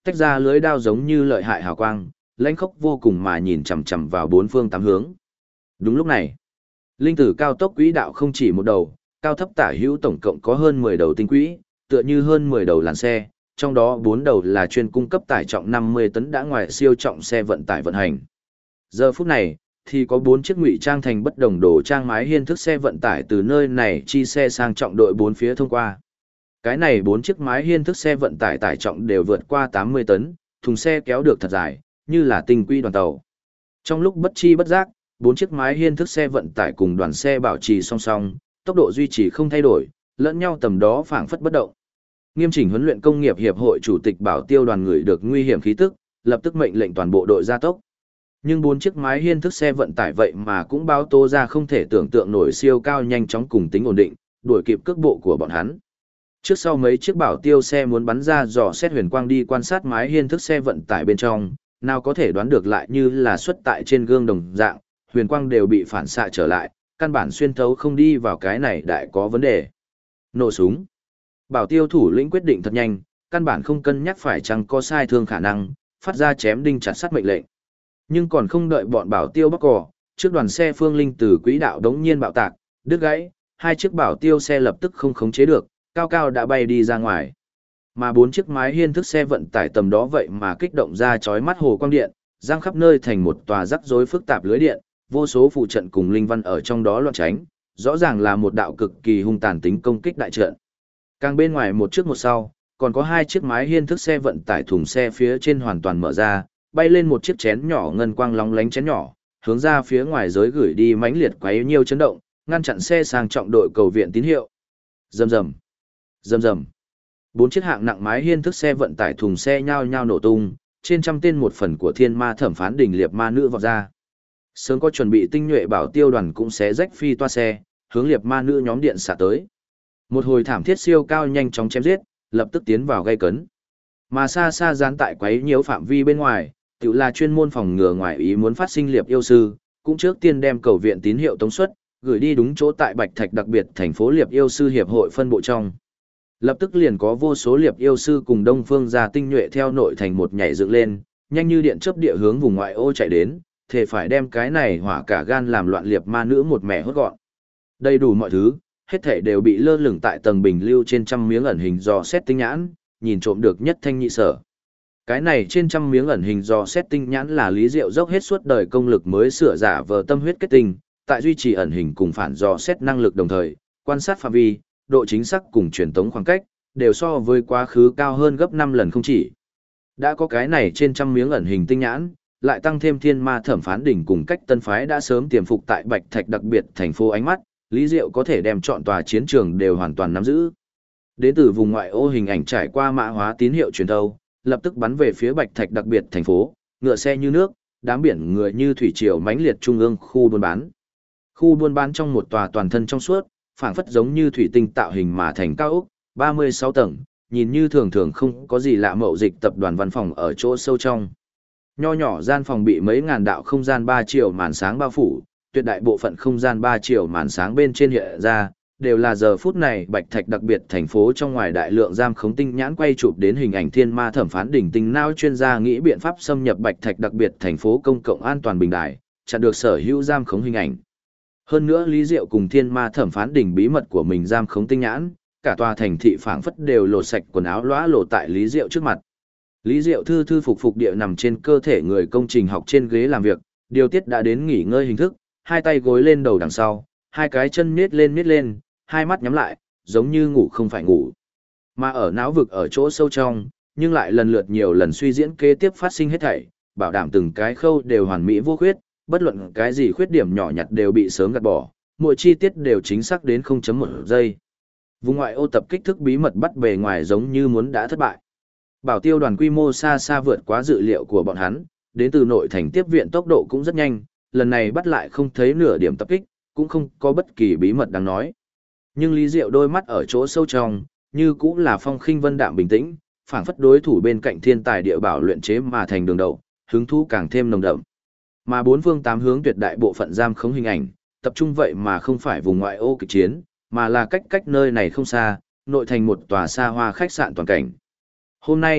tách ra lưới đao giống như lợi hại hào quang, lãnh khốc vô cùng mà nhìn chằm chằm vào bốn phương tám hướng. Đúng lúc này, linh tử cao tốc quỹ đạo không chỉ một đầu, cao thấp tả hữu tổng cộng có hơn 10 đầu tinh quỹ, tựa như hơn 10 đầu làn xe, trong đó 4 đầu là chuyên cung cấp tải trọng 50 tấn đã ngoài siêu trọng xe vận tải vận hành. Giờ phút này, thì có 4 chiếc ngụy trang thành bất đồng đồ trang mái hiên thức xe vận tải từ nơi này chi xe sang trọng đội 4 phía thông qua. Cái này 4 chiếc mái hiên thức xe vận tải tải trọng đều vượt qua 80 tấn, thùng xe kéo được thật dài, như là tinh quy đoàn tàu. Trong lúc bất chi bất giác, 4 chiếc mái hiên thức xe vận tải cùng đoàn xe bảo trì song song, tốc độ duy trì không thay đổi, lẫn nhau tầm đó phảng phất bất động. Nghiêm chỉnh huấn luyện công nghiệp hiệp hội chủ tịch Bảo Tiêu đoàn người được nguy hiểm khí tức, lập tức mệnh lệnh toàn bộ đội gia tốc. Nhưng 4 chiếc mái hiên thức xe vận tải vậy mà cũng báo tố ra không thể tưởng tượng nổi siêu cao nhanh chóng cùng tính ổn định, đuổi kịp cước bộ của bọn hắn. Trước sau mấy chiếc Bảo Tiêu xe muốn bắn ra dò xét huyền quang đi quan sát mái hiên thức xe vận tải bên trong, nào có thể đoán được lại như là xuất tại trên gương đồng dạng, huyền quang đều bị phản xạ trở lại, căn bản xuyên thấu không đi vào cái này đại có vấn đề. Nổ súng. Bảo Tiêu thủ lĩnh quyết định thật nhanh, căn bản không cân nhắc phải chăng có sai thương khả năng, phát ra chém đinh chặt sắt mệnh lệnh. Nhưng còn không đợi bọn Bảo Tiêu bắc cò, trước đoàn xe Phương Linh từ quỹ đạo đống nhiên bạo tạc, đứt gãy, hai chiếc Bảo Tiêu xe lập tức không khống chế được, cao cao đã bay đi ra ngoài. Mà 4 chiếc mái hiên thức xe vận tải tầm đó vậy mà kích động ra chói mắt hồ quang điện, giăng khắp nơi thành một tòa rắc rối phức tạp lưới điện, vô số phụ trận cùng linh văn ở trong đó loạn tránh, rõ ràng là một đạo cực kỳ hung tàn tính công kích đại trận. Càng bên ngoài một trước một sau, còn có 2 chiếc mái hiên thức xe vận tải thùng xe phía trên hoàn toàn mở ra, bay lên một chiếc chén nhỏ ngân quang lóng lánh chén nhỏ, hướng ra phía ngoài giới gửi đi mãnh liệt quấy nhiều chấn động, ngăn chặn xe sang trọng đội cầu viện tín hiệu. Rầm rầm, rầm rầm. 4 chiếc hạng nặng mái hiên thức xe vận tải thùng xe nhao nhao nổ tung, trên trăm tên một phần của thiên ma thẩm phán đỉnh liệt ma nữ vọt ra. Sớm có chuẩn bị tinh nhuệ Bảo Tiêu đoàn cũng sẽ rách phi toa xe, hướng liệt ma nữ nhóm điện xả tới. Một hồi thảm thiết siêu cao nhanh chóng chém giết, lập tức tiến vào gây cấn. Mà xa xa dán tại quấy nhiễu phạm vi bên ngoài, tự là chuyên môn phòng ngừa ngoài ý muốn phát sinh liệp yêu sư, cũng trước tiên đem cầu viện tín hiệu tống suất, gửi đi đúng chỗ tại Bạch Thạch đặc biệt thành phố liệp yêu sư hiệp hội phân bộ trong. Lập tức liền có vô số liệp yêu sư cùng Đông Phương gia tinh nhuệ theo nội thành một nhảy dựng lên, nhanh như điện chớp địa hướng vùng ngoại ô chạy đến, thể phải đem cái này hỏa cả gan làm loạn liệp ma nữ một mẻ hốt gọn. Đầy đủ mọi thứ, hết thảy đều bị lơ lửng tại tầng bình lưu trên trăm miếng ẩn hình dò xét tinh nhãn, nhìn trộm được nhất thanh nhị sở. Cái này trên trăm miếng ẩn hình dò xét tinh nhãn là Lý Diệu dốc hết suốt đời công lực mới sửa giả vờ tâm huyết kết tinh, tại duy trì ẩn hình cùng phản dò xét năng lực đồng thời, quan sát phạm vi, độ chính xác cùng truyền tống khoảng cách, đều so với quá khứ cao hơn gấp 5 lần không chỉ. Đã có cái này trên trăm miếng ẩn hình tinh nhãn, lại tăng thêm thiên ma thẩm phán đỉnh cùng cách tân phái đã sớm tiềm phục tại Bạch Thạch đặc biệt thành phố ánh mắt, Lý Diệu có thể đem chọn tòa chiến trường đều hoàn toàn nắm giữ. Đến từ vùng ngoại ô hình ảnh trải qua mã hóa tín hiệu truyền thâu, lập tức bắn về phía Bạch Thạch đặc biệt thành phố, ngựa xe như nước, đám biển người như thủy triều mãnh liệt trung ương khu buôn bán. Khu buôn bán trong một tòa toàn thân trong suốt, phảng phất giống như thủy tinh tạo hình mà thành cao ốc, 36 tầng, nhìn như thường thường không có gì lạ mậu dịch tập đoàn văn phòng ở chỗ sâu trong. Nho nhỏ gian phòng bị mấy ngàn đạo không gian 3 chiều màn sáng bao phủ, tuyệt đại bộ phận không gian 3 chiều màn sáng bên trên hiện ra, đều là giờ phút này Bạch Thạch đặc biệt thành phố trong ngoài đại lượng giam khống tinh nhãn quay chụp đến hình ảnh thiên ma thẩm phán đỉnh tinh não chuyên gia nghĩ biện pháp xâm nhập Bạch Thạch đặc biệt thành phố công cộng an toàn bình đài, chặn được sở hữu giam khống hình ảnh. Hơn nữa Lý Diệu cùng thiên ma thẩm phán đỉnh bí mật của mình giam khống tinh nhãn, cả tòa thành thị phảng phất đều lột sạch quần áo lóa lộ tại Lý Diệu trước mặt. Lý Diệu thư thư phục phục địa nằm trên cơ thể người công trình học trên ghế làm việc, điều tiết đã đến nghỉ ngơi hình thức, hai tay gối lên đầu đằng sau, hai cái chân miết lên, hai mắt nhắm lại, giống như ngủ không phải ngủ. Mà ở não vực ở chỗ sâu trong, nhưng lại lần lượt nhiều lần suy diễn kế tiếp phát sinh hết thảy, bảo đảm từng cái khâu đều hoàn mỹ vô khuyết, bất luận cái gì khuyết điểm nhỏ nhặt đều bị sớm gạt bỏ, mỗi chi tiết đều chính xác đến 0.1 giây. Vùng ngoại ô tập kích thức bí mật bắt bề ngoài giống như muốn đã thất bại. Bảo Tiêu đoàn quy mô xa xa vượt quá dự liệu của bọn hắn, đến từ nội thành tiếp viện tốc độ cũng rất nhanh, lần này bắt lại không thấy nửa điểm tập kích, cũng không có bất kỳ bí mật đáng nói. Nhưng Lý Diệu đôi mắt ở chỗ sâu trong, như cũng là phong khinh vân đạm bình tĩnh, phảng phất đối thủ bên cạnh thiên tài địa bảo luyện chế mà thành đường đầu, hứng thú càng thêm nồng đậm. Mà bốn phương tám hướng tuyệt đại bộ phận giam khống hình ảnh, tập trung vậy mà không phải vùng ngoại ô kịch chiến, mà là cách nơi này không xa, nội thành một tòa xa hoa khách sạn toàn cảnh. Hôm nay,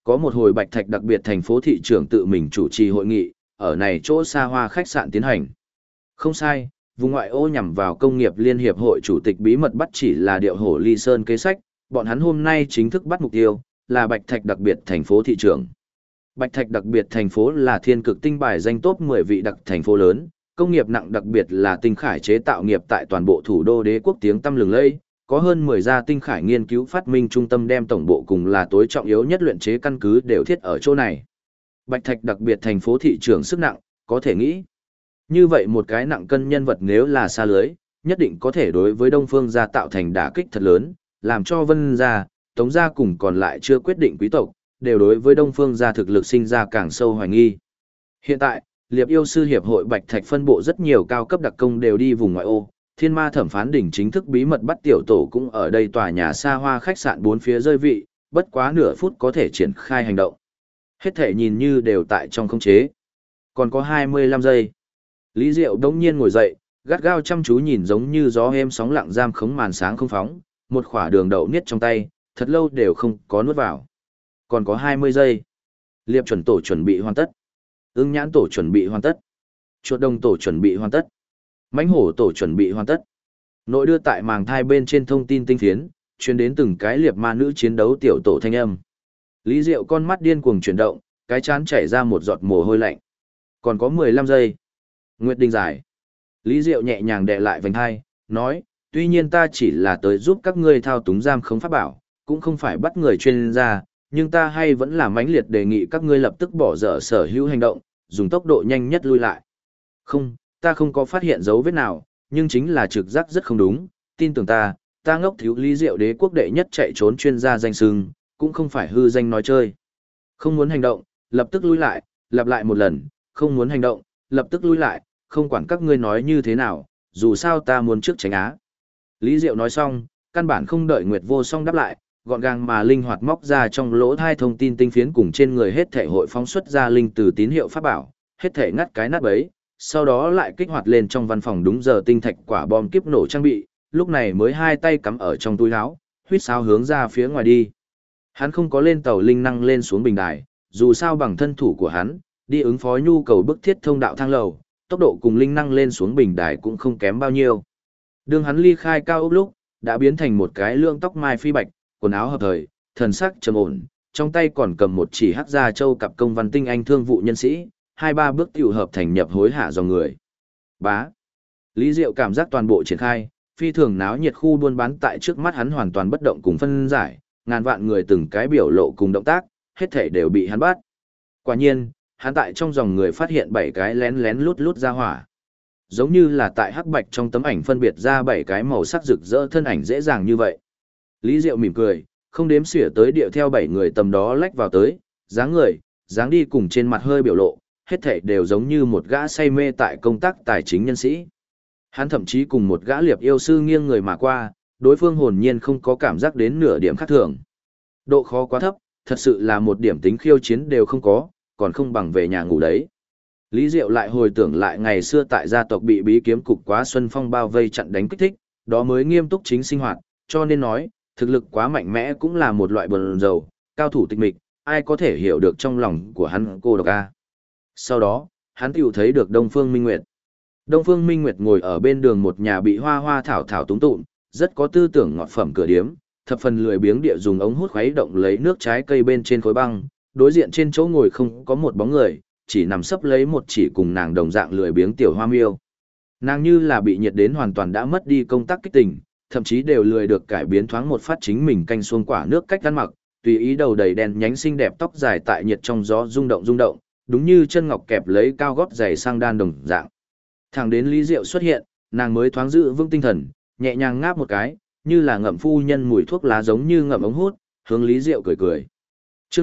có một hồi Bạch Thạch đặc biệt thành phố thị trưởng tự mình chủ trì hội nghị, ở này chỗ xa hoa khách sạn tiến hành. Không sai, vùng ngoại ô nhằm vào công nghiệp liên hiệp hội chủ tịch bí mật bắt chỉ là điệu hổ ly sơn kế sách, bọn hắn hôm nay chính thức bắt mục tiêu, là Bạch Thạch đặc biệt thành phố thị trưởng. Bạch Thạch đặc biệt thành phố là thiên cực tinh bài danh top 10 vị đặc thành phố lớn, công nghiệp nặng đặc biệt là tinh khải chế tạo nghiệp tại toàn bộ thủ đô đế quốc tiếng tăm lừng lẫy, có hơn 10 gia tinh khải nghiên cứu phát minh trung tâm đem tổng bộ cùng là tối trọng yếu nhất luyện chế căn cứ đều thiết ở chỗ này. Bạch Thạch đặc biệt thành phố thị trưởng sức nặng, có thể nghĩ. Như vậy một cái nặng cân nhân vật nếu là xa lưới, nhất định có thể đối với Đông Phương gia tạo thành đả kích thật lớn, làm cho Vân gia, Tống gia cùng còn lại chưa quyết định quý tộc, đều đối với Đông Phương gia thực lực sinh ra càng sâu hoài nghi. Hiện tại, Liệp yêu sư hiệp hội Bạch Thạch phân bộ rất nhiều cao cấp đặc công đều đi vùng ngoại ô, Thiên Ma thẩm phán đỉnh chính thức bí mật bắt tiểu tổ cũng ở đây tòa nhà xa hoa khách sạn bốn phía rơi vị, bất quá nửa phút có thể triển khai hành động. Hết thể nhìn như đều tại trong khống chế. Còn có 25 giây. Lý Diệu đống nhiên ngồi dậy, gắt gao chăm chú nhìn giống như gió êm sóng lặng giam khống màn sáng không phóng, một khỏa đường đậu niết trong tay, thật lâu đều không có nuốt vào. Còn có 20 giây. Liệp chuẩn tổ chuẩn bị hoàn tất. Ưng nhãn tổ chuẩn bị hoàn tất. Chuột đồng tổ chuẩn bị hoàn tất. Mãnh hổ tổ chuẩn bị hoàn tất. Nội đưa tại màng thai bên trên thông tin tinh phiến, truyền đến từng cái liệp ma nữ chiến đấu tiểu tổ thanh âm. Lý Diệu con mắt điên cuồng chuyển động, cái chán chảy ra một giọt mồ hôi lạnh. Còn có 15 giây. Nguyệt Đình giải. Lý Diệu nhẹ nhàng đè lại vành hai, nói, tuy nhiên ta chỉ là tới giúp các ngươi thao túng giam khống pháp bảo, cũng không phải bắt người chuyên gia, nhưng ta hay vẫn là mãnh liệt đề nghị các ngươi lập tức bỏ dở sở hữu hành động, dùng tốc độ nhanh nhất lui lại. Không, ta không có phát hiện dấu vết nào, nhưng chính là trực giác rất không đúng, tin tưởng ta ngốc thiếu Lý Diệu đế quốc đệ nhất chạy trốn chuyên gia danh sưng, cũng không phải hư danh nói chơi. Không muốn hành động, lập tức lui lại, lặp lại một lần, không muốn hành động, lập tức lui lại, không quản các ngươi nói như thế nào, dù sao ta muốn trước tránh á. Lý Diệu nói xong, căn bản không đợi Nguyệt Vô Song đáp lại, gọn gàng mà linh hoạt móc ra trong lỗ thai thông tin tinh phiến cùng trên người hết thể hội phóng xuất ra linh từ tín hiệu pháp bảo, hết thể ngắt cái nát bấy, sau đó lại kích hoạt lên trong văn phòng đúng giờ tinh thạch quả bom kiếp nổ trang bị, lúc này mới hai tay cắm ở trong túi áo, huýt sáo hướng ra phía ngoài đi. Hắn không có lên tàu linh năng lên xuống bình đài, dù sao bằng thân thủ của hắn, đi ứng phó nhu cầu bức thiết thông đạo thang lầu, tốc độ cùng linh năng lên xuống bình đài cũng không kém bao nhiêu. Đường hắn ly khai cao ốc lúc, đã biến thành một cái lưỡng tóc mai phi bạch, quần áo hợp thời, thần sắc trầm ổn, trong tay còn cầm một chỉ hắc gia châu cặp công văn tinh anh thương vụ nhân sĩ, hai ba bước tiểu hợp thành nhập hối hạ dòng người. Bá. Lý Diệu cảm giác toàn bộ triển khai, phi thường náo nhiệt khu buôn bán tại trước mắt hắn hoàn toàn bất động cùng phân giải, ngàn vạn người từng cái biểu lộ cùng động tác, hết thảy đều bị hắn bắt. Quả nhiên, hắn tại trong dòng người phát hiện 7 cái lén lén lút lút ra hỏa. Giống như là tại hắc bạch trong tấm ảnh phân biệt ra 7 cái màu sắc rực rỡ thân ảnh dễ dàng như vậy. Lý Diệu mỉm cười, không đếm xỉa tới điệu theo 7 người tầm đó lách vào tới, dáng người, dáng đi cùng trên mặt hơi biểu lộ, hết thảy đều giống như một gã say mê tại công tác tài chính nhân sĩ. Hắn thậm chí cùng một gã liệp yêu sư nghiêng người mà qua, đối phương hồn nhiên không có cảm giác đến nửa điểm khác thường. Độ khó quá thấp, thật sự là một điểm tính khiêu chiến đều không có, còn không bằng về nhà ngủ đấy. Lý Diệu lại hồi tưởng lại ngày xưa tại gia tộc bị bí kiếm cục Quá Xuân Phong bao vây chặn đánh kích thích, đó mới nghiêm túc chính sinh hoạt, cho nên nói, thực lực quá mạnh mẽ cũng là một loại bần dầu, cao thủ tịch mịch, ai có thể hiểu được trong lòng của hắn cô độc a. Sau đó, hắn tiểu thấy được Đông Phương Minh Nguyệt. Đông Phương Minh Nguyệt ngồi ở bên đường một nhà bị hoa hoa thảo thảo túng tụm, rất có tư tưởng ngọt phẩm cửa điếm, thập phần lười biếng địa dùng ống hút khuấy động lấy nước trái cây bên trên khối băng, đối diện trên chỗ ngồi không có một bóng người, chỉ nằm sấp lấy một chỉ cùng nàng đồng dạng lười biếng tiểu hoa miêu. Nàng như là bị nhiệt đến hoàn toàn đã mất đi công tác kích tình, thậm chí đều lười được cải biến thoáng một phát chính mình canh xuông quả nước cách ăn mặc, tùy ý đầu đầy đen nhánh xinh đẹp tóc dài tại nhiệt trong gió rung động, đúng như chân ngọc kẹp lấy cao gót giày sang đan đồng dạng. Thẳng đến Lý Diệu xuất hiện, nàng mới thoáng giữ vững tinh thần, nhẹ nhàng ngáp một cái, như là ngậm phu nhân mùi thuốc lá giống như ngậm ống hút, hướng Lý Diệu cười cười. Chương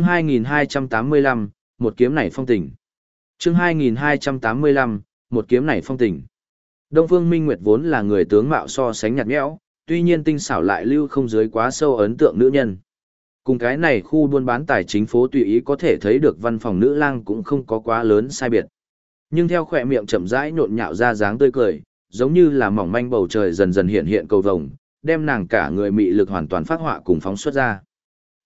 2285, một kiếm này phong tình. Chương 2285, một kiếm này phong tình. Đông Phương Minh Nguyệt vốn là người tướng mạo so sánh nhạt nhẽo, tuy nhiên tinh xảo lại lưu không dưới quá sâu ấn tượng nữ nhân. Cùng cái này khu buôn bán tài chính phố tùy ý có thể thấy được văn phòng nữ lang cũng không có quá lớn sai biệt. Nhưng theo khỏe miệng chậm rãi nhộn nhạo ra dáng tươi cười, giống như là mỏng manh bầu trời dần dần hiện hiện cầu vồng, đem nàng cả người mị lực hoàn toàn phát họa cùng phóng xuất ra.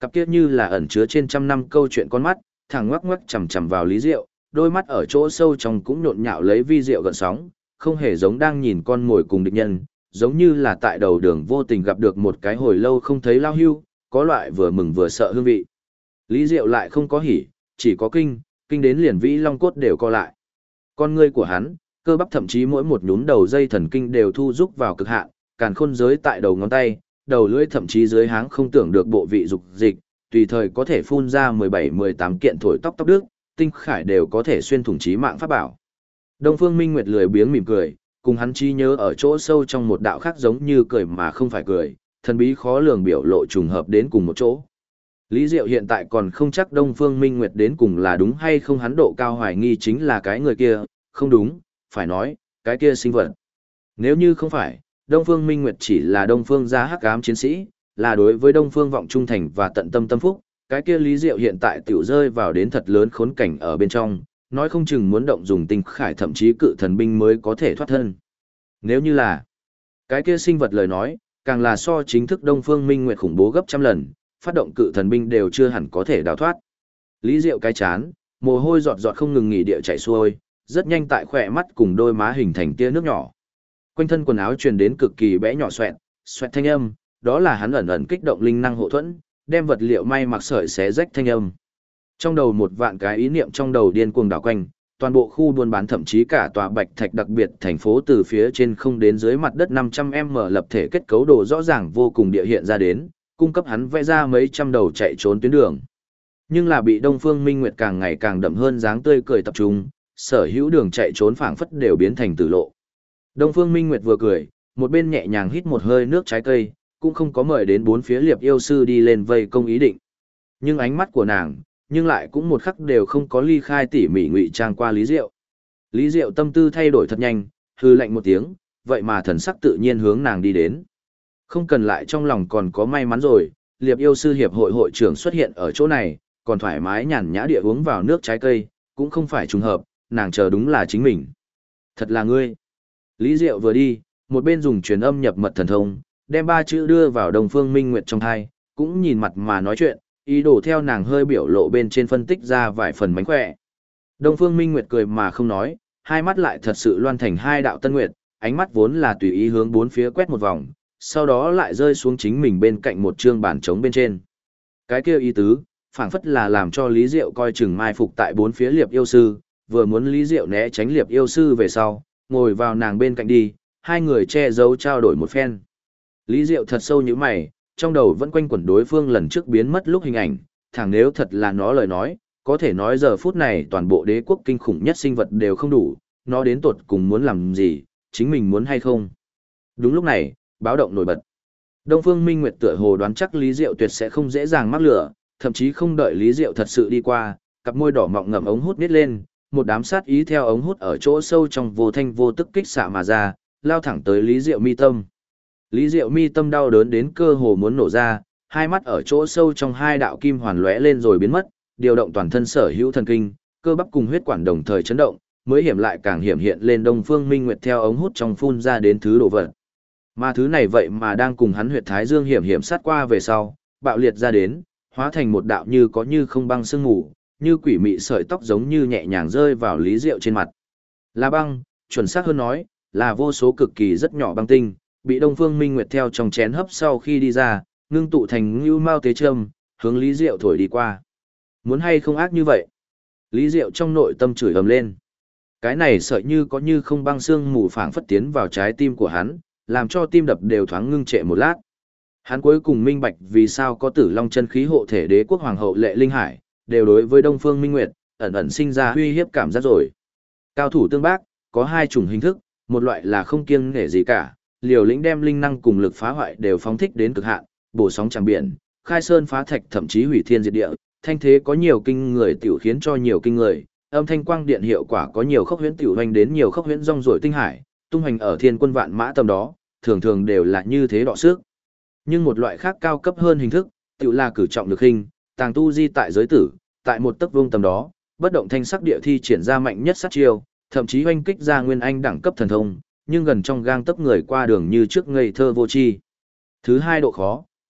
Cặp kiếp như là ẩn chứa trên trăm năm câu chuyện con mắt, thẳng ngoắc ngoắc chằm chằm vào Lý Diệu, đôi mắt ở chỗ sâu trong cũng nhộn nhạo lấy vi diệu gợn sóng, không hề giống đang nhìn con mồi cùng địch nhân, giống như là tại đầu đường vô tình gặp được một cái hồi lâu không thấy lao hưu, có loại vừa mừng vừa sợ hương vị. Lý Diệu lại không có hỉ, chỉ có kinh, kinh đến liền vĩ long cốt đều co lại. Con ngươi của hắn, cơ bắp thậm chí mỗi một nhún đầu dây thần kinh đều thu rúc vào cực hạn, càn khôn giới tại đầu ngón tay, đầu lưỡi thậm chí dưới háng không tưởng được bộ vị dục dịch, tùy thời có thể phun ra 17-18 kiện thổi tóc tóc đức, tinh khải đều có thể xuyên thủng chí mạng pháp bảo. Đông Phương Minh Nguyệt lười biếng mỉm cười, cùng hắn trí nhớ ở chỗ sâu trong một đạo khác giống như cười mà không phải cười, thần bí khó lường biểu lộ trùng hợp đến cùng một chỗ. Lý Diệu hiện tại còn không chắc Đông Phương Minh Nguyệt đến cùng là đúng hay không, hắn độ cao hoài nghi chính là cái người kia, không đúng, phải nói, cái kia sinh vật. Nếu như không phải, Đông Phương Minh Nguyệt chỉ là Đông Phương gia hắc ám chiến sĩ, là đối với Đông Phương vọng trung thành và tận tâm tâm phúc, cái kia Lý Diệu hiện tại tiểu rơi vào đến thật lớn khốn cảnh ở bên trong, nói không chừng muốn động dùng tinh khải thậm chí cự thần binh mới có thể thoát thân. Nếu như là cái kia sinh vật lời nói, càng là so chính thức Đông Phương Minh Nguyệt khủng bố gấp trăm lần, phát động cự thần binh đều chưa hẳn có thể đào thoát. Lý Diệu cái chán, mồ hôi giọt giọt không ngừng nghỉ địa chảy xuôi, rất nhanh tại khỏe mắt cùng đôi má hình thành tia nước nhỏ. Quanh thân quần áo truyền đến cực kỳ bẽ nhỏ xoẹt, xoẹt thanh âm, đó là hắn ẩn ẩn kích động linh năng hộ thuẫn, đem vật liệu may mặc sợi xé rách thanh âm. Trong đầu một vạn cái ý niệm trong đầu điên cuồng đảo quanh, toàn bộ khu buôn bán thậm chí cả tòa Bạch Thạch đặc biệt thành phố từ phía trên không đến dưới mặt đất 500m lập thể kết cấu đồ rõ ràng vô cùng địa hiện ra đến, cung cấp hắn vẽ ra mấy trăm đầu chạy trốn tuyến đường. Nhưng là bị Đông Phương Minh Nguyệt càng ngày càng đậm hơn dáng tươi cười tập trung, sở hữu đường chạy trốn phảng phất đều biến thành tử lộ. Đông Phương Minh Nguyệt vừa cười, một bên nhẹ nhàng hít một hơi nước trái cây, cũng không có mời đến bốn phía liệp yêu sư đi lên vây công ý định. Nhưng ánh mắt của nàng, nhưng lại cũng một khắc đều không có ly khai tỉ mỉ ngụy trang qua Lý Diệu. Lý Diệu tâm tư thay đổi thật nhanh, hư lạnh một tiếng, vậy mà thần sắc tự nhiên hướng nàng đi đến. Không cần lại trong lòng còn có may mắn rồi, liệp yêu sư hiệp hội hội trưởng xuất hiện ở chỗ này, còn thoải mái nhàn nhã địa uống vào nước trái cây, cũng không phải trùng hợp, nàng chờ đúng là chính mình. Thật là ngươi. Lý Diệu vừa đi, một bên dùng truyền âm nhập mật thần thông, đem ba chữ đưa vào Đông Phương Minh Nguyệt trong thai, cũng nhìn mặt mà nói chuyện, ý đồ theo nàng hơi biểu lộ bên trên phân tích ra vài phần mánh khỏe. Đông Phương Minh Nguyệt cười mà không nói, hai mắt lại thật sự loan thành hai đạo tân nguyệt, ánh mắt vốn là tùy ý hướng bốn phía quét một vòng, sau đó lại rơi xuống chính mình bên cạnh một trương bàn trống bên trên. Cái kia ý tứ, phảng phất là làm cho Lý Diệu coi chừng mai phục tại bốn phía liệp yêu sư, vừa muốn Lý Diệu né tránh liệp yêu sư về sau, ngồi vào nàng bên cạnh đi, hai người che giấu trao đổi một phen. Lý Diệu thật sâu như mày, trong đầu vẫn quanh quẩn đối phương lần trước biến mất lúc hình ảnh, thẳng nếu thật là nó lời nói, có thể nói giờ phút này toàn bộ đế quốc kinh khủng nhất sinh vật đều không đủ, nó đến tột cùng muốn làm gì, chính mình muốn hay không. Đúng lúc này, báo động nổi bật. Đông Phương Minh Nguyệt tựa hồ đoán chắc Lý Diệu tuyệt sẽ không dễ dàng mắc lửa, thậm chí không đợi Lý Diệu thật sự đi qua, cặp môi đỏ mọng ngậm ống hút nít lên, một đám sát ý theo ống hút ở chỗ sâu trong vô thanh vô tức kích xạ mà ra, lao thẳng tới Lý Diệu mi tâm. Lý Diệu mi tâm đau đớn đến cơ hồ muốn nổ ra, hai mắt ở chỗ sâu trong hai đạo kim hoàn lóe lên rồi biến mất, điều động toàn thân sở hữu thần kinh, cơ bắp cùng huyết quản đồng thời chấn động, mới hiểm lại càng hiểm hiện lên Đông Phương Minh Nguyệt theo ống hút trong phun ra đến thứ đồ vật. Mà thứ này vậy mà đang cùng hắn huyệt thái dương hiểm hiểm sát qua về sau, bạo liệt ra đến, hóa thành một đạo như có như không băng sương mù, như quỷ mị sợi tóc giống như nhẹ nhàng rơi vào Lý Diệu trên mặt. Là băng, chuẩn xác hơn nói, là vô số cực kỳ rất nhỏ băng tinh, bị Đông Phương Minh Nguyệt theo trong chén hấp sau khi đi ra, ngưng tụ thành như mao tế châm, hướng Lý Diệu thổi đi qua. Muốn hay không ác như vậy? Lý Diệu trong nội tâm chửi ầm lên. Cái này sợi như có như không băng xương mù phảng phất tiến vào trái tim của hắn, làm cho tim đập đều thoáng ngưng trệ một lát. Hắn cuối cùng minh bạch vì sao có Tử Long chân khí hộ thể đế quốc hoàng hậu Lệ Linh Hải, đều đối với Đông Phương Minh Nguyệt, ẩn ẩn sinh ra uy hiếp cảm giác rồi. Cao thủ tương bác, có hai chủng hình thức, một loại là không kiêng nể gì cả, liều lĩnh đem linh năng cùng lực phá hoại đều phóng thích đến cực hạn, bổ sóng tràng biển, khai sơn phá thạch thậm chí hủy thiên diệt địa, thanh thế có nhiều kinh người tiểu khiến cho nhiều kinh người, âm thanh quang điện hiệu quả có nhiều khốc huyễn tiểu hoành đến nhiều khốc huyễn rong ruổi tinh hải, tung hành ở thiên quân vạn mã tầm đó, thường thường đều là như thế đọ sức. Nhưng một loại khác cao cấp hơn hình thức, tiểu là cử trọng lực hình, tàng tu di tại giới tử, tại một tấc vuông tầm đó, bất động thanh sắc địa thi triển ra mạnh nhất sát chiêu, thậm chí hoành kích ra nguyên anh đẳng cấp thần thông, nhưng gần trong gang tấc người qua đường như trước ngây thơ vô tri. Thứ hai độ khó,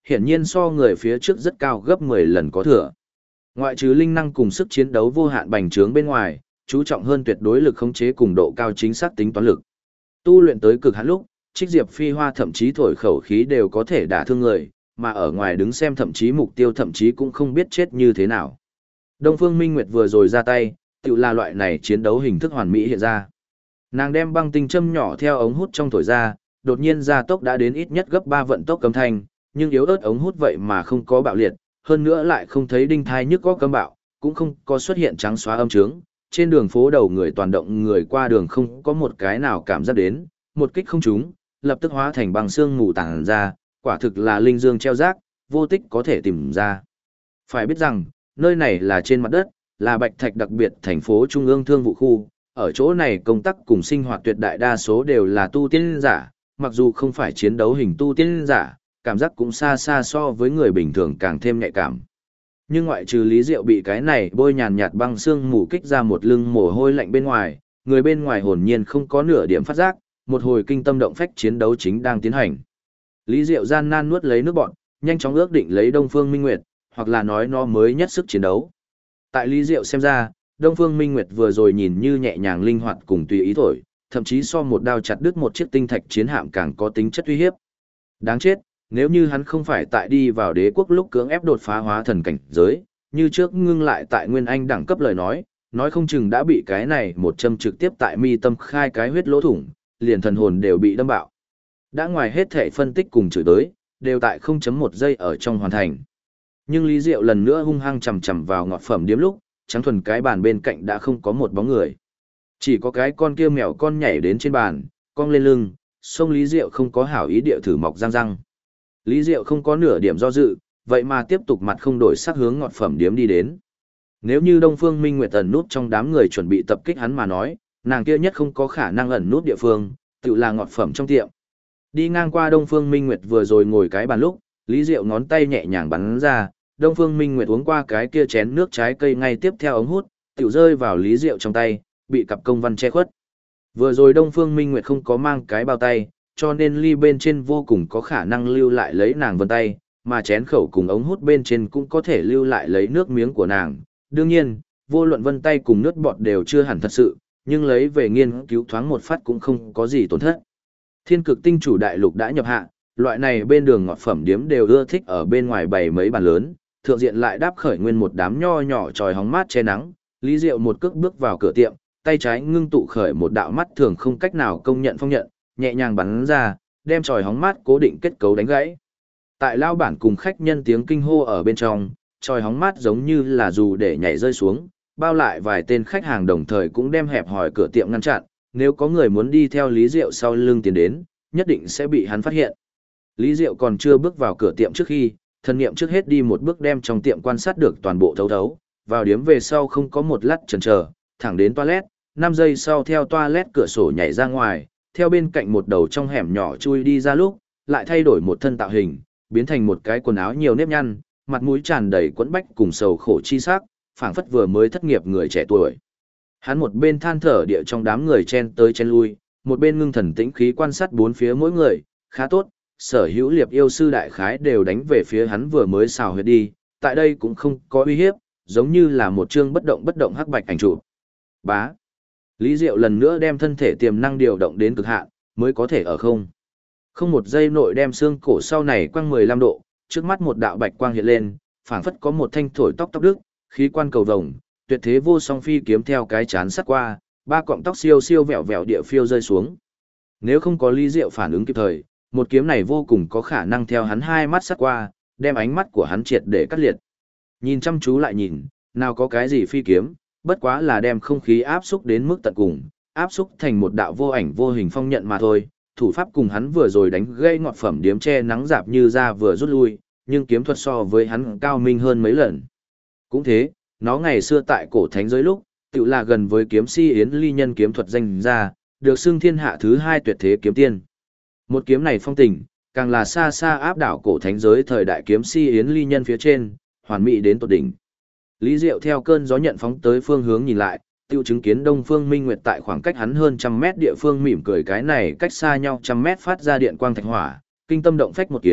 hiển nhiên so người phía trước rất cao gấp 10 lần có thừa. Ngoại trừ linh năng cùng sức chiến đấu vô hạn bành trướng bên ngoài, chú trọng hơn tuyệt đối lực khống chế cùng độ cao chính xác tính toán lực. Tu luyện tới cực hạn lúc, Trích Diệp Phi Hoa thậm chí thổi khẩu khí đều có thể đả thương người, mà ở ngoài đứng xem thậm chí mục tiêu thậm chí cũng không biết chết như thế nào. Đông Phương Minh Nguyệt vừa rồi ra tay, tự là loại này chiến đấu hình thức hoàn mỹ hiện ra. Nàng đem băng tinh châm nhỏ theo ống hút trong thổi ra, đột nhiên gia tốc đã đến ít nhất gấp 3 vận tốc cấm thanh, nhưng yếu ớt ống hút vậy mà không có bạo liệt, hơn nữa lại không thấy đinh thai nhức có cấm bạo, cũng không có xuất hiện trắng xóa âm trướng. Trên đường phố đầu người toàn động người qua đường không có một cái nào cảm giác đến, một kích không trúng, lập tức hóa thành băng xương mù tản ra, quả thực là linh dương treo rác, vô tích có thể tìm ra. Phải biết rằng, nơi này là trên mặt đất, là Bạch Thạch đặc biệt thành phố trung ương thương vụ khu, ở chỗ này công tác cùng sinh hoạt tuyệt đại đa số đều là tu tiên giả, mặc dù không phải chiến đấu hình tu tiên giả, cảm giác cũng xa xa so với người bình thường càng thêm nhạy cảm. Nhưng ngoại trừ Lý Diệu bị cái này bôi nhàn nhạt băng xương mù kích ra một lưng mồ hôi lạnh bên ngoài, người bên ngoài hồn nhiên không có nửa điểm phát giác, một hồi kinh tâm động phách chiến đấu chính đang tiến hành. Lý Diệu gian nan nuốt lấy nước bọn, nhanh chóng ước định lấy Đông Phương Minh Nguyệt, hoặc là nói nó mới nhất sức chiến đấu. Tại Lý Diệu xem ra, Đông Phương Minh Nguyệt vừa rồi nhìn như nhẹ nhàng linh hoạt cùng tùy ý thổi, thậm chí so một đao chặt đứt một chiếc tinh thạch chiến hạm càng có tính chất uy hiếp. Đáng chết, nếu như hắn không phải tại đi vào đế quốc lúc cưỡng ép đột phá hóa thần cảnh giới, như trước ngưng lại tại Nguyên Anh đẳng cấp lời nói không chừng đã bị cái này một châm trực tiếp tại mi tâm khai cái huyết lỗ thủng, liền thần hồn đều bị đâm bạo. Đã ngoài hết thể phân tích cùng chửi tới, đều tại 0.1 giây ở trong hoàn thành. Nhưng Lý Diệu lần nữa hung hăng chầm chầm vào ngọt phẩm điếm lúc, trắng thuần cái bàn bên cạnh đã không có một bóng người. Chỉ có cái con kia mèo con nhảy đến trên bàn, cong lên lưng, xông Lý Diệu không có hảo ý địa thử mọc răng răng. Lý Diệu không có nửa điểm do dự, vậy mà tiếp tục mặt không đổi sắc hướng ngọt phẩm điếm đi đến. Nếu như Đông Phương Minh Nguyệt ẩn nút trong đám người chuẩn bị tập kích hắn mà nói, nàng kia nhất không có khả năng ẩn nút địa phương, tự là ngọt phẩm trong tiệm. Đi ngang qua Đông Phương Minh Nguyệt vừa rồi ngồi cái bàn lúc, Lý Diệu ngón tay nhẹ nhàng bắn ra, Đông Phương Minh Nguyệt uống qua cái kia chén nước trái cây ngay tiếp theo ống hút, tiểu rơi vào Lý Diệu trong tay, bị cặp công văn che khuất. Vừa rồi Đông Phương Minh Nguyệt không có mang cái bao tay, cho nên ly bên trên vô cùng có khả năng lưu lại lấy nàng vân tay, mà chén khẩu cùng ống hút bên trên cũng có thể lưu lại lấy nước miếng của nàng. Đương nhiên, vô luận vân tay cùng nước bọt đều chưa hẳn thật sự, nhưng lấy về nghiên cứu thoáng một phát cũng không có gì tổn thất. Thiên Cực Tinh chủ đại lục đã nhập hạ, loại này bên đường ngọt phẩm điếm đều ưa thích ở bên ngoài bày mấy bàn lớn, thượng diện lại đáp khởi nguyên một đám nho nhỏ tròi hóng mát che nắng. Lý Diệu một cước bước vào cửa tiệm, tay trái ngưng tụ khởi một đạo mắt thường không cách nào công nhận phong nhận, nhẹ nhàng bắn ra, đem tròi hóng mát cố định kết cấu đánh gãy. Tại lao bản cùng khách nhân tiếng kinh hô ở bên trong, tròi hóng mát giống như là dù để nhảy rơi xuống, bao lại vài tên khách hàng đồng thời cũng đem hẹp hòi cửa tiệm ngăn chặn, nếu có người muốn đi theo Lý Diệu sau lưng tiến đến, nhất định sẽ bị hắn phát hiện. Lý Diệu còn chưa bước vào cửa tiệm trước khi, thần niệm trước hết đi một bước đem trong tiệm quan sát được toàn bộ thấu thấu, vào điếm về sau không có một lát chần chờ, thẳng đến toilet, 5 giây sau theo toilet cửa sổ nhảy ra ngoài, theo bên cạnh một đầu trong hẻm nhỏ chui đi ra lúc, lại thay đổi một thân tạo hình, biến thành một cái quần áo nhiều nếp nhăn, mặt mũi tràn đầy quẫn bách cùng sầu khổ chi sắc, phảng phất vừa mới thất nghiệp người trẻ tuổi. Hắn một bên than thở địa trong đám người chen tới chen lui, một bên ngưng thần tĩnh khí quan sát bốn phía mỗi người, khá tốt, sở hữu liệp yêu sư đại khái đều đánh về phía hắn vừa mới xào huyệt đi, tại đây cũng không có uy hiếp, giống như là một chương bất động hắc bạch ảnh chụp. Bá. Lý Diệu lần nữa đem thân thể tiềm năng điều động đến cực hạn, mới có thể ở không một giây nội đem xương cổ sau này quăng 15 độ, trước mắt một đạo bạch quang hiện lên, phảng phất có một thanh thổi tóc đức, khí quan cầu vồng, tuyệt thế vô song phi kiếm theo cái chán sắt qua, ba cọng tóc siêu siêu vẹo vẹo địa phiêu rơi xuống. Nếu không có Lý Diệu phản ứng kịp thời, một kiếm này vô cùng có khả năng theo hắn hai mắt sắt qua, đem ánh mắt của hắn triệt để cắt liệt. Nhìn chăm chú lại nhìn, nào có cái gì phi kiếm, bất quá là đem không khí áp xúc đến mức tận cùng, áp xúc thành một đạo vô ảnh vô hình phong nhận mà thôi. Thủ pháp cùng hắn vừa rồi đánh gây ngọt phẩm điếm che nắng dạp như ra vừa rút lui, nhưng kiếm thuật so với hắn cao minh hơn mấy lần. Cũng thế, nó ngày xưa tại cổ thánh giới lúc, tự là gần với kiếm si Yến Ly nhân kiếm thuật danh ra, được xưng thiên hạ thứ 2 tuyệt thế kiếm tiên. Một kiếm này phong tình, càng là xa xa áp đảo cổ thánh giới thời đại kiếm si Yến Ly nhân phía trên, hoàn mỹ đến tột đỉnh. Lý Diệu theo cơn gió nhận phóng tới phương hướng nhìn lại, tiêu chứng kiến Đông Phương Minh Nguyệt tại khoảng cách hắn hơn 100 mét địa phương mỉm cười cái này cách xa nhau 100 mét phát ra điện quang thạch hỏa, kinh tâm động phách một kiếm,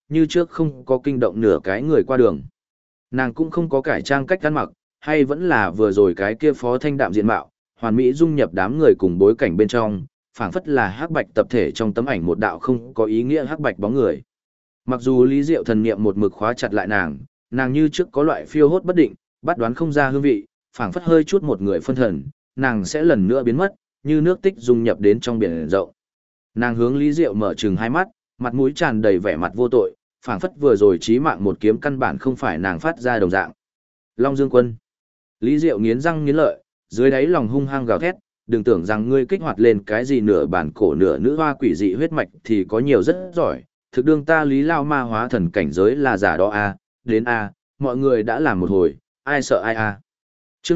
như trước không có kinh động nửa cái người qua đường. Nàng cũng không có cải trang cách ăn mặc, hay vẫn là vừa rồi cái kia phó thanh đạm diện mạo, hoàn mỹ dung nhập đám người cùng bối cảnh bên trong, phảng phất là hắc bạch tập thể trong tấm ảnh một đạo không có ý nghĩa hắc bạch bóng người. Mặc dù Lý Diệu thần niệm một mực khóa chặt lại nàng như trước có loại phiêu hốt bất định, bắt đoán không ra hương vị, phảng phất hơi chút một người phân thần, nàng sẽ lần nữa biến mất, như nước tích dung nhập đến trong biển rộng. Nàng hướng Lý Diệu mở trừng hai mắt, mặt mũi tràn đầy vẻ mặt vô tội, phảng phất vừa rồi chí mạng một kiếm căn bản không phải nàng phát ra đồng dạng. Long Dương Quân. Lý Diệu nghiến răng nghiến lợi, dưới đáy lòng hung hăng gào thét, đừng tưởng rằng ngươi kích hoạt lên cái gì nửa bản cổ nửa nữ hoa quỷ dị huyết mạch thì có nhiều rất giỏi, thực đương ta Lý Lao ma hóa thần cảnh giới là giả đó a, đến a, mọi người đã làm một hồi, ai sợ ai a. Chương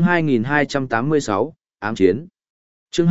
2286, ám chiến. Chương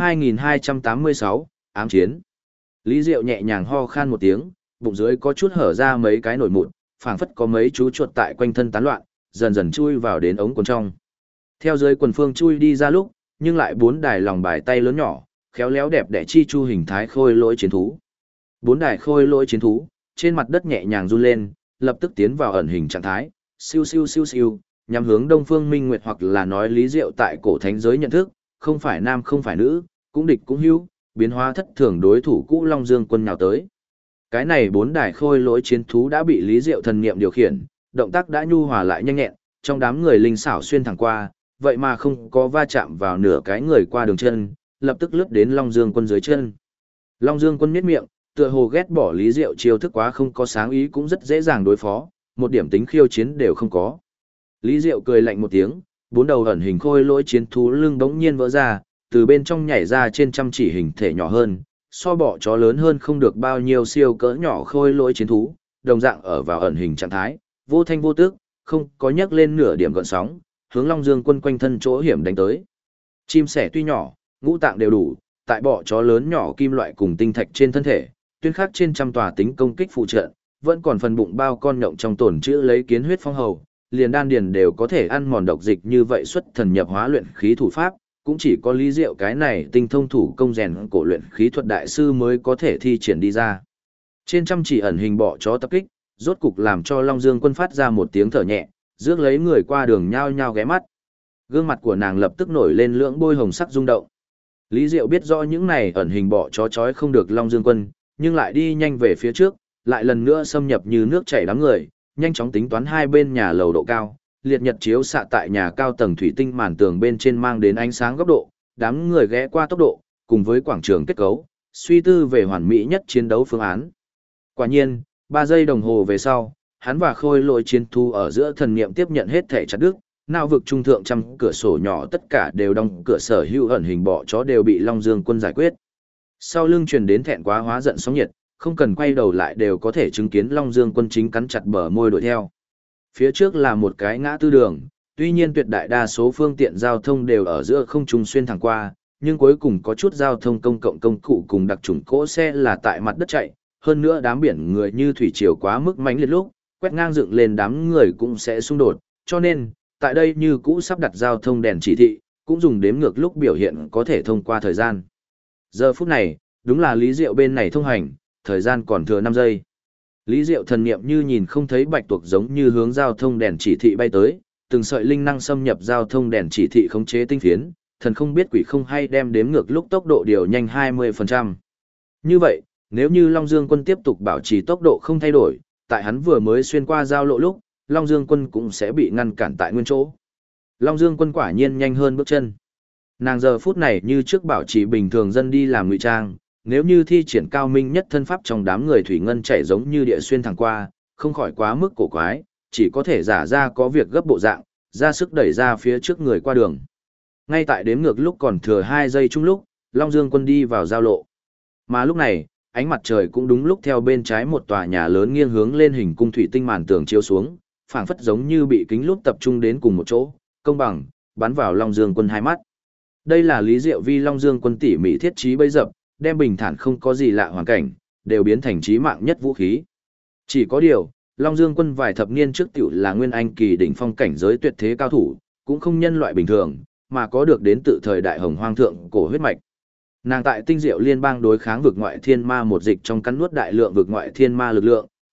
2286, ám chiến. Lý Diệu nhẹ nhàng ho khan một tiếng, bụng dưới có chút hở ra mấy cái nổi mụn, phảng phất có mấy chú chuột tại quanh thân tán loạn, dần dần chui vào đến ống quần trong. Theo dưới quần phương chui đi ra lúc, nhưng lại bốn đài lòng bài tay lớn nhỏ, khéo léo đẹp đẽ chi chu hình thái khôi lỗi chiến thú. Bốn đài khôi lỗi chiến thú, trên mặt đất nhẹ nhàng run lên, lập tức tiến vào ẩn hình trạng thái, siêu siêu siêu siêu, nhằm hướng Đông Phương Minh Nguyệt hoặc là nói Lý Diệu tại cổ thánh giới nhận thức, không phải nam không phải nữ, cũng địch cũng hữu, biến hóa thất thường đối thủ cũ Long Dương Quân nhào tới. Cái này bốn đài khôi lỗi chiến thú đã bị Lý Diệu thần niệm điều khiển, động tác đã nhu hòa lại nhanh nhẹn, trong đám người linh xảo xuyên thẳng qua, vậy mà không có va chạm vào nửa cái người qua đường chân, lập tức lướt đến Long Dương Quân dưới chân. Long Dương Quân nhếch miệng, tựa hồ ghét bỏ Lý Diệu chiêu thức quá không có sáng ý cũng rất dễ dàng đối phó, một điểm tính khiêu chiến đều không có. Lý Diệu cười lạnh một tiếng, bốn đầu ẩn hình khôi lỗi chiến thú lưng bỗng nhiên vỡ ra, từ bên trong nhảy ra trên trăm chỉ hình thể nhỏ hơn, so bọ chó lớn hơn không được bao nhiêu siêu cỡ nhỏ khôi lỗi chiến thú, đồng dạng ở vào ẩn hình trạng thái, vô thanh vô tức, không có nhấc lên nửa điểm gợn sóng, hướng Long Dương Quân quanh thân chỗ hiểm đánh tới. Chim sẻ tuy nhỏ, ngũ tạng đều đủ, tại bọ chó lớn nhỏ kim loại cùng tinh thạch trên thân thể, tuyên khắc trên trăm tòa tính công kích phụ trợ, vẫn còn phần bụng bao con nhộng trong tổn chữ lấy kiến huyết phong hầu, liền đan điền đều có thể ăn mòn độc dịch như vậy xuất thần nhập hóa luyện khí thủ pháp, cũng chỉ có Lý Diệu cái này tinh thông thủ công rèn cổ luyện khí thuật đại sư mới có thể thi triển đi ra. Trên trăm chỉ ẩn hình bọ chó tập kích, rốt cục làm cho Long Dương Quân phát ra một tiếng thở nhẹ, rước lấy người qua đường nhao nhao ghé mắt. Gương mặt của nàng lập tức nổi lên lưỡng bôi hồng sắc rung động. Lý Diệu biết rõ những này ẩn hình bọ chó chói không được Long Dương Quân, nhưng lại đi nhanh về phía trước, lại lần nữa xâm nhập như nước chảy đám người, nhanh chóng tính toán hai bên nhà lầu độ cao, liệt nhật chiếu xạ tại nhà cao tầng thủy tinh màn tường bên trên mang đến ánh sáng góc độ, đám người ghé qua tốc độ, cùng với quảng trường kết cấu, suy tư về hoàn mỹ nhất chiến đấu phương án. Quả nhiên, 3 giây đồng hồ về sau, hắn và khôi lỗi chiến thu ở giữa thần niệm tiếp nhận hết thể chặt đứt, nào vực trung thượng trăm cửa sổ nhỏ tất cả đều đóng, cửa sở hữu ẩn hình bọ chó đều bị Long Dương Quân giải quyết. Sau lưng truyền đến thẹn quá hóa giận sóng nhiệt, không cần quay đầu lại đều có thể chứng kiến Long Dương Quân chính cắn chặt bờ môi đuổi theo. Phía trước là một cái ngã tư đường, tuy nhiên tuyệt đại đa số phương tiện giao thông đều ở giữa không trung xuyên thẳng qua, nhưng cuối cùng có chút giao thông công cộng công cụ cùng đặc trùng cỗ xe là tại mặt đất chạy, hơn nữa đám biển người như thủy triều quá mức mãnh liệt lúc, quét ngang dựng lên đám người cũng sẽ xung đột, cho nên, tại đây như cũ sắp đặt giao thông đèn chỉ thị, cũng dùng đếm ngược lúc biểu hiện có thể thông qua thời gian. Giờ phút này, đúng là Lý Diệu bên này thông hành, thời gian còn thừa 5 giây. Lý Diệu thần niệm như nhìn không thấy bạch tuộc giống như hướng giao thông đèn chỉ thị bay tới, từng sợi linh năng xâm nhập giao thông đèn chỉ thị khống chế tinh phiến, thần không biết quỷ không hay đem đếm ngược lúc tốc độ điều nhanh 20%. Như vậy, nếu như Long Dương Quân tiếp tục bảo trì tốc độ không thay đổi, tại hắn vừa mới xuyên qua giao lộ lúc, Long Dương Quân cũng sẽ bị ngăn cản tại nguyên chỗ. Long Dương Quân quả nhiên nhanh hơn bước chân. Nàng giờ phút này như trước bảo trì bình thường dân đi làm ngụy trang, nếu như thi triển cao minh nhất thân pháp trong đám người thủy ngân chảy giống như địa xuyên thẳng qua, không khỏi quá mức cổ quái, chỉ có thể giả ra có việc gấp bộ dạng, ra sức đẩy ra phía trước người qua đường. Ngay tại đếm ngược lúc còn thừa 2 giây chung lúc, Long Dương Quân đi vào giao lộ. Mà lúc này, ánh mặt trời cũng đúng lúc theo bên trái một tòa nhà lớn nghiêng hướng lên hình cung thủy tinh màn tường chiếu xuống, phảng phất giống như bị kính lúp tập trung đến cùng một chỗ, công bằng, bắn vào Long Dương Quân hai mắt. Đây là Lý Diệu vi Long Dương Quân tỉ mỉ thiết trí bấy dập, đem bình thản không có gì lạ hoàn cảnh, đều biến thành chí mạng nhất vũ khí. Chỉ có điều, Long Dương Quân vài thập niên trước tiểu là nguyên anh kỳ đỉnh phong cảnh giới tuyệt thế cao thủ, cũng không nhân loại bình thường, mà có được đến tự thời đại hồng hoang thượng cổ huyết mạch. Nàng tại Tinh Diệu Liên bang đối kháng vực ngoại thiên ma một dịch trong cắn nuốt đại lượng vực ngoại thiên ma lực lượng,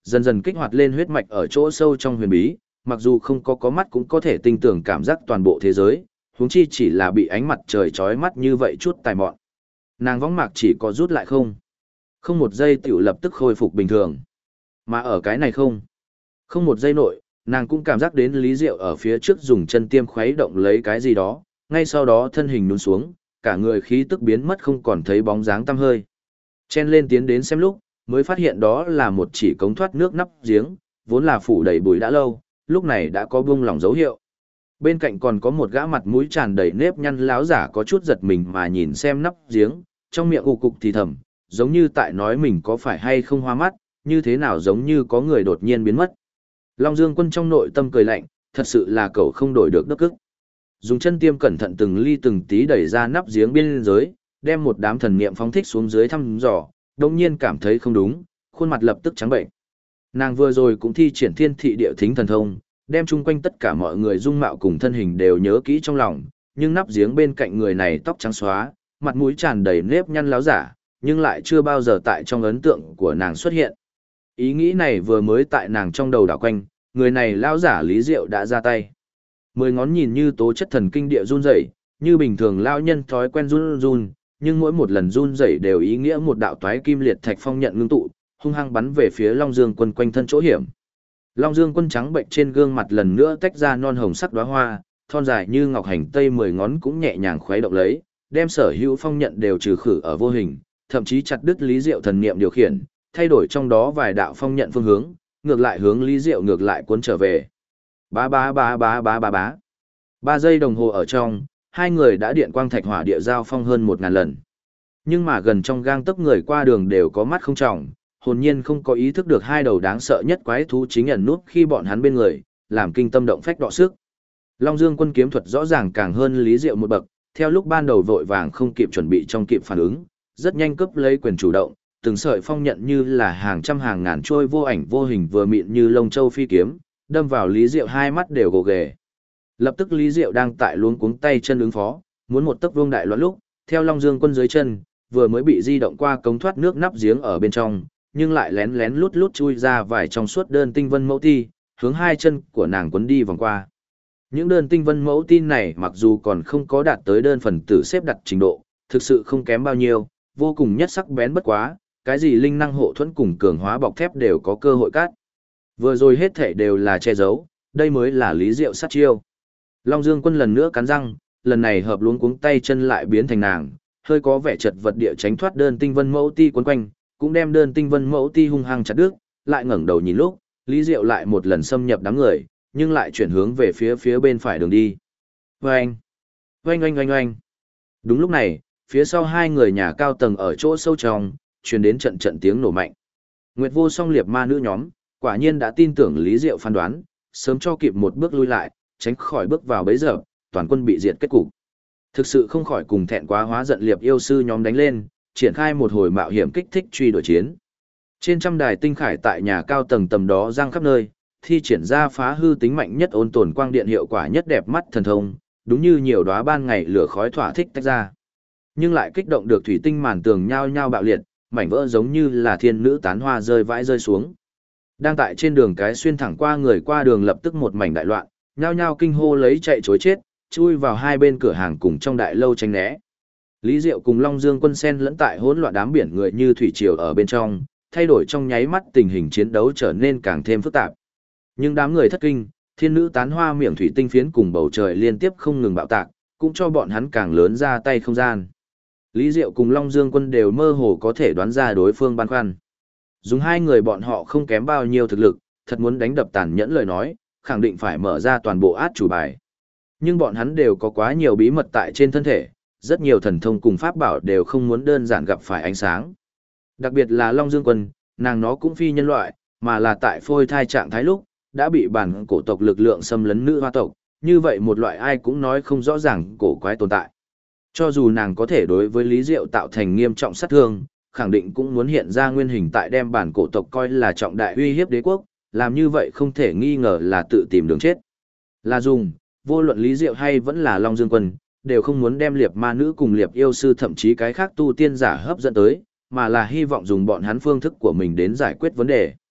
dần dần kích hoạt lên huyết mạch ở chỗ sâu trong huyền bí, mặc dù không có mắt cũng có thể tinh tường cảm giác toàn bộ thế giới, huống chi chỉ là bị ánh mặt trời chói mắt như vậy chút tài mọn. Nàng võng mạc chỉ có rút lại không một giây tiểu lập tức khôi phục bình thường. Mà ở cái này không một giây nội, nàng cũng cảm giác đến Lý Diệu ở phía trước dùng chân tiêm khuấy động lấy cái gì đó, ngay sau đó thân hình nhún xuống, cả người khí tức biến mất không còn thấy bóng dáng tăm hơi. Chen lên tiến đến xem lúc, mới phát hiện đó là một chỉ cống thoát nước nắp giếng, vốn là phủ đầy bụi đã lâu, lúc này đã có buông lỏng dấu hiệu. Bên cạnh còn có một gã mặt mũi tràn đầy nếp nhăn láo giả có chút giật mình mà nhìn xem nắp giếng, trong miệng ù cục thì thầm, giống như tại nói mình có phải hay không hoa mắt, như thế nào giống như có người đột nhiên biến mất. Long Dương Quân trong nội tâm cười lạnh, thật sự là cậu không đổi được đất ức. Dùng chân tiêm cẩn thận từng ly từng tí đẩy ra nắp giếng biên giới, đem một đám thần niệm phóng thích xuống dưới thăm dò, đồng nhiên cảm thấy không đúng, khuôn mặt lập tức trắng bệnh. Nàng vừa rồi cũng thi triển thiên thị địa thính thần thông, đem chung quanh tất cả mọi người dung mạo cùng thân hình đều nhớ kỹ trong lòng, nhưng nắp giếng bên cạnh người này tóc trắng xóa, mặt mũi tràn đầy nếp nhăn láo giả, nhưng lại chưa bao giờ tại trong ấn tượng của nàng xuất hiện. Ý nghĩ này vừa mới tại nàng trong đầu đảo quanh, người này lão giả Lý Diệu đã ra tay. 10 ngón nhìn như tố chất thần kinh địa run rẩy, như bình thường lão nhân thói quen run run, nhưng mỗi một lần run rẩy đều ý nghĩa một đạo toái kim liệt thạch phong nhận ngưng tụ, hung hăng bắn về phía Long Dương Quân quanh thân chỗ hiểm. Long Dương Quân trắng bệnh trên gương mặt lần nữa tách ra non hồng sắc đóa hoa, thon dài như ngọc hành tây 10 ngón cũng nhẹ nhàng khuấy động lấy, đem sở hữu phong nhận đều trừ khử ở vô hình, thậm chí chặt đứt Lý Diệu thần niệm điều khiển, thay đổi trong đó vài đạo phong nhận phương hướng, ngược lại hướng Lý Diệu ngược lại cuốn trở về. Bá bá bá bá bá bá bá. 3 giây đồng hồ ở trong, hai người đã điện quang thạch hỏa địa giao phong hơn 1000 lần. Nhưng mà gần trong gang tấc người qua đường đều có mắt không trọng, hồn nhiên không có ý thức được hai đầu đáng sợ nhất quái thú chính ẩn nút khi bọn hắn bên người, làm kinh tâm động phách đọ sức. Long Dương Quân kiếm thuật rõ ràng càng hơn Lý Diệu một bậc, theo lúc ban đầu vội vàng không kịp chuẩn bị trong kịp phản ứng, rất nhanh cướp lấy quyền chủ động, từng sợi phong nhận như là hàng trăm hàng ngàn trôi vô ảnh vô hình vừa mịn như lông châu phi kiếm, đâm vào Lý Diệu hai mắt đều gồ ghề. Lập tức Lý Diệu đang tại luống cuống tay chân ứng phó, muốn một tấc vương đại loạn lúc, theo Long Dương Quân dưới chân, vừa mới bị di động qua cống thoát nước nắp giếng ở bên trong, nhưng lại lén lén lút lút chui ra vài trong suốt đơn tinh vân mẫu ti, hướng hai chân của nàng quấn đi vòng qua. Những đơn tinh vân mẫu tin này mặc dù còn không có đạt tới đơn phần tử xếp đặt trình độ, thực sự không kém bao nhiêu, vô cùng nhất sắc bén bất quá, cái gì linh năng hộ thuẫn cùng cường hóa bọc thép đều có cơ hội cắt. Vừa rồi hết thể đều là che giấu, đây mới là Lý Diệu sát chiêu. Long Dương Quân lần nữa cắn răng, lần này hợp luống cuống tay chân lại biến thành nàng, hơi có vẻ chật vật địa tránh thoát đơn tinh vân mẫu ti quấn quanh, cũng đem đơn tinh vân mẫu ti hung hăng chặt đứt, lại ngẩng đầu nhìn lúc, Lý Diệu lại một lần xâm nhập đám người, nhưng lại chuyển hướng về phía bên phải đường đi. Oanh! Oanh oanh oanh oanh! Đúng lúc này, phía sau hai người nhà cao tầng ở chỗ sâu trong, truyền đến trận trận tiếng nổ mạnh. Nguyệt Vô Song liệp ma nữ nhóm, quả nhiên đã tin tưởng Lý Diệu phán đoán, sớm cho kịp một bước lui lại, tránh khỏi bước vào bấy giờ, toàn quân bị diệt kết cục. Thực sự không khỏi cùng thẹn quá hóa giận liệp yêu sư nhóm đánh lên, triển khai một hồi mạo hiểm kích thích truy đuổi chiến. Trên trăm đài tinh khải tại nhà cao tầng tầm đó giang khắp nơi, thi triển ra phá hư tính mạnh nhất ôn tồn quang điện hiệu quả nhất đẹp mắt thần thông, đúng như nhiều đóa ban ngày lửa khói thỏa thích tách ra. Nhưng lại kích động được thủy tinh màn tường nhao nhao bạo liệt, mảnh vỡ giống như là thiên nữ tán hoa rơi vãi rơi xuống. Đang tại trên đường cái xuyên thẳng qua người qua đường lập tức một mảnh đại loạn, nhao nhao kinh hô lấy chạy chối chết, chui vào hai bên cửa hàng cùng trong đại lâu tránh né. Lý Diệu cùng Long Dương Quân sen lẫn tại hỗn loạn đám biển người như thủy triều ở bên trong, thay đổi trong nháy mắt tình hình chiến đấu trở nên càng thêm phức tạp. Nhưng đám người thất kinh, thiên nữ tán hoa miệng thủy tinh phiến cùng bầu trời liên tiếp không ngừng bạo tạc, cũng cho bọn hắn càng lớn ra tay không gian. Lý Diệu cùng Long Dương Quân đều mơ hồ có thể đoán ra đối phương băn khoăn. Dùng hai người bọn họ không kém bao nhiêu thực lực, thật muốn đánh đập tàn nhẫn lời nói, khẳng định phải mở ra toàn bộ át chủ bài. Nhưng bọn hắn đều có quá nhiều bí mật tại trên thân thể, rất nhiều thần thông cùng pháp bảo đều không muốn đơn giản gặp phải ánh sáng. Đặc biệt là Long Dương Quân, nàng nó cũng phi nhân loại, mà là tại phôi thai trạng thái lúc, đã bị bản cổ tộc lực lượng xâm lấn nữ hoa tộc, như vậy một loại ai cũng nói không rõ ràng cổ quái tồn tại. Cho dù nàng có thể đối với Lý Diệu tạo thành nghiêm trọng sát thương, khẳng định cũng muốn hiện ra nguyên hình tại đem bản cổ tộc coi là trọng đại uy hiếp đế quốc, làm như vậy không thể nghi ngờ là tự tìm đường chết. Là dùng, vô luận Lý Diệu hay vẫn là Long Dương Quân, đều không muốn đem liệp ma nữ cùng liệp yêu sư thậm chí cái khác tu tiên giả hấp dẫn tới, mà là hy vọng dùng bọn hắn phương thức của mình đến giải quyết vấn đề.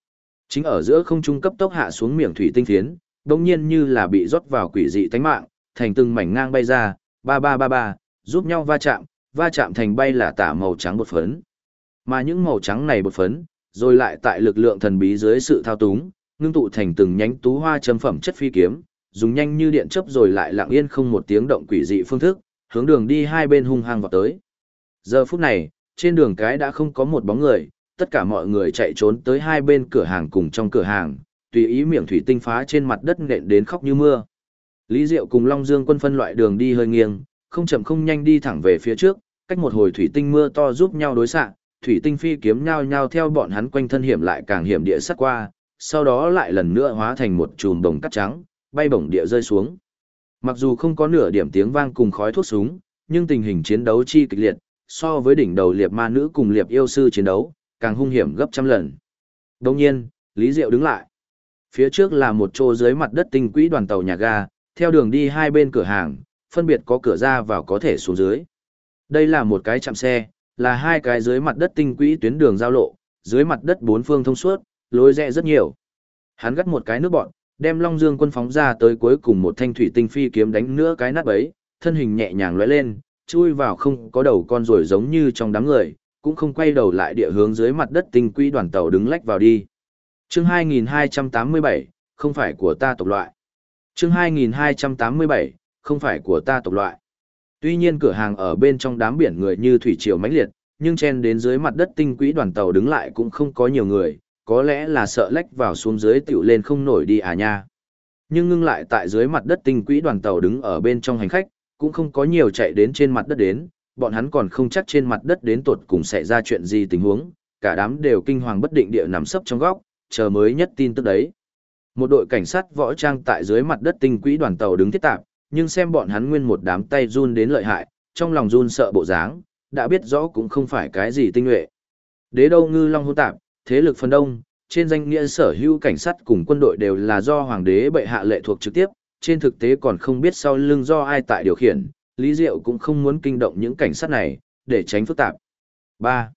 Chính ở giữa không trung cấp tốc hạ xuống miệng thủy tinh phiến, đồng nhiên như là bị rót vào quỷ dị tánh mạng, thành từng mảnh ngang bay ra, ba ba ba ba, giúp nhau va chạm thành bay là tả màu trắng bột phấn. Mà những màu trắng này bột phấn, rồi lại tại lực lượng thần bí dưới sự thao túng, ngưng tụ thành từng nhánh tú hoa châm phẩm chất phi kiếm, dùng nhanh như điện chớp rồi lại lặng yên không một tiếng động quỷ dị phương thức, hướng đường đi hai bên hung hăng vào tới. Giờ phút này, trên đường cái đã không có một bóng người, tất cả mọi người chạy trốn tới hai bên cửa hàng cùng trong cửa hàng, tùy ý miệng thủy tinh phá trên mặt đất nện đến khóc như mưa. Lý Diệu cùng Long Dương Quân phân loại đường đi hơi nghiêng, không chậm không nhanh đi thẳng về phía trước, cách một hồi thủy tinh mưa to giúp nhau đối xạ, thủy tinh phi kiếm nhao nhao theo bọn hắn quanh thân hiểm lại càng hiểm địa sát qua, sau đó lại lần nữa hóa thành một chùm đồng cát trắng, bay bổng địa rơi xuống. Mặc dù không có nửa điểm tiếng vang cùng khói thuốc súng, nhưng tình hình chiến đấu chi kịch liệt, so với đỉnh đầu liệp ma nữ cùng liệp yêu sư chiến đấu, càng hung hiểm gấp trăm lần. Đồng nhiên, Lý Diệu đứng lại. Phía trước là một chỗ dưới mặt đất tinh quỹ đoàn tàu nhà ga, theo đường đi hai bên cửa hàng, phân biệt có cửa ra vào có thể xuống dưới. Đây là một cái trạm xe, là hai cái dưới mặt đất tinh quỹ tuyến đường giao lộ, dưới mặt đất bốn phương thông suốt, lối rẽ rất nhiều. Hắn gắt một cái nước bọn, đem Long Dương Quân phóng ra tới cuối cùng một thanh thủy tinh phi kiếm đánh nữa cái nát bấy, thân hình nhẹ nhàng lóe lên, chui vào không có đầu con rồi giống như trong đám người, cũng không quay đầu lại địa hướng dưới mặt đất tinh quỹ đoàn tàu đứng lách vào đi. Chương 2287, không phải của ta tộc loại. Chương 2287, không phải của ta tộc loại. Tuy nhiên cửa hàng ở bên trong đám biển người như thủy triều mãnh liệt, nhưng chen đến dưới mặt đất tinh quỹ đoàn tàu đứng lại cũng không có nhiều người, có lẽ là sợ lách vào xuống dưới tiểu lên không nổi đi à nha. Nhưng ngưng lại tại dưới mặt đất tinh quỹ đoàn tàu đứng ở bên trong hành khách, cũng không có nhiều chạy đến trên mặt đất đến, bọn hắn còn không chắc trên mặt đất đến tột cùng xảy ra chuyện gì tình huống, cả đám đều kinh hoàng bất định địa nằm sấp trong góc, chờ mới nhất tin tức đấy. Một đội cảnh sát võ trang tại dưới mặt đất tinh quỹ đoàn tàu đứng thiết tạp, nhưng xem bọn hắn nguyên một đám tay run đến lợi hại, trong lòng run sợ bộ dáng, đã biết rõ cũng không phải cái gì tinh nhuệ. Đế đâu ngư long hỗn tạp, thế lực phần đông, trên danh nghĩa sở hữu cảnh sát cùng quân đội đều là do hoàng đế bệ hạ lệ thuộc trực tiếp, trên thực tế còn không biết sau lưng do ai tại điều khiển, Lý Diệu cũng không muốn kinh động những cảnh sát này, để tránh phức tạp. 3.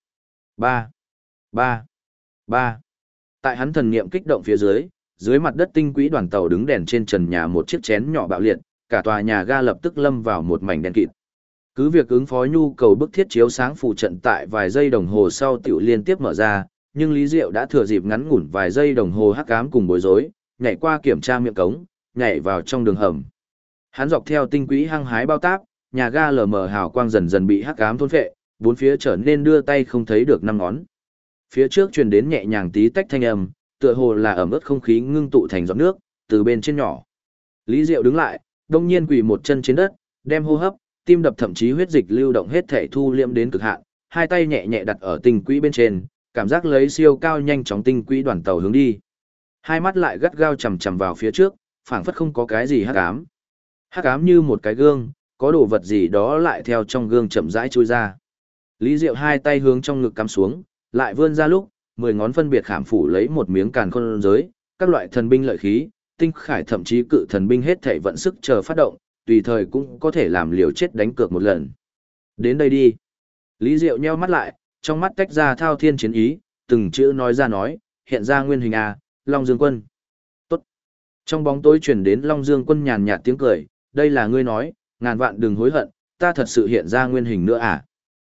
Tại hắn thần niệm kích động phía dưới, dưới mặt đất tinh quỹ đoàn tàu đứng đèn trên trần nhà một chiếc chén nhỏ bạo liệt, cả tòa nhà ga lập tức lâm vào một mảnh đen kịt. Cứ việc ứng phó nhu cầu bức thiết chiếu sáng phụ trận tại vài giây đồng hồ sau tiểu liên tiếp mở ra, nhưng Lý Diệu đã thừa dịp ngắn ngủn vài giây đồng hồ hắc ám cùng bối rối, nhảy qua kiểm tra miệng cống, nhảy vào trong đường hầm. Hắn dọc theo tinh quỹ hăng hái bao táp, nhà ga lờ mờ hào quang dần dần bị hắc ám thôn phệ, bốn phía trở nên đưa tay không thấy được năm ngón. Phía trước truyền đến nhẹ nhàng tí tách thanh âm, tựa hồ là ẩm ướt không khí ngưng tụ thành giọt nước từ bên trên nhỏ. Lý Diệu đứng lại, đông nhiên quỳ một chân trên đất, đem hô hấp, tim đập thậm chí huyết dịch lưu động hết thể thu liễm đến cực hạn, hai tay nhẹ nhẹ đặt ở tinh quỹ bên trên, cảm giác lấy siêu cao nhanh chóng tinh quỹ đoàn tàu hướng đi. Hai mắt lại gắt gao chằm chằm vào phía trước, phảng phất không có cái gì hắc ám. Hắc ám như một cái gương, có đồ vật gì đó lại theo trong gương chậm rãi trôi ra. Lý Diệu hai tay hướng trong ngực cắm xuống, lại vươn ra lúc, 10 ngón phân biệt khảm phủ lấy một miếng càn khôn giới, các loại thần binh lợi khí, tinh khải thậm chí cự thần binh hết thảy vận sức chờ phát động, tùy thời cũng có thể làm liều chết đánh cược một lần. Đến đây đi. Lý Diệu nheo mắt lại, trong mắt tách ra thao thiên chiến ý, từng chữ nói ra nói, hiện ra nguyên hình A, Long Dương Quân. Tốt. Trong bóng tối truyền đến Long Dương Quân nhàn nhạt tiếng cười, đây là ngươi nói, ngàn vạn đừng hối hận, ta thật sự hiện ra nguyên hình nữa à.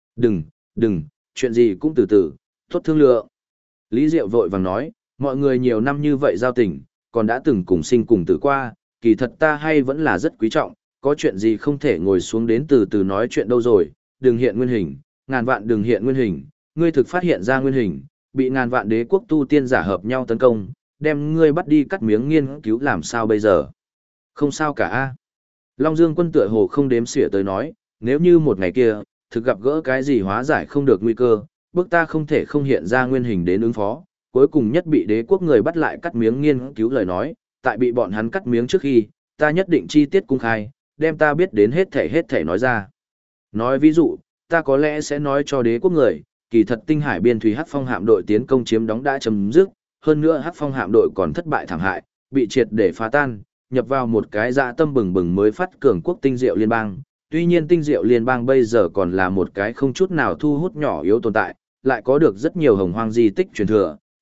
Đừng, chuyện gì cũng từ từ, tốt thương lượng. Lý Diệu vội vàng nói, mọi người nhiều năm như vậy giao tình, còn đã từng cùng sinh cùng tử qua, kỳ thật ta hay vẫn là rất quý trọng, có chuyện gì không thể ngồi xuống đến từ từ nói chuyện đâu rồi, đừng hiện nguyên hình, ngàn vạn đừng hiện nguyên hình, ngươi thực phát hiện ra nguyên hình, bị ngàn vạn đế quốc tu tiên giả hợp nhau tấn công, đem ngươi bắt đi cắt miếng nghiên cứu làm sao bây giờ. Không sao cả a. Long Dương Quân tựa hồ không đếm xỉa tới nói, nếu như một ngày kia, thực gặp gỡ cái gì hóa giải không được nguy cơ, bước ta không thể không hiện ra nguyên hình đến ứng phó, cuối cùng nhất bị đế quốc người bắt lại cắt miếng nghiên cứu lời nói, tại bị bọn hắn cắt miếng trước khi, ta nhất định chi tiết cung khai, đem ta biết đến hết thể nói ra. Nói ví dụ, ta có lẽ sẽ nói cho đế quốc người, kỳ thật tinh hải biên thủy hắc phong hạm đội tiến công chiếm đóng đã chấm dứt, hơn nữa hắc phong hạm đội còn thất bại thảm hại, bị triệt để phá tan, nhập vào một cái dạ tâm bừng bừng mới phát cường quốc tinh diệu liên bang. Tuy nhiên tinh diệu liên bang bây giờ còn là một cái không chút nào thu hút nhỏ yếu tồn tại, lại có được rất nhiều hồng hoang di tích truyền thừa,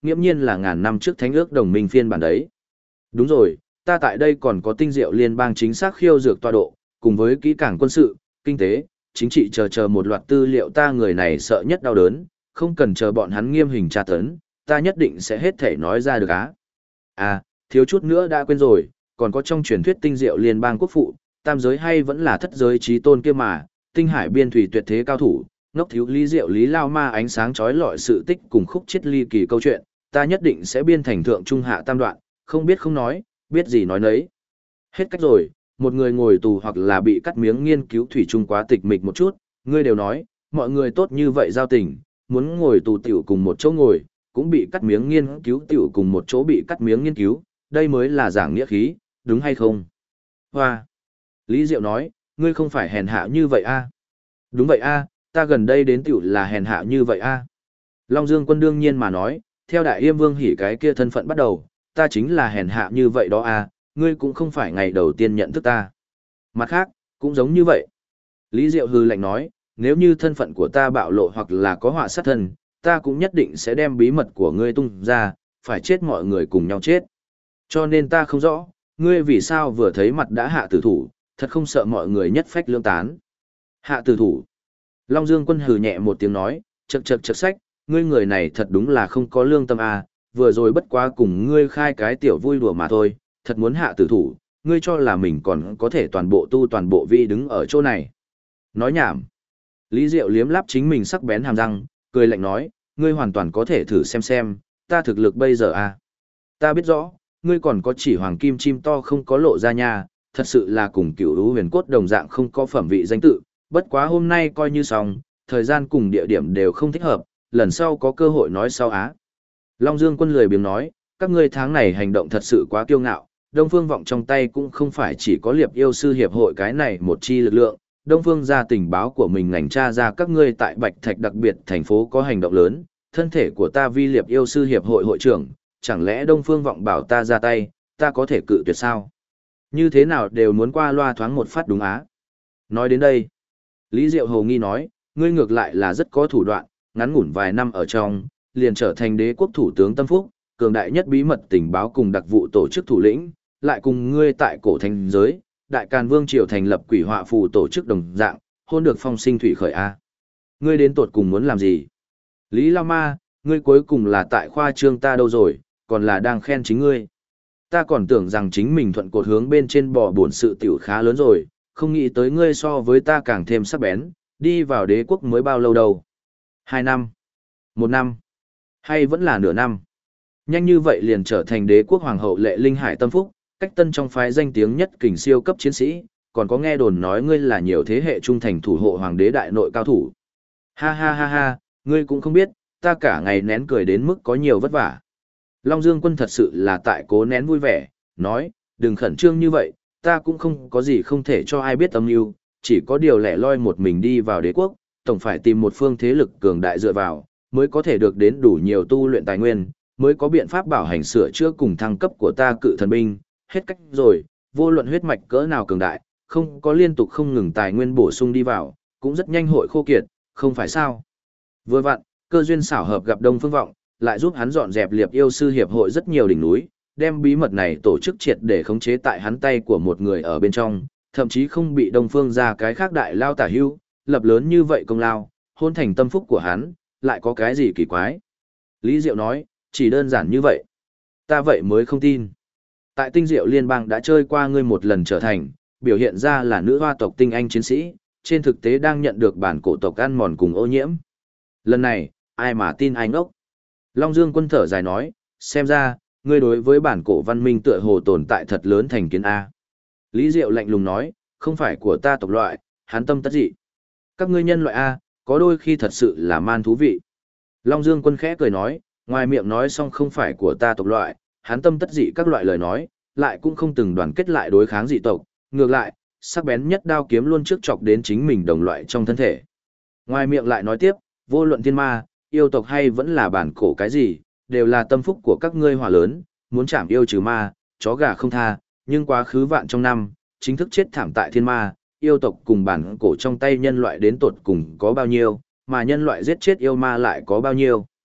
nghiễm nhiên là ngàn năm trước thánh ước đồng minh phiên bản đấy. Đúng rồi, ta tại đây còn có tinh diệu liên bang chính xác khiêu dược tọa độ, cùng với kỹ cảng quân sự, kinh tế, chính trị chờ một loạt tư liệu ta người này sợ nhất đau đớn, không cần chờ bọn hắn nghiêm hình tra tấn, ta nhất định sẽ hết thể nói ra được á. À, thiếu chút nữa đã quên rồi, còn có trong truyền thuyết tinh diệu liên bang quốc phụ, tam giới hay vẫn là thất giới trí tôn kia mà, tinh hải biên thủy tuyệt thế cao thủ, ngốc thiếu lý diệu lý lao ma ánh sáng chói lọi sự tích cùng khúc chết ly kỳ câu chuyện, ta nhất định sẽ biên thành thượng trung hạ tam đoạn, không biết không nói, biết gì nói nấy. Hết cách rồi, một người ngồi tù hoặc là bị cắt miếng nghiên cứu thủy chung quá tịch mịch một chút, ngươi đều nói, mọi người tốt như vậy giao tình, muốn ngồi tù tiểu cùng một chỗ ngồi, cũng bị cắt miếng nghiên cứu tiểu cùng một chỗ bị cắt miếng nghiên cứu, đây mới là giảng nghĩa khí, đúng hay không? Hoa! Lý Diệu nói, ngươi không phải hèn hạ như vậy a? Đúng vậy a, ta gần đây đến tiểu là hèn hạ như vậy a. Long Dương Quân đương nhiên mà nói, theo Đại Yêm Vương Hỉ cái kia thân phận bắt đầu, ta chính là hèn hạ như vậy đó a, ngươi cũng không phải ngày đầu tiên nhận thức ta. Mặt khác, cũng giống như vậy. Lý Diệu hừ lạnh nói, nếu như thân phận của ta bạo lộ hoặc là có họa sát thân, ta cũng nhất định sẽ đem bí mật của ngươi tung ra, phải chết mọi người cùng nhau chết. Cho nên ta không rõ, ngươi vì sao vừa thấy mặt đã hạ tử thủ, thật không sợ mọi người nhất phách lưỡng tán. Hạ tử thủ. Long Dương Quân hừ nhẹ một tiếng nói, chậc sách, ngươi người này thật đúng là không có lương tâm à, vừa rồi bất quá cùng ngươi khai cái tiểu vui đùa mà thôi, thật muốn hạ tử thủ, ngươi cho là mình còn có thể toàn bộ vi đứng ở chỗ này. Nói nhảm. Lý Diệu liếm láp chính mình sắc bén hàm răng, cười lạnh nói, ngươi hoàn toàn có thể thử xem, ta thực lực bây giờ à. Ta biết rõ, ngươi còn có chỉ hoàng kim chim to không có lộ ra nha, thật sự là cùng cửu lũ huyền cốt đồng dạng không có phẩm vị danh tự, bất quá hôm nay coi như xong, thời gian cùng địa điểm đều không thích hợp, lần sau có cơ hội nói sau á. Long Dương Quân lười biếng nói, các ngươi tháng này hành động thật sự quá kiêu ngạo, Đông Phương Vọng trong tay cũng không phải chỉ có Liệp Yêu Sư Hiệp hội cái này một chi lực lượng, Đông Phương ra tình báo của mình ngành tra ra các ngươi tại Bạch Thạch đặc biệt thành phố có hành động lớn, thân thể của ta vi Liệp Yêu Sư Hiệp hội hội trưởng, chẳng lẽ Đông Phương Vọng bảo ta ra tay, ta có thể cự tuyệt sao? Như thế nào đều muốn qua loa thoáng một phát đúng á. Nói đến đây, Lý Diệu Hầu nghi nói, ngươi ngược lại là rất có thủ đoạn, ngắn ngủn vài năm ở trong, liền trở thành đế quốc thủ tướng tâm phúc, cường đại nhất bí mật tình báo cùng đặc vụ tổ chức thủ lĩnh, lại cùng ngươi tại cổ thành giới, đại càn vương triều thành lập quỷ họa phù tổ chức đồng dạng, hôn được phong sinh thủy khởi a. Ngươi đến tột cùng muốn làm gì? Lý Lao Ma, ngươi cuối cùng là tại khoa trương ta đâu rồi, còn là đang khen chính ngươi. Ta còn tưởng rằng chính mình thuận cột hướng bên trên bò bổn sự tiểu khá lớn rồi, không nghĩ tới ngươi so với ta càng thêm sắc bén, đi vào đế quốc mới bao lâu đâu. 2 năm, 1 năm, hay vẫn là nửa năm. Nhanh như vậy liền trở thành đế quốc hoàng hậu Lệ Linh Hải tâm phúc, cách tân trong phái danh tiếng nhất kình siêu cấp chiến sĩ, còn có nghe đồn nói ngươi là nhiều thế hệ trung thành thủ hộ hoàng đế đại nội cao thủ. Ha ha ha ha, ngươi cũng không biết, ta cả ngày nén cười đến mức có nhiều vất vả. Long Dương Quân thật sự là tại cố nén vui vẻ, nói, đừng khẩn trương như vậy, ta cũng không có gì không thể cho ai biết âm mưu, chỉ có điều lẻ loi một mình đi vào đế quốc, tổng phải tìm một phương thế lực cường đại dựa vào, mới có thể được đến đủ nhiều tu luyện tài nguyên, mới có biện pháp bảo hành sửa chữa cùng thăng cấp của ta cự thần binh, hết cách rồi, vô luận huyết mạch cỡ nào cường đại, không có liên tục không ngừng tài nguyên bổ sung đi vào, cũng rất nhanh hội khô kiệt, không phải sao. Vừa vặn, cơ duyên xảo hợp gặp Đông Phương Vọng, lại giúp hắn dọn dẹp Liệp Yêu Sư Hiệp hội rất nhiều đỉnh núi, đem bí mật này tổ chức triệt để khống chế tại hắn tay của một người ở bên trong, thậm chí không bị Đông Phương ra cái khác đại lao tả hưu, lập lớn như vậy công lao, hôn thành tâm phúc của hắn, lại có cái gì kỳ quái. Lý Diệu nói, chỉ đơn giản như vậy. Ta vậy mới không tin. Tại Tinh Diệu Liên bang đã chơi qua ngươi một lần trở thành, biểu hiện ra là nữ hoa tộc tinh anh chiến sĩ, trên thực tế đang nhận được bản cổ tộc ăn mòn cùng ô nhiễm. Lần này, ai mà tin ai ngốc. Long Dương Quân thở dài nói, xem ra, ngươi đối với bản cổ văn minh tựa hồ tồn tại thật lớn thành kiến A. Lý Diệu lạnh lùng nói, không phải của ta tộc loại, hắn tâm tất dị. Các ngươi nhân loại A, có đôi khi thật sự là man thú vị. Long Dương Quân khẽ cười nói, ngoài miệng nói xong không phải của ta tộc loại, hắn tâm tất dị các loại lời nói, lại cũng không từng đoàn kết lại đối kháng dị tộc, ngược lại, sắc bén nhất đao kiếm luôn trước chọc đến chính mình đồng loại trong thân thể. Ngoài miệng lại nói tiếp, vô luận thiên ma, yêu tộc hay vẫn là bản cổ cái gì, đều là tâm phúc của các ngươi hỏa lớn, muốn chảm yêu trừ ma, chó gà không tha, nhưng quá khứ vạn trong năm, chính thức chết thảm tại thiên ma, yêu tộc cùng bản cổ trong tay nhân loại đến tột cùng có bao nhiêu, mà nhân loại giết chết yêu ma lại có bao nhiêu.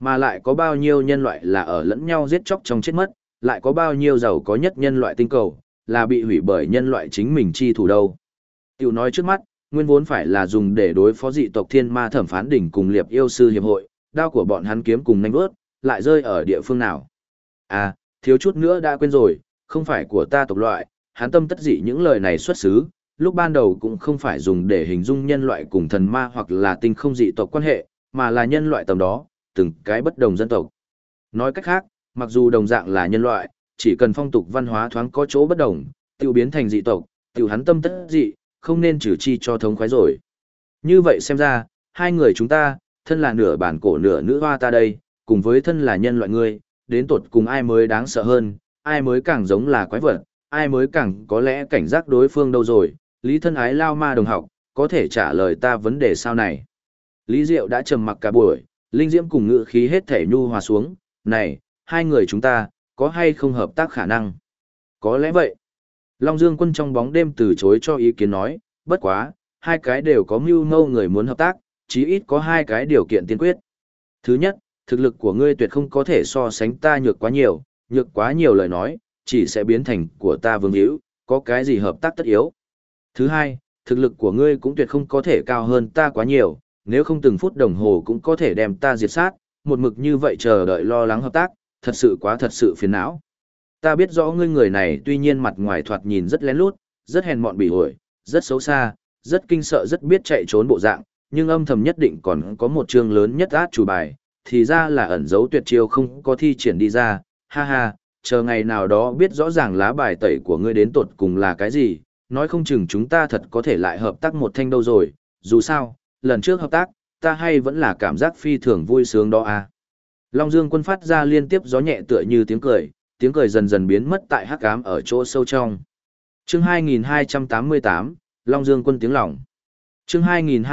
Mà lại có bao nhiêu nhân loại là ở lẫn nhau giết chóc trong chết mất, lại có bao nhiêu giàu có nhất nhân loại tinh cầu, là bị hủy bởi nhân loại chính mình chi thủ đâu. Tiểu nói trước mắt, nguyên vốn phải là dùng để đối phó dị tộc thiên ma thẩm phán đỉnh cùng liệp yêu sư hiệp hội, đao của bọn hắn kiếm cùng nanh vớt, lại rơi ở địa phương nào. À, thiếu chút nữa đã quên rồi, không phải của ta tộc loại, hắn tâm tất dị những lời này xuất xứ, lúc ban đầu cũng không phải dùng để hình dung nhân loại cùng thần ma hoặc là tinh không dị tộc quan hệ, mà là nhân loại tầm đó, từng cái bất đồng dân tộc. Nói cách khác, mặc dù đồng dạng là nhân loại, chỉ cần phong tục văn hóa thoáng có chỗ bất đồng, tiêu biến thành dị tộc, tiêu hắn tâm tất dị, không nên trừ chi cho thống khoái rồi. Như vậy xem ra, hai người chúng ta, thân là nửa bản cổ nửa nữ hoa ta đây, cùng với thân là nhân loại ngươi, đến tột cùng ai mới đáng sợ hơn, ai mới càng giống là quái vật, ai mới càng có lẽ cảnh giác đối phương đâu rồi, Lý thân ái lao ma đồng học, có thể trả lời ta vấn đề sao này. Lý Diệu đã trầm mặc cả buổi, linh diễm cùng ngữ khí hết thể nhu hòa xuống, này, hai người chúng ta, có hay không hợp tác khả năng? Có lẽ vậy. Long Dương Quân trong bóng đêm từ chối cho ý kiến nói, bất quá, hai cái đều có mưu mâu người muốn hợp tác, chí ít có hai cái điều kiện tiên quyết. Thứ nhất, thực lực của ngươi tuyệt không có thể so sánh ta nhược quá nhiều lời nói, chỉ sẽ biến thành của ta vương hữu, có cái gì hợp tác tất yếu. Thứ hai, thực lực của ngươi cũng tuyệt không có thể cao hơn ta quá nhiều, nếu không từng phút đồng hồ cũng có thể đem ta diệt sát, một mực như vậy chờ đợi lo lắng hợp tác, thật sự phiền não. Ta biết rõ ngươi người này tuy nhiên mặt ngoài thoạt nhìn rất lén lút, rất hèn mọn bỉ ổi, rất xấu xa, rất kinh sợ rất biết chạy trốn bộ dạng, nhưng âm thầm nhất định còn có một chương lớn nhất át chủ bài, thì ra là ẩn dấu tuyệt chiêu không có thi triển đi ra, ha ha, chờ ngày nào đó biết rõ ràng lá bài tẩy của ngươi đến tột cùng là cái gì, nói không chừng chúng ta thật có thể lại hợp tác một thanh đâu rồi, dù sao, lần trước hợp tác, ta hay vẫn là cảm giác phi thường vui sướng đó à. Long Dương Quân phát ra liên tiếp gió nhẹ tựa như tiếng cười dần dần biến mất tại hắc ám ở chỗ sâu trong. Chương 2288, Long Dương Quân tiếng lòng. Chương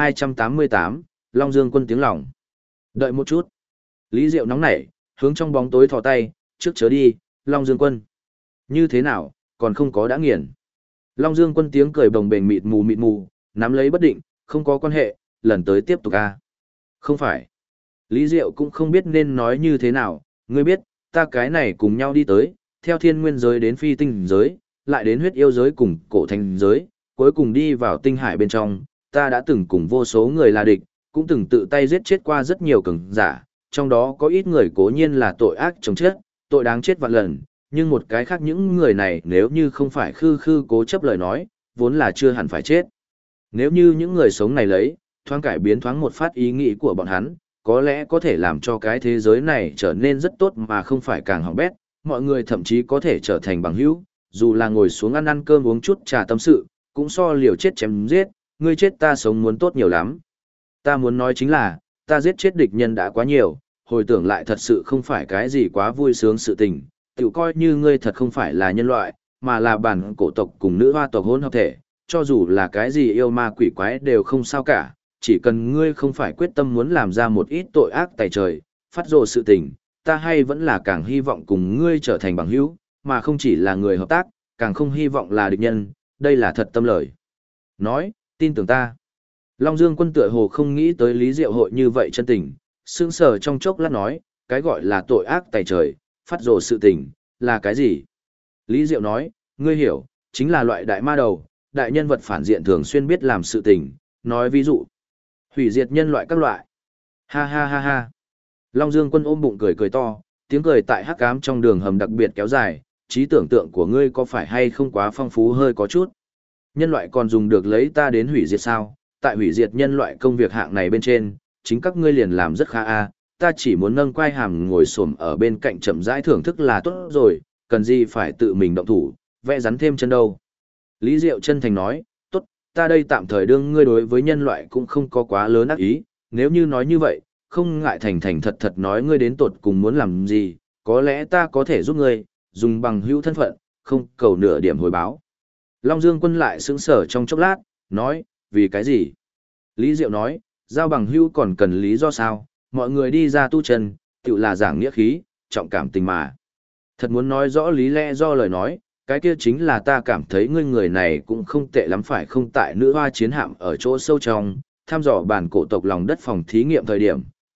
2288, Long Dương Quân tiếng lòng. Đợi một chút. Lý Diệu nóng nảy, hướng trong bóng tối thò tay, trước chớ đi, Long Dương Quân. Như thế nào, còn không có đã nghiền. Long Dương Quân tiếng cười bồng bềnh mịt mù, nắm lấy bất định, không có quan hệ, lần tới tiếp tục a. Không phải. Lý Diệu cũng không biết nên nói như thế nào, ngươi biết, ta cái này cùng nhau đi tới, theo thiên nguyên giới đến phi tinh giới, lại đến huyết yêu giới cùng cổ thành giới, cuối cùng đi vào tinh hải bên trong, ta đã từng cùng vô số người là địch, cũng từng tự tay giết chết qua rất nhiều cường giả, trong đó có ít người cố nhiên là tội ác chống chết, tội đáng chết vạn lần, nhưng một cái khác những người này nếu như không phải khư cố chấp lời nói, vốn là chưa hẳn phải chết. Nếu như những người sống này lấy, thoáng cải biến thoáng một phát ý nghĩ của bọn hắn, có lẽ có thể làm cho cái thế giới này trở nên rất tốt mà không phải càng hỏng bét, mọi người thậm chí có thể trở thành bằng hữu, dù là ngồi xuống ăn cơm uống chút trà tâm sự, cũng so liều chết chém giết, ngươi chết ta sống muốn tốt nhiều lắm. Ta muốn nói chính là, ta giết chết địch nhân đã quá nhiều, hồi tưởng lại thật sự không phải cái gì quá vui sướng sự tình, tự coi như ngươi thật không phải là nhân loại, mà là bản cổ tộc cùng nữ hoa tộc hỗn hợp thể, cho dù là cái gì yêu ma quỷ quái đều không sao cả, chỉ cần ngươi không phải quyết tâm muốn làm ra một ít tội ác tày trời, phát rồ sự tình, ta hay vẫn là càng hy vọng cùng ngươi trở thành bằng hữu, mà không chỉ là người hợp tác, càng không hy vọng là địch nhân, đây là thật tâm lời. Nói, tin tưởng ta. Long Dương Quân tựa hồ không nghĩ tới Lý Diệu hội như vậy chân tình, sững sờ trong chốc lát nói, cái gọi là tội ác tày trời, phát rồ sự tình, là cái gì? Lý Diệu nói, ngươi hiểu, chính là loại đại ma đầu, đại nhân vật phản diện thường xuyên biết làm sự tình, nói ví dụ, hủy diệt nhân loại các loại. Ha ha ha ha. Long Dương Quân ôm bụng cười to, tiếng cười tại hắc ám trong đường hầm đặc biệt kéo dài, trí tưởng tượng của ngươi có phải hay không quá phong phú hơi có chút. Nhân loại còn dùng được lấy ta đến hủy diệt sao? Tại hủy diệt nhân loại công việc hạng này bên trên, chính các ngươi liền làm rất khá a, ta chỉ muốn nâng quai hàm ngồi xổm ở bên cạnh chậm rãi thưởng thức là tốt rồi, cần gì phải tự mình động thủ, vẽ rắn thêm chân đâu. Lý Diệu chân thành nói, tốt, ta đây tạm thời đương ngươi đối với nhân loại cũng không có quá lớn ác ý, nếu như nói như vậy, không ngại thành thật nói ngươi đến tột cùng muốn làm gì, có lẽ ta có thể giúp ngươi, dùng bằng hữu thân phận, không cầu nửa điểm hồi báo. Long Dương Quân lại sững sờ trong chốc lát, nói, vì cái gì? Lý Diệu nói, giao bằng hữu còn cần lý do sao, mọi người đi ra tu chân, tự là giảng nghĩa khí, trọng cảm tình mà. Thật muốn nói rõ lý lẽ do lời nói, cái kia chính là ta cảm thấy ngươi người này cũng không tệ lắm phải không tại nữ hoa chiến hạm ở chỗ sâu trong, thăm dò bản cổ tộc lòng đất phòng thí nghiệm thời điểm,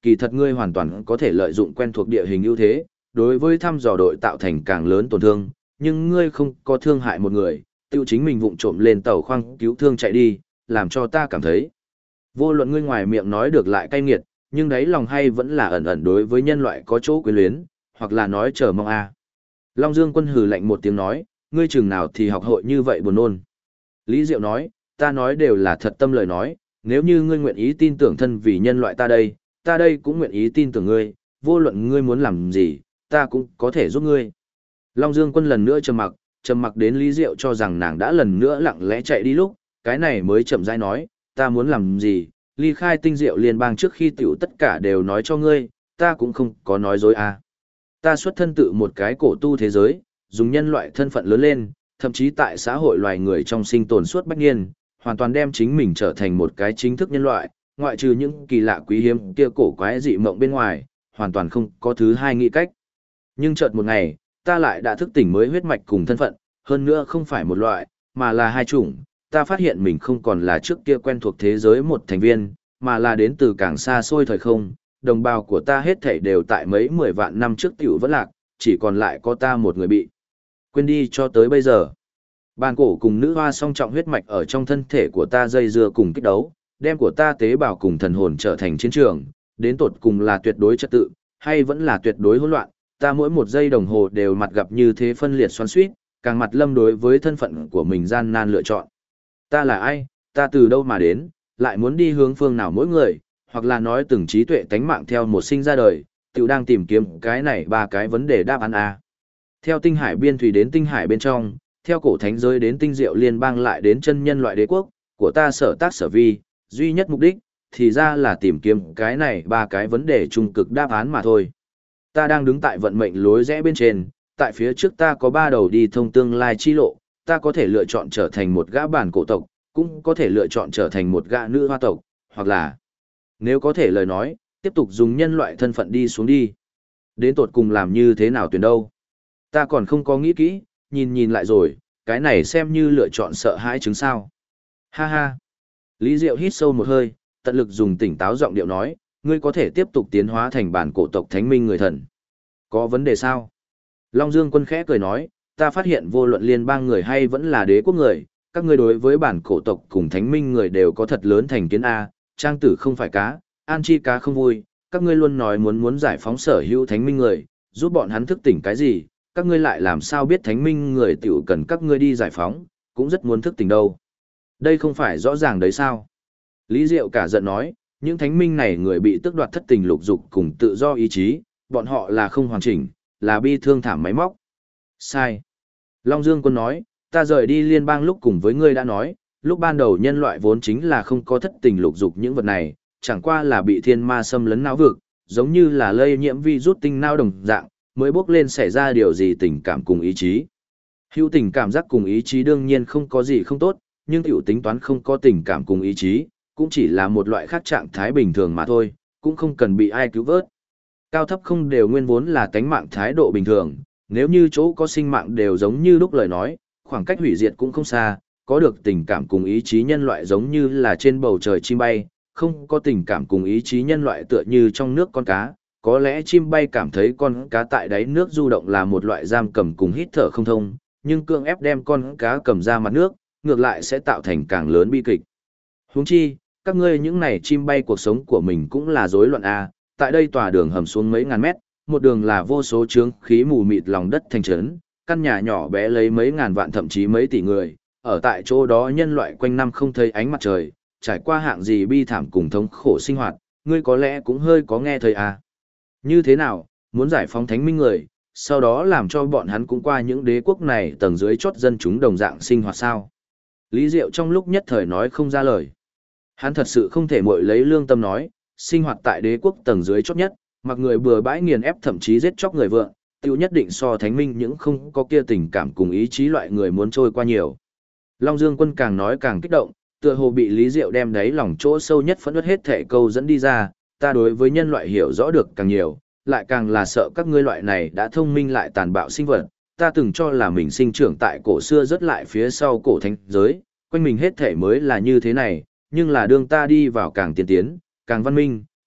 kỳ thật ngươi hoàn toàn có thể lợi dụng quen thuộc địa hình ưu thế, đối với thăm dò đội tạo thành càng lớn tổn thương, nhưng ngươi không có thương hại một người, tiêu chính mình vụng trộm lên tàu khoang cứu thương chạy đi, làm cho ta cảm thấy. Vô luận ngươi ngoài miệng nói được lại cay nghiệt, nhưng đấy lòng hay vẫn là ẩn ẩn đối với nhân loại có chỗ quyến luyến, hoặc là nói chờ mong a. Long Dương Quân hừ lạnh một tiếng nói, ngươi chừng nào thì học hội như vậy buồn nôn. Lý Diệu nói, ta nói đều là thật tâm lời nói, nếu như ngươi nguyện ý tin tưởng thân vì nhân loại ta đây cũng nguyện ý tin tưởng ngươi, vô luận ngươi muốn làm gì, ta cũng có thể giúp ngươi. Long Dương Quân lần nữa trầm mặc đến Lý Diệu cho rằng nàng đã lần nữa lặng lẽ chạy đi lúc, cái này mới chậm rãi nói, ta muốn làm gì, ly khai Tinh Diệu Liên bang trước khi tiểu tất cả đều nói cho ngươi, ta cũng không có nói dối à. Ta xuất thân tự một cái cổ tu thế giới, dùng nhân loại thân phận lớn lên, thậm chí tại xã hội loài người trong sinh tồn suốt bách niên, hoàn toàn đem chính mình trở thành một cái chính thức nhân loại, ngoại trừ những kỳ lạ quý hiếm kia cổ quái dị mộng bên ngoài, hoàn toàn không có thứ hai nghĩ cách. Nhưng chợt một ngày, ta lại đã thức tỉnh mới huyết mạch cùng thân phận, hơn nữa không phải một loại, mà là hai chủng, ta phát hiện mình không còn là trước kia quen thuộc thế giới một thành viên, mà là đến từ càng xa xôi thời không, đồng bào của ta hết thảy đều tại mấy 10 vạn năm trước tiểu vẫn lạc, chỉ còn lại có ta một người bị quên đi cho tới bây giờ. Bàn cổ cùng nữ hoa song trọng huyết mạch ở trong thân thể của ta dây dưa cùng kích đấu, đem của ta tế bào cùng thần hồn trở thành chiến trường, đến tột cùng là tuyệt đối trật tự, hay vẫn là tuyệt đối hỗn loạn, ta mỗi một giây đồng hồ đều mặt gặp như thế phân liệt xoắn xuýt, càng mặt lâm đối với thân phận của mình gian nan lựa chọn. Ta là ai, ta từ đâu mà đến, lại muốn đi hướng phương nào mỗi người, hoặc là nói từng trí tuệ tánh mạng theo một sinh ra đời, tiểu đang tìm kiếm cái này ba cái vấn đề đáp án a. Theo tinh hải biên thủy đến tinh hải bên trong, theo cổ thánh giới đến tinh diệu liên bang lại đến chân nhân loại đế quốc, của ta sở tác sở vi, duy nhất mục đích, thì ra là tìm kiếm cái này ba cái vấn đề trung cực đáp án mà thôi. Ta đang đứng tại vận mệnh lối rẽ bên trên, tại phía trước ta có ba đầu đi thông tương lai chi lộ, ta có thể lựa chọn trở thành một gã bản cổ tộc, cũng có thể lựa chọn trở thành một gã nữ hoa tộc, hoặc là, nếu có thể lời nói, tiếp tục dùng nhân loại thân phận đi xuống đi. Đến tột cùng làm như thế nào tuyển đâu? Ta còn không có nghĩ kỹ, nhìn lại rồi, cái này xem như lựa chọn sợ hãi chứng sao. Ha ha. Lý Diệu hít sâu một hơi, tận lực dùng tỉnh táo giọng điệu nói, ngươi có thể tiếp tục tiến hóa thành bản cổ tộc thánh minh người thần. Có vấn đề sao? Long Dương Quân khẽ cười nói, ta phát hiện vô luận liên bang người hay vẫn là đế quốc người, các ngươi đối với bản cổ tộc cùng thánh minh người đều có thật lớn thành kiến A, trang tử không phải cá, an chi cá không vui, các ngươi luôn nói muốn giải phóng sở hữu thánh minh người, giúp bọn hắn thức tỉnh cái gì, các ngươi lại làm sao biết thánh minh người tiểu cần các ngươi đi giải phóng, cũng rất muốn thức tỉnh đâu. Đây không phải rõ ràng đấy sao? Lý Diệu cả giận nói, những thánh minh này người bị tước đoạt thất tình lục dục cùng tự do ý chí, bọn họ là không hoàn chỉnh, là bi thương thảm máy móc. Sai. Long Dương Quân nói, ta rời đi liên bang lúc cùng với ngươi đã nói, lúc ban đầu nhân loại vốn chính là không có thất tình lục dục những vật này, chẳng qua là bị thiên ma xâm lấn não vực, giống như là lây nhiễm virus tinh não đồng dạng, mới bốc lên xảy ra điều gì tình cảm cùng ý chí. Hữu tình cảm giác cùng ý chí đương nhiên không có gì không tốt, nhưng tiểu tính toán không có tình cảm cùng ý chí, cũng chỉ là một loại khác trạng thái bình thường mà thôi, cũng không cần bị ai cứu vớt. Cao thấp không đều nguyên vốn là tánh mạng thái độ bình thường, nếu như chỗ có sinh mạng đều giống như lúc lời nói, khoảng cách hủy diệt cũng không xa, có được tình cảm cùng ý chí nhân loại giống như là trên bầu trời chim bay, không có tình cảm cùng ý chí nhân loại tựa như trong nước con cá, có lẽ chim bay cảm thấy con cá tại đáy nước du động là một loại giam cầm cùng hít thở không thông, nhưng cưỡng ép đem con cá cầm ra mặt nước, ngược lại sẽ tạo thành càng lớn bi kịch. Huống chi, các ngươi những này chim bay cuộc sống của mình cũng là rối loạn a, tại đây tòa đường hầm xuống mấy ngàn mét, một đường là vô số chướng khí mù mịt lòng đất thành trấn, căn nhà nhỏ bé lấy mấy ngàn vạn thậm chí mấy tỷ người, ở tại chỗ đó nhân loại quanh năm không thấy ánh mặt trời, trải qua hạng gì bi thảm cùng thống khổ sinh hoạt, ngươi có lẽ cũng hơi có nghe thấy à. Như thế nào, muốn giải phóng thánh minh người, sau đó làm cho bọn hắn cũng qua những đế quốc này tầng dưới chót dân chúng đồng dạng sinh hoạt sao? Lý Diệu trong lúc nhất thời nói không ra lời. Hắn thật sự không thể muội lấy lương tâm nói, sinh hoạt tại đế quốc tầng dưới chót nhất, mặc người bừa bãi nghiền ép thậm chí giết chóc người vợ, tiêu nhất định so thánh minh những không có kia tình cảm cùng ý chí loại người muốn trôi qua nhiều. Long Dương Quân càng nói càng kích động, tựa hồ bị Lý Diệu đem đáy lòng chỗ sâu nhất phẫn uất hết thể câu dẫn đi ra, ta đối với nhân loại hiểu rõ được càng nhiều, lại càng là sợ các ngươi loại này đã thông minh lại tàn bạo sinh vật, ta từng cho là mình sinh trưởng tại cổ xưa rất lại phía sau cổ thánh giới, quanh mình hết thể mới là như thế này, nhưng là đương ta đi vào càng tiên tiến, càng văn minh,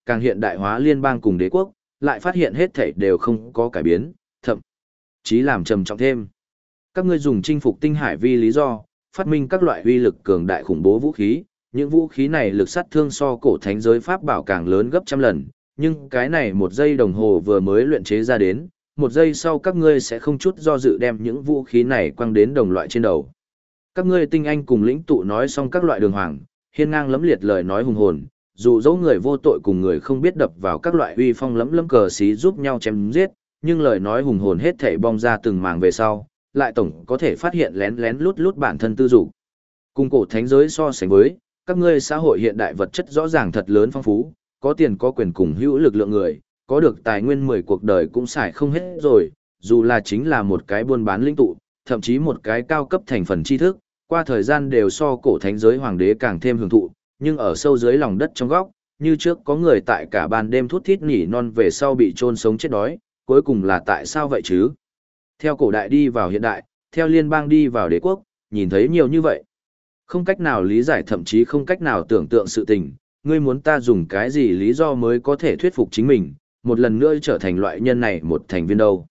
càng hiện đại hóa liên bang cùng đế quốc, lại phát hiện hết thảy đều không có cải biến, thậm chí làm trầm trọng thêm. Các ngươi dùng chinh phục tinh hải vi lý do, phát minh các loại uy lực cường đại khủng bố vũ khí, những vũ khí này lực sát thương so cổ thánh giới pháp bảo càng lớn gấp trăm lần, nhưng cái này 1 giây đồng hồ vừa mới luyện chế ra đến, 1 giây sau các ngươi sẽ không chút do dự đem những vũ khí này quăng đến đồng loại trên đầu. Các ngươi tinh anh cùng lĩnh tụ nói xong các loại đường hoàng, hiên ngang lẫm liệt lời nói hùng hồn, dù dẫu người vô tội cùng người không biết đập vào các loại uy phong lẫm lẫm cờ xí giúp nhau chém giết, nhưng lời nói hùng hồn hết thảy bong ra từng màng về sau, lại tổng có thể phát hiện lén lén lút lút bản thân tư dục. Cùng cổ thánh giới so sánh với, các ngươi xã hội hiện đại vật chất rõ ràng thật lớn phong phú, có tiền có quyền cùng hữu lực lượng người, có được tài nguyên 10 cuộc đời cũng xài không hết rồi, dù là chính là một cái buôn bán linh tụ, thậm chí một cái cao cấp thành phần tri thức, qua thời gian đều so cổ thánh giới hoàng đế càng thêm hưởng thụ, nhưng ở sâu dưới lòng đất trong góc, như trước có người tại cả ban đêm thút thít nỉ non về sau bị chôn sống chết đói, cuối cùng là tại sao vậy chứ? Theo cổ đại đi vào hiện đại, theo liên bang đi vào đế quốc, nhìn thấy nhiều như vậy. Không cách nào lý giải thậm chí không cách nào tưởng tượng sự tình, ngươi muốn ta dùng cái gì lý do mới có thể thuyết phục chính mình, một lần nữa trở thành loại nhân này một thành viên đâu.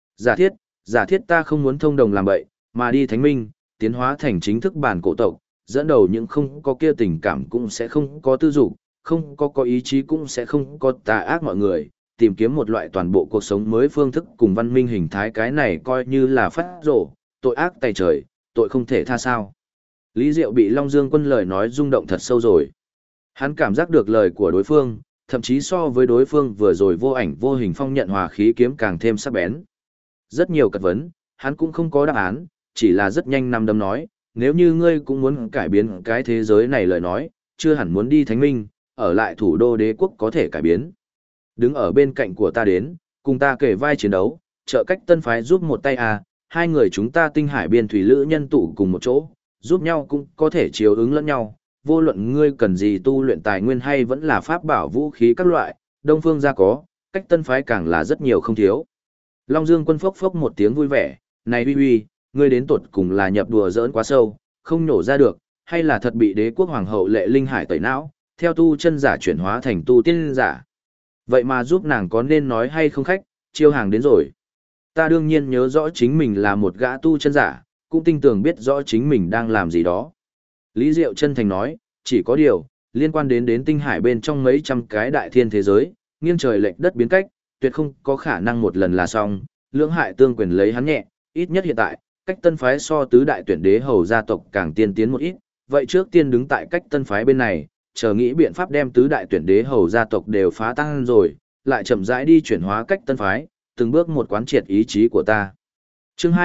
Giả thiết ta không muốn thông đồng làm bậy, mà đi thánh minh, tiến hóa thành chính thức bản cổ tộc, dẫn đầu những không có kia tình cảm cũng sẽ không có tư dục, không có ý chí cũng sẽ không có tà ác mọi người, tìm kiếm một loại toàn bộ cuộc sống mới phương thức cùng văn minh hình thái, cái này coi như là phát rổ, tội ác tày trời, tội không thể tha sao. Lý Diệu bị Long Dương Quân lời nói rung động thật sâu rồi. Hắn cảm giác được lời của đối phương, thậm chí so với đối phương vừa rồi vô ảnh vô hình phong nhận hòa khí kiếm càng thêm sắc bén. Rất nhiều cật vấn, hắn cũng không có đáp án, chỉ là rất nhanh nằm đâm nói, nếu như ngươi cũng muốn cải biến cái thế giới này lời nói, chưa hẳn muốn đi thánh minh, ở lại thủ đô đế quốc có thể cải biến. Đứng ở bên cạnh của ta đến, cùng ta kể vai chiến đấu, trợ cách tân phái giúp một tay à, hai người chúng ta tinh hải biên thủy lữ nhân tụ cùng một chỗ, giúp nhau cũng có thể chiếu ứng lẫn nhau, vô luận ngươi cần gì tu luyện tài nguyên hay vẫn là pháp bảo vũ khí các loại, Đông Phương gia có, cách tân phái càng là rất nhiều không thiếu. Long Dương Quân phốc phốc một tiếng vui vẻ, này uy uy, ngươi đến tột cùng là nhập đùa giỡn quá sâu, không nổ ra được, hay là thật bị đế quốc hoàng hậu Lệ Linh Hải tẩy não, theo tu chân giả chuyển hóa thành tu tiên giả. Vậy mà giúp nàng có nên nói hay không khách, chiêu hàng đến rồi. Ta đương nhiên nhớ rõ chính mình là một gã tu chân giả, cũng tin tưởng biết rõ chính mình đang làm gì đó. Lý Diệu chân thành nói, chỉ có điều, liên quan đến tinh hải bên trong mấy trăm cái đại thiên thế giới, nghiêng trời lệch đất biến cách, tuyệt không có khả năng một lần là xong, lưỡng hại tương quyền lấy hắn nhẹ, ít nhất hiện tại, cách tân phái so tứ đại tuyển đế hầu gia tộc càng tiên tiến một ít, vậy trước tiên đứng tại cách tân phái bên này, chờ nghĩ biện pháp đem tứ đại tuyển đế hầu gia tộc đều phá tan rồi, lại chậm rãi đi chuyển hóa cách tân phái, từng bước một quán triệt ý chí của ta. Chương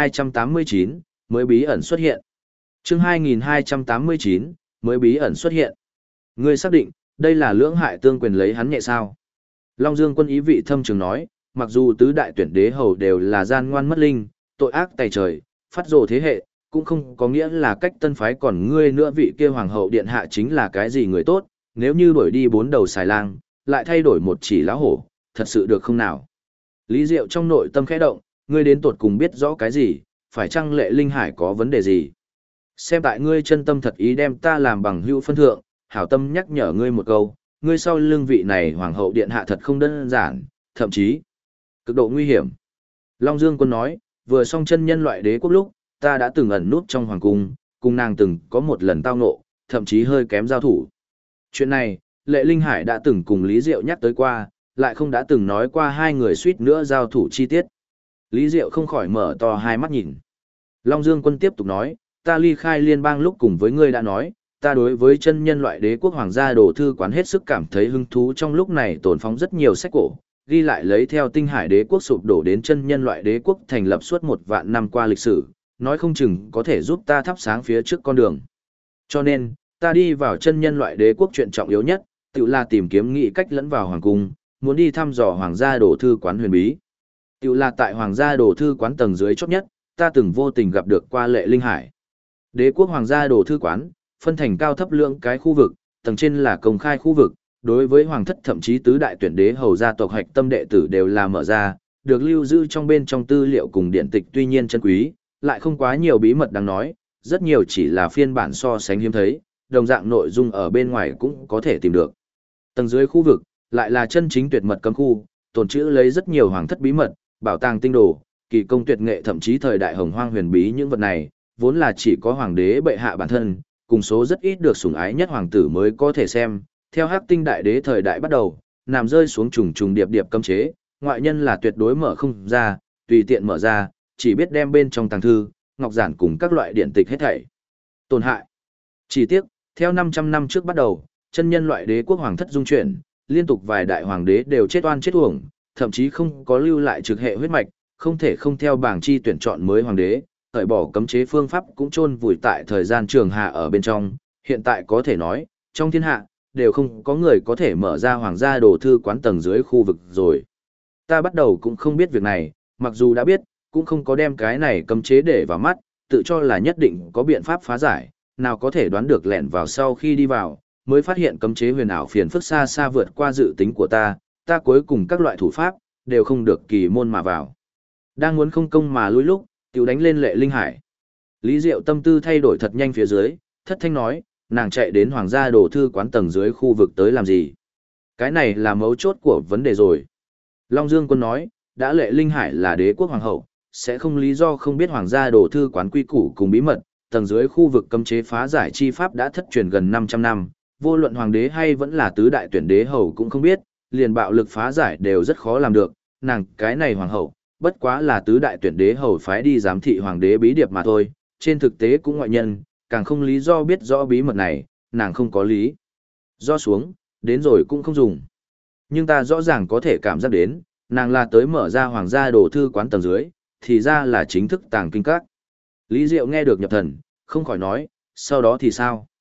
2289, mới bí ẩn xuất hiện. Chương 2289, mới bí ẩn xuất hiện. Ngươi xác định, đây là lưỡng hại tương quyền lấy hắn nhẹ sao? Long Dương Quân ý vị thâm trường nói, mặc dù tứ đại tuyển đế hầu đều là gian ngoan mất linh, tội ác tày trời, phát rồ thế hệ, cũng không có nghĩa là cách tân phái còn ngươi nữa vị kia hoàng hậu điện hạ chính là cái gì người tốt, nếu như đổi đi 4 đầu xài lang, lại thay đổi một chỉ lá hổ, thật sự được không nào? Lý Diệu trong nội tâm khẽ động, ngươi đến tột cùng biết rõ cái gì, phải chăng Lệ Linh Hải có vấn đề gì? Xem tại ngươi chân tâm thật ý đem ta làm bằng hữu phân thượng, hảo tâm nhắc nhở ngươi một câu, ngươi sau lưng vị này hoàng hậu điện hạ thật không đơn giản, thậm chí cực độ nguy hiểm. Long Dương Quân nói, vừa xong chân nhân loại đế quốc lúc, ta đã từng ẩn nút trong hoàng cung, cùng nàng từng có một lần tao ngộ, thậm chí hơi kém giao thủ. Chuyện này, Lệ Linh Hải đã từng cùng Lý Diệu nhắc tới qua, lại không đã từng nói qua hai người suýt nữa giao thủ chi tiết. Lý Diệu không khỏi mở to hai mắt nhìn. Long Dương Quân tiếp tục nói, ta ly khai liên bang lúc cùng với ngươi đã nói, ta đối với chân nhân loại đế quốc hoàng gia đồ thư quán hết sức cảm thấy hứng thú, trong lúc này tổn phóng rất nhiều sách cổ, ghi lại lấy theo tinh hải đế quốc sụp đổ đến chân nhân loại đế quốc thành lập suốt 1.000 năm qua lịch sử, nói không chừng có thể giúp ta thắp sáng phía trước con đường. Cho nên, ta đi vào chân nhân loại đế quốc chuyện trọng yếu nhất, tự là tìm kiếm nghị cách lẫn vào hoàng cung, muốn đi thăm dò hoàng gia đồ thư quán huyền bí. Tự là tại hoàng gia đồ thư quán tầng dưới chót nhất, ta từng vô tình gặp được qua Lệ Linh Hải. Đế quốc hoàng gia đồ thư quán, phân thành cao thấp lượng cái khu vực, tầng trên là công khai khu vực, đối với hoàng thất thậm chí tứ đại tuyển đế hầu gia tộc hạch tâm đệ tử đều là mở ra, được lưu giữ trong bên trong tư liệu cùng điện tịch, tuy nhiên chân quý, lại không quá nhiều bí mật đáng nói, rất nhiều chỉ là phiên bản so sánh hiếm thấy, đồng dạng nội dung ở bên ngoài cũng có thể tìm được. Tầng dưới khu vực, lại là chân chính tuyệt mật cấm khu, tồn trữ lấy rất nhiều hoàng thất bí mật, bảo tàng tinh đồ, kỳ công tuyệt nghệ thậm chí thời đại hồng hoang huyền bí những vật này, vốn là chỉ có hoàng đế bệ hạ bản thân, cùng số rất ít được sủng ái nhất hoàng tử mới có thể xem. Theo Hắc Tinh đại đế thời đại bắt đầu, nằm rơi xuống trùng trùng điệp điệp cấm chế, ngoại nhân là tuyệt đối mở không ra, tùy tiện mở ra, chỉ biết đem bên trong tàng thư, ngọc giản cùng các loại điện tịch hết thảy tổn hại. Chỉ tiếc, theo 500 năm trước bắt đầu, chân nhân loại đế quốc hoàng thất dung chuyển, liên tục vài đại hoàng đế đều chết oan chết uổng, thậm chí không có lưu lại trực hệ huyết mạch, không thể không theo bảng chi tuyển chọn mới hoàng đế, cởi bỏ cấm chế phương pháp cũng chôn vùi tại thời gian trường hạ ở bên trong, hiện tại có thể nói, trong thiên hạ, đều không có người có thể mở ra hoàng gia đồ thư quán tầng dưới khu vực rồi. Ta bắt đầu cũng không biết việc này, mặc dù đã biết, cũng không có đem cái này cấm chế để vào mắt, tự cho là nhất định có biện pháp phá giải, nào có thể đoán được lẻn vào sau khi đi vào, mới phát hiện cấm chế huyền ảo phiền phức xa xa vượt qua dự tính của ta cuối cùng các loại thủ pháp, đều không được kỳ môn mà vào. Đang muốn không công mà lùi lúc, tiểu đánh lên Lệ Linh Hải. Lý Diệu tâm tư thay đổi thật nhanh phía dưới, thất thanh nói, nàng chạy đến hoàng gia đồ thư quán tầng dưới khu vực tới làm gì? Cái này là mấu chốt của vấn đề rồi. Long Dương Quân nói, đã Lệ Linh Hải là đế quốc hoàng hậu, sẽ không lý do không biết hoàng gia đồ thư quán quy củ cùng bí mật, tầng dưới khu vực cấm chế phá giải chi pháp đã thất truyền gần 500 năm, vô luận hoàng đế hay vẫn là tứ đại tuyển đế hầu cũng không biết, liền bạo lực phá giải đều rất khó làm được, nàng cái này hoàng hậu, bất quá là tứ đại tuyển đế hầu phái đi giám thị hoàng đế bí điệp mà thôi, trên thực tế cũng ngoại nhân, càng không lý do biết rõ bí mật này, nàng không có lý do xuống, đến rồi cũng không dùng. Nhưng ta rõ ràng có thể cảm giác đến, nàng là tới mở ra hoàng gia đồ thư quán tầng dưới, thì ra là chính thức tàng kinh các. Lý Diệu nghe được nhập thần, không khỏi nói, sau đó thì sao?